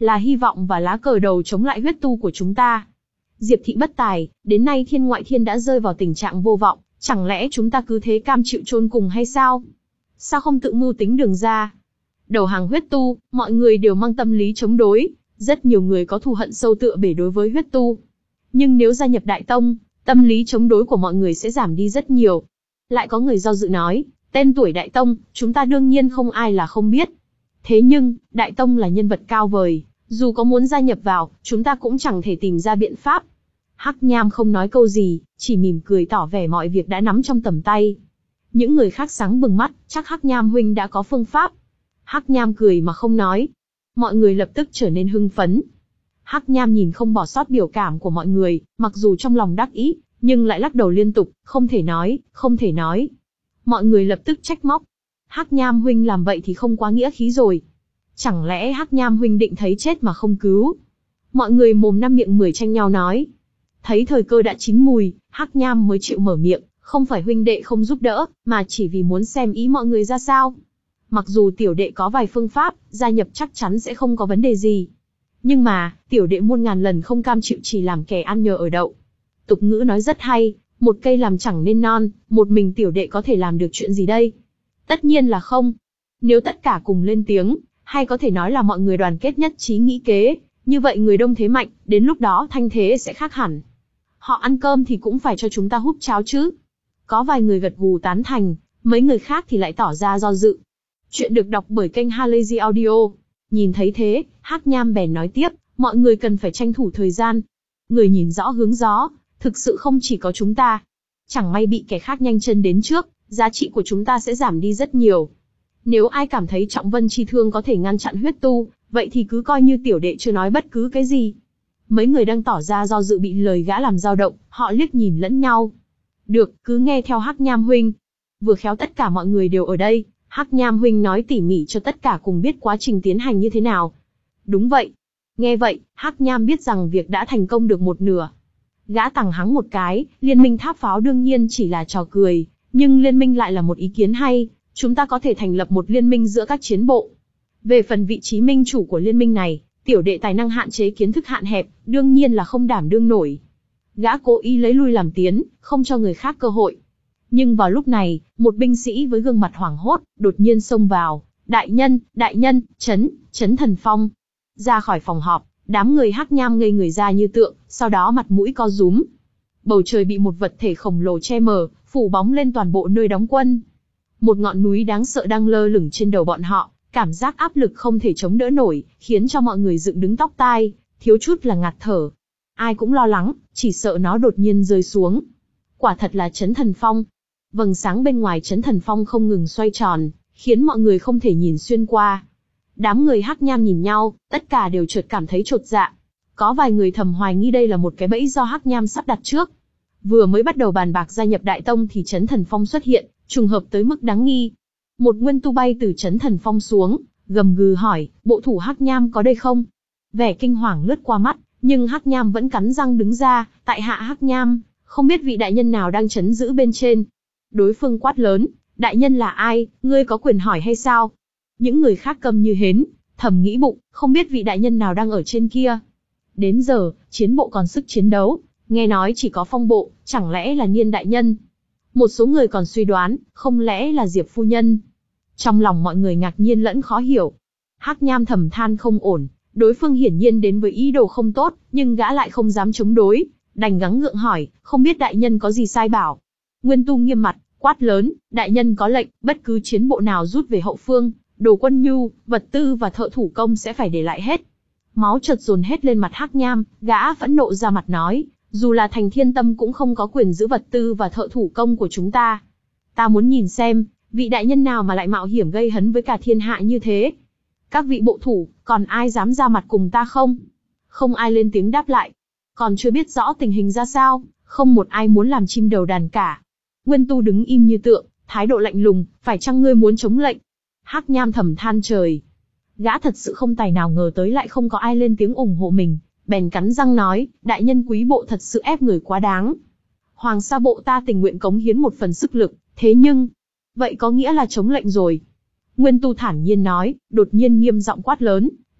là hy vọng và lá cờ đầu chống lại huyết tu của chúng ta. Diệp thị bất tài, đến nay thiên ngoại thiên đã rơi vào tình trạng vô vọng, chẳng lẽ chúng ta cứ thế cam chịu chôn cùng hay sao? Sao không tự mưu tính đường ra? Đầu hàng huyết tu, mọi người đều mang tâm lý chống đối, rất nhiều người có thù hận sâu tựa bể đối với huyết tu. Nhưng nếu gia nhập Đại Tông, tâm lý chống đối của mọi người sẽ giảm đi rất nhiều. Lại có người do dự nói, tên tuổi Đại Tông, chúng ta đương nhiên không ai là không biết. Thế nhưng, Đại Tông là nhân vật cao vời, dù có muốn gia nhập vào, chúng ta cũng chẳng thể tìm ra biện pháp. Hắc Nham không nói câu gì, chỉ mỉm cười tỏ vẻ mọi việc đã nắm trong tầm tay. Những người khác sáng bừng mắt, chắc Hắc Nham huynh đã có phương pháp. Hắc Nham cười mà không nói. Mọi người lập tức trở nên hưng phấn. Hắc Nham nhìn không bỏ sót biểu cảm của mọi người, mặc dù trong lòng đắc ý, nhưng lại lắc đầu liên tục, không thể nói, không thể nói. Mọi người lập tức trách móc. Hắc Nham huynh làm vậy thì không quá nghĩa khí rồi. Chẳng lẽ Hắc Nham huynh định thấy chết mà không cứu? Mọi người mồm năm miệng mười tranh nhau nói. Thấy thời cơ đã chín mùi, Hắc Nham mới chịu mở miệng, không phải huynh đệ không giúp đỡ, mà chỉ vì muốn xem ý mọi người ra sao. Mặc dù tiểu đệ có vài phương pháp, gia nhập chắc chắn sẽ không có vấn đề gì. Nhưng mà, tiểu đệ muôn ngàn lần không cam chịu chỉ làm kẻ ăn nhờ ở đậu. Tục ngữ nói rất hay, một cây làm chẳng nên non, một mình tiểu đệ có thể làm được chuyện gì đây? Tất nhiên là không. Nếu tất cả cùng lên tiếng, hay có thể nói là mọi người đoàn kết nhất trí nghĩ kế, như vậy người đông thế mạnh, đến lúc đó thanh thế sẽ khác hẳn. Họ ăn cơm thì cũng phải cho chúng ta húp cháo chứ. Có vài người gật gù tán thành, mấy người khác thì lại tỏ ra do dự. Chuyện được đọc bởi kênh Halazy Audio. Nhìn thấy thế, Hắc Nham bèn nói tiếp, mọi người cần phải tranh thủ thời gian. Người nhìn rõ hướng gió, thực sự không chỉ có chúng ta. Chẳng may bị kẻ khác nhanh chân đến trước, giá trị của chúng ta sẽ giảm đi rất nhiều. Nếu ai cảm thấy Trọng Vân chi thương có thể ngăn chặn huyết tu, vậy thì cứ coi như tiểu đệ chưa nói bất cứ cái gì. Mấy người đang tỏ ra do dự bị lời gã làm dao động, họ liếc nhìn lẫn nhau. Được, cứ nghe theo Hắc Nham huynh. Vừa khéo tất cả mọi người đều ở đây, Hắc Nham huynh nói tỉ mỉ cho tất cả cùng biết quá trình tiến hành như thế nào. Đúng vậy. Nghe vậy, Hắc Nham biết rằng việc đã thành công được một nửa. Gã tằng hắng một cái, liên minh tháp pháo đương nhiên chỉ là trò cười, nhưng liên minh lại là một ý kiến hay, chúng ta có thể thành lập một liên minh giữa các chiến bộ. Về phần vị trí minh chủ của liên minh này, tiểu đệ tài năng hạn chế kiến thức hạn hẹp, đương nhiên là không đảm đương nổi. Gã cố ý lấy lui làm tiến, không cho người khác cơ hội. Nhưng vào lúc này, một binh sĩ với gương mặt hoảng hốt, đột nhiên xông vào. Đại nhân, đại nhân, Trấn, Trấn Thần Phong. Ra khỏi phòng họp, đám người Hắc Nham ngây người ra như tượng, sau đó mặt mũi co rúm. Bầu trời bị một vật thể khổng lồ che mờ, phủ bóng lên toàn bộ nơi đóng quân. Một ngọn núi đáng sợ đang lơ lửng trên đầu bọn họ, cảm giác áp lực không thể chống đỡ nổi, khiến cho mọi người dựng đứng tóc tai, thiếu chút là ngạt thở. Ai cũng lo lắng, chỉ sợ nó đột nhiên rơi xuống. Quả thật là Trấn Thần Phong. Vầng sáng bên ngoài Trấn Thần Phong không ngừng xoay tròn, khiến mọi người không thể nhìn xuyên qua. Đám người Hắc Nham nhìn nhau, tất cả đều chợt cảm thấy chột dạ. Có vài người thầm hoài nghi đây là một cái bẫy do Hắc Nham sắp đặt trước. Vừa mới bắt đầu bàn bạc gia nhập Đại Tông thì Trấn Thần Phong xuất hiện, trùng hợp tới mức đáng nghi. Một nguyên tu bay từ Trấn Thần Phong xuống, gầm gừ hỏi, bộ thủ Hắc Nham có đây không? Vẻ kinh hoàng lướt qua mắt, nhưng Hắc Nham vẫn cắn răng đứng ra, tại hạ Hắc Nham, không biết vị đại nhân nào đang trấn giữ bên trên. Đối phương quát lớn, đại nhân là ai, ngươi có quyền hỏi hay sao? Những người khác câm như hến, thầm nghĩ bụng, không biết vị đại nhân nào đang ở trên kia. Đến giờ, chiến bộ còn sức chiến đấu, nghe nói chỉ có Phong bộ, chẳng lẽ là Niên đại nhân? Một số người còn suy đoán, không lẽ là Diệp phu nhân? Trong lòng mọi người ngạc nhiên lẫn khó hiểu. Hắc Nham thầm than không ổn, đối phương hiển nhiên đến với ý đồ không tốt, nhưng gã lại không dám chống đối, đành gắng gượng hỏi, không biết đại nhân có gì sai bảo. Nguyên tu nghiêm mặt, quát lớn, đại nhân có lệnh, bất cứ chiến bộ nào rút về hậu phương, đồ quân nhu, vật tư và thợ thủ công sẽ phải để lại hết. Máu chợt dồn hết lên mặt Hắc Nham, gã phẫn nộ ra mặt nói, dù là Thành Thiên Tâm cũng không có quyền giữ vật tư và thợ thủ công của chúng ta. Ta muốn nhìn xem, vị đại nhân nào mà lại mạo hiểm gây hấn với cả thiên hạ như thế. Các vị bộ thủ, còn ai dám ra mặt cùng ta không? Không ai lên tiếng đáp lại. Còn chưa biết rõ tình hình ra sao, không một ai muốn làm chim đầu đàn cả. Nguyên tu đứng im như tượng, thái độ lạnh lùng, phải chăng ngươi muốn chống lệnh? Hắc Nham thầm than trời. Gã thật sự không tài nào ngờ tới lại không có ai lên tiếng ủng hộ mình, bèn cắn răng nói, đại nhân quý bộ thật sự ép người quá đáng. Hoàng sa bộ ta tình nguyện cống hiến một phần sức lực, thế nhưng, vậy có nghĩa là chống lệnh rồi. Nguyên tu thản nhiên nói, đột nhiên nghiêm giọng quát lớn,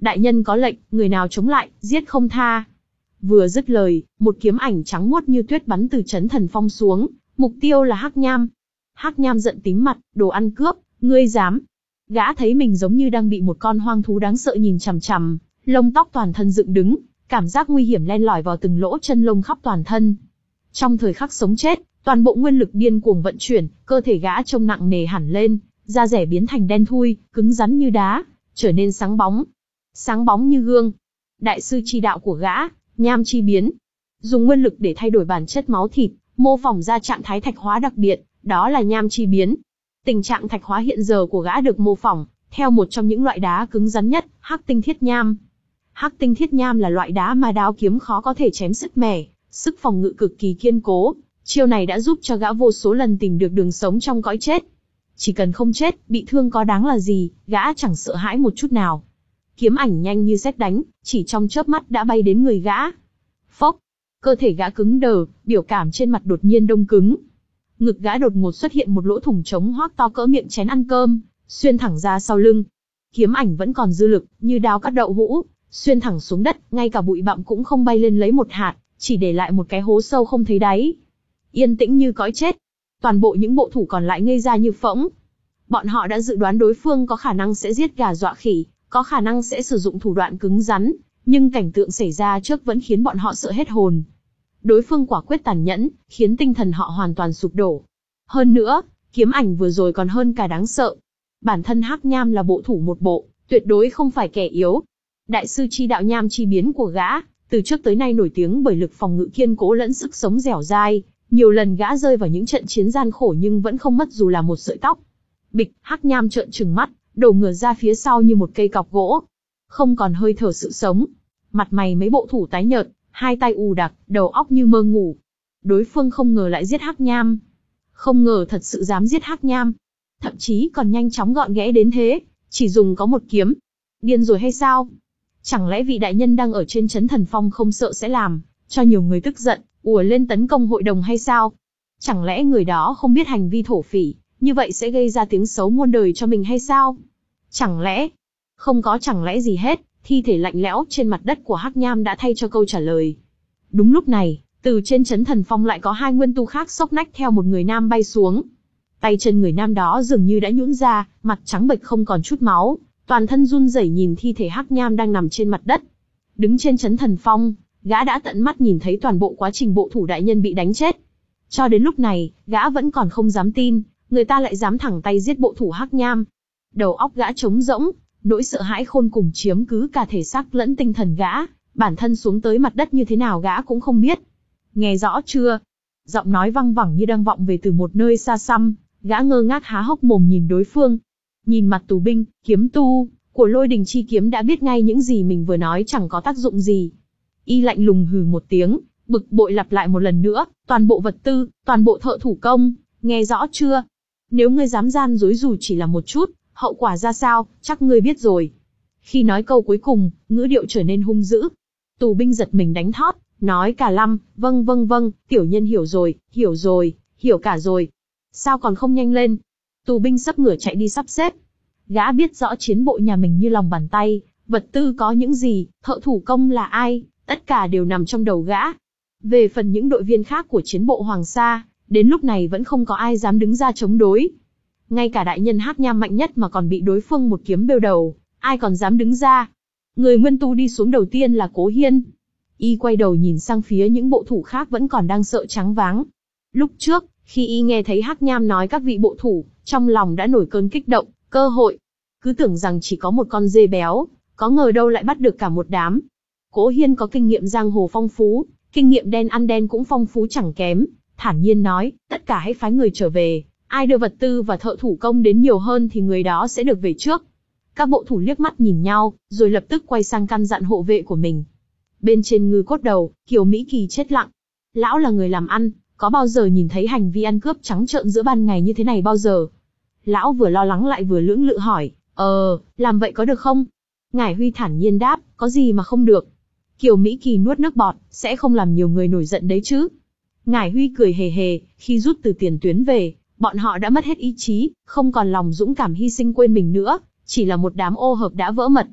Đại nhân có lệnh, người nào chống lại, giết không tha. Vừa dứt lời, một kiếm ảnh trắng muốt như tuyết bắn từ Chấn Thần Phong xuống, mục tiêu là Hắc Nham. Hắc Nham giận tím mặt, đồ ăn cướp, ngươi dám. Gã thấy mình giống như đang bị một con hoang thú đáng sợ nhìn chằm chằm, lông tóc toàn thân dựng đứng, cảm giác nguy hiểm len lỏi vào từng lỗ chân lông khắp toàn thân. Trong thời khắc sống chết, toàn bộ nguyên lực điên cuồng vận chuyển, cơ thể gã trông nặng nề hẳn lên, da rẻ biến thành đen thui, cứng rắn như đá, trở nên sáng bóng. Sáng bóng như gương. Đại sư chi đạo của gã, Nham chi biến. Dùng nguyên lực để thay đổi bản chất máu thịt, mô phỏng ra trạng thái thạch hóa đặc biệt, đó là Nham chi biến. Tình trạng thạch hóa hiện giờ của gã được mô phỏng theo một trong những loại đá cứng rắn nhất, Hắc Tinh Thiết Nham. Hắc Tinh Thiết Nham là loại đá mà đao kiếm khó có thể chém sứt mẻ, sức phòng ngự cực kỳ kiên cố. Chiêu này đã giúp cho gã vô số lần tìm được đường sống trong cõi chết. Chỉ cần không chết, bị thương có đáng là gì, gã chẳng sợ hãi một chút nào. Kiếm ảnh nhanh như sét đánh, chỉ trong chớp mắt đã bay đến người gã. Phốc, cơ thể gã cứng đờ, biểu cảm trên mặt đột nhiên đông cứng. Ngực gã đột ngột xuất hiện một lỗ thủng trống hoác to cỡ miệng chén ăn cơm, xuyên thẳng ra sau lưng. Kiếm ảnh vẫn còn dư lực, như đao cắt đậu hũ, xuyên thẳng xuống đất, ngay cả bụi bặm cũng không bay lên lấy một hạt, chỉ để lại một cái hố sâu không thấy đáy. Yên tĩnh như cõi chết. Toàn bộ những bộ thủ còn lại ngây ra như phỗng. Bọn họ đã dự đoán đối phương có khả năng sẽ giết gà dọa khỉ, có khả năng sẽ sử dụng thủ đoạn cứng rắn, nhưng cảnh tượng xảy ra trước vẫn khiến bọn họ sợ hết hồn. Đối phương quả quyết tàn nhẫn, khiến tinh thần họ hoàn toàn sụp đổ. Hơn nữa, kiếm ảnh vừa rồi còn hơn cả đáng sợ. Bản thân Hắc Nham là bộ thủ một bộ, tuyệt đối không phải kẻ yếu. Đại sư chi đạo Nham chi biến của gã, từ trước tới nay nổi tiếng bởi lực phòng ngự kiên cố lẫn sức sống dẻo dai. Nhiều lần gã rơi vào những trận chiến gian khổ nhưng vẫn không mất dù là một sợi tóc. Bịch, Hắc Nham trợn trừng mắt, đổ ngửa ra phía sau như một cây cọc gỗ. Không còn hơi thở sự sống. Mặt mày mấy bộ thủ tái nhợt, hai tay ù đặc, đầu óc như mơ ngủ. Đối phương không ngờ lại giết Hắc Nham. Không ngờ thật sự dám giết Hắc Nham. Thậm chí còn nhanh chóng gọn ghẽ đến thế, chỉ dùng có một kiếm. Điên rồi hay sao? Chẳng lẽ vị đại nhân đang ở trên Chấn Thần Phong không sợ sẽ làm cho nhiều người tức giận, ùa lên tấn công hội đồng hay sao? Chẳng lẽ người đó không biết hành vi thổ phỉ, như vậy sẽ gây ra tiếng xấu muôn đời cho mình hay sao? Chẳng lẽ? Không có chẳng lẽ gì hết, thi thể lạnh lẽo trên mặt đất của Hắc Nham đã thay cho câu trả lời. Đúng lúc này, từ trên Chấn Thần Phong lại có hai nguyên tu khác xốc nách theo một người nam bay xuống. Tay chân người nam đó dường như đã nhũn ra, mặt trắng bệch không còn chút máu, toàn thân run rẩy nhìn thi thể Hắc Nham đang nằm trên mặt đất. Đứng trên Chấn Thần Phong, gã đã tận mắt nhìn thấy toàn bộ quá trình bộ thủ đại nhân bị đánh chết. Cho đến lúc này, gã vẫn còn không dám tin, người ta lại dám thẳng tay giết bộ thủ Hắc Nham. Đầu óc gã trống rỗng, nỗi sợ hãi khôn cùng chiếm cứ cả thể xác lẫn tinh thần gã, bản thân xuống tới mặt đất như thế nào gã cũng không biết. Nghe rõ chưa? Giọng nói văng vẳng như đang vọng về từ một nơi xa xăm, gã ngơ ngác há hốc mồm nhìn đối phương. Nhìn mặt tù binh, kiếm tu của Lôi Đình Chi Kiếm đã biết ngay những gì mình vừa nói chẳng có tác dụng gì. Y lạnh lùng hừ một tiếng, bực bội lặp lại một lần nữa, toàn bộ vật tư, toàn bộ thợ thủ công, nghe rõ chưa? Nếu ngươi dám gian dối dù chỉ là một chút, hậu quả ra sao, chắc ngươi biết rồi. Khi nói câu cuối cùng, ngữ điệu trở nên hung dữ. Tù binh giật mình đánh thót, nói cả lăm, vâng vâng vâng, tiểu nhân hiểu rồi, hiểu rồi, hiểu cả rồi. Sao còn không nhanh lên? Tù binh sắp ngửa chạy đi sắp xếp. Gã biết rõ chiến bộ nhà mình như lòng bàn tay, vật tư có những gì, thợ thủ công là ai, tất cả đều nằm trong đầu gã. Về phần những đội viên khác của chiến bộ Hoàng Sa, đến lúc này vẫn không có ai dám đứng ra chống đối. Ngay cả đại nhân Hắc Nham mạnh nhất mà còn bị đối phương một kiếm bêu đầu, ai còn dám đứng ra. Người nguyên tu đi xuống đầu tiên là Cố Hiên. Y quay đầu nhìn sang phía những bộ thủ khác vẫn còn đang sợ choáng váng. Lúc trước, khi y nghe thấy Hắc Nham nói các vị bộ thủ, trong lòng đã nổi cơn kích động, cơ hội. Cứ tưởng rằng chỉ có một con dê béo, có ngờ đâu lại bắt được cả một đám. Cố Hiên có kinh nghiệm giang hồ phong phú, kinh nghiệm đen ăn đen cũng phong phú chẳng kém, thản nhiên nói, tất cả hãy phái người trở về, ai đưa vật tư và thợ thủ công đến nhiều hơn thì người đó sẽ được về trước. Các bộ thủ liếc mắt nhìn nhau, rồi lập tức quay sang căn dặn hộ vệ của mình. Bên trên ngư cốt đầu, Kiều Mỹ Kỳ chết lặng. Lão là người làm ăn, có bao giờ nhìn thấy hành vi ăn cướp trắng trợn giữa ban ngày như thế này bao giờ? Lão vừa lo lắng lại vừa lưỡng lự hỏi, ờ, làm vậy có được không? Ngải Huy thản nhiên đáp, có gì mà không được. Kiều Mỹ Kỳ nuốt nước bọt, sẽ không làm nhiều người nổi giận đấy chứ. Ngải Huy cười hề hề, khi rút từ tiền tuyến về, bọn họ đã mất hết ý chí, không còn lòng dũng cảm hy sinh quên mình nữa, chỉ là một đám ô hợp đã vỡ mật.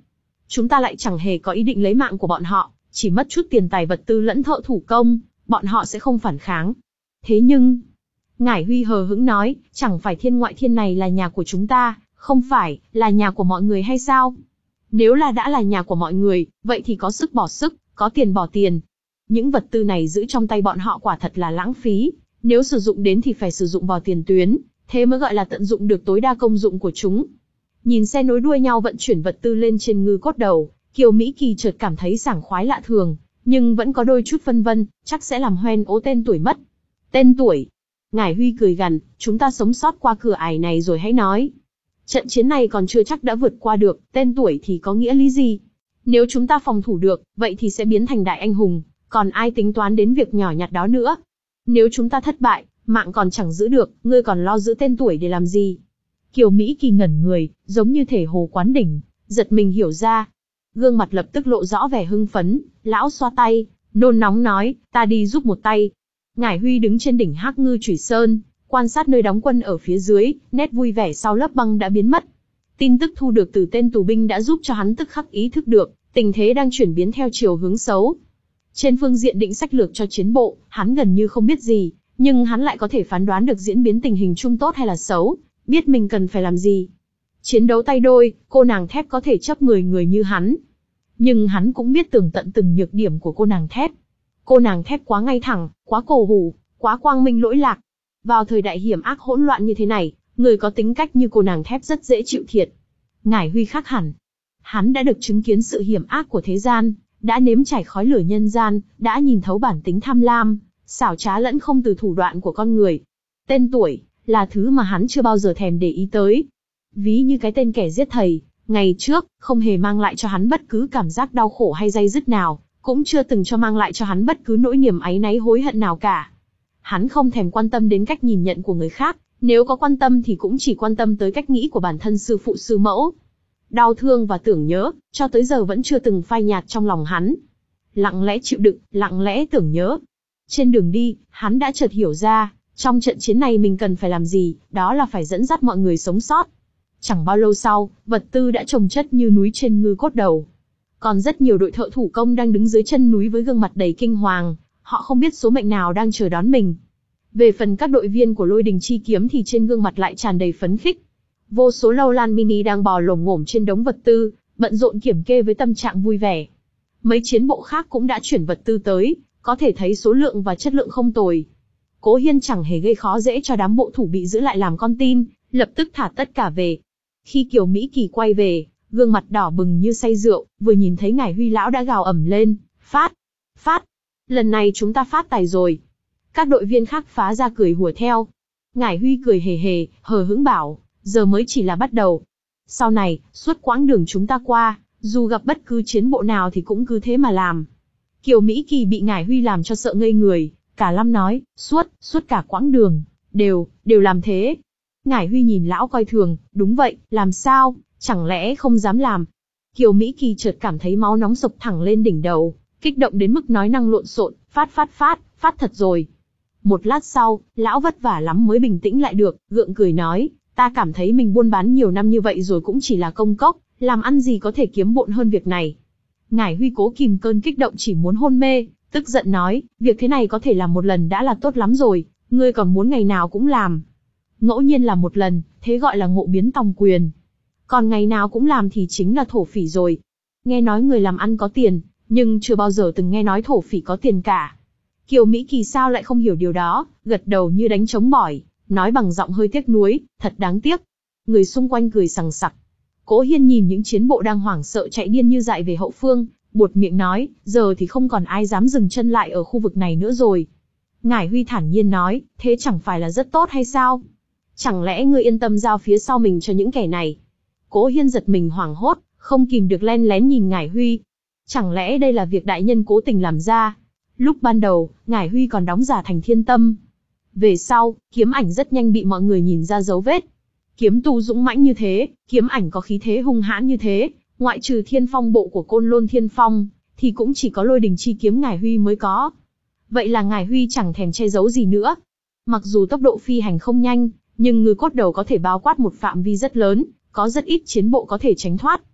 Chúng ta lại chẳng hề có ý định lấy mạng của bọn họ, chỉ mất chút tiền tài vật tư lẫn thợ thủ công, bọn họ sẽ không phản kháng. Thế nhưng, Ngải Huy hờ hững nói, chẳng phải thiên ngoại thiên này là nhà của chúng ta, không phải, là nhà của mọi người hay sao? Nếu là đã là nhà của mọi người, vậy thì có sức bỏ sức, có tiền bỏ tiền. Những vật tư này giữ trong tay bọn họ quả thật là lãng phí, nếu sử dụng đến thì phải sử dụng vào tiền tuyến, thế mới gọi là tận dụng được tối đa công dụng của chúng. Nhìn xe nối đuôi nhau vận chuyển vật tư lên trên ngư cốt đầu, Kiều Mỹ Kỳ chợt cảm thấy sảng khoái lạ thường, nhưng vẫn có đôi chút phân vân, chắc sẽ làm hoen ố tên tuổi mất. Tên tuổi? Ngải Huy cười gằn, chúng ta sống sót qua cửa ải này rồi hãy nói. Trận chiến này còn chưa chắc đã vượt qua được, tên tuổi thì có nghĩa lý gì? Nếu chúng ta phòng thủ được, vậy thì sẽ biến thành đại anh hùng, còn ai tính toán đến việc nhỏ nhặt đó nữa? Nếu chúng ta thất bại, mạng còn chẳng giữ được, ngươi còn lo giữ tên tuổi để làm gì? Kiều Mỹ Kỳ ngẩn người, giống như thể hồ quán đỉnh, giật mình hiểu ra. Gương mặt lập tức lộ rõ vẻ hưng phấn, lão xoa tay, nôn nóng nói, ta đi giúp một tay. Ngải Huy đứng trên đỉnh Hắc Ngư Chủy Sơn, quan sát nơi đóng quân ở phía dưới, nét vui vẻ sau lớp băng đã biến mất. Tin tức thu được từ tên tù binh đã giúp cho hắn tức khắc ý thức được, tình thế đang chuyển biến theo chiều hướng xấu. Trên phương diện định sách lược cho chiến bộ, hắn gần như không biết gì, nhưng hắn lại có thể phán đoán được diễn biến tình hình chung tốt hay là xấu, biết mình cần phải làm gì. Chiến đấu tay đôi, cô nàng thép có thể chấp mười người như hắn. Nhưng hắn cũng biết tường tận từng nhược điểm của cô nàng thép. Cô nàng thép quá ngay thẳng, quá cổ hủ, quá quang minh lỗi lạc. Vào thời đại hiểm ác hỗn loạn như thế này, người có tính cách như cô nàng thép rất dễ chịu thiệt. Ngải Huy khác hẳn. Hắn đã được chứng kiến sự hiểm ác của thế gian, đã nếm trải khói lửa nhân gian, đã nhìn thấu bản tính tham lam, xảo trá lẫn không từ thủ đoạn của con người. Tên tuổi là thứ mà hắn chưa bao giờ thèm để ý tới. Ví như cái tên kẻ giết thầy, ngày trước, không hề mang lại cho hắn bất cứ cảm giác đau khổ hay day dứt nào, cũng chưa từng cho mang lại cho hắn bất cứ nỗi niềm áy náy hối hận nào cả. Hắn không thèm quan tâm đến cách nhìn nhận của người khác, nếu có quan tâm thì cũng chỉ quan tâm tới cách nghĩ của bản thân sư phụ sư mẫu. Đau thương và tưởng nhớ, cho tới giờ vẫn chưa từng phai nhạt trong lòng hắn. Lặng lẽ chịu đựng, lặng lẽ tưởng nhớ. Trên đường đi, hắn đã chợt hiểu ra, trong trận chiến này mình cần phải làm gì, đó là phải dẫn dắt mọi người sống sót. Chẳng bao lâu sau, vật tư đã chồng chất như núi trên ngư cốt đầu. Còn rất nhiều đội thợ thủ công đang đứng dưới chân núi với gương mặt đầy kinh hoàng, họ không biết số mệnh nào đang chờ đón mình. Về phần các đội viên của Lôi Đình Chi Kiếm thì trên gương mặt lại tràn đầy phấn khích. Vô số lâu lan mini đang bò lổm ngổm trên đống vật tư, bận rộn kiểm kê với tâm trạng vui vẻ. Mấy chiến bộ khác cũng đã chuyển vật tư tới, có thể thấy số lượng và chất lượng không tồi. Cố Hiên chẳng hề gây khó dễ cho đám bộ thủ bị giữ lại làm con tin, lập tức thả tất cả về. Khi Kiều Mỹ Kỳ quay về, gương mặt đỏ bừng như say rượu, vừa nhìn thấy Ngải Huy lão đã gào ầm lên, phát, phát, lần này chúng ta phát tài rồi. Các đội viên khác phá ra cười hùa theo. Ngải Huy cười hề hề, hờ hững bảo, giờ mới chỉ là bắt đầu. Sau này, suốt quãng đường chúng ta qua, dù gặp bất cứ chiến bộ nào thì cũng cứ thế mà làm. Kiều Mỹ Kỳ bị Ngải Huy làm cho sợ ngây người, cả lâm nói, suốt, suốt cả quãng đường, đều, đều làm thế. Ngải Huy nhìn lão coi thường, đúng vậy, làm sao, chẳng lẽ không dám làm. Kiều Mỹ Kỳ chợt cảm thấy máu nóng sộc thẳng lên đỉnh đầu, kích động đến mức nói năng lộn xộn, phát phát phát, phát thật rồi. Một lát sau, lão vất vả lắm mới bình tĩnh lại được, gượng cười nói, ta cảm thấy mình buôn bán nhiều năm như vậy rồi cũng chỉ là công cốc, làm ăn gì có thể kiếm bộn hơn việc này. Ngải Huy cố kìm cơn kích động chỉ muốn hôn mê, tức giận nói, việc thế này có thể làm một lần đã là tốt lắm rồi, ngươi còn muốn ngày nào cũng làm. Ngẫu nhiên làm một lần, thế gọi là ngộ biến tòng quyền. Còn ngày nào cũng làm thì chính là thổ phỉ rồi. Nghe nói người làm ăn có tiền, nhưng chưa bao giờ từng nghe nói thổ phỉ có tiền cả. Kiều Mỹ Kỳ sao lại không hiểu điều đó, gật đầu như đánh trống bỏi, nói bằng giọng hơi tiếc nuối, thật đáng tiếc. Người xung quanh cười sằng sặc. Cố Hiên nhìn những chiến bộ đang hoảng sợ chạy điên như dại về hậu phương, buột miệng nói, giờ thì không còn ai dám dừng chân lại ở khu vực này nữa rồi. Ngải Huy thản nhiên nói, thế chẳng phải là rất tốt hay sao? Chẳng lẽ ngươi yên tâm giao phía sau mình cho những kẻ này? Cố Hiên giật mình hoảng hốt, không kìm được len lén nhìn Ngải Huy. Chẳng lẽ đây là việc đại nhân cố tình làm ra? Lúc ban đầu, Ngải Huy còn đóng giả thành thiên tâm. Về sau, kiếm ảnh rất nhanh bị mọi người nhìn ra dấu vết. Kiếm tu dũng mãnh như thế, kiếm ảnh có khí thế hung hãn như thế, ngoại trừ thiên phong bộ của Côn Lôn Thiên Phong, thì cũng chỉ có Lôi Đình Chi Kiếm Ngải Huy mới có. Vậy là Ngải Huy chẳng thèm che giấu gì nữa. Mặc dù tốc độ phi hành không nhanh, nhưng ngư cốt đầu có thể bao quát một phạm vi rất lớn, có rất ít chiến bộ có thể tránh thoát.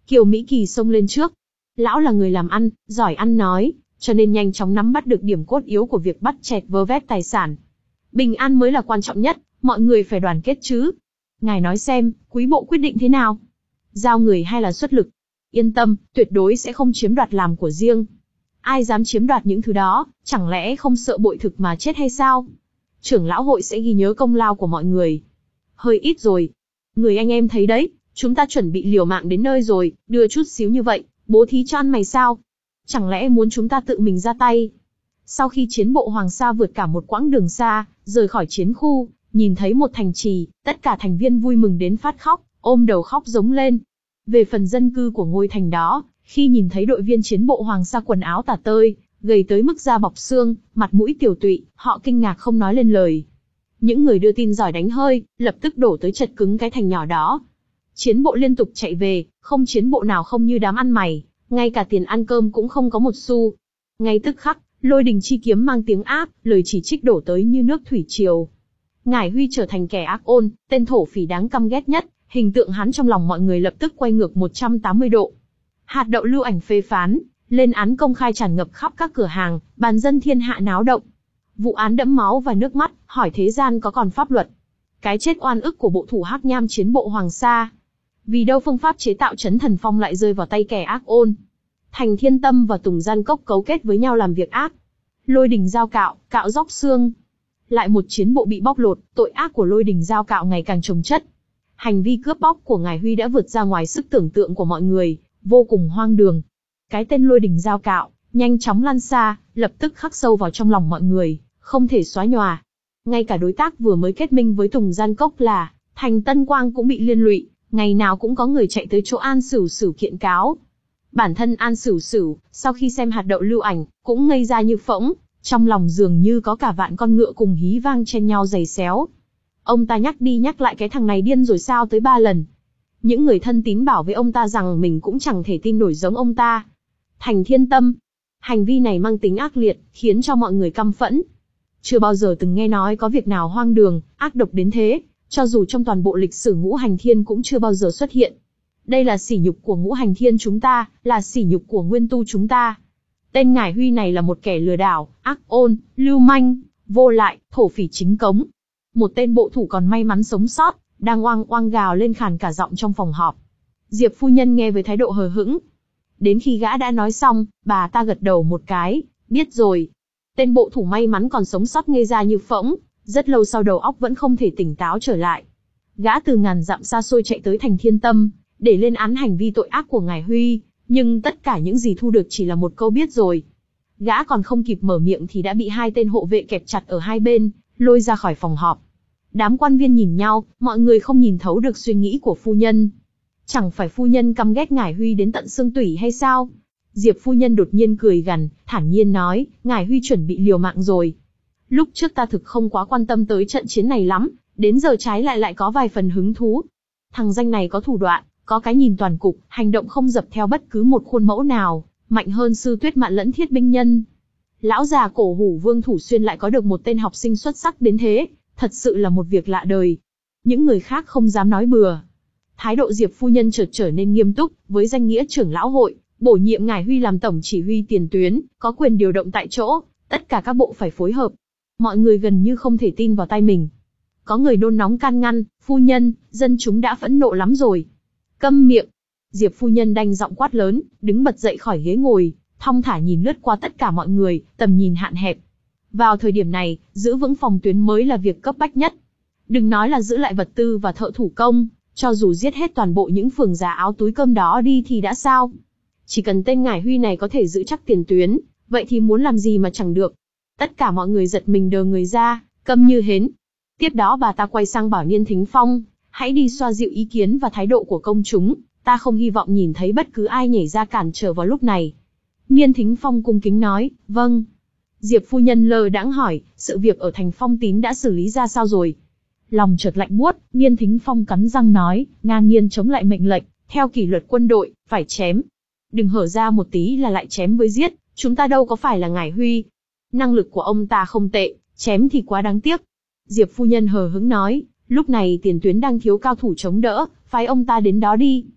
Kiều Mỹ Kỳ xông lên trước. Lão là người làm ăn, giỏi ăn nói, cho nên nhanh chóng nắm bắt được điểm cốt yếu của việc bắt chẹt vơ vét tài sản. Bình an mới là quan trọng nhất, mọi người phải đoàn kết chứ. Ngài nói xem, quý bộ quyết định thế nào? Giao người hay là xuất lực? Yên tâm, tuyệt đối sẽ không chiếm đoạt làm của riêng. Ai dám chiếm đoạt những thứ đó, chẳng lẽ không sợ bội thực mà chết hay sao? Trưởng lão hội sẽ ghi nhớ công lao của mọi người. Hơi ít rồi. Người anh em thấy đấy, chúng ta chuẩn bị liều mạng đến nơi rồi, đưa chút xíu như vậy, bố thí cho ăn mày sao? Chẳng lẽ muốn chúng ta tự mình ra tay? Sau khi chiến bộ Hoàng Sa vượt cả một quãng đường xa, rời khỏi chiến khu, nhìn thấy một thành trì, tất cả thành viên vui mừng đến phát khóc, ôm đầu khóc giống lên. Về phần dân cư của ngôi thành đó, khi nhìn thấy đội viên chiến bộ Hoàng Sa quần áo tả tơi, gầy tới mức da bọc xương, mặt mũi tiều tụy, họ kinh ngạc không nói lên lời. Những người đưa tin giỏi đánh hơi, lập tức đổ tới chật cứng cái thành nhỏ đó. Chiến bộ liên tục chạy về, không chiến bộ nào không như đám ăn mày, ngay cả tiền ăn cơm cũng không có một xu. Ngay tức khắc, Lôi Đình chi kiếm mang tiếng ác, lời chỉ trích đổ tới như nước thủy triều. Ngải Huy trở thành kẻ ác ôn, tên thổ phỉ đáng căm ghét nhất, hình tượng hắn trong lòng mọi người lập tức quay ngược một trăm tám mươi độ. Hạt đậu lưu ảnh phê phán, lên án công khai tràn ngập khắp các cửa hàng, bàn dân thiên hạ náo động. Vụ án đẫm máu và nước mắt, hỏi thế gian có còn pháp luật. Cái chết oan ức của bộ thủ Hắc Nham chiến bộ Hoàng Sa. Vì đâu phương pháp chế tạo Chấn Thần Phong lại rơi vào tay kẻ ác ôn. Thành Thiên Tâm và Tùng Gian Cốc cấu kết với nhau làm việc ác. Lôi Đình Dao Cạo, cạo róc xương. Lại một chiến bộ bị bóc lột, tội ác của Lôi Đình Dao Cạo ngày càng chồng chất. Hành vi cướp bóc của Ngải Huy đã vượt ra ngoài sức tưởng tượng của mọi người, vô cùng hoang đường. Cái tên Lôi Đình Dao Cạo, nhanh chóng lan xa, lập tức khắc sâu vào trong lòng mọi người, không thể xóa nhòa. Ngay cả đối tác vừa mới kết minh với Tùng Gian Cốc là Thành Tân Quang cũng bị liên lụy, ngày nào cũng có người chạy tới chỗ An Sửu Sửu kiện cáo. Bản thân An Sửu Sửu, sau khi xem hạt đậu lưu ảnh, cũng ngây ra như phỗng, trong lòng dường như có cả vạn con ngựa cùng hí vang chen nhau giày xéo. Ông ta nhắc đi nhắc lại cái thằng này điên rồi sao tới ba lần. Những người thân tín bảo với ông ta rằng mình cũng chẳng thể tin nổi giống ông ta. Thành Thiên Tâm. Hành vi này mang tính ác liệt, khiến cho mọi người căm phẫn. Chưa bao giờ từng nghe nói có việc nào hoang đường, ác độc đến thế, cho dù trong toàn bộ lịch sử Ngũ Hành Thiên cũng chưa bao giờ xuất hiện. Đây là sỉ nhục của Ngũ Hành Thiên chúng ta, là sỉ nhục của Nguyên Tu chúng ta. Tên Ngải Huy này là một kẻ lừa đảo, ác ôn, lưu manh, vô lại, thổ phỉ chính cống. Một tên bộ thủ còn may mắn sống sót, đang oang oang gào lên khàn cả giọng trong phòng họp. Diệp phu nhân nghe với thái độ hờ hững. Đến khi gã đã nói xong, bà ta gật đầu một cái, biết rồi. Tên bộ thủ may mắn còn sống sót ngây ra như phỗng, rất lâu sau đầu óc vẫn không thể tỉnh táo trở lại. Gã từ ngàn dặm xa xôi chạy tới Thành Thiên Tâm, để lên án hành vi tội ác của Ngải Huy, nhưng tất cả những gì thu được chỉ là một câu biết rồi. Gã còn không kịp mở miệng thì đã bị hai tên hộ vệ kẹp chặt ở hai bên, lôi ra khỏi phòng họp. Đám quan viên nhìn nhau, mọi người không nhìn thấu được suy nghĩ của phu nhân. Chẳng phải phu nhân căm ghét Ngải Huy đến tận xương tủy hay sao? Diệp phu nhân đột nhiên cười gằn, thản nhiên nói, Ngải Huy chuẩn bị liều mạng rồi. Lúc trước ta thực không quá quan tâm tới trận chiến này lắm, đến giờ trái lại lại có vài phần hứng thú. Thằng danh này có thủ đoạn, có cái nhìn toàn cục, hành động không dập theo bất cứ một khuôn mẫu nào, mạnh hơn Sư Tuyết Mạn lẫn Thiết Binh Nhân. Lão già cổ hủ Vương Thủ Xuyên lại có được một tên học sinh xuất sắc đến thế, thật sự là một việc lạ đời. Những người khác không dám nói bừa. Thái độ Diệp phu nhân chợt trở nên nghiêm túc, với danh nghĩa trưởng lão hội, bổ nhiệm Ngải Huy làm tổng chỉ huy tiền tuyến, có quyền điều động tại chỗ, tất cả các bộ phải phối hợp. Mọi người gần như không thể tin vào tai mình. Có người nôn nóng can ngăn, phu nhân, dân chúng đã phẫn nộ lắm rồi. Câm miệng. Diệp phu nhân đanh giọng quát lớn, đứng bật dậy khỏi ghế ngồi, thong thả nhìn lướt qua tất cả mọi người, tầm nhìn hạn hẹp. Vào thời điểm này, giữ vững phòng tuyến mới là việc cấp bách nhất. Đừng nói là giữ lại vật tư và thợ thủ công, cho dù giết hết toàn bộ những phường già áo túi cơm đó đi thì đã sao? Chỉ cần tên Ngải Huy này có thể giữ chắc tiền tuyến, vậy thì muốn làm gì mà chẳng được. Tất cả mọi người giật mình đờ người ra, câm như hến. Tiếp đó bà ta quay sang bảo Niên Thính Phong, hãy đi xoa dịu ý kiến và thái độ của công chúng, ta không hy vọng nhìn thấy bất cứ ai nhảy ra cản trở vào lúc này. Niên Thính Phong cung kính nói, vâng. Diệp phu nhân lơ đãng hỏi, sự việc ở thành Phong Tín đã xử lý ra sao rồi? Lòng chợt lạnh buốt, Niên Thính Phong cắn răng nói, ngang nhiên chống lại mệnh lệnh, theo kỷ luật quân đội, phải chém. Đừng hở ra một tí là lại chém với giết, chúng ta đâu có phải là Ngải Huy. Năng lực của ông ta không tệ, chém thì quá đáng tiếc. Diệp phu nhân hờ hững nói, lúc này tiền tuyến đang thiếu cao thủ chống đỡ, phái ông ta đến đó đi.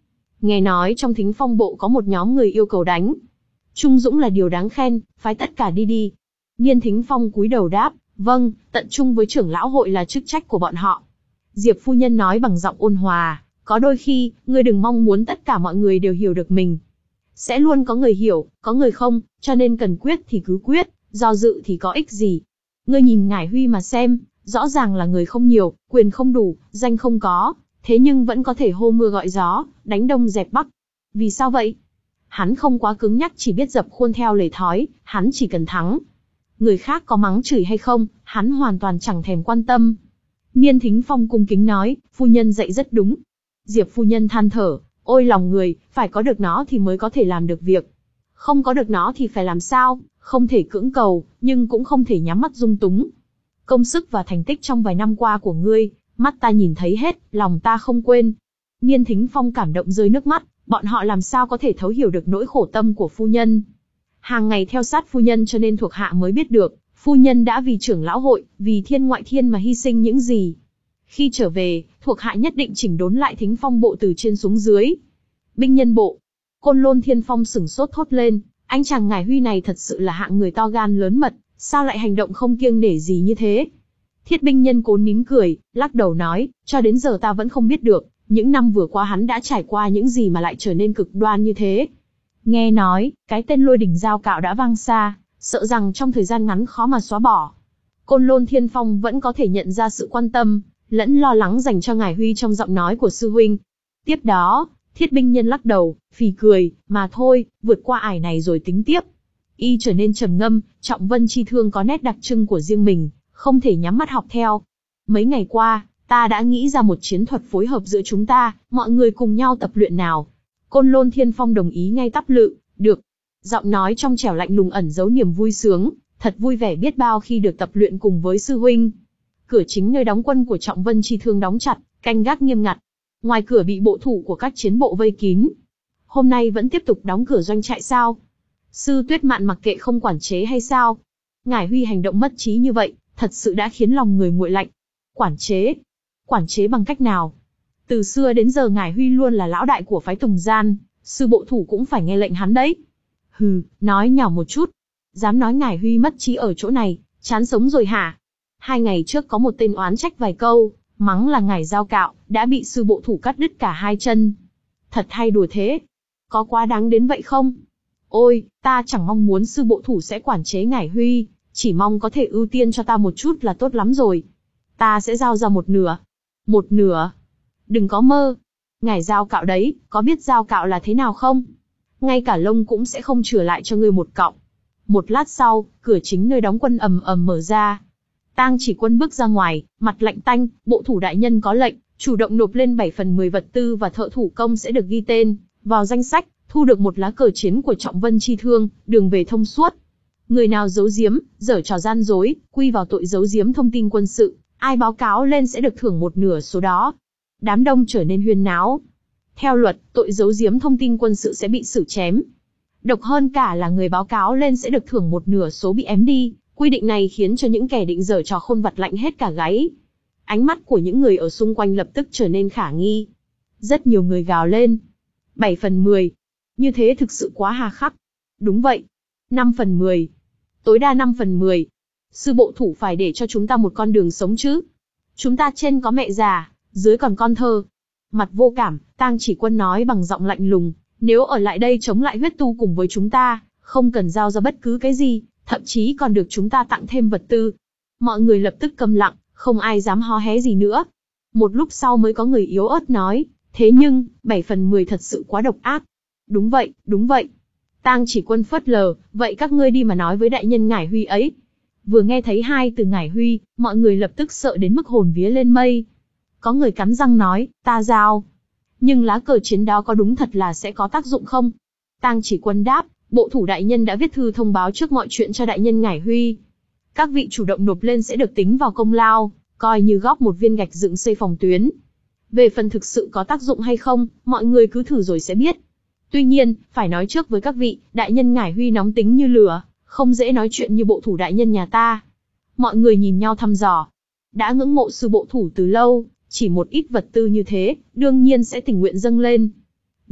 Nghe nói trong Thính Phong bộ có một nhóm người yêu cầu đánh Trung Dũng là điều đáng khen, phái tất cả đi đi. Niên Thính Phong cúi đầu đáp, vâng, tận trung với trưởng lão hội là chức trách của bọn họ. Diệp phu nhân nói bằng giọng ôn hòa, có đôi khi, ngươi đừng mong muốn tất cả mọi người đều hiểu được mình. Sẽ luôn có người hiểu, có người không, cho nên cần quyết thì cứ quyết, do dự thì có ích gì. Ngươi nhìn Ngải Huy mà xem, rõ ràng là người không nhiều, quyền không đủ, danh không có, thế nhưng vẫn có thể hô mưa gọi gió, đánh đông dẹp bắc. Vì sao vậy? Hắn không quá cứng nhắc, chỉ biết dập khuôn theo lề thói, hắn chỉ cần thắng. Người khác có mắng chửi hay không, hắn hoàn toàn chẳng thèm quan tâm. Niên Thính Phong cung kính nói, phu nhân dạy rất đúng. Diệp phu nhân than thở, ôi lòng người, phải có được nó thì mới có thể làm được việc. Không có được nó thì phải làm sao, không thể cưỡng cầu, nhưng cũng không thể nhắm mắt dung túng. Công sức và thành tích trong vài năm qua của ngươi, mắt ta nhìn thấy hết, lòng ta không quên. Niên Thính Phong cảm động rơi nước mắt, bọn họ làm sao có thể thấu hiểu được nỗi khổ tâm của phu nhân. Hàng ngày theo sát phu nhân cho nên thuộc hạ mới biết được, phu nhân đã vì trưởng lão hội, vì thiên ngoại thiên mà hy sinh những gì. Khi trở về, thuộc hạ nhất định chỉnh đốn lại Thính Phong bộ từ trên xuống dưới. Binh nhân bộ. Côn Lôn Thiên Phong sửng sốt thốt lên, anh chàng Ngải Huy này thật sự là hạng người to gan lớn mật, sao lại hành động không kiêng nể gì như thế? Thiết binh nhân cố nín cười, lắc đầu nói, cho đến giờ ta vẫn không biết được, những năm vừa qua hắn đã trải qua những gì mà lại trở nên cực đoan như thế. Nghe nói, cái tên Lôi Đỉnh Giao Cạo đã vang xa, sợ rằng trong thời gian ngắn khó mà xóa bỏ. Côn Lôn Thiên Phong vẫn có thể nhận ra sự quan tâm, lẫn lo lắng dành cho Ngải Huy trong giọng nói của sư huynh. Tiếp đó, Thiết binh nhân lắc đầu, phì cười, mà thôi, vượt qua ải này rồi tính tiếp. Y trở nên trầm ngâm, Trọng Vân Chi Thương có nét đặc trưng của riêng mình, không thể nhắm mắt học theo. Mấy ngày qua, ta đã nghĩ ra một chiến thuật phối hợp giữa chúng ta, mọi người cùng nhau tập luyện nào. Côn Lôn Thiên Phong đồng ý ngay tắp lự, được. Giọng nói trong trẻo lạnh lùng ẩn giấu niềm vui sướng, thật vui vẻ biết bao khi được tập luyện cùng với sư huynh. Cửa chính nơi đóng quân của Trọng Vân Chi Thương đóng chặt, canh gác nghiêm ngặt. Ngoài cửa bị bộ thủ của các chiến bộ vây kín. Hôm nay vẫn tiếp tục đóng cửa doanh trại sao? Sư Tuyết Mạn mặc kệ không quản chế hay sao? Ngải Huy hành động mất trí như vậy, thật sự đã khiến lòng người nguội lạnh. Quản chế? Quản chế bằng cách nào? Từ xưa đến giờ Ngải Huy luôn là lão đại của phái Tùng Gian, sư bộ thủ cũng phải nghe lệnh hắn đấy. Hừ, nói nhỏ một chút. Dám nói Ngải Huy mất trí ở chỗ này, chán sống rồi hả? Hai ngày trước có một tên oán trách vài câu, mắng là Ngải Giao Cạo, đã bị sư bộ thủ cắt đứt cả hai chân. Thật hay đùa thế? Có quá đáng đến vậy không? Ôi, ta chẳng mong muốn sư bộ thủ sẽ quản chế Ngải Huy, chỉ mong có thể ưu tiên cho ta một chút là tốt lắm rồi. Ta sẽ giao ra một nửa. Một nửa? Đừng có mơ. Ngải Giao Cạo đấy, có biết Giao Cạo là thế nào không? Ngay cả lông cũng sẽ không chừa lại cho ngươi một cọng. Một lát sau, cửa chính nơi đóng quân ầm ầm mở ra. Tang Chỉ Quân bước ra ngoài, mặt lạnh tanh, bộ thủ đại nhân có lệnh, chủ động nộp lên bảy phần mười vật tư và thợ thủ công sẽ được ghi tên vào danh sách, thu được một lá cờ chiến của Trọng Vân Chi Thương, đường về thông suốt. Người nào giấu giếm, giở trò gian dối, quy vào tội giấu giếm thông tin quân sự, ai báo cáo lên sẽ được thưởng một nửa số đó. Đám đông trở nên huyên náo. Theo luật, tội giấu giếm thông tin quân sự sẽ bị xử chém. Độc hơn cả là người báo cáo lên sẽ được thưởng một nửa số bị ém đi. Quy định này khiến cho những kẻ định giở trò khôn vặt lạnh hết cả gáy. Ánh mắt của những người ở xung quanh lập tức trở nên khả nghi. Rất nhiều người gào lên. bảy phần mười. Như thế thực sự quá hà khắc. Đúng vậy. năm phần mười. Tối đa năm phần mười. Sư bộ thủ phải để cho chúng ta một con đường sống chứ. Chúng ta trên có mẹ già, dưới còn con thơ. Mặt vô cảm, Tang Chỉ Quân nói bằng giọng lạnh lùng. Nếu ở lại đây chống lại huyết tu cùng với chúng ta, không cần giao ra bất cứ cái gì. Thậm chí còn được chúng ta tặng thêm vật tư. Mọi người lập tức câm lặng, không ai dám hó hé gì nữa. Một lúc sau mới có người yếu ớt nói, thế nhưng, bảy phần mười thật sự quá độc ác. Đúng vậy, đúng vậy. Tang Chỉ Quân phớt lờ, vậy các ngươi đi mà nói với đại nhân Ngải Huy ấy. Vừa nghe thấy hai từ Ngải Huy, mọi người lập tức sợ đến mức hồn vía lên mây. Có người cắn răng nói, ta giao. Nhưng lá cờ chiến đó có đúng thật là sẽ có tác dụng không? Tang Chỉ Quân đáp, bộ thủ đại nhân đã viết thư thông báo trước mọi chuyện cho đại nhân Ngải Huy. Các vị chủ động nộp lên sẽ được tính vào công lao, coi như góp một viên gạch dựng xây phòng tuyến. Về phần thực sự có tác dụng hay không, mọi người cứ thử rồi sẽ biết. Tuy nhiên, phải nói trước với các vị, đại nhân Ngải Huy nóng tính như lửa, không dễ nói chuyện như bộ thủ đại nhân nhà ta. Mọi người nhìn nhau thăm dò. Đã ngưỡng mộ sư bộ thủ từ lâu, chỉ một ít vật tư như thế, đương nhiên sẽ tình nguyện dâng lên.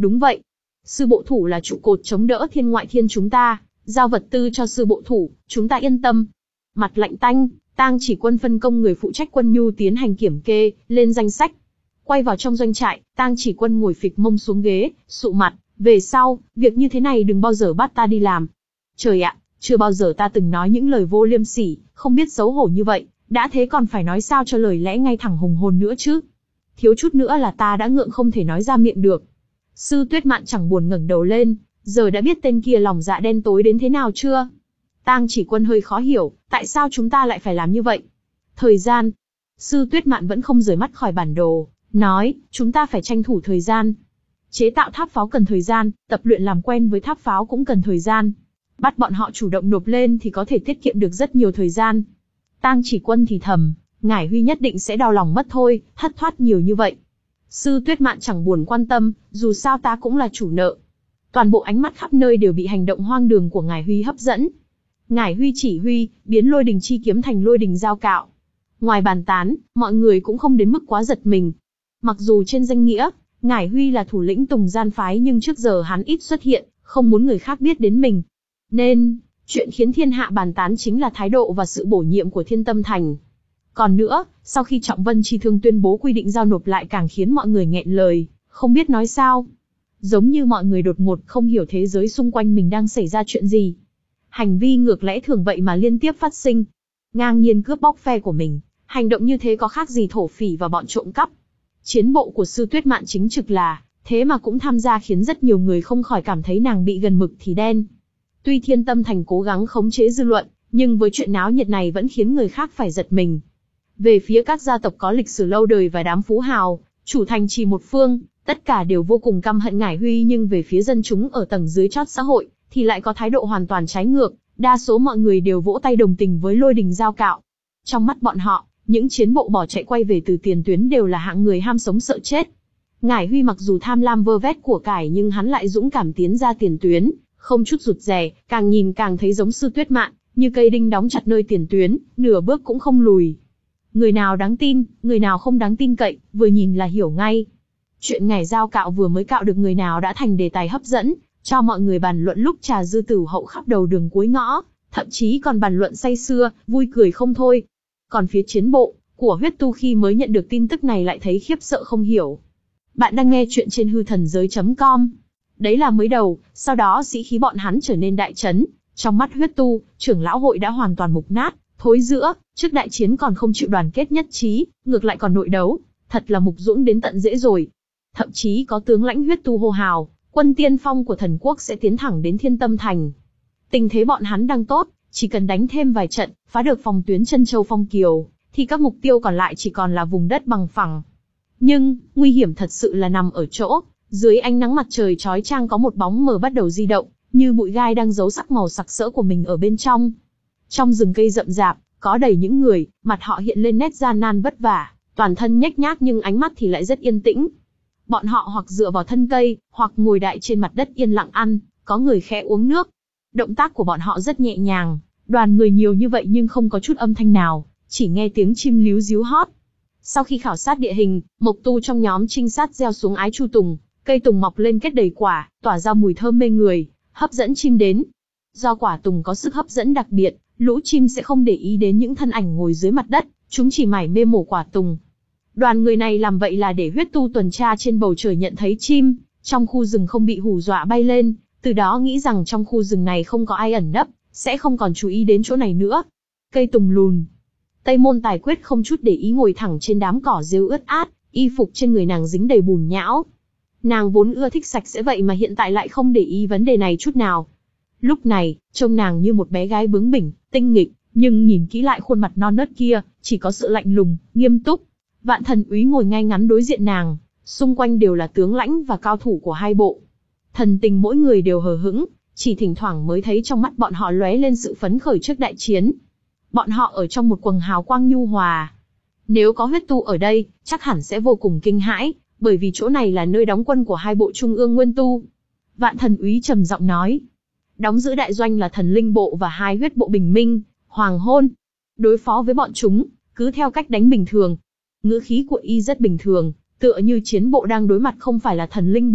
Đúng vậy. Sư bộ thủ là trụ cột chống đỡ thiên ngoại thiên chúng ta, giao vật tư cho sư bộ thủ, chúng ta yên tâm. Mặt lạnh tanh, Tang Chỉ Quân phân công người phụ trách quân nhu tiến hành kiểm kê, lên danh sách. Quay vào trong doanh trại, Tang Chỉ Quân ngồi phịch mông xuống ghế, sụ mặt, về sau, việc như thế này đừng bao giờ bắt ta đi làm. Trời ạ, chưa bao giờ ta từng nói những lời vô liêm sỉ, không biết xấu hổ như vậy, đã thế còn phải nói sao cho lời lẽ ngay thẳng hùng hồn nữa chứ. Thiếu chút nữa là ta đã ngượng không thể nói ra miệng được. Sư Tuyết Mạn chẳng buồn ngẩng đầu lên, giờ đã biết tên kia lòng dạ đen tối đến thế nào chưa? Tang Chỉ Quân hơi khó hiểu, tại sao chúng ta lại phải làm như vậy? Thời gian. Sư Tuyết Mạn vẫn không rời mắt khỏi bản đồ, nói, chúng ta phải tranh thủ thời gian. Chế tạo tháp pháo cần thời gian, tập luyện làm quen với tháp pháo cũng cần thời gian. Bắt bọn họ chủ động nộp lên thì có thể tiết kiệm được rất nhiều thời gian. Tang Chỉ Quân thì thầm, Ngải Huy nhất định sẽ đau lòng mất thôi, thất thoát nhiều như vậy. Sư Tuyết Mạn chẳng buồn quan tâm, dù sao ta cũng là chủ nợ. Toàn bộ ánh mắt khắp nơi đều bị hành động hoang đường của Ngải Huy hấp dẫn. Ngải Huy chỉ huy, biến lôi đình chi kiếm thành lôi đình dao cạo. Ngoài bàn tán, mọi người cũng không đến mức quá giật mình. Mặc dù trên danh nghĩa, Ngải Huy là thủ lĩnh Tùng Gian phái nhưng trước giờ hắn ít xuất hiện, không muốn người khác biết đến mình. Nên, chuyện khiến thiên hạ bàn tán chính là thái độ và sự bổ nhiệm của Thiên Tâm Thành. Còn nữa, sau khi Trọng Vân Chi Thương tuyên bố quy định giao nộp lại càng khiến mọi người nghẹn lời, không biết nói sao. Giống như mọi người đột ngột không hiểu thế giới xung quanh mình đang xảy ra chuyện gì. Hành vi ngược lẽ thường vậy mà liên tiếp phát sinh. Ngang nhiên cướp bóc phe của mình, hành động như thế có khác gì thổ phỉ và bọn trộm cắp. Chiến bộ của Sư Tuyết Mạn chính trực là, thế mà cũng tham gia khiến rất nhiều người không khỏi cảm thấy nàng bị gần mực thì đen. Tuy Thiên Tâm Thành cố gắng khống chế dư luận, nhưng với chuyện náo nhiệt này vẫn khiến người khác phải giật mình. Về phía các gia tộc có lịch sử lâu đời và đám phú hào, chủ thành chỉ một phương, tất cả đều vô cùng căm hận Ngải Huy, nhưng về phía dân chúng ở tầng dưới chót xã hội, thì lại có thái độ hoàn toàn trái ngược, đa số mọi người đều vỗ tay đồng tình với lôi đình dao cạo. Trong mắt bọn họ, những chiến bộ bỏ chạy quay về từ tiền tuyến đều là hạng người ham sống sợ chết. Ngải Huy mặc dù tham lam vơ vét của cải nhưng hắn lại dũng cảm tiến ra tiền tuyến, không chút rụt rè, càng nhìn càng thấy giống Sư Tuyết Mạn, như cây đinh đóng chặt nơi tiền tuyến, nửa bước cũng không lùi. Người nào đáng tin, người nào không đáng tin cậy, vừa nhìn là hiểu ngay. Chuyện ngày dao cạo vừa mới cạo được người nào đã thành đề tài hấp dẫn, cho mọi người bàn luận lúc trà dư tử hậu khắp đầu đường cuối ngõ, thậm chí còn bàn luận say sưa, vui cười không thôi. Còn phía chiến bộ của Huyết Tu khi mới nhận được tin tức này lại thấy khiếp sợ không hiểu. Bạn đang nghe chuyện trên hư thần giới chấm com. Đấy là mới đầu, sau đó sĩ khí bọn hắn trở nên đại chấn. Trong mắt Huyết Tu, trưởng lão hội đã hoàn toàn mục nát, thối rữa, trước đại chiến còn không chịu đoàn kết nhất trí, ngược lại còn nội đấu, thật là mục dũng đến tận rễ rồi. Thậm chí có tướng lãnh Huyết Tu hô hào, quân tiên phong của thần quốc sẽ tiến thẳng đến Thiên Tâm Thành. Tình thế bọn hắn đang tốt, chỉ cần đánh thêm vài trận, phá được phòng tuyến Chân Châu Phong Kiều, thì các mục tiêu còn lại chỉ còn là vùng đất bằng phẳng. Nhưng, nguy hiểm thật sự là nằm ở chỗ, dưới ánh nắng mặt trời chói chang có một bóng mờ bắt đầu di động, như bụi gai đang giấu sắc màu sặc sỡ của mình ở bên trong. Trong rừng cây rậm rạp, có đầy những người, mặt họ hiện lên nét gian nan vất vả, toàn thân nhếch nhác nhưng ánh mắt thì lại rất yên tĩnh. Bọn họ hoặc dựa vào thân cây, hoặc ngồi đại trên mặt đất yên lặng ăn, có người khẽ uống nước. Động tác của bọn họ rất nhẹ nhàng, đoàn người nhiều như vậy nhưng không có chút âm thanh nào, chỉ nghe tiếng chim líu ríu hót. Sau khi khảo sát địa hình, Mộc Tu trong nhóm trinh sát gieo xuống ái chu tùng, cây tùng mọc lên kết đầy quả, tỏa ra mùi thơm mê người, hấp dẫn chim đến. Do quả tùng có sức hấp dẫn đặc biệt, lũ chim sẽ không để ý đến những thân ảnh ngồi dưới mặt đất, chúng chỉ mải mê mổ quả tùng. Đoàn người này làm vậy là để Huyết Tu tuần tra trên bầu trời nhận thấy chim trong khu rừng không bị hù dọa bay lên, từ đó nghĩ rằng trong khu rừng này không có ai ẩn nấp, sẽ không còn chú ý đến chỗ này nữa. Cây tùng lùn. Tây Môn Tài Quyết không chút để ý ngồi thẳng trên đám cỏ rêu ướt át, y phục trên người nàng dính đầy bùn nhão. Nàng vốn ưa thích sạch sẽ vậy mà hiện tại lại không để ý vấn đề này chút nào. Lúc này, trông nàng như một bé gái bướng bỉnh, tinh nghịch, nhưng nhìn kỹ lại khuôn mặt non nớt kia, chỉ có sự lạnh lùng, nghiêm túc. Vạn Thần Úy ngồi ngay ngắn đối diện nàng, xung quanh đều là tướng lãnh và cao thủ của hai bộ. Thần tình mỗi người đều hờ hững, chỉ thỉnh thoảng mới thấy trong mắt bọn họ lóe lên sự phấn khởi trước đại chiến. Bọn họ ở trong một quầng hào quang nhu hòa. Nếu có Huyết Tu ở đây, chắc hẳn sẽ vô cùng kinh hãi, bởi vì chỗ này là nơi đóng quân của hai bộ trung ương Nguyên Tu. Vạn Thần Úy trầm giọng nói, đóng giữ đại doanh là Thần Linh bộ và hai huyết bộ Bình Minh, Hoàng Hôn. Đối phó với bọn chúng, cứ theo cách đánh bình thường. Ngữ khí của y rất bình thường, tựa như chiến bộ đang đối mặt không phải là Thần Linh bộ,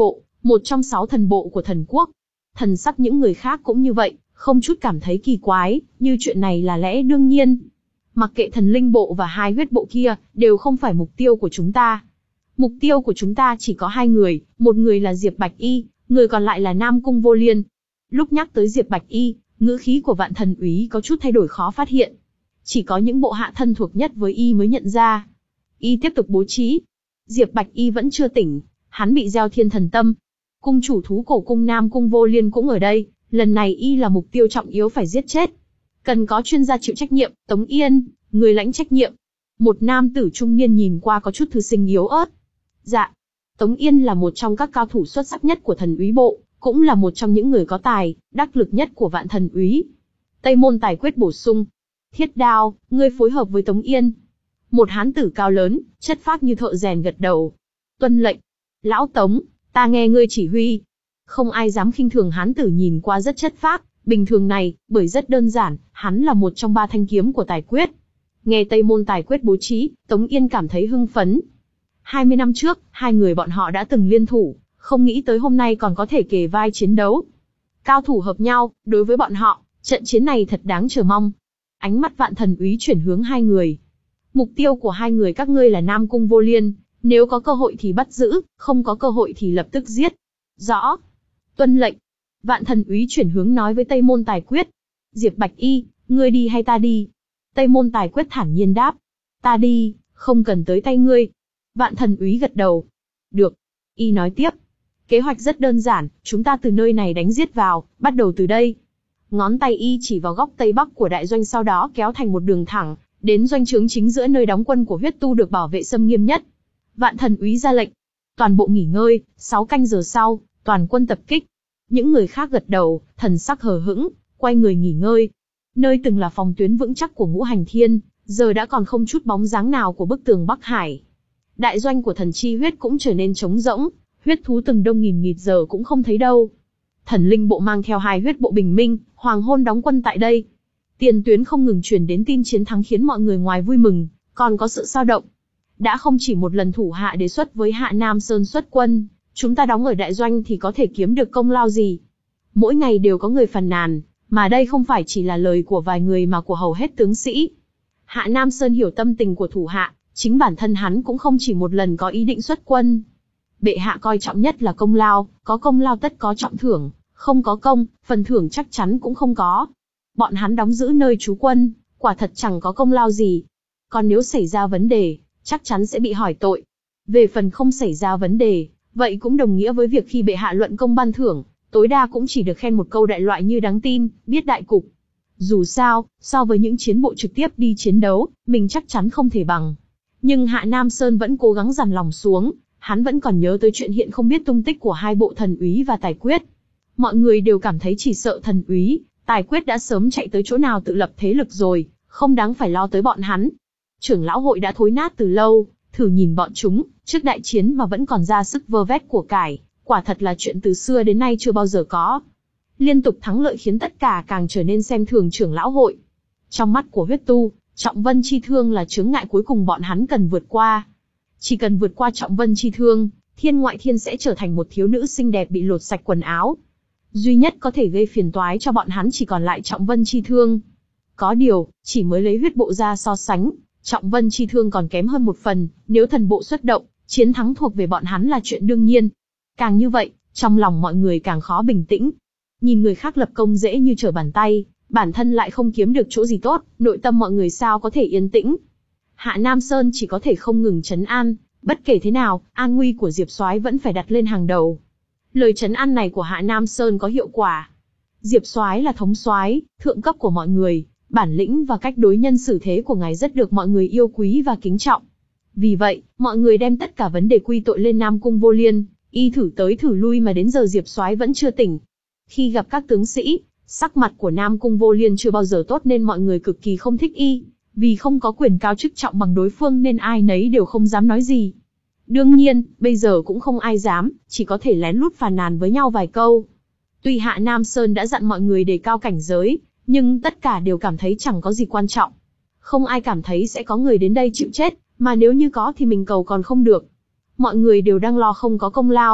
một trong sáu thần bộ của thần quốc. Thần sắc những người khác cũng như vậy, không chút cảm thấy kỳ quái, như chuyện này là lẽ đương nhiên. Mặc kệ thần linh bộ và hai huyết bộ kia, đều không phải mục tiêu của chúng ta. Mục tiêu của chúng ta chỉ có hai người, một người là Diệp Bạch Y, người còn lại là Nam Cung Vô Liên. Lúc nhắc tới Diệp Bạch Y, ngữ khí của Vạn Thần Úy có chút thay đổi khó phát hiện. Chỉ có những bộ hạ thân thuộc nhất với Y mới nhận ra. Y tiếp tục bố trí. Diệp Bạch Y vẫn chưa tỉnh, hắn bị gieo thiên thần tâm. Cung chủ thú cổ cung Nam Cung Vô Liên cũng ở đây, lần này Y là mục tiêu trọng yếu phải giết chết. Cần có chuyên gia chịu trách nhiệm, Tống Yên, người lãnh trách nhiệm. Một nam tử trung niên nhìn qua có chút thư sinh yếu ớt. Dạ. Tống Yên là một trong các cao thủ xuất sắc nhất của thần úy bộ, cũng là một trong những người có tài, đắc lực nhất của Vạn Thần Úy. Tây môn tài quyết bổ sung. Thiết Đao, ngươi phối hợp với Tống Yên. Một hán tử cao lớn, chất phác như thợ rèn gật đầu. Tuân lệnh. Lão Tống, ta nghe ngươi chỉ huy. Không ai dám khinh thường hán tử nhìn qua rất chất phác, bình thường này, bởi rất đơn giản, hắn là một trong ba thanh kiếm của tài quyết. Nghe Tây môn tài quyết bố trí, Tống Yên cảm thấy hưng phấn. hai mươi năm trước, hai người bọn họ đã từng liên thủ, không nghĩ tới hôm nay còn có thể kề vai chiến đấu. Cao thủ hợp nhau, đối với bọn họ, trận chiến này thật đáng chờ mong. Ánh mắt Vạn Thần Úy chuyển hướng hai người. Mục tiêu của hai người các ngươi là Nam Cung Vô Liên, nếu có cơ hội thì bắt giữ, không có cơ hội thì lập tức giết. Rõ. Tuân lệnh. Vạn Thần Úy chuyển hướng nói với Tây môn tài quyết. Diệp Bạch Y, ngươi đi hay ta đi? Tây môn tài quyết thản nhiên đáp. Ta đi, không cần tới tay ngươi. Vạn Thần Úy gật đầu. Được. Y nói tiếp. Kế hoạch rất đơn giản, chúng ta từ nơi này đánh giết vào, bắt đầu từ đây. Ngón tay Y chỉ vào góc tây bắc của đại doanh, sau đó kéo thành một đường thẳng, đến doanh trướng chính giữa nơi đóng quân của huyết tu được bảo vệ xâm nghiêm nhất. Vạn Thần Úy ra lệnh. Toàn bộ nghỉ ngơi, sáu canh giờ sau, toàn quân tập kích. Những người khác gật đầu, thần sắc hờ hững, quay người nghỉ ngơi. Nơi từng là phòng tuyến vững chắc của Ngũ Hành Thiên, giờ đã còn không chút bóng dáng nào của bức tường Bắc Hải. Đại doanh của thần chi huyết cũng trở nên trống rỗng, huyết thú từng đông nghìn nghịt giờ cũng không thấy đâu. Thần linh bộ mang theo hai huyết bộ bình minh, hoàng hôn đóng quân tại đây. Tiền tuyến không ngừng truyền đến tin chiến thắng khiến mọi người ngoài vui mừng, còn có sự sao động. Đã không chỉ một lần thủ hạ đề xuất với Hạ Nam Sơn xuất quân, chúng ta đóng ở đại doanh thì có thể kiếm được công lao gì. Mỗi ngày đều có người phàn nàn, mà đây không phải chỉ là lời của vài người mà của hầu hết tướng sĩ. Hạ Nam Sơn hiểu tâm tình của thủ hạ, chính bản thân hắn cũng không chỉ một lần có ý định xuất quân. Bệ hạ coi trọng nhất là công lao, có công lao tất có trọng thưởng, không có công, phần thưởng chắc chắn cũng không có. Bọn hắn đóng giữ nơi trú quân, quả thật chẳng có công lao gì. Còn nếu xảy ra vấn đề, chắc chắn sẽ bị hỏi tội. Về phần không xảy ra vấn đề, vậy cũng đồng nghĩa với việc khi bệ hạ luận công ban thưởng, tối đa cũng chỉ được khen một câu đại loại như đáng tin, biết đại cục. Dù sao, so với những chiến bộ trực tiếp đi chiến đấu, mình chắc chắn không thể bằng. Nhưng Hạ Nam Sơn vẫn cố gắng dằn lòng xuống, hắn vẫn còn nhớ tới chuyện hiện không biết tung tích của hai bộ thần úy và tài quyết. Mọi người đều cảm thấy chỉ sợ thần úy, tài quyết đã sớm chạy tới chỗ nào tự lập thế lực rồi, không đáng phải lo tới bọn hắn. Trưởng lão hội đã thối nát từ lâu, thử nhìn bọn chúng, trước đại chiến mà vẫn còn ra sức vơ vét của cải, quả thật là chuyện từ xưa đến nay chưa bao giờ có. Liên tục thắng lợi khiến tất cả càng trở nên xem thường trưởng lão hội. Trong mắt của huyết tu, Trọng Vân Chi Thương là chướng ngại cuối cùng bọn hắn cần vượt qua. Chỉ cần vượt qua Trọng Vân Chi Thương, Thiên Ngoại Thiên sẽ trở thành một thiếu nữ xinh đẹp bị lột sạch quần áo. Duy nhất có thể gây phiền toái cho bọn hắn chỉ còn lại Trọng Vân Chi Thương. Có điều, chỉ mới lấy huyết bộ ra so sánh, Trọng Vân Chi Thương còn kém hơn một phần, nếu thần bộ xuất động, chiến thắng thuộc về bọn hắn là chuyện đương nhiên. Càng như vậy, trong lòng mọi người càng khó bình tĩnh. Nhìn người khác lập công dễ như trở bàn tay, bản thân lại không kiếm được chỗ gì tốt, nội tâm mọi người sao có thể yên tĩnh. Hạ Nam Sơn chỉ có thể không ngừng trấn an, bất kể thế nào, an nguy của Diệp Soái vẫn phải đặt lên hàng đầu. Lời trấn an này của Hạ Nam Sơn có hiệu quả. Diệp Soái là thống soái, thượng cấp của mọi người, bản lĩnh và cách đối nhân xử thế của ngài rất được mọi người yêu quý và kính trọng. Vì vậy, mọi người đem tất cả vấn đề quy tội lên Nam Cung Vô Liên, y thử tới thử lui mà đến giờ Diệp Soái vẫn chưa tỉnh. Khi gặp các tướng sĩ, sắc mặt của Nam Cung Vô Liên chưa bao giờ tốt nên mọi người cực kỳ không thích y, vì không có quyền cao chức trọng bằng đối phương nên ai nấy đều không dám nói gì. Đương nhiên, bây giờ cũng không ai dám, chỉ có thể lén lút phàn nàn với nhau vài câu. Tuy Hạ Nam Sơn đã dặn mọi người đề cao cảnh giới, nhưng tất cả đều cảm thấy chẳng có gì quan trọng. Không ai cảm thấy sẽ có người đến đây chịu chết, mà nếu như có thì mình cầu còn không được. Mọi người đều đang lo không có công lao,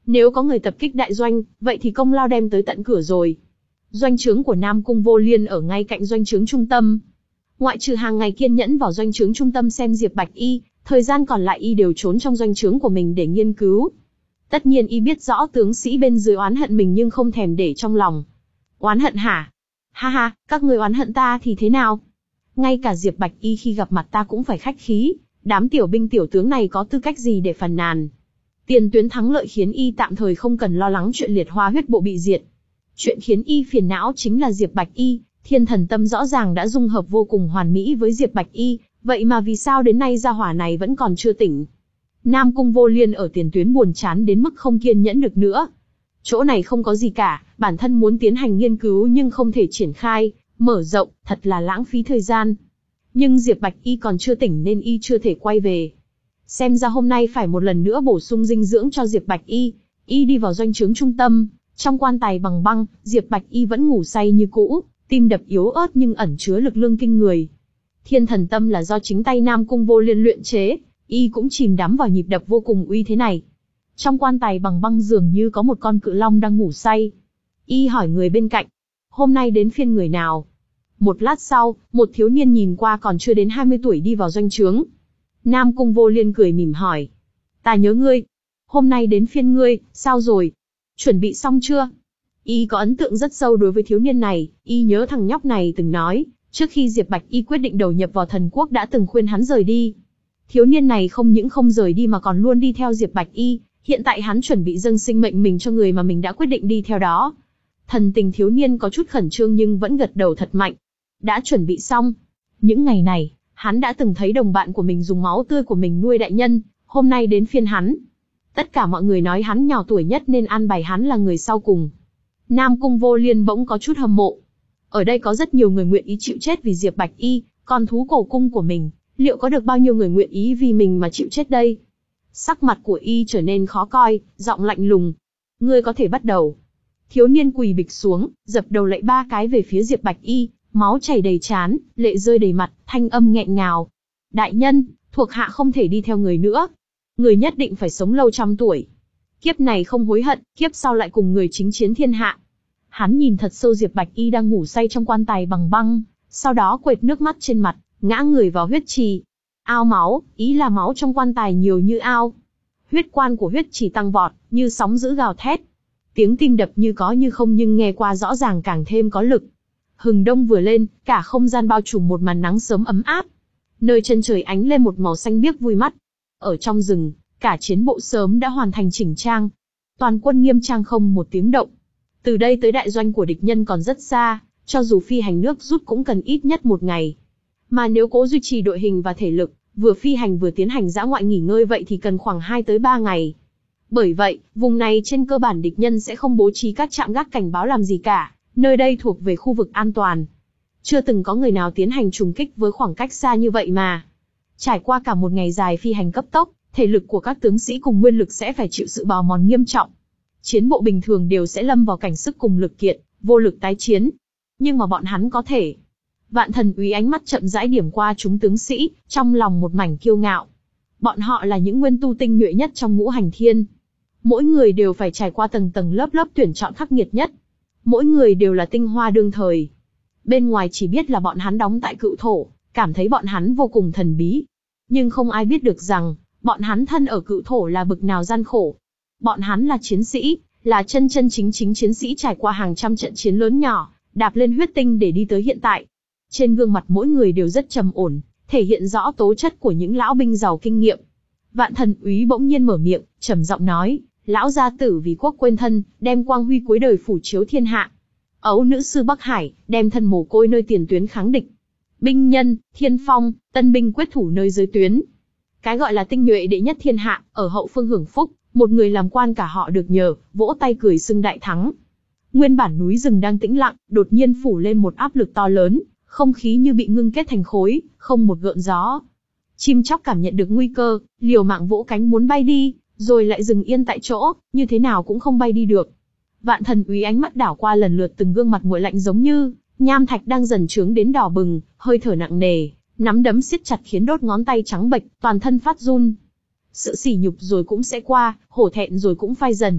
Nếu có người tập kích đại doanh, vậy thì công lao đem tới tận cửa rồi. Doanh trướng của Nam Cung Vô Liên ở ngay cạnh doanh trướng trung tâm. Ngoại trừ hàng ngày kiên nhẫn vào doanh trướng trung tâm xem Diệp Bạch Y, thời gian còn lại y đều trốn trong doanh trướng của mình để nghiên cứu. Tất nhiên y biết rõ tướng sĩ bên dưới oán hận mình nhưng không thèm để trong lòng. Oán hận hả? Ha ha, các người oán hận ta thì thế nào? Ngay cả Diệp Bạch Y khi gặp mặt ta cũng phải khách khí, đám tiểu binh tiểu tướng này có tư cách gì để phàn nàn. Tiền tuyến thắng lợi khiến y tạm thời không cần lo lắng chuyện liệt hoa huyết bộ bị diệt. Chuyện khiến y phiền não chính là Diệp Bạch Y, Thiên Thần Tâm rõ ràng đã dung hợp vô cùng hoàn mỹ với Diệp Bạch Y, vậy mà vì sao đến nay gia hỏa này vẫn còn chưa tỉnh? Nam Cung Vô Liên ở tiền tuyến buồn chán đến mức không kiên nhẫn được nữa. Chỗ này không có gì cả, bản thân muốn tiến hành nghiên cứu nhưng không thể triển khai, mở rộng, thật là lãng phí thời gian. Nhưng Diệp Bạch Y còn chưa tỉnh nên y chưa thể quay về. Xem ra hôm nay phải một lần nữa bổ sung dinh dưỡng cho Diệp Bạch Y. Y đi vào doanh trướng trung tâm, trong quan tài bằng băng, Diệp Bạch Y vẫn ngủ say như cũ, tim đập yếu ớt nhưng ẩn chứa lực lượng kinh người. Thiên Thần Tâm là do chính tay Nam Cung Vô Liên luyện chế, y cũng chìm đắm vào nhịp đập vô cùng uy thế này. Trong quan tài bằng băng dường như có một con cự long đang ngủ say. Y hỏi người bên cạnh, hôm nay đến phiên người nào? Một lát sau, một thiếu niên nhìn qua còn chưa đến hai mươi tuổi đi vào doanh trướng. Nam Cung Vô Liên cười mỉm hỏi, ta nhớ ngươi. Hôm nay đến phiên ngươi, sao rồi? Chuẩn bị xong chưa? Y có ấn tượng rất sâu đối với thiếu niên này, y nhớ thằng nhóc này từng nói, trước khi Diệp Bạch Y quyết định đầu nhập vào thần quốc đã từng khuyên hắn rời đi. Thiếu niên này không những không rời đi mà còn luôn đi theo Diệp Bạch Y, hiện tại hắn chuẩn bị dâng sinh mệnh mình cho người mà mình đã quyết định đi theo đó. Thần tình thiếu niên có chút khẩn trương nhưng vẫn gật đầu thật mạnh. Đã chuẩn bị xong. Những ngày này, hắn đã từng thấy đồng bạn của mình dùng máu tươi của mình nuôi đại nhân, hôm nay đến phiên hắn. Tất cả mọi người nói hắn nhỏ tuổi nhất nên an bài hắn là người sau cùng. Nam Cung Vô Liên bỗng có chút hâm mộ. Ở đây có rất nhiều người nguyện ý chịu chết vì Diệp Bạch Y, còn thú cổ cung của mình, liệu có được bao nhiêu người nguyện ý vì mình mà chịu chết đây? Sắc mặt của y trở nên khó coi, giọng lạnh lùng. Ngươi có thể bắt đầu. Thiếu niên quỳ bịch xuống, dập đầu lạy ba cái về phía Diệp Bạch Y, máu chảy đầy trán, lệ rơi đầy mặt, thanh âm nghẹn ngào. Đại nhân, thuộc hạ không thể đi theo người nữa. Người nhất định phải sống lâu trăm tuổi. Kiếp này không hối hận, kiếp sau lại cùng người chính chiến thiên hạ. Hắn nhìn thật sâu Diệp Bạch Y đang ngủ say trong quan tài bằng băng, sau đó quệt nước mắt trên mặt, ngã người vào huyết trì. Ao máu, ý là máu trong quan tài nhiều như ao. Huyết quan của huyết trì tăng vọt, như sóng dữ gào thét. Tiếng tim đập như có như không nhưng nghe qua rõ ràng càng thêm có lực. Hừng đông vừa lên, cả không gian bao trùm một màn nắng sớm ấm áp. Nơi chân trời ánh lên một màu xanh biếc vui mắt. Ở trong rừng, cả chiến bộ sớm đã hoàn thành chỉnh trang. Toàn quân nghiêm trang không một tiếng động. Từ đây tới đại doanh của địch nhân còn rất xa, cho dù phi hành nước rút cũng cần ít nhất một ngày. Mà nếu cố duy trì đội hình và thể lực, vừa phi hành vừa tiến hành dã ngoại nghỉ ngơi vậy thì cần khoảng hai tới ba ngày. Bởi vậy, vùng này trên cơ bản địch nhân sẽ không bố trí các trạm gác cảnh báo làm gì cả, nơi đây thuộc về khu vực an toàn. Chưa từng có người nào tiến hành trùng kích với khoảng cách xa như vậy mà. Trải qua cả một ngày dài phi hành cấp tốc, thể lực của các tướng sĩ cùng nguyên lực sẽ phải chịu sự bào mòn nghiêm trọng. Chiến bộ bình thường đều sẽ lâm vào cảnh sức cùng lực kiệt, vô lực tái chiến. Nhưng mà bọn hắn có thể. Vạn Thần Úy ánh mắt chậm rãi điểm qua chúng tướng sĩ, trong lòng một mảnh kiêu ngạo. Bọn họ là những nguyên tu tinh nhuệ nhất trong ngũ hành thiên. Mỗi người đều phải trải qua tầng tầng lớp lớp tuyển chọn khắc nghiệt nhất. Mỗi người đều là tinh hoa đương thời. Bên ngoài chỉ biết là bọn hắn đóng tại Cựu Thổ, cảm thấy bọn hắn vô cùng thần bí. Nhưng không ai biết được rằng, bọn hắn thân ở Cựu Thổ là bực nào gian khổ. Bọn hắn là chiến sĩ, là chân chân chính chính chiến sĩ trải qua hàng trăm trận chiến lớn nhỏ, đạp lên huyết tinh để đi tới hiện tại. Trên gương mặt mỗi người đều rất trầm ổn, thể hiện rõ tố chất của những lão binh giàu kinh nghiệm. Vạn Thần Úy bỗng nhiên mở miệng, trầm giọng nói, lão gia tử vì quốc quên thân, đem quang huy cuối đời phủ chiếu thiên hạ. Ấu nữ sư Bắc Hải, đem thân mồ côi nơi tiền tuyến kháng địch. Binh nhân, thiên phong, tân binh quyết thủ nơi dưới tuyến. Cái gọi là tinh nhuệ đệ nhất thiên hạ, ở hậu phương hưởng phúc, một người làm quan cả họ được nhờ, vỗ tay cười xưng đại thắng. Nguyên bản núi rừng đang tĩnh lặng, đột nhiên phủ lên một áp lực to lớn, không khí như bị ngưng kết thành khối, không một gợn gió. Chim chóc cảm nhận được nguy cơ, liều mạng vỗ cánh muốn bay đi, rồi lại dừng yên tại chỗ, như thế nào cũng không bay đi được. Vạn Thần Úy ánh mắt đảo qua lần lượt từng gương mặt nguội lạnh giống như nham thạch đang dần trướng đến đỏ bừng, hơi thở nặng nề, nắm đấm siết chặt khiến đốt ngón tay trắng bệch, toàn thân phát run. Sự sỉ nhục rồi cũng sẽ qua, hổ thẹn rồi cũng phai dần.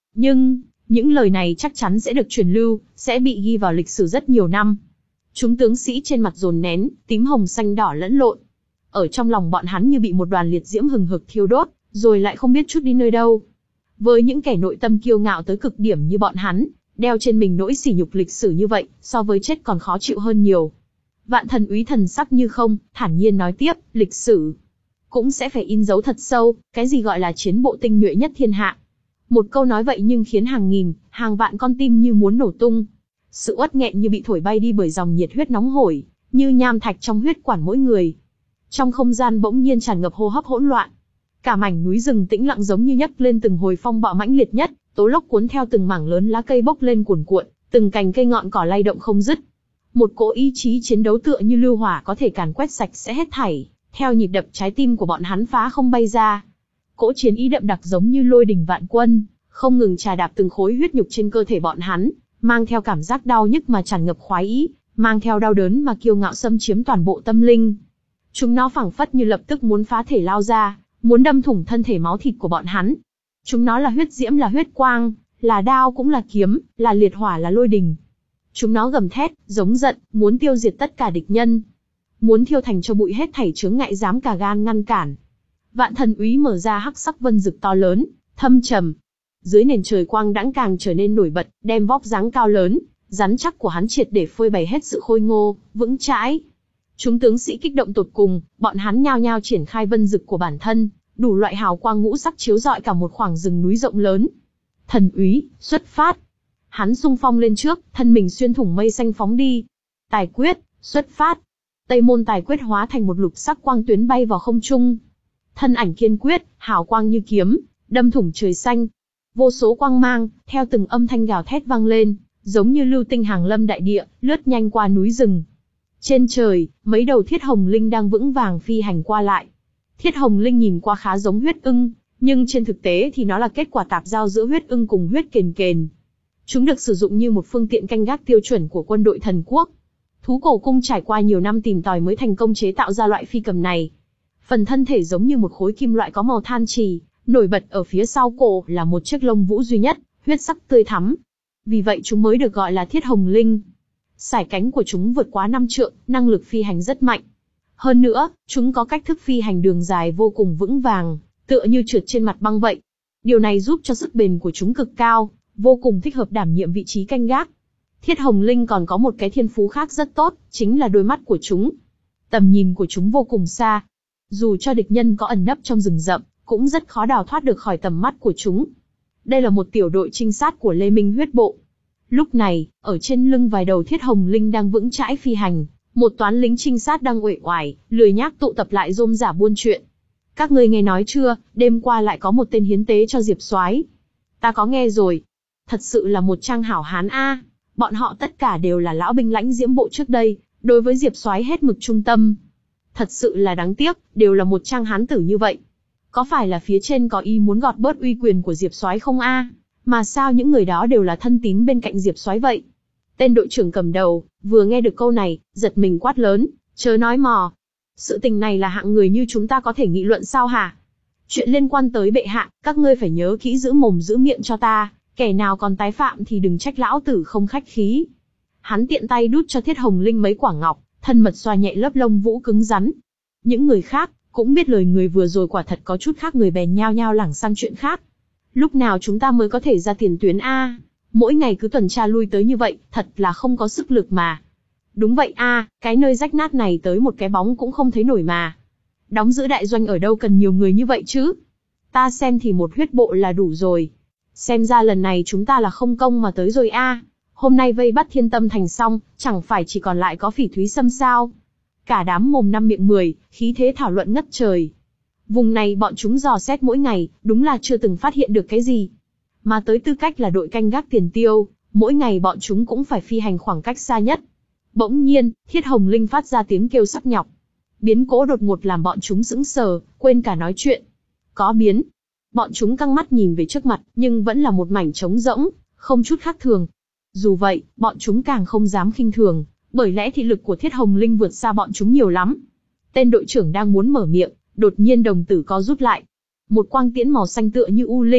Nhưng, những lời này chắc chắn sẽ được truyền lưu, sẽ bị ghi vào lịch sử rất nhiều năm. Chúng tướng sĩ trên mặt dồn nén, tím hồng xanh đỏ lẫn lộn. Ở trong lòng bọn hắn như bị một đoàn liệt diễm hừng hực thiêu đốt, rồi lại không biết chút đi nơi đâu. Với những kẻ nội tâm kiêu ngạo tới cực điểm như bọn hắn, đeo trên mình nỗi sỉ nhục lịch sử như vậy, so với chết còn khó chịu hơn nhiều. Vạn Thần Úy thần sắc như không, thản nhiên nói tiếp, lịch sử cũng sẽ phải in dấu thật sâu, cái gì gọi là chiến bộ tinh nhuệ nhất thiên hạ. Một câu nói vậy nhưng khiến hàng nghìn, hàng vạn con tim như muốn nổ tung. Sự uất nghẹn như bị thổi bay đi bởi dòng nhiệt huyết nóng hổi, như nham thạch trong huyết quản mỗi người. Trong không gian bỗng nhiên tràn ngập hô hấp hỗn loạn. Cả mảnh núi rừng tĩnh lặng giống như nhấc lên từng hồi phong bạo mãnh liệt nhất, tố lốc cuốn theo từng mảng lớn lá cây bốc lên cuồn cuộn, từng cành cây ngọn cỏ lay động không dứt. Một cỗ ý chí chiến đấu tựa như lưu hỏa có thể càn quét sạch sẽ hết thảy, theo nhịp đập trái tim của bọn hắn phá không bay ra. Cỗ chiến ý đậm đặc giống như lôi đình vạn quân, không ngừng trà đạp từng khối huyết nhục trên cơ thể bọn hắn, mang theo cảm giác đau nhức mà tràn ngập khoái ý, mang theo đau đớn mà kiêu ngạo xâm chiếm toàn bộ tâm linh. Chúng nó phảng phất như lập tức muốn phá thể lao ra, muốn đâm thủng thân thể máu thịt của bọn hắn. Chúng nó là huyết diễm là huyết quang, là đao cũng là kiếm, là liệt hỏa là lôi đình. Chúng nó gầm thét, giống giận, muốn tiêu diệt tất cả địch nhân. Muốn thiêu thành cho bụi hết thảy chướng ngại dám cả gan ngăn cản. Vạn Thần Úy mở ra hắc sắc vân dực to lớn, thâm trầm. Dưới nền trời quang đãng càng trở nên nổi bật, đem vóc dáng cao lớn, rắn chắc của hắn triệt để phơi bày hết sự khôi ngô, vững chãi. Chúng tướng sĩ kích động tột cùng, bọn hắn nhao nhao triển khai vân dực của bản thân, đủ loại hào quang ngũ sắc chiếu rọi cả một khoảng rừng núi rộng lớn. Thần Úy, xuất phát. Hắn xung phong lên trước, thân mình xuyên thủng mây xanh phóng đi. Tài quyết, xuất phát. Tây môn tài quyết hóa thành một lục sắc quang tuyến bay vào không trung. Thân ảnh kiên quyết, hào quang như kiếm, đâm thủng trời xanh. Vô số quang mang, theo từng âm thanh gào thét vang lên, giống như lưu tinh hàng lâm đại địa, lướt nhanh qua núi rừng. Trên trời, mấy đầu thiết hồng linh đang vững vàng phi hành qua lại. Thiết hồng linh nhìn qua khá giống huyết ưng, nhưng trên thực tế thì nó là kết quả tạp giao giữa huyết ưng cùng huyết kền kền. Chúng được sử dụng như một phương tiện canh gác tiêu chuẩn của quân đội thần quốc. Thú cổ cung trải qua nhiều năm tìm tòi mới thành công chế tạo ra loại phi cầm này. Phần thân thể giống như một khối kim loại có màu than trì, nổi bật ở phía sau cổ là một chiếc lông vũ duy nhất, huyết sắc tươi thắm. Vì vậy chúng mới được gọi là thiết hồng linh. Sải cánh của chúng vượt quá năm trượng, năng lực phi hành rất mạnh. Hơn nữa, chúng có cách thức phi hành đường dài vô cùng vững vàng, tựa như trượt trên mặt băng vậy. Điều này giúp cho sức bền của chúng cực cao, vô cùng thích hợp đảm nhiệm vị trí canh gác. Thiết hồng linh còn có một cái thiên phú khác rất tốt, chính là đôi mắt của chúng. Tầm nhìn của chúng vô cùng xa. Dù cho địch nhân có ẩn nấp trong rừng rậm, cũng rất khó đào thoát được khỏi tầm mắt của chúng. Đây là một tiểu đội trinh sát của Lê Minh huyết bộ. Lúc này, ở trên lưng vài đầu thiết hồng linh đang vững chãi phi hành, một toán lính trinh sát đang uể oải, lười nhác tụ tập lại rôm rả buôn chuyện. Các ngươi nghe nói chưa, đêm qua lại có một tên hiến tế cho Diệp Soái. Ta có nghe rồi. Thật sự là một trang hảo hán a. Bọn họ tất cả đều là lão binh lãnh diễm bộ trước đây, đối với Diệp Soái hết mực trung tâm. Thật sự là đáng tiếc, đều là một trang hán tử như vậy. Có phải là phía trên có ý muốn gọt bớt uy quyền của Diệp Soái không a? Mà sao những người đó đều là thân tín bên cạnh Diệp Soái vậy? Tên đội trưởng cầm đầu, vừa nghe được câu này, giật mình quát lớn, chớ nói mò. Sự tình này là hạng người như chúng ta có thể nghị luận sao hả? Chuyện liên quan tới bệ hạ, các ngươi phải nhớ kỹ giữ mồm giữ miệng cho ta, kẻ nào còn tái phạm thì đừng trách lão tử không khách khí. Hắn tiện tay đút cho Thiết Hồng Linh mấy quả ngọc, thân mật xoa nhẹ lớp lông vũ cứng rắn. Những người khác cũng biết lời người vừa rồi quả thật có chút khác người, bèn nhao nhao lảng sang chuyện khác. Lúc nào chúng ta mới có thể ra tiền tuyến a? Mỗi ngày cứ tuần tra lui tới như vậy, thật là không có sức lực mà. Đúng vậy a, cái nơi rách nát này tới một cái bóng cũng không thấy nổi mà. Đóng giữ đại doanh ở đâu cần nhiều người như vậy chứ? Ta xem thì một huyết bộ là đủ rồi. Xem ra lần này chúng ta là không công mà tới rồi a. Hôm nay vây bắt Thiên Tâm Thành xong, chẳng phải chỉ còn lại có Phỉ Thúy Sâm sao? Cả đám mồm năm miệng mười, khí thế thảo luận ngất trời. Vùng này bọn chúng dò xét mỗi ngày, đúng là chưa từng phát hiện được cái gì. Mà tới tư cách là đội canh gác tiền tiêu, mỗi ngày bọn chúng cũng phải phi hành khoảng cách xa nhất. Bỗng nhiên, Thiết Hồng Linh phát ra tiếng kêu sắc nhọc. Biến cố đột ngột làm bọn chúng sững sờ, quên cả nói chuyện. Có biến. Bọn chúng căng mắt nhìn về trước mặt, nhưng vẫn là một mảnh trống rỗng, không chút khác thường. Dù vậy, bọn chúng càng không dám khinh thường, bởi lẽ thị lực của Thiết Hồng Linh vượt xa bọn chúng nhiều lắm. Tên đội trưởng đang muốn mở miệng, đột nhiên đồng tử co rút lại. Một quang tiễn màu xanh tựa như u linh,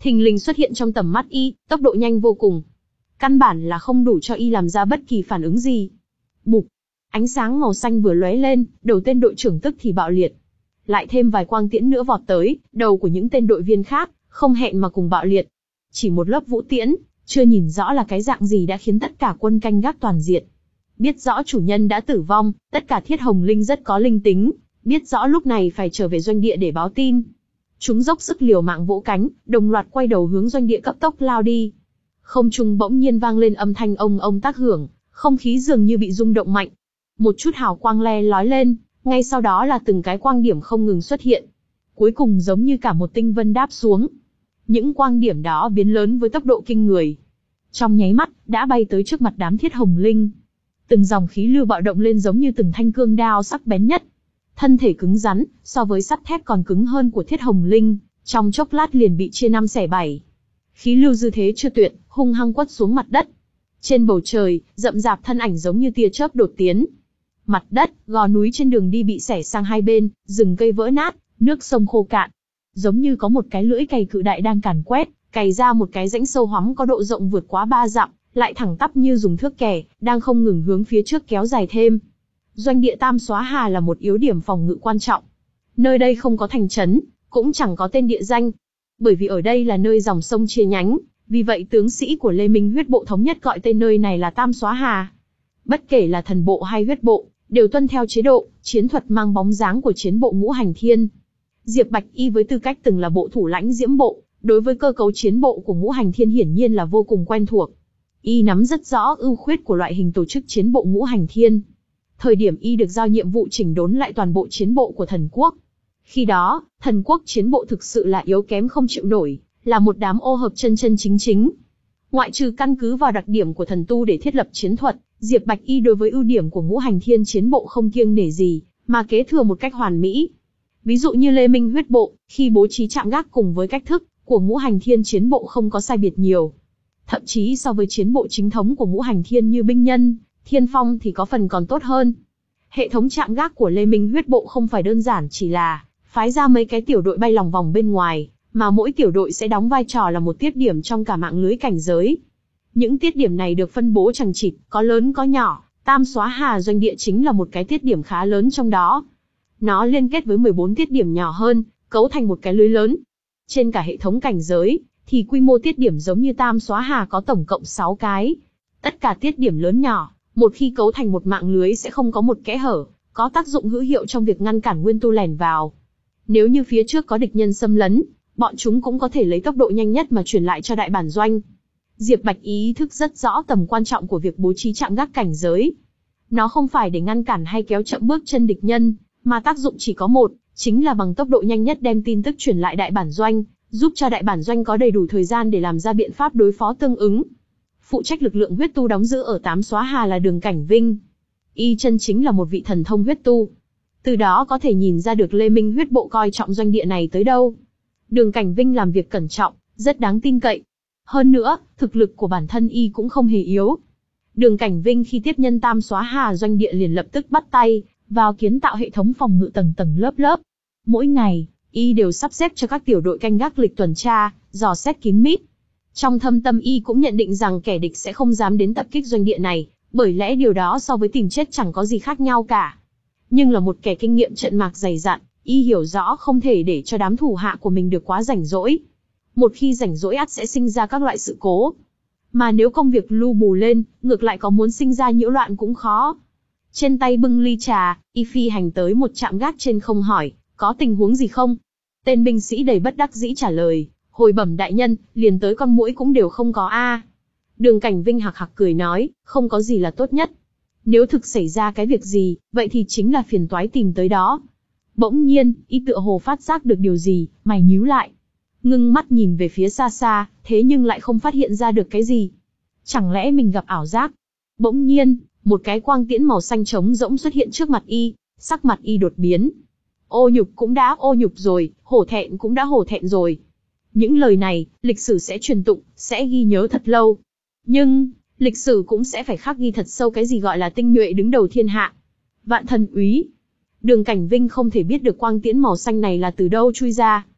thình lình xuất hiện trong tầm mắt y, tốc độ nhanh vô cùng. Căn bản là không đủ cho y làm ra bất kỳ phản ứng gì. Bụp, ánh sáng màu xanh vừa lóe lên, đầu tên đội trưởng tức thì bạo liệt. Lại thêm vài quang tiễn nữa vọt tới, đầu của những tên đội viên khác, không hẹn mà cùng bạo liệt. Chỉ một lớp vũ tiễn, chưa nhìn rõ là cái dạng gì đã khiến tất cả quân canh gác toàn diện. Biết rõ chủ nhân đã tử vong, tất cả thiết hồng linh rất có linh tính, biết rõ lúc này phải trở về doanh địa để báo tin. Chúng dốc sức liều mạng vỗ cánh, đồng loạt quay đầu hướng doanh địa cấp tốc lao đi. Không trung bỗng nhiên vang lên âm thanh ông ông tác hưởng, không khí dường như bị rung động mạnh. Một chút hào quang le lói lên, ngay sau đó là từng cái quang điểm không ngừng xuất hiện. Cuối cùng giống như cả một tinh vân đáp xuống. Những quang điểm đó biến lớn với tốc độ kinh người. Trong nháy mắt, đã bay tới trước mặt đám thiết hồng linh. Từng dòng khí lưu bạo động lên giống như từng thanh cương đao sắc bén nhất. Thân thể cứng rắn, so với sắt thép còn cứng hơn của thiết hồng linh, trong chốc lát liền bị chia năm xẻ bảy. Khí lưu dư thế chưa tuyệt, hung hăng quất xuống mặt đất. Trên bầu trời, rậm rạp thân ảnh giống như tia chớp đột tiến. Mặt đất, gò núi trên đường đi bị xẻ sang hai bên, rừng cây vỡ nát, nước sông khô cạn. Giống như có một cái lưỡi cày cự đại đang càn quét, cày ra một cái rãnh sâu hoắm có độ rộng vượt quá ba dặm, lại thẳng tắp như dùng thước kẻ, đang không ngừng hướng phía trước kéo dài thêm. Doanh địa Tam Xóa Hà là một yếu điểm phòng ngự quan trọng. Nơi đây không có thành trấn, cũng chẳng có tên địa danh. Bởi vì ở đây là nơi dòng sông chia nhánh, vì vậy tướng sĩ của Lê Minh huyết bộ thống nhất gọi tên nơi này là Tam Xóa Hà. Bất kể là thần bộ hay huyết bộ, đều tuân theo chế độ, chiến thuật mang bóng dáng của chiến bộ Ngũ Hành Thiên. Diệp Bạch Y với tư cách từng là bộ thủ lãnh Diễm bộ, đối với cơ cấu chiến bộ của Ngũ Hành Thiên hiển nhiên là vô cùng quen thuộc. Y nắm rất rõ ưu khuyết của loại hình tổ chức chiến bộ Ngũ Hành Thiên. Thời điểm Y được giao nhiệm vụ chỉnh đốn lại toàn bộ chiến bộ của thần quốc. Khi đó, thần quốc chiến bộ thực sự là yếu kém không chịu nổi, là một đám ô hợp chân chân chính chính. Ngoại trừ căn cứ vào đặc điểm của thần tu để thiết lập chiến thuật, Diệp Bạch Y đối với ưu điểm của Ngũ Hành Thiên chiến bộ không kiêng nể gì, mà kế thừa một cách hoàn mỹ. Ví dụ như Lê Minh huyết bộ, khi bố trí trạm gác cùng với cách thức của Ngũ Hành Thiên chiến bộ không có sai biệt nhiều. Thậm chí so với chiến bộ chính thống của Ngũ Hành Thiên như binh nhân, thiên phong thì có phần còn tốt hơn. Hệ thống trạm gác của Lê Minh huyết bộ không phải đơn giản chỉ là phái ra mấy cái tiểu đội bay lòng vòng bên ngoài, mà mỗi tiểu đội sẽ đóng vai trò là một tiết điểm trong cả mạng lưới cảnh giới. Những tiết điểm này được phân bố chằng chịt, có lớn có nhỏ, Tam Xóa Hà doanh địa chính là một cái tiết điểm khá lớn trong đó. Nó liên kết với mười bốn tiết điểm nhỏ hơn, cấu thành một cái lưới lớn. Trên cả hệ thống cảnh giới, thì quy mô tiết điểm giống như Tam Xóa Hà có tổng cộng sáu cái. Tất cả tiết điểm lớn nhỏ, một khi cấu thành một mạng lưới sẽ không có một kẽ hở, có tác dụng hữu hiệu trong việc ngăn cản nguyên tu lẻn vào. Nếu như phía trước có địch nhân xâm lấn, bọn chúng cũng có thể lấy tốc độ nhanh nhất mà truyền lại cho đại bản doanh. Diệp Bạch ý thức rất rõ tầm quan trọng của việc bố trí trạm gác cảnh giới. Nó không phải để ngăn cản hay kéo chậm bước chân địch nhân, mà tác dụng chỉ có một, chính là bằng tốc độ nhanh nhất đem tin tức truyền lại đại bản doanh, giúp cho đại bản doanh có đầy đủ thời gian để làm ra biện pháp đối phó tương ứng. Phụ trách lực lượng huyết tu đóng giữ ở Tám Xóa Hà là Đường Cảnh Vinh. Y chân chính là một vị thần thông huyết tu. Từ đó có thể nhìn ra được Lê Minh huyết bộ coi trọng doanh địa này tới đâu. Đường Cảnh Vinh làm việc cẩn trọng, rất đáng tin cậy. Hơn nữa, thực lực của bản thân Y cũng không hề yếu. Đường Cảnh Vinh khi tiếp nhân Tam Xóa Hà doanh địa liền lập tức bắt tay vào kiến tạo hệ thống phòng ngự tầng tầng lớp lớp. Mỗi ngày, Y đều sắp xếp cho các tiểu đội canh gác lịch tuần tra, dò xét kín mít. Trong thâm tâm Y cũng nhận định rằng kẻ địch sẽ không dám đến tập kích doanh địa này, bởi lẽ điều đó so với tìm chết chẳng có gì khác nhau cả. Nhưng là một kẻ kinh nghiệm trận mạc dày dặn, Y hiểu rõ không thể để cho đám thủ hạ của mình được quá rảnh rỗi. Một khi rảnh rỗi ắt sẽ sinh ra các loại sự cố. Mà nếu công việc lu bù lên, ngược lại có muốn sinh ra nhiễu loạn cũng khó. Trên tay bưng ly trà, Y phi hành tới một trạm gác trên không hỏi, có tình huống gì không? Tên binh sĩ đầy bất đắc dĩ trả lời, hồi bẩm đại nhân, liền tới con muỗi cũng đều không có a. Đường Cảnh Vinh hạc hạc cười nói, không có gì là tốt nhất. Nếu thực xảy ra cái việc gì, vậy thì chính là phiền toái tìm tới đó. Bỗng nhiên, Y tựa hồ phát giác được điều gì, mày nhíu lại. Ngưng mắt nhìn về phía xa xa, thế nhưng lại không phát hiện ra được cái gì. Chẳng lẽ mình gặp ảo giác? Bỗng nhiên, một cái quang tiễn màu xanh trống rỗng xuất hiện trước mặt Y, sắc mặt Y đột biến. Ô nhục cũng đã ô nhục rồi, hổ thẹn cũng đã hổ thẹn rồi. Những lời này, lịch sử sẽ truyền tụng, sẽ ghi nhớ thật lâu. Nhưng, lịch sử cũng sẽ phải khắc ghi thật sâu cái gì gọi là tinh nhuệ đứng đầu thiên hạ. Vạn thần úy. Đường Cảnh Vinh không thể biết được quang tiễn màu xanh này là từ đâu chui ra.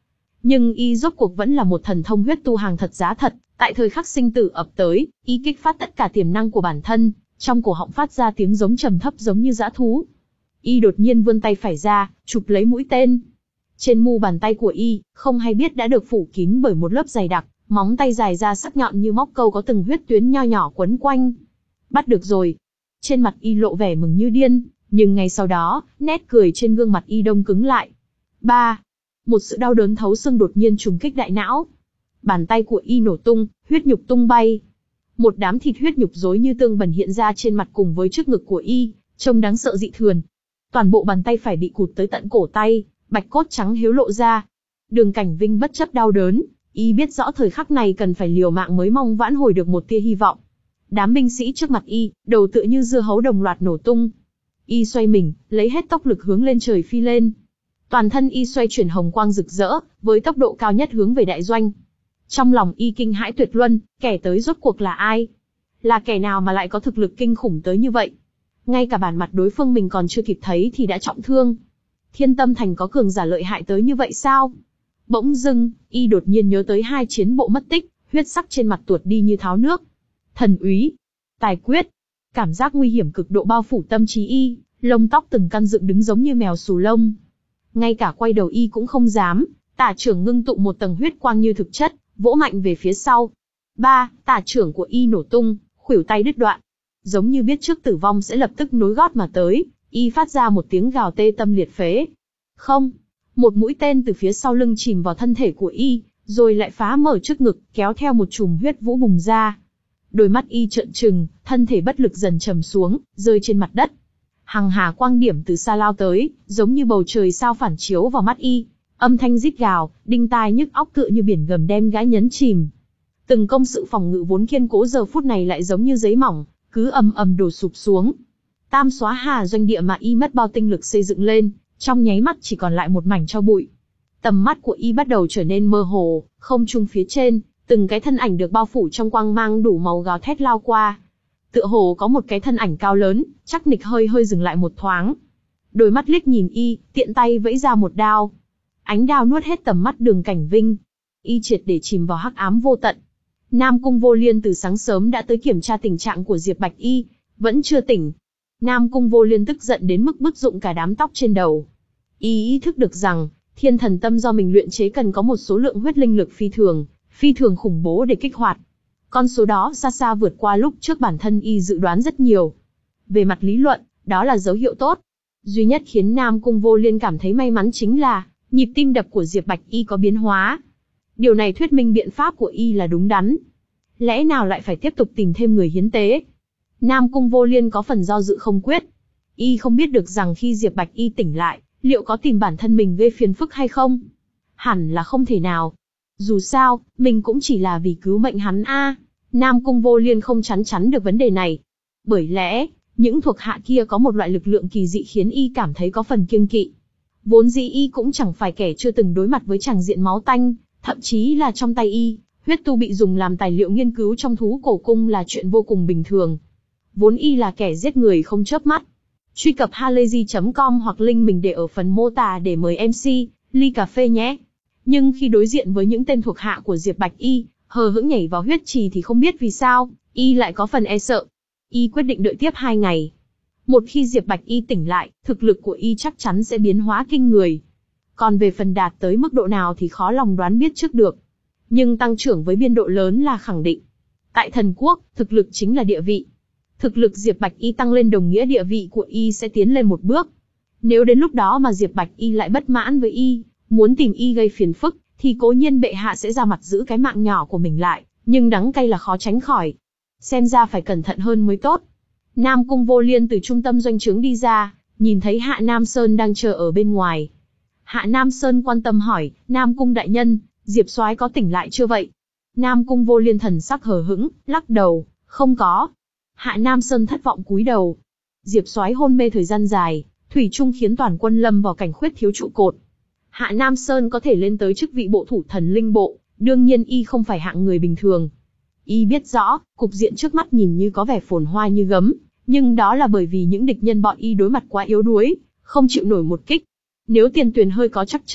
Nhưng y rốt cuộc vẫn là một thần thông huyết tu hàng thật giá thật, tại thời khắc sinh tử ập tới, y kích phát tất cả tiềm năng của bản thân, trong cổ họng phát ra tiếng giống trầm thấp giống như dã thú. Y đột nhiên vươn tay phải ra, chụp lấy mũi tên. Trên mu bàn tay của y, không hay biết đã được phủ kín bởi một lớp dày đặc, móng tay dài ra sắc nhọn như móc câu có từng huyết tuyến nho nhỏ quấn quanh. Bắt được rồi. Trên mặt y lộ vẻ mừng như điên, nhưng ngay sau đó, nét cười trên gương mặt y đông cứng lại. Ba. Một sự đau đớn thấu xương đột nhiên trùng kích đại não. Bàn tay của y nổ tung, huyết nhục tung bay. Một đám thịt huyết nhục rối như tương bần hiện ra trên mặt cùng với trước ngực của y, trông đáng sợ dị thường. Toàn bộ bàn tay phải bị cụt tới tận cổ tay, bạch cốt trắng hiếu lộ ra. Đường Cảnh Vinh bất chấp đau đớn, y biết rõ thời khắc này cần phải liều mạng mới mong vãn hồi được một tia hy vọng. Đám binh sĩ trước mặt y, đầu tựa như dưa hấu đồng loạt nổ tung. Y xoay mình, lấy hết tốc lực hướng lên trời phi lên. Toàn thân y xoay chuyển hồng quang rực rỡ, với tốc độ cao nhất hướng về đại doanh. Trong lòng y kinh hãi tuyệt luân, kẻ tới rốt cuộc là ai? Là kẻ nào mà lại có thực lực kinh khủng tới như vậy? Ngay cả bản mặt đối phương mình còn chưa kịp thấy thì đã trọng thương. Thiên Tâm Thành có cường giả lợi hại tới như vậy sao? Bỗng dưng, y đột nhiên nhớ tới hai chiến bộ mất tích, huyết sắc trên mặt tuột đi như tháo nước. Thần úy, tài quyết, cảm giác nguy hiểm cực độ bao phủ tâm trí y, lông tóc từng căn dựng đứng giống như mèo xù lông. Ngay cả quay đầu y cũng không dám, tả trưởng ngưng tụ một tầng huyết quang như thực chất, vỗ mạnh về phía sau. Ba, tả trưởng của y nổ tung, khuỷu tay đứt đoạn. Giống như biết trước tử vong sẽ lập tức nối gót mà tới, y phát ra một tiếng gào tê tâm liệt phế. Không, một mũi tên từ phía sau lưng chìm vào thân thể của y, rồi lại phá mở trước ngực, kéo theo một chùm huyết vũ bùng ra. Đôi mắt y trợn trừng, thân thể bất lực dần trầm xuống, rơi trên mặt đất. Hằng hà quang điểm từ xa lao tới, giống như bầu trời sao phản chiếu vào mắt y. Âm thanh rít gào, đinh tai nhức óc tựa như biển gầm đem gái nhấn chìm. Từng công sự phòng ngự vốn kiên cố giờ phút này lại giống như giấy mỏng, cứ ầm ầm đổ sụp xuống. Tam xóa hà doanh địa mà y mất bao tinh lực xây dựng lên, trong nháy mắt chỉ còn lại một mảnh tro bụi. Tầm mắt của y bắt đầu trở nên mơ hồ, không trung phía trên, từng cái thân ảnh được bao phủ trong quang mang đủ màu gào thét lao qua. Tựa hồ có một cái thân ảnh cao lớn, chắc nịch hơi hơi dừng lại một thoáng. Đôi mắt liếc nhìn y, tiện tay vẫy ra một đao. Ánh đao nuốt hết tầm mắt Đường Cảnh Vinh. Y triệt để chìm vào hắc ám vô tận. Nam Cung Vô Liên từ sáng sớm đã tới kiểm tra tình trạng của Diệp Bạch Y, vẫn chưa tỉnh. Nam Cung Vô Liên tức giận đến mức bứt rụng cả đám tóc trên đầu. Y ý thức được rằng, thiên thần tâm do mình luyện chế cần có một số lượng huyết linh lực phi thường, phi thường khủng bố để kích hoạt. Con số đó xa xa vượt qua lúc trước bản thân y dự đoán rất nhiều. Về mặt lý luận, đó là dấu hiệu tốt. Duy nhất khiến Nam Cung Vô Liên cảm thấy may mắn chính là, nhịp tim đập của Diệp Bạch Y có biến hóa. Điều này thuyết minh biện pháp của y là đúng đắn. Lẽ nào lại phải tiếp tục tìm thêm người hiến tế? Nam Cung Vô Liên có phần do dự không quyết. Y không biết được rằng khi Diệp Bạch Y tỉnh lại, liệu có tìm bản thân mình gây phiền phức hay không? Hẳn là không thể nào. Dù sao, mình cũng chỉ là vì cứu mệnh hắn a. Nam Cung Vô Liên không chắn chắn được vấn đề này. Bởi lẽ, những thuộc hạ kia có một loại lực lượng kỳ dị khiến y cảm thấy có phần kiêng kỵ. Vốn dĩ y cũng chẳng phải kẻ chưa từng đối mặt với tràng diện máu tanh, thậm chí là trong tay y, huyết tu bị dùng làm tài liệu nghiên cứu trong thú cổ cung là chuyện vô cùng bình thường. Vốn y là kẻ giết người không chớp mắt. Truy cập halayzi chấm com hoặc link mình để ở phần mô tả để mời em xê, ly cà phê nhé. Nhưng khi đối diện với những tên thuộc hạ của Diệp Bạch Y, hờ hững nhảy vào huyết trì thì không biết vì sao, y lại có phần e sợ. Y quyết định đợi tiếp hai ngày. Một khi Diệp Bạch Y tỉnh lại, thực lực của y chắc chắn sẽ biến hóa kinh người. Còn về phần đạt tới mức độ nào thì khó lòng đoán biết trước được. Nhưng tăng trưởng với biên độ lớn là khẳng định. Tại thần quốc, thực lực chính là địa vị. Thực lực Diệp Bạch Y tăng lên đồng nghĩa địa vị của y sẽ tiến lên một bước. Nếu đến lúc đó mà Diệp Bạch Y lại bất mãn với y, muốn tìm y gây phiền phức, thì cố nhiên bệ hạ sẽ ra mặt giữ cái mạng nhỏ của mình lại, nhưng đắng cay là khó tránh khỏi. Xem ra phải cẩn thận hơn mới tốt. Nam Cung Vô Liên từ trung tâm doanh trướng đi ra, nhìn thấy Hạ Nam Sơn đang chờ ở bên ngoài. Hạ Nam Sơn quan tâm hỏi, Nam Cung đại nhân, Diệp soái có tỉnh lại chưa vậy? Nam Cung Vô Liên thần sắc hờ hững, lắc đầu, không có. Hạ Nam Sơn thất vọng cúi đầu. Diệp soái hôn mê thời gian dài, thủy chung khiến toàn quân lâm vào cảnh khuyết thiếu trụ cột. Hạ Nam Sơn có thể lên tới chức vị bộ thủ thần linh bộ, đương nhiên y không phải hạng người bình thường. Y biết rõ, cục diện trước mắt nhìn như có vẻ phồn hoa như gấm, nhưng đó là bởi vì những địch nhân bọn y đối mặt quá yếu đuối, không chịu nổi một kích. Nếu tiền tuyền hơi có trắc trở,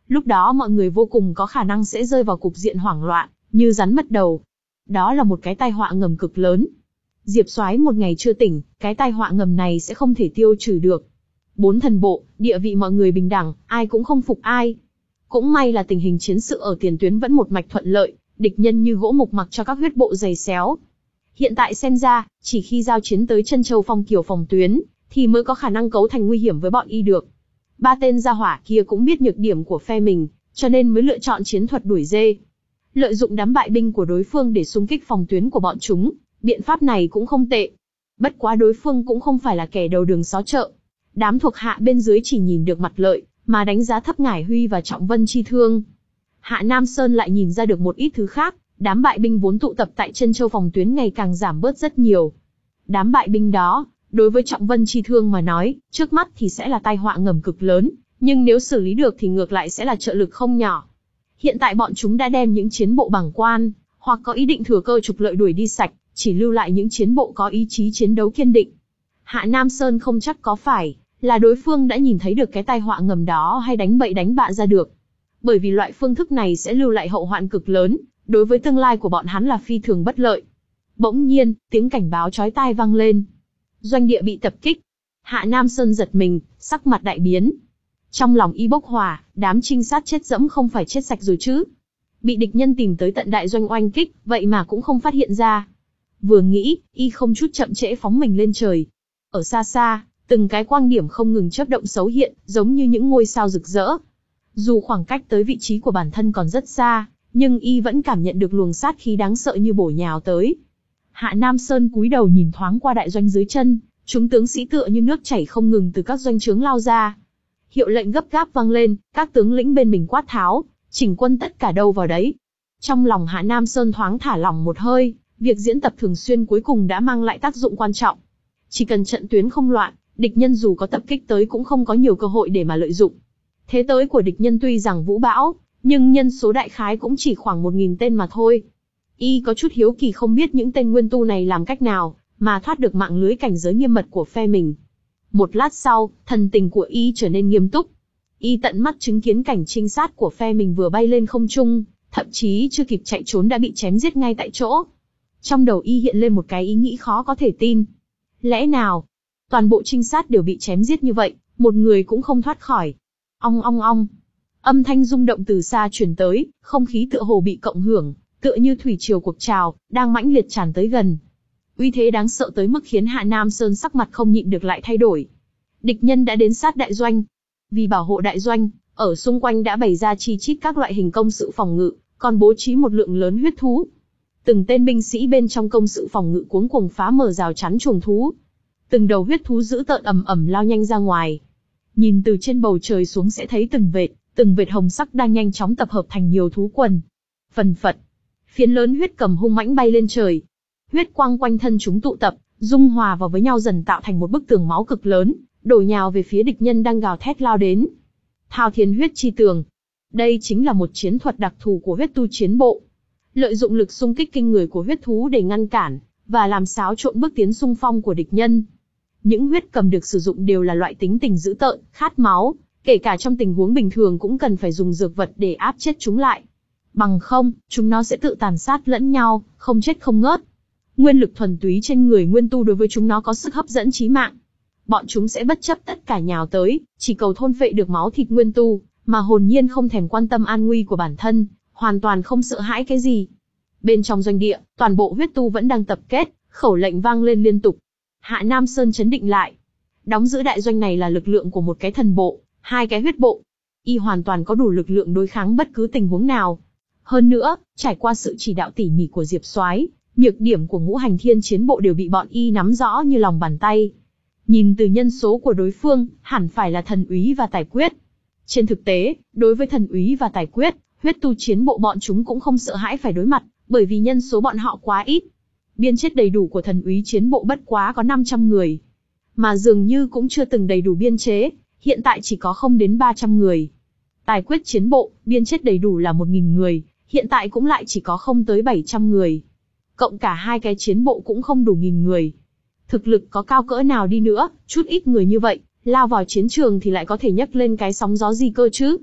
Lúc đó mọi người vô cùng có khả năng sẽ rơi vào cục diện hoảng loạn, như rắn mất đầu. Đó là một cái tai họa ngầm cực lớn. Diệp Soái một ngày chưa tỉnh, cái tai họa ngầm này sẽ không thể tiêu trừ được. Bốn thần bộ, địa vị mọi người bình đẳng, ai cũng không phục ai. Cũng may là tình hình chiến sự ở tiền tuyến vẫn một mạch thuận lợi, địch nhân như gỗ mục mặc cho các huyết bộ giày xéo. Hiện tại xem ra, chỉ khi giao chiến tới chân châu Phong Kiều phòng tuyến, thì mới có khả năng cấu thành nguy hiểm với bọn y được. Ba tên gia hỏa kia cũng biết nhược điểm của phe mình, cho nên mới lựa chọn chiến thuật đuổi dê. Lợi dụng đám bại binh của đối phương để xung kích phòng tuyến của bọn chúng, biện pháp này cũng không tệ. Bất quá đối phương cũng không phải là kẻ đầu đường xó chợ. Đám thuộc hạ bên dưới chỉ nhìn được mặt lợi, mà đánh giá thấp Ngải Huy và Trọng Vân Chi Thương. Hạ Nam Sơn lại nhìn ra được một ít thứ khác, đám bại binh vốn tụ tập tại chân châu phòng tuyến ngày càng giảm bớt rất nhiều. Đám bại binh đó, đối với Trọng Vân Chi Thương mà nói, trước mắt thì sẽ là tai họa ngầm cực lớn, nhưng nếu xử lý được thì ngược lại sẽ là trợ lực không nhỏ. Hiện tại bọn chúng đã đem những chiến bộ bảng quan, hoặc có ý định thừa cơ trục lợi đuổi đi sạch, chỉ lưu lại những chiến bộ có ý chí chiến đấu kiên định. Hạ Nam Sơn không chắc có phải là đối phương đã nhìn thấy được cái tai họa ngầm đó hay đánh bậy đánh bạ ra được. Bởi vì loại phương thức này sẽ lưu lại hậu hoạn cực lớn, đối với tương lai của bọn hắn là phi thường bất lợi. Bỗng nhiên, tiếng cảnh báo chói tai vang lên. Doanh địa bị tập kích. Hạ Nam Sơn giật mình, sắc mặt đại biến. Trong lòng y bốc hỏa, đám trinh sát chết dẫm không phải chết sạch rồi chứ. Bị địch nhân tìm tới tận đại doanh oanh kích, vậy mà cũng không phát hiện ra. Vừa nghĩ, y không chút chậm trễ phóng mình lên trời. Ở xa xa, từng cái quang điểm không ngừng chớp động xấu hiện, giống như những ngôi sao rực rỡ. Dù khoảng cách tới vị trí của bản thân còn rất xa, nhưng y vẫn cảm nhận được luồng sát khí đáng sợ như bổ nhào tới. Hạ Nam Sơn cúi đầu nhìn thoáng qua đại doanh dưới chân, chúng tướng sĩ tựa như nước chảy không ngừng từ các doanh trướng lao ra. Hiệu lệnh gấp gáp vang lên, các tướng lĩnh bên mình quát tháo, chỉnh quân tất cả đâu vào đấy. Trong lòng Hạ Nam Sơn thoáng thả lỏng một hơi, việc diễn tập thường xuyên cuối cùng đã mang lại tác dụng quan trọng. Chỉ cần trận tuyến không loạn, địch nhân dù có tập kích tới cũng không có nhiều cơ hội để mà lợi dụng. Thế tới của địch nhân tuy rằng vũ bão, nhưng nhân số đại khái cũng chỉ khoảng một nghìn tên mà thôi. Y có chút hiếu kỳ không biết những tên nguyên tu này làm cách nào mà thoát được mạng lưới cảnh giới nghiêm mật của phe mình. Một lát sau, thần tình của Y trở nên nghiêm túc. Y tận mắt chứng kiến cảnh trinh sát của phe mình vừa bay lên không trung, thậm chí chưa kịp chạy trốn đã bị chém giết ngay tại chỗ. Trong đầu Y hiện lên một cái ý nghĩ khó có thể tin. Lẽ nào, toàn bộ trinh sát đều bị chém giết như vậy, một người cũng không thoát khỏi. Ong ong ong. Âm thanh rung động từ xa truyền tới, không khí tựa hồ bị cộng hưởng, tựa như thủy triều cuộc trào, đang mãnh liệt tràn tới gần. Uy thế đáng sợ tới mức khiến Hạ Nam Sơn sắc mặt không nhịn được lại thay đổi. Địch nhân đã đến sát đại doanh. Vì bảo hộ đại doanh, ở xung quanh đã bày ra chi chít các loại hình công sự phòng ngự, còn bố trí một lượng lớn huyết thú. Từng tên binh sĩ bên trong công sự phòng ngự cuống cuồng phá mở rào chắn chuồng thú. Từng đầu huyết thú dữ tợn ầm ầm lao nhanh ra ngoài. Nhìn từ trên bầu trời xuống sẽ thấy từng vệt, từng vệt hồng sắc đang nhanh chóng tập hợp thành nhiều thú quần. Phần phật, phiến lớn huyết cầm hung mãnh bay lên trời. Huyết quang quanh thân chúng tụ tập, dung hòa vào với nhau dần tạo thành một bức tường máu cực lớn, đổ nhào về phía địch nhân đang gào thét lao đến. Thao thiên huyết chi tường. Đây chính là một chiến thuật đặc thù của huyết tu chiến bộ. Lợi dụng lực xung kích kinh người của huyết thú để ngăn cản và làm xáo trộn bước tiến xung phong của địch nhân. Những huyết cầm được sử dụng đều là loại tính tình dữ tợn, khát máu, kể cả trong tình huống bình thường cũng cần phải dùng dược vật để áp chết chúng lại. Bằng không, chúng nó sẽ tự tàn sát lẫn nhau, không chết không ngớt. Nguyên lực thuần túy trên người nguyên tu đối với chúng nó có sức hấp dẫn chí mạng. Bọn chúng sẽ bất chấp tất cả nhào tới, chỉ cầu thôn phệ được máu thịt nguyên tu, mà hồn nhiên không thèm quan tâm an nguy của bản thân, hoàn toàn không sợ hãi cái gì. Bên trong doanh địa, toàn bộ huyết tu vẫn đang tập kết, khẩu lệnh vang lên liên tục. Hạ Nam Sơn chấn định lại. Đóng giữ đại doanh này là lực lượng của một cái thần bộ, hai cái huyết bộ. Y hoàn toàn có đủ lực lượng đối kháng bất cứ tình huống nào. Hơn nữa, trải qua sự chỉ đạo tỉ mỉ của Diệp Soái, nhược điểm của ngũ hành thiên chiến bộ đều bị bọn Y nắm rõ như lòng bàn tay. Nhìn từ nhân số của đối phương, hẳn phải là thần úy và tài quyết. Trên thực tế, đối với thần úy và tài quyết, huyết tu chiến bộ bọn chúng cũng không sợ hãi phải đối mặt, bởi vì nhân số bọn họ quá ít. Biên chế đầy đủ của thần úy chiến bộ bất quá có năm trăm người. Mà dường như cũng chưa từng đầy đủ biên chế, hiện tại chỉ có không đến ba trăm người. Tài quyết chiến bộ, biên chế đầy đủ là một nghìn người, hiện tại cũng lại chỉ có không tới bảy trăm người. Cộng cả hai cái chiến bộ cũng không đủ nghìn người. Thực lực có cao cỡ nào đi nữa, chút ít người như vậy, lao vào chiến trường thì lại có thể nhấc lên cái sóng gió gì cơ chứ.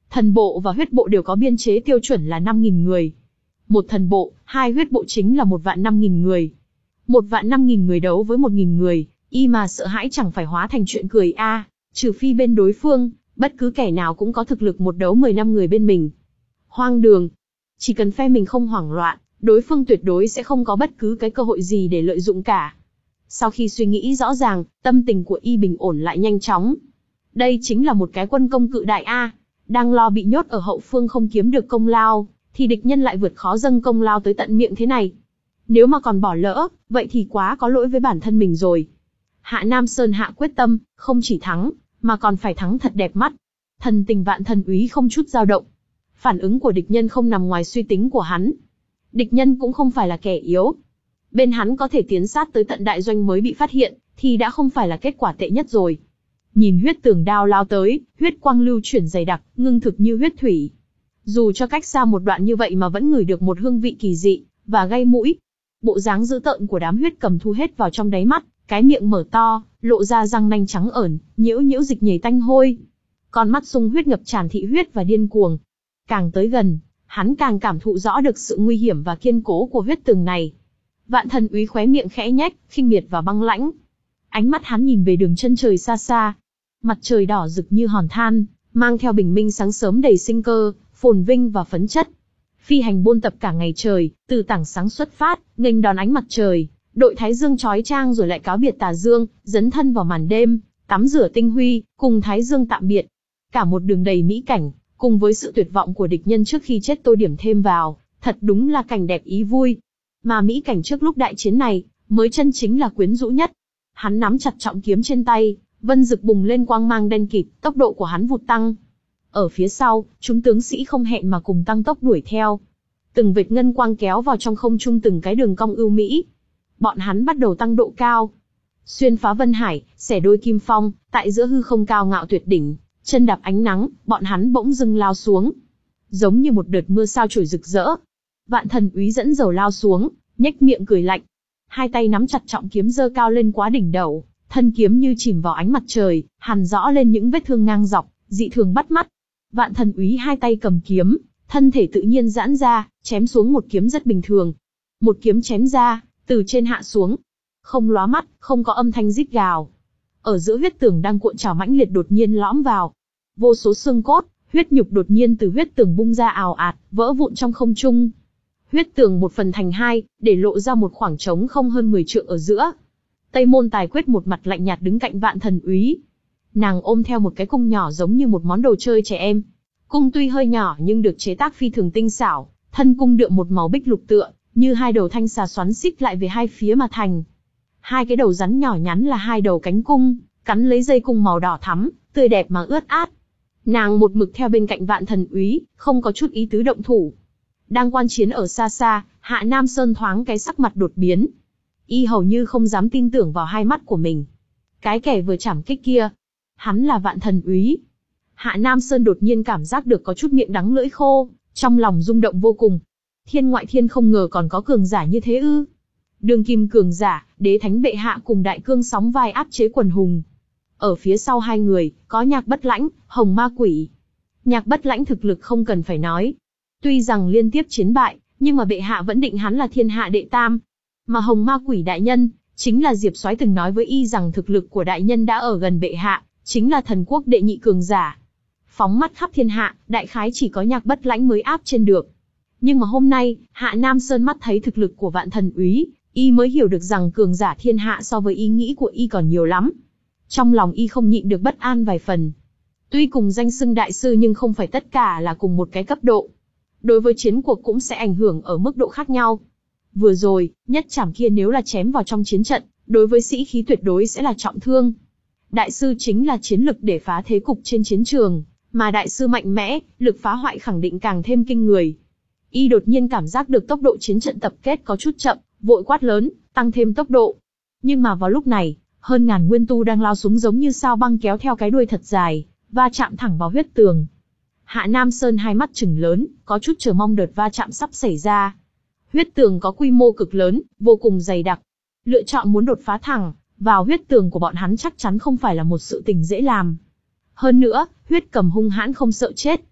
Thần bộ và huyết bộ đều có biên chế tiêu chuẩn là năm nghìn người. Một thần bộ, hai huyết bộ chính là một vạn năm nghìn người. Một vạn năm nghìn người đấu với một nghìn người, y mà sợ hãi chẳng phải hóa thành chuyện cười a. À, trừ phi bên đối phương, bất cứ kẻ nào cũng có thực lực một đấu mười năm người bên mình. Hoang đường. Chỉ cần phe mình không hoảng loạn, đối phương tuyệt đối sẽ không có bất cứ cái cơ hội gì để lợi dụng cả. Sau khi suy nghĩ rõ ràng, tâm tình của y bình ổn lại nhanh chóng. Đây chính là một cái quân công cự đại a. Đang lo bị nhốt ở hậu phương không kiếm được công lao, thì địch nhân lại vượt khó dâng công lao tới tận miệng thế này. Nếu mà còn bỏ lỡ, vậy thì quá có lỗi với bản thân mình rồi. Hạ Nam Sơn hạ quyết tâm, không chỉ thắng, mà còn phải thắng thật đẹp mắt. Thần tình Vạn Thần Úy không chút dao động. Phản ứng của địch nhân không nằm ngoài suy tính của hắn. Địch nhân cũng không phải là kẻ yếu. Bên hắn có thể tiến sát tới tận đại doanh mới bị phát hiện, thì đã không phải là kết quả tệ nhất rồi. Nhìn huyết tường đao lao tới, huyết quang lưu chuyển dày đặc, ngưng thực như huyết thủy. Dù cho cách xa một đoạn như vậy mà vẫn ngửi được một hương vị kỳ dị, và gây mũi. Bộ dáng dữ tợn của đám huyết cầm thu hết vào trong đáy mắt, cái miệng mở to, lộ ra răng nanh trắng ởn, nhiễu nhiễu dịch nhầy tanh hôi. Con mắt sung huyết ngập tràn thị huyết và điên cuồng. Càng tới gần, hắn càng cảm thụ rõ được sự nguy hiểm và kiên cố của huyết tường này. Vạn Thần Úy khóe miệng khẽ nhếch, khinh miệt và băng lãnh. Ánh mắt hắn nhìn về đường chân trời xa xa. Mặt trời đỏ rực như hòn than, mang theo bình minh sáng sớm đầy sinh cơ, phồn vinh và phấn chất. Phi hành buôn tập cả ngày trời, từ tảng sáng xuất phát, nghênh đón ánh mặt trời, đội thái dương chói chang rồi lại cáo biệt tà dương, dấn thân vào màn đêm, tắm rửa tinh huy, cùng thái dương tạm biệt. Cả một đường đầy mỹ cảnh, cùng với sự tuyệt vọng của địch nhân trước khi chết tô điểm thêm vào, thật đúng là cảnh đẹp ý vui. Mà mỹ cảnh trước lúc đại chiến này, mới chân chính là quyến rũ nhất. Hắn nắm chặt trọng kiếm trên tay, vân rực bùng lên quang mang đen kịt, tốc độ của hắn vụt tăng. Ở phía sau, chúng tướng sĩ không hẹn mà cùng tăng tốc đuổi theo. Từng vệt ngân quang kéo vào trong không trung từng cái đường cong ưu mỹ. Bọn hắn bắt đầu tăng độ cao. Xuyên phá vân hải, xẻ đôi kim phong, tại giữa hư không cao ngạo tuyệt đỉnh, chân đạp ánh nắng, bọn hắn bỗng dưng lao xuống. Giống như một đợt mưa sao chổi rực rỡ. Vạn Thần Úy dẫn dầu lao xuống, nhếch miệng cười lạnh. Hai tay nắm chặt trọng kiếm giơ cao lên quá đỉnh đầu, thân kiếm như chìm vào ánh mặt trời, hằn rõ lên những vết thương ngang dọc, dị thường bắt mắt. Vạn Thần Úy hai tay cầm kiếm, thân thể tự nhiên giãn ra, chém xuống một kiếm rất bình thường. Một kiếm chém ra, từ trên hạ xuống. Không lóa mắt, không có âm thanh rít gào. Ở giữa huyết tường đang cuộn trào mãnh liệt đột nhiên lõm vào. Vô số xương cốt, huyết nhục đột nhiên từ huyết tường bung ra ào ạt, vỡ vụn trong không trung. Huyết tường một phần thành hai, để lộ ra một khoảng trống không hơn mười trượng ở giữa. Tây Môn Tài Quyết một mặt lạnh nhạt đứng cạnh Vạn Thần Úy. Nàng ôm theo một cái cung nhỏ giống như một món đồ chơi trẻ em. Cung tuy hơi nhỏ nhưng được chế tác phi thường tinh xảo, thân cung đượm một màu bích lục tựa, như hai đầu thanh xà xoắn xít lại về hai phía mà thành. Hai cái đầu rắn nhỏ nhắn là hai đầu cánh cung, cắn lấy dây cung màu đỏ thắm, tươi đẹp mà ướt át. Nàng một mực theo bên cạnh Vạn Thần Úy, không có chút ý tứ động thủ. Đang quan chiến ở xa xa, Hạ Nam Sơn thoáng cái sắc mặt đột biến. Y hầu như không dám tin tưởng vào hai mắt của mình. Cái kẻ vừa chảm kích kia, hắn là Vạn Thần Úy. Hạ Nam Sơn đột nhiên cảm giác được có chút miệng đắng lưỡi khô, trong lòng rung động vô cùng. Thiên ngoại thiên không ngờ còn có cường giả như thế ư? Đường kim cường giả, đế thánh bệ hạ cùng đại cương sóng vai áp chế quần hùng. Ở phía sau hai người, có Nhạc Bất Lãnh, Hồng Ma Quỷ. Nhạc Bất Lãnh thực lực không cần phải nói. Tuy rằng liên tiếp chiến bại, nhưng mà bệ hạ vẫn định hắn là thiên hạ đệ tam. Mà Hồng Ma Quỷ đại nhân, chính là Diệp Soái từng nói với y rằng thực lực của đại nhân đã ở gần bệ hạ, chính là thần quốc đệ nhị cường giả. Phóng mắt khắp thiên hạ, đại khái chỉ có Nhạc Bất Lãnh mới áp trên được. Nhưng mà hôm nay, Hạ Nam Sơn mắt thấy thực lực của Vạn Thần Úy, y mới hiểu được rằng cường giả thiên hạ so với ý nghĩ của y còn nhiều lắm. Trong lòng y không nhịn được bất an vài phần. Tuy cùng danh xưng đại sư nhưng không phải tất cả là cùng một cái cấp độ. Đối với chiến cuộc cũng sẽ ảnh hưởng ở mức độ khác nhau. Vừa rồi, nhất chảm kia nếu là chém vào trong chiến trận, đối với sĩ khí tuyệt đối sẽ là trọng thương. Đại sư chính là chiến lực để phá thế cục trên chiến trường, mà đại sư mạnh mẽ, lực phá hoại khẳng định càng thêm kinh người. Y đột nhiên cảm giác được tốc độ chiến trận tập kết có chút chậm, vội quát lớn, tăng thêm tốc độ. Nhưng mà vào lúc này, hơn ngàn nguyên tu đang lao xuống giống như sao băng kéo theo cái đuôi thật dài, va chạm thẳng vào huyết tường. Hạ Nam Sơn hai mắt trừng lớn, có chút chờ mong đợt va chạm sắp xảy ra. Huyết tường có quy mô cực lớn, vô cùng dày đặc. Lựa chọn muốn đột phá thẳng vào huyết tường của bọn hắn chắc chắn không phải là một sự tình dễ làm. Hơn nữa, huyết cầm hung hãn không sợ chết.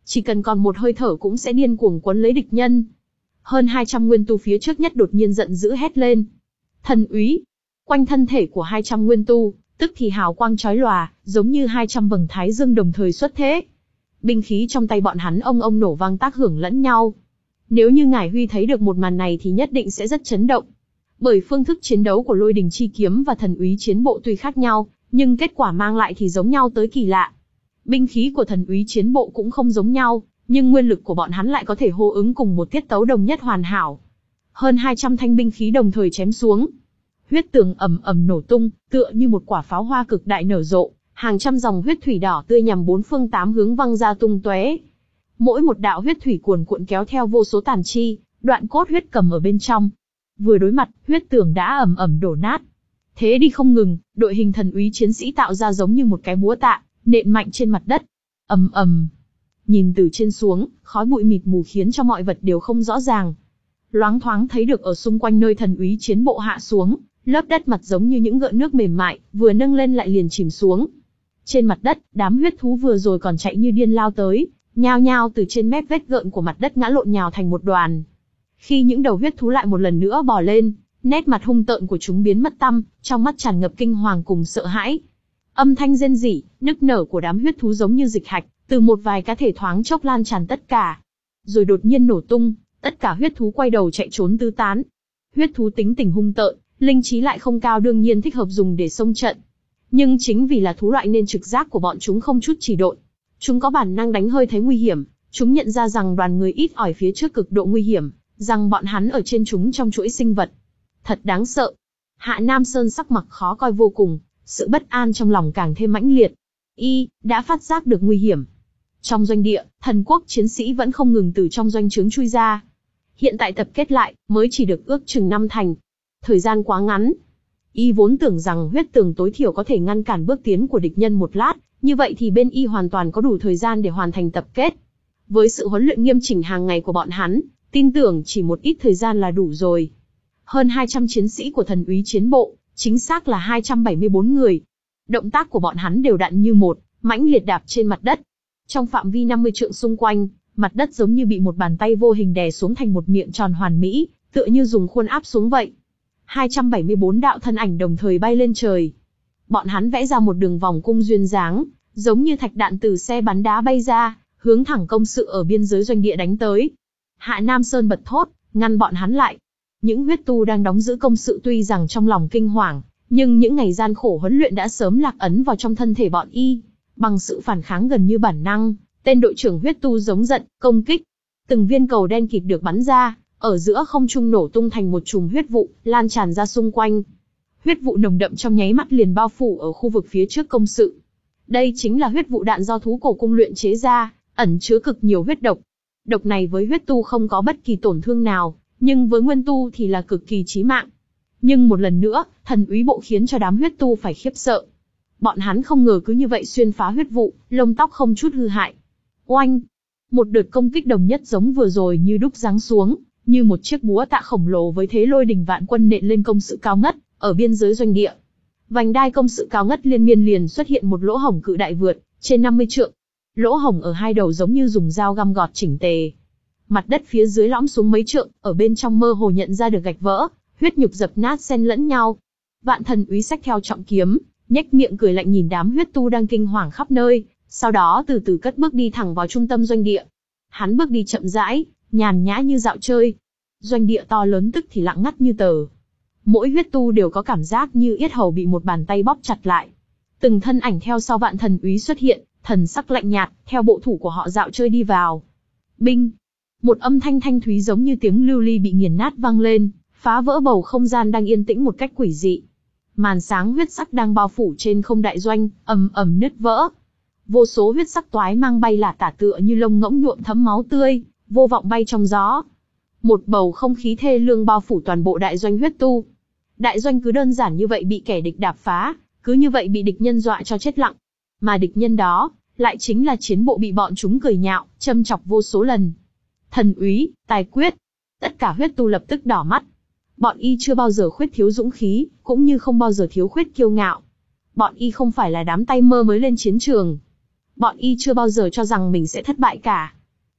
chỉ cần còn một hơi thở cũng sẽ điên cuồng quấn lấy địch nhân. Hơn hai trăm nguyên tu phía trước nhất đột nhiên giận dữ hét lên. Thần úy! Quanh thân thể của hai trăm nguyên tu, tức thì hào quang chói lòa, giống như hai trăm vầng thái dương đồng thời xuất thế. Binh khí trong tay bọn hắn ông ông nổ vang tác hưởng lẫn nhau. Nếu như Ngải Huy thấy được một màn này thì nhất định sẽ rất chấn động. Bởi phương thức chiến đấu của Lôi Đình Chi Kiếm và Thần Úy Chiến Bộ tuy khác nhau, nhưng kết quả mang lại thì giống nhau tới kỳ lạ. Binh khí của Thần Úy Chiến Bộ cũng không giống nhau, nhưng nguyên lực của bọn hắn lại có thể hô ứng cùng một tiết tấu đồng nhất hoàn hảo. Hơn hai trăm thanh binh khí đồng thời chém xuống. Huyết tường ầm ầm nổ tung, tựa như một quả pháo hoa cực đại nở rộ, hàng trăm dòng huyết thủy đỏ tươi nhằm bốn phương tám hướng văng ra tung tóe. Mỗi một đạo huyết thủy cuồn cuộn kéo theo vô số tàn chi, đoạn cốt huyết cầm ở bên trong. Vừa đối mặt, huyết tường đã ầm ầm đổ nát. Thế đi không ngừng, đội hình thần úy chiến sĩ tạo ra giống như một cái búa tạ, nện mạnh trên mặt đất. Ầm ầm. Nhìn từ trên xuống, khói bụi mịt mù khiến cho mọi vật đều không rõ ràng. Loáng thoáng thấy được ở xung quanh nơi thần úy chiến bộ hạ xuống, lớp đất mặt giống như những gợn nước mềm mại, vừa nâng lên lại liền chìm xuống. Trên mặt đất, đám huyết thú vừa rồi còn chạy như điên lao tới, nhao nhao từ trên mép vết gợn của mặt đất ngã lộn nhào thành một đoàn. Khi những đầu huyết thú lại một lần nữa bò lên, nét mặt hung tợn của chúng biến mất tăm, trong mắt tràn ngập kinh hoàng cùng sợ hãi. Âm thanh rên rỉ, nức nở của đám huyết thú giống như dịch hạch, từ một vài cá thể thoáng chốc lan tràn tất cả. Rồi đột nhiên nổ tung, tất cả huyết thú quay đầu chạy trốn tứ tán. Huyết thú tính tình hung tợn, linh trí lại không cao, đương nhiên thích hợp dùng để xông trận. Nhưng chính vì là thú loại nên trực giác của bọn chúng không chút trì độn. Chúng có bản năng đánh hơi thấy nguy hiểm, chúng nhận ra rằng đoàn người ít ỏi phía trước cực độ nguy hiểm, rằng bọn hắn ở trên chúng trong chuỗi sinh vật. Thật đáng sợ. Hạ Nam Sơn sắc mặt khó coi vô cùng, sự bất an trong lòng càng thêm mãnh liệt. Y đã phát giác được nguy hiểm. Trong doanh địa, thần quốc chiến sĩ vẫn không ngừng từ trong doanh trướng chui ra. Hiện tại tập kết lại, mới chỉ được ước chừng năm thành. Thời gian quá ngắn. Y vốn tưởng rằng huyết tường tối thiểu có thể ngăn cản bước tiến của địch nhân một lát, như vậy thì bên Y hoàn toàn có đủ thời gian để hoàn thành tập kết. Với sự huấn luyện nghiêm chỉnh hàng ngày của bọn hắn, tin tưởng chỉ một ít thời gian là đủ rồi. Hơn hai trăm chiến sĩ của thần úy chiến bộ, chính xác là hai trăm bảy mươi bốn người. Động tác của bọn hắn đều đặn như một, mãnh liệt đạp trên mặt đất. Trong phạm vi năm mươi trượng xung quanh, mặt đất giống như bị một bàn tay vô hình đè xuống thành một miệng tròn hoàn mỹ, tựa như dùng khuôn áp xuống vậy. hai trăm bảy mươi bốn đạo thân ảnh đồng thời bay lên trời. Bọn hắn vẽ ra một đường vòng cung duyên dáng, giống như thạch đạn từ xe bắn đá bay ra, hướng thẳng công sự ở biên giới doanh địa đánh tới. Hạ Nam Sơn bật thốt, ngăn bọn hắn lại. Những huyết tu đang đóng giữ công sự tuy rằng trong lòng kinh hoàng, nhưng những ngày gian khổ huấn luyện đã sớm lạc ấn vào trong thân thể bọn Y. Bằng sự phản kháng gần như bản năng, tên đội trưởng huyết tu giống giận, công kích. Từng viên cầu đen kịt được bắn ra, ở giữa không trung nổ tung thành một chùm huyết vụ, lan tràn ra xung quanh. Huyết vụ nồng đậm trong nháy mắt liền bao phủ ở khu vực phía trước công sự. Đây chính là huyết vụ đạn do thú cổ cung luyện chế ra, ẩn chứa cực nhiều huyết độc. Độc này với huyết tu không có bất kỳ tổn thương nào, nhưng với nguyên tu thì là cực kỳ chí mạng. Nhưng một lần nữa, thần úy bộ khiến cho đám huyết tu phải khiếp sợ. Bọn hắn không ngờ cứ như vậy xuyên phá huyết vụ, lông tóc không chút hư hại. Oanh! Một đợt công kích đồng nhất giống vừa rồi như đúc giáng xuống, như một chiếc búa tạ khổng lồ với thế lôi đình vạn quân nện lên công sự cao ngất, ở biên giới doanh địa. Vành đai công sự cao ngất liên miên liền xuất hiện một lỗ hổng cự đại vượt, trên năm mươi trượng. Lỗ hổng ở hai đầu giống như dùng dao găm gọt chỉnh tề. Mặt đất phía dưới lõm xuống mấy trượng, ở bên trong mơ hồ nhận ra được gạch vỡ, huyết nhục dập nát xen lẫn nhau. Vạn thần úy xách theo trọng kiếm, nhếch miệng cười lạnh nhìn đám huyết tu đang kinh hoàng khắp nơi, sau đó từ từ cất bước đi thẳng vào trung tâm doanh địa. Hắn bước đi chậm rãi, nhàn nhã như dạo chơi. Doanh địa to lớn tức thì lặng ngắt như tờ. Mỗi huyết tu đều có cảm giác như yết hầu bị một bàn tay bóp chặt lại. Từng thân ảnh theo sau vạn thần úy xuất hiện, thần sắc lạnh nhạt, theo bộ thủ của họ dạo chơi đi vào. Binh! Một âm thanh thanh thúy giống như tiếng lưu ly bị nghiền nát vang lên, phá vỡ bầu không gian đang yên tĩnh một cách quỷ dị. Màn sáng huyết sắc đang bao phủ trên không đại doanh, ầm ầm nứt vỡ. Vô số huyết sắc toái mang bay lả tả tựa như lông ngỗng nhuộm thấm máu tươi, vô vọng bay trong gió. Một bầu không khí thê lương bao phủ toàn bộ đại doanh huyết tu. Đại doanh cứ đơn giản như vậy bị kẻ địch đạp phá, cứ như vậy bị địch nhân dọa cho chết lặng. Mà địch nhân đó, lại chính là chiến bộ bị bọn chúng cười nhạo, châm chọc vô số lần. Thần úy, tài quyết. Tất cả huyết tu lập tức đỏ mắt. Bọn Y chưa bao giờ khuyết thiếu dũng khí, cũng như không bao giờ thiếu khuyết kiêu ngạo. Bọn Y không phải là đám tay mơ mới lên chiến trường. Bọn Y chưa bao giờ cho rằng mình sẽ thất bại cả.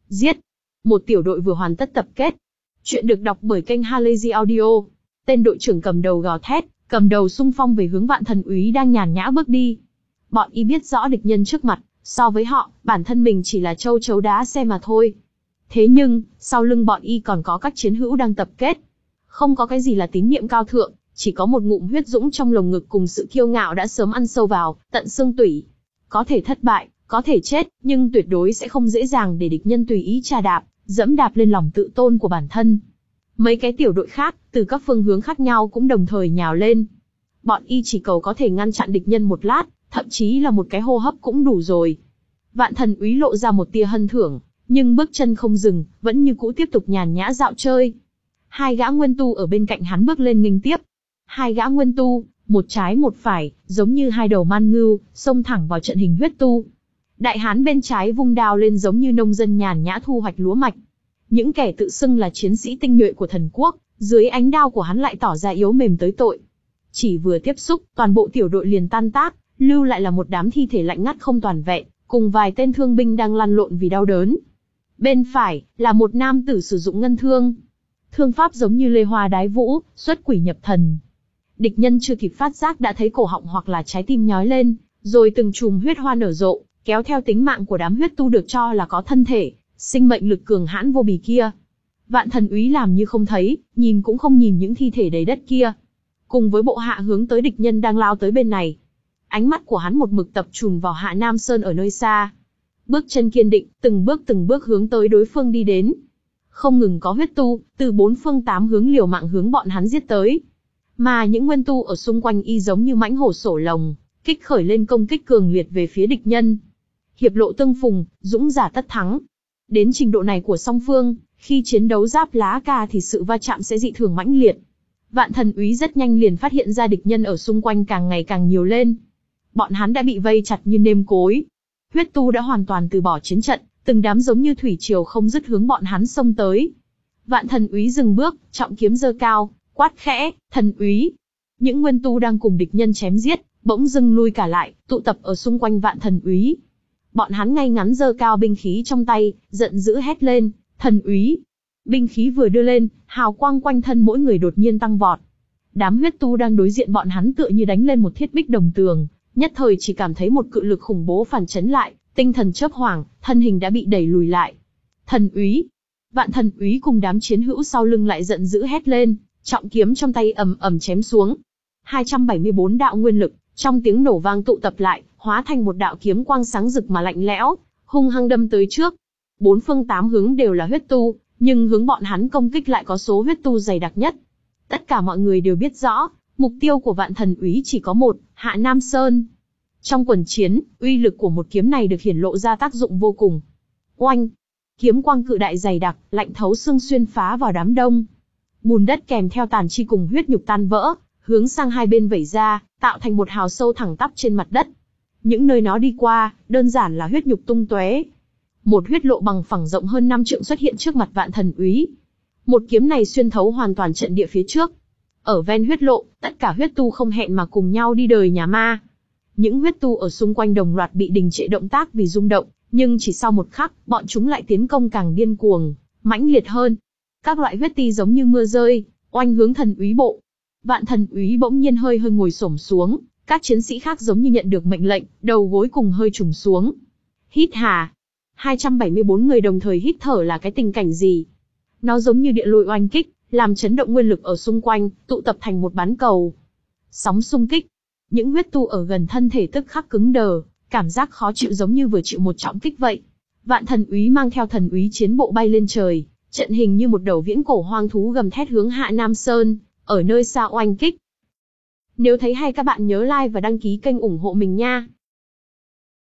Giết! Một tiểu đội vừa hoàn tất tập kết. Chuyện được đọc bởi kênh Halazy Audio. Tên đội trưởng cầm đầu gào thét, cầm đầu xung phong về hướng Vạn Thần Úy đang nhàn nhã bước đi. Bọn y biết rõ địch nhân trước mặt, so với họ, bản thân mình chỉ là châu chấu đá xe mà thôi. Thế nhưng, sau lưng bọn y còn có các chiến hữu đang tập kết. Không có cái gì là tín niệm cao thượng, chỉ có một ngụm huyết dũng trong lồng ngực cùng sự kiêu ngạo đã sớm ăn sâu vào, tận xương tủy. Có thể thất bại, có thể chết, nhưng tuyệt đối sẽ không dễ dàng để địch nhân tùy ý trà đạp, dẫm đạp lên lòng tự tôn của bản thân. Mấy cái tiểu đội khác, từ các phương hướng khác nhau cũng đồng thời nhào lên. Bọn y chỉ cầu có thể ngăn chặn địch nhân một lát, thậm chí là một cái hô hấp cũng đủ rồi. Vạn Thần Úy lộ ra một tia hân thưởng, nhưng bước chân không dừng, vẫn như cũ tiếp tục nhàn nhã dạo chơi. Hai gã nguyên tu ở bên cạnh hắn bước lên nghênh tiếp. Hai gã nguyên tu, một trái một phải, giống như hai đầu man ngưu, xông thẳng vào trận hình huyết tu. Đại hán bên trái vung đao lên giống như nông dân nhàn nhã thu hoạch lúa mạch. Những kẻ tự xưng là chiến sĩ tinh nhuệ của thần quốc, dưới ánh đao của hắn lại tỏ ra yếu mềm tới tội. Chỉ vừa tiếp xúc, toàn bộ tiểu đội liền tan tác, lưu lại là một đám thi thể lạnh ngắt không toàn vẹn, cùng vài tên thương binh đang lăn lộn vì đau đớn. Bên phải, là một nam tử sử dụng ngân thương. Thương pháp giống như lê hoa đái vũ, xuất quỷ nhập thần. Địch nhân chưa kịp phát giác đã thấy cổ họng hoặc là trái tim nhói lên, rồi từng chùm huyết hoa nở rộ, kéo theo tính mạng của đám huyết tu được cho là có thân thể, sinh mệnh lực cường hãn vô bì kia. Vạn Thần Úy làm như không thấy, nhìn cũng không nhìn những thi thể đầy đất kia. Cùng với bộ hạ hướng tới địch nhân đang lao tới bên này. Ánh mắt của hắn một mực tập trung vào Hạ Nam Sơn ở nơi xa. Bước chân kiên định, từng bước từng bước hướng tới đối phương đi đến. Không ngừng có huyết tu, từ bốn phương tám hướng liều mạng hướng bọn hắn giết tới. Mà những nguyên tu ở xung quanh y giống như mãnh hổ sổ lồng, kích khởi lên công kích cường liệt về phía địch nhân. Hiệp lộ tương phùng, dũng giả tất thắng. Đến trình độ này của song phương, khi chiến đấu giáp lá ca thì sự va chạm sẽ dị thường mãnh liệt. Vạn Thần Úy rất nhanh liền phát hiện ra địch nhân ở xung quanh càng ngày càng nhiều lên. Bọn hắn đã bị vây chặt như nêm cối. Huyết tu đã hoàn toàn từ bỏ chiến trận, từng đám giống như thủy triều không dứt hướng bọn hắn xông tới. Vạn Thần Úy dừng bước, trọng kiếm giơ cao, quát khẽ, "Thần Úy!" Những nguyên tu đang cùng địch nhân chém giết, bỗng dưng lui cả lại, tụ tập ở xung quanh Vạn Thần Úy. Bọn hắn ngay ngắn giơ cao binh khí trong tay, giận dữ hét lên, "Thần Úy!" Binh khí vừa đưa lên, hào quang quanh thân mỗi người đột nhiên tăng vọt. Đám huyết tu đang đối diện bọn hắn tựa như đánh lên một thiết bích đồng tường, nhất thời chỉ cảm thấy một cự lực khủng bố phản chấn lại, tinh thần chớp hoảng, thân hình đã bị đẩy lùi lại. "Thần Úy!" Vạn Thần Úy cùng đám chiến hữu sau lưng lại giận dữ hét lên, trọng kiếm trong tay ầm ầm chém xuống. hai trăm bảy mươi bốn đạo nguyên lực, trong tiếng nổ vang tụ tập lại, hóa thành một đạo kiếm quang sáng rực mà lạnh lẽo, hung hăng đâm tới trước. Bốn phương tám hướng đều là huyết tu, nhưng hướng bọn hắn công kích lại có số huyết tu dày đặc nhất. Tất cả mọi người đều biết rõ, mục tiêu của Vạn Thần Úy chỉ có một, Hạ Nam Sơn. Trong quần chiến, uy lực của một kiếm này được hiển lộ ra tác dụng vô cùng. Oanh! Kiếm quang cự đại dày đặc, lạnh thấu xương xuyên phá vào đám đông. Bùn đất kèm theo tàn chi cùng huyết nhục tan vỡ, hướng sang hai bên vẩy ra, tạo thành một hào sâu thẳng tắp trên mặt đất. Những nơi nó đi qua, đơn giản là huyết nhục tung tóe. Một huyết lộ bằng phẳng rộng hơn năm trượng xuất hiện trước mặt Vạn Thần Úy. Một kiếm này xuyên thấu hoàn toàn trận địa phía trước. Ở ven huyết lộ, tất cả huyết tu không hẹn mà cùng nhau đi đời nhà ma. Những huyết tu ở xung quanh đồng loạt bị đình trệ động tác vì rung động, nhưng chỉ sau một khắc, bọn chúng lại tiến công càng điên cuồng, mãnh liệt hơn. Các loại huyết ti giống như mưa rơi, oanh hướng Thần Úy bộ. Vạn Thần Úy bỗng nhiên hơi hơi ngồi xổm xuống, các chiến sĩ khác giống như nhận được mệnh lệnh, đầu gối cùng hơi trùng xuống. Hít hà. hai trăm bảy mươi bốn người đồng thời hít thở là cái tình cảnh gì? Nó giống như địa lôi oanh kích, làm chấn động nguyên lực ở xung quanh, tụ tập thành một bán cầu. Sóng xung kích. Những huyết tu ở gần thân thể tức khắc cứng đờ, cảm giác khó chịu giống như vừa chịu một trọng kích vậy. Vạn Thần Úy mang theo Thần Úy chiến bộ bay lên trời, trận hình như một đầu viễn cổ hoang thú gầm thét hướng Hạ Nam Sơn, ở nơi xa oanh kích. Nếu thấy hay các bạn nhớ like và đăng ký kênh ủng hộ mình nha.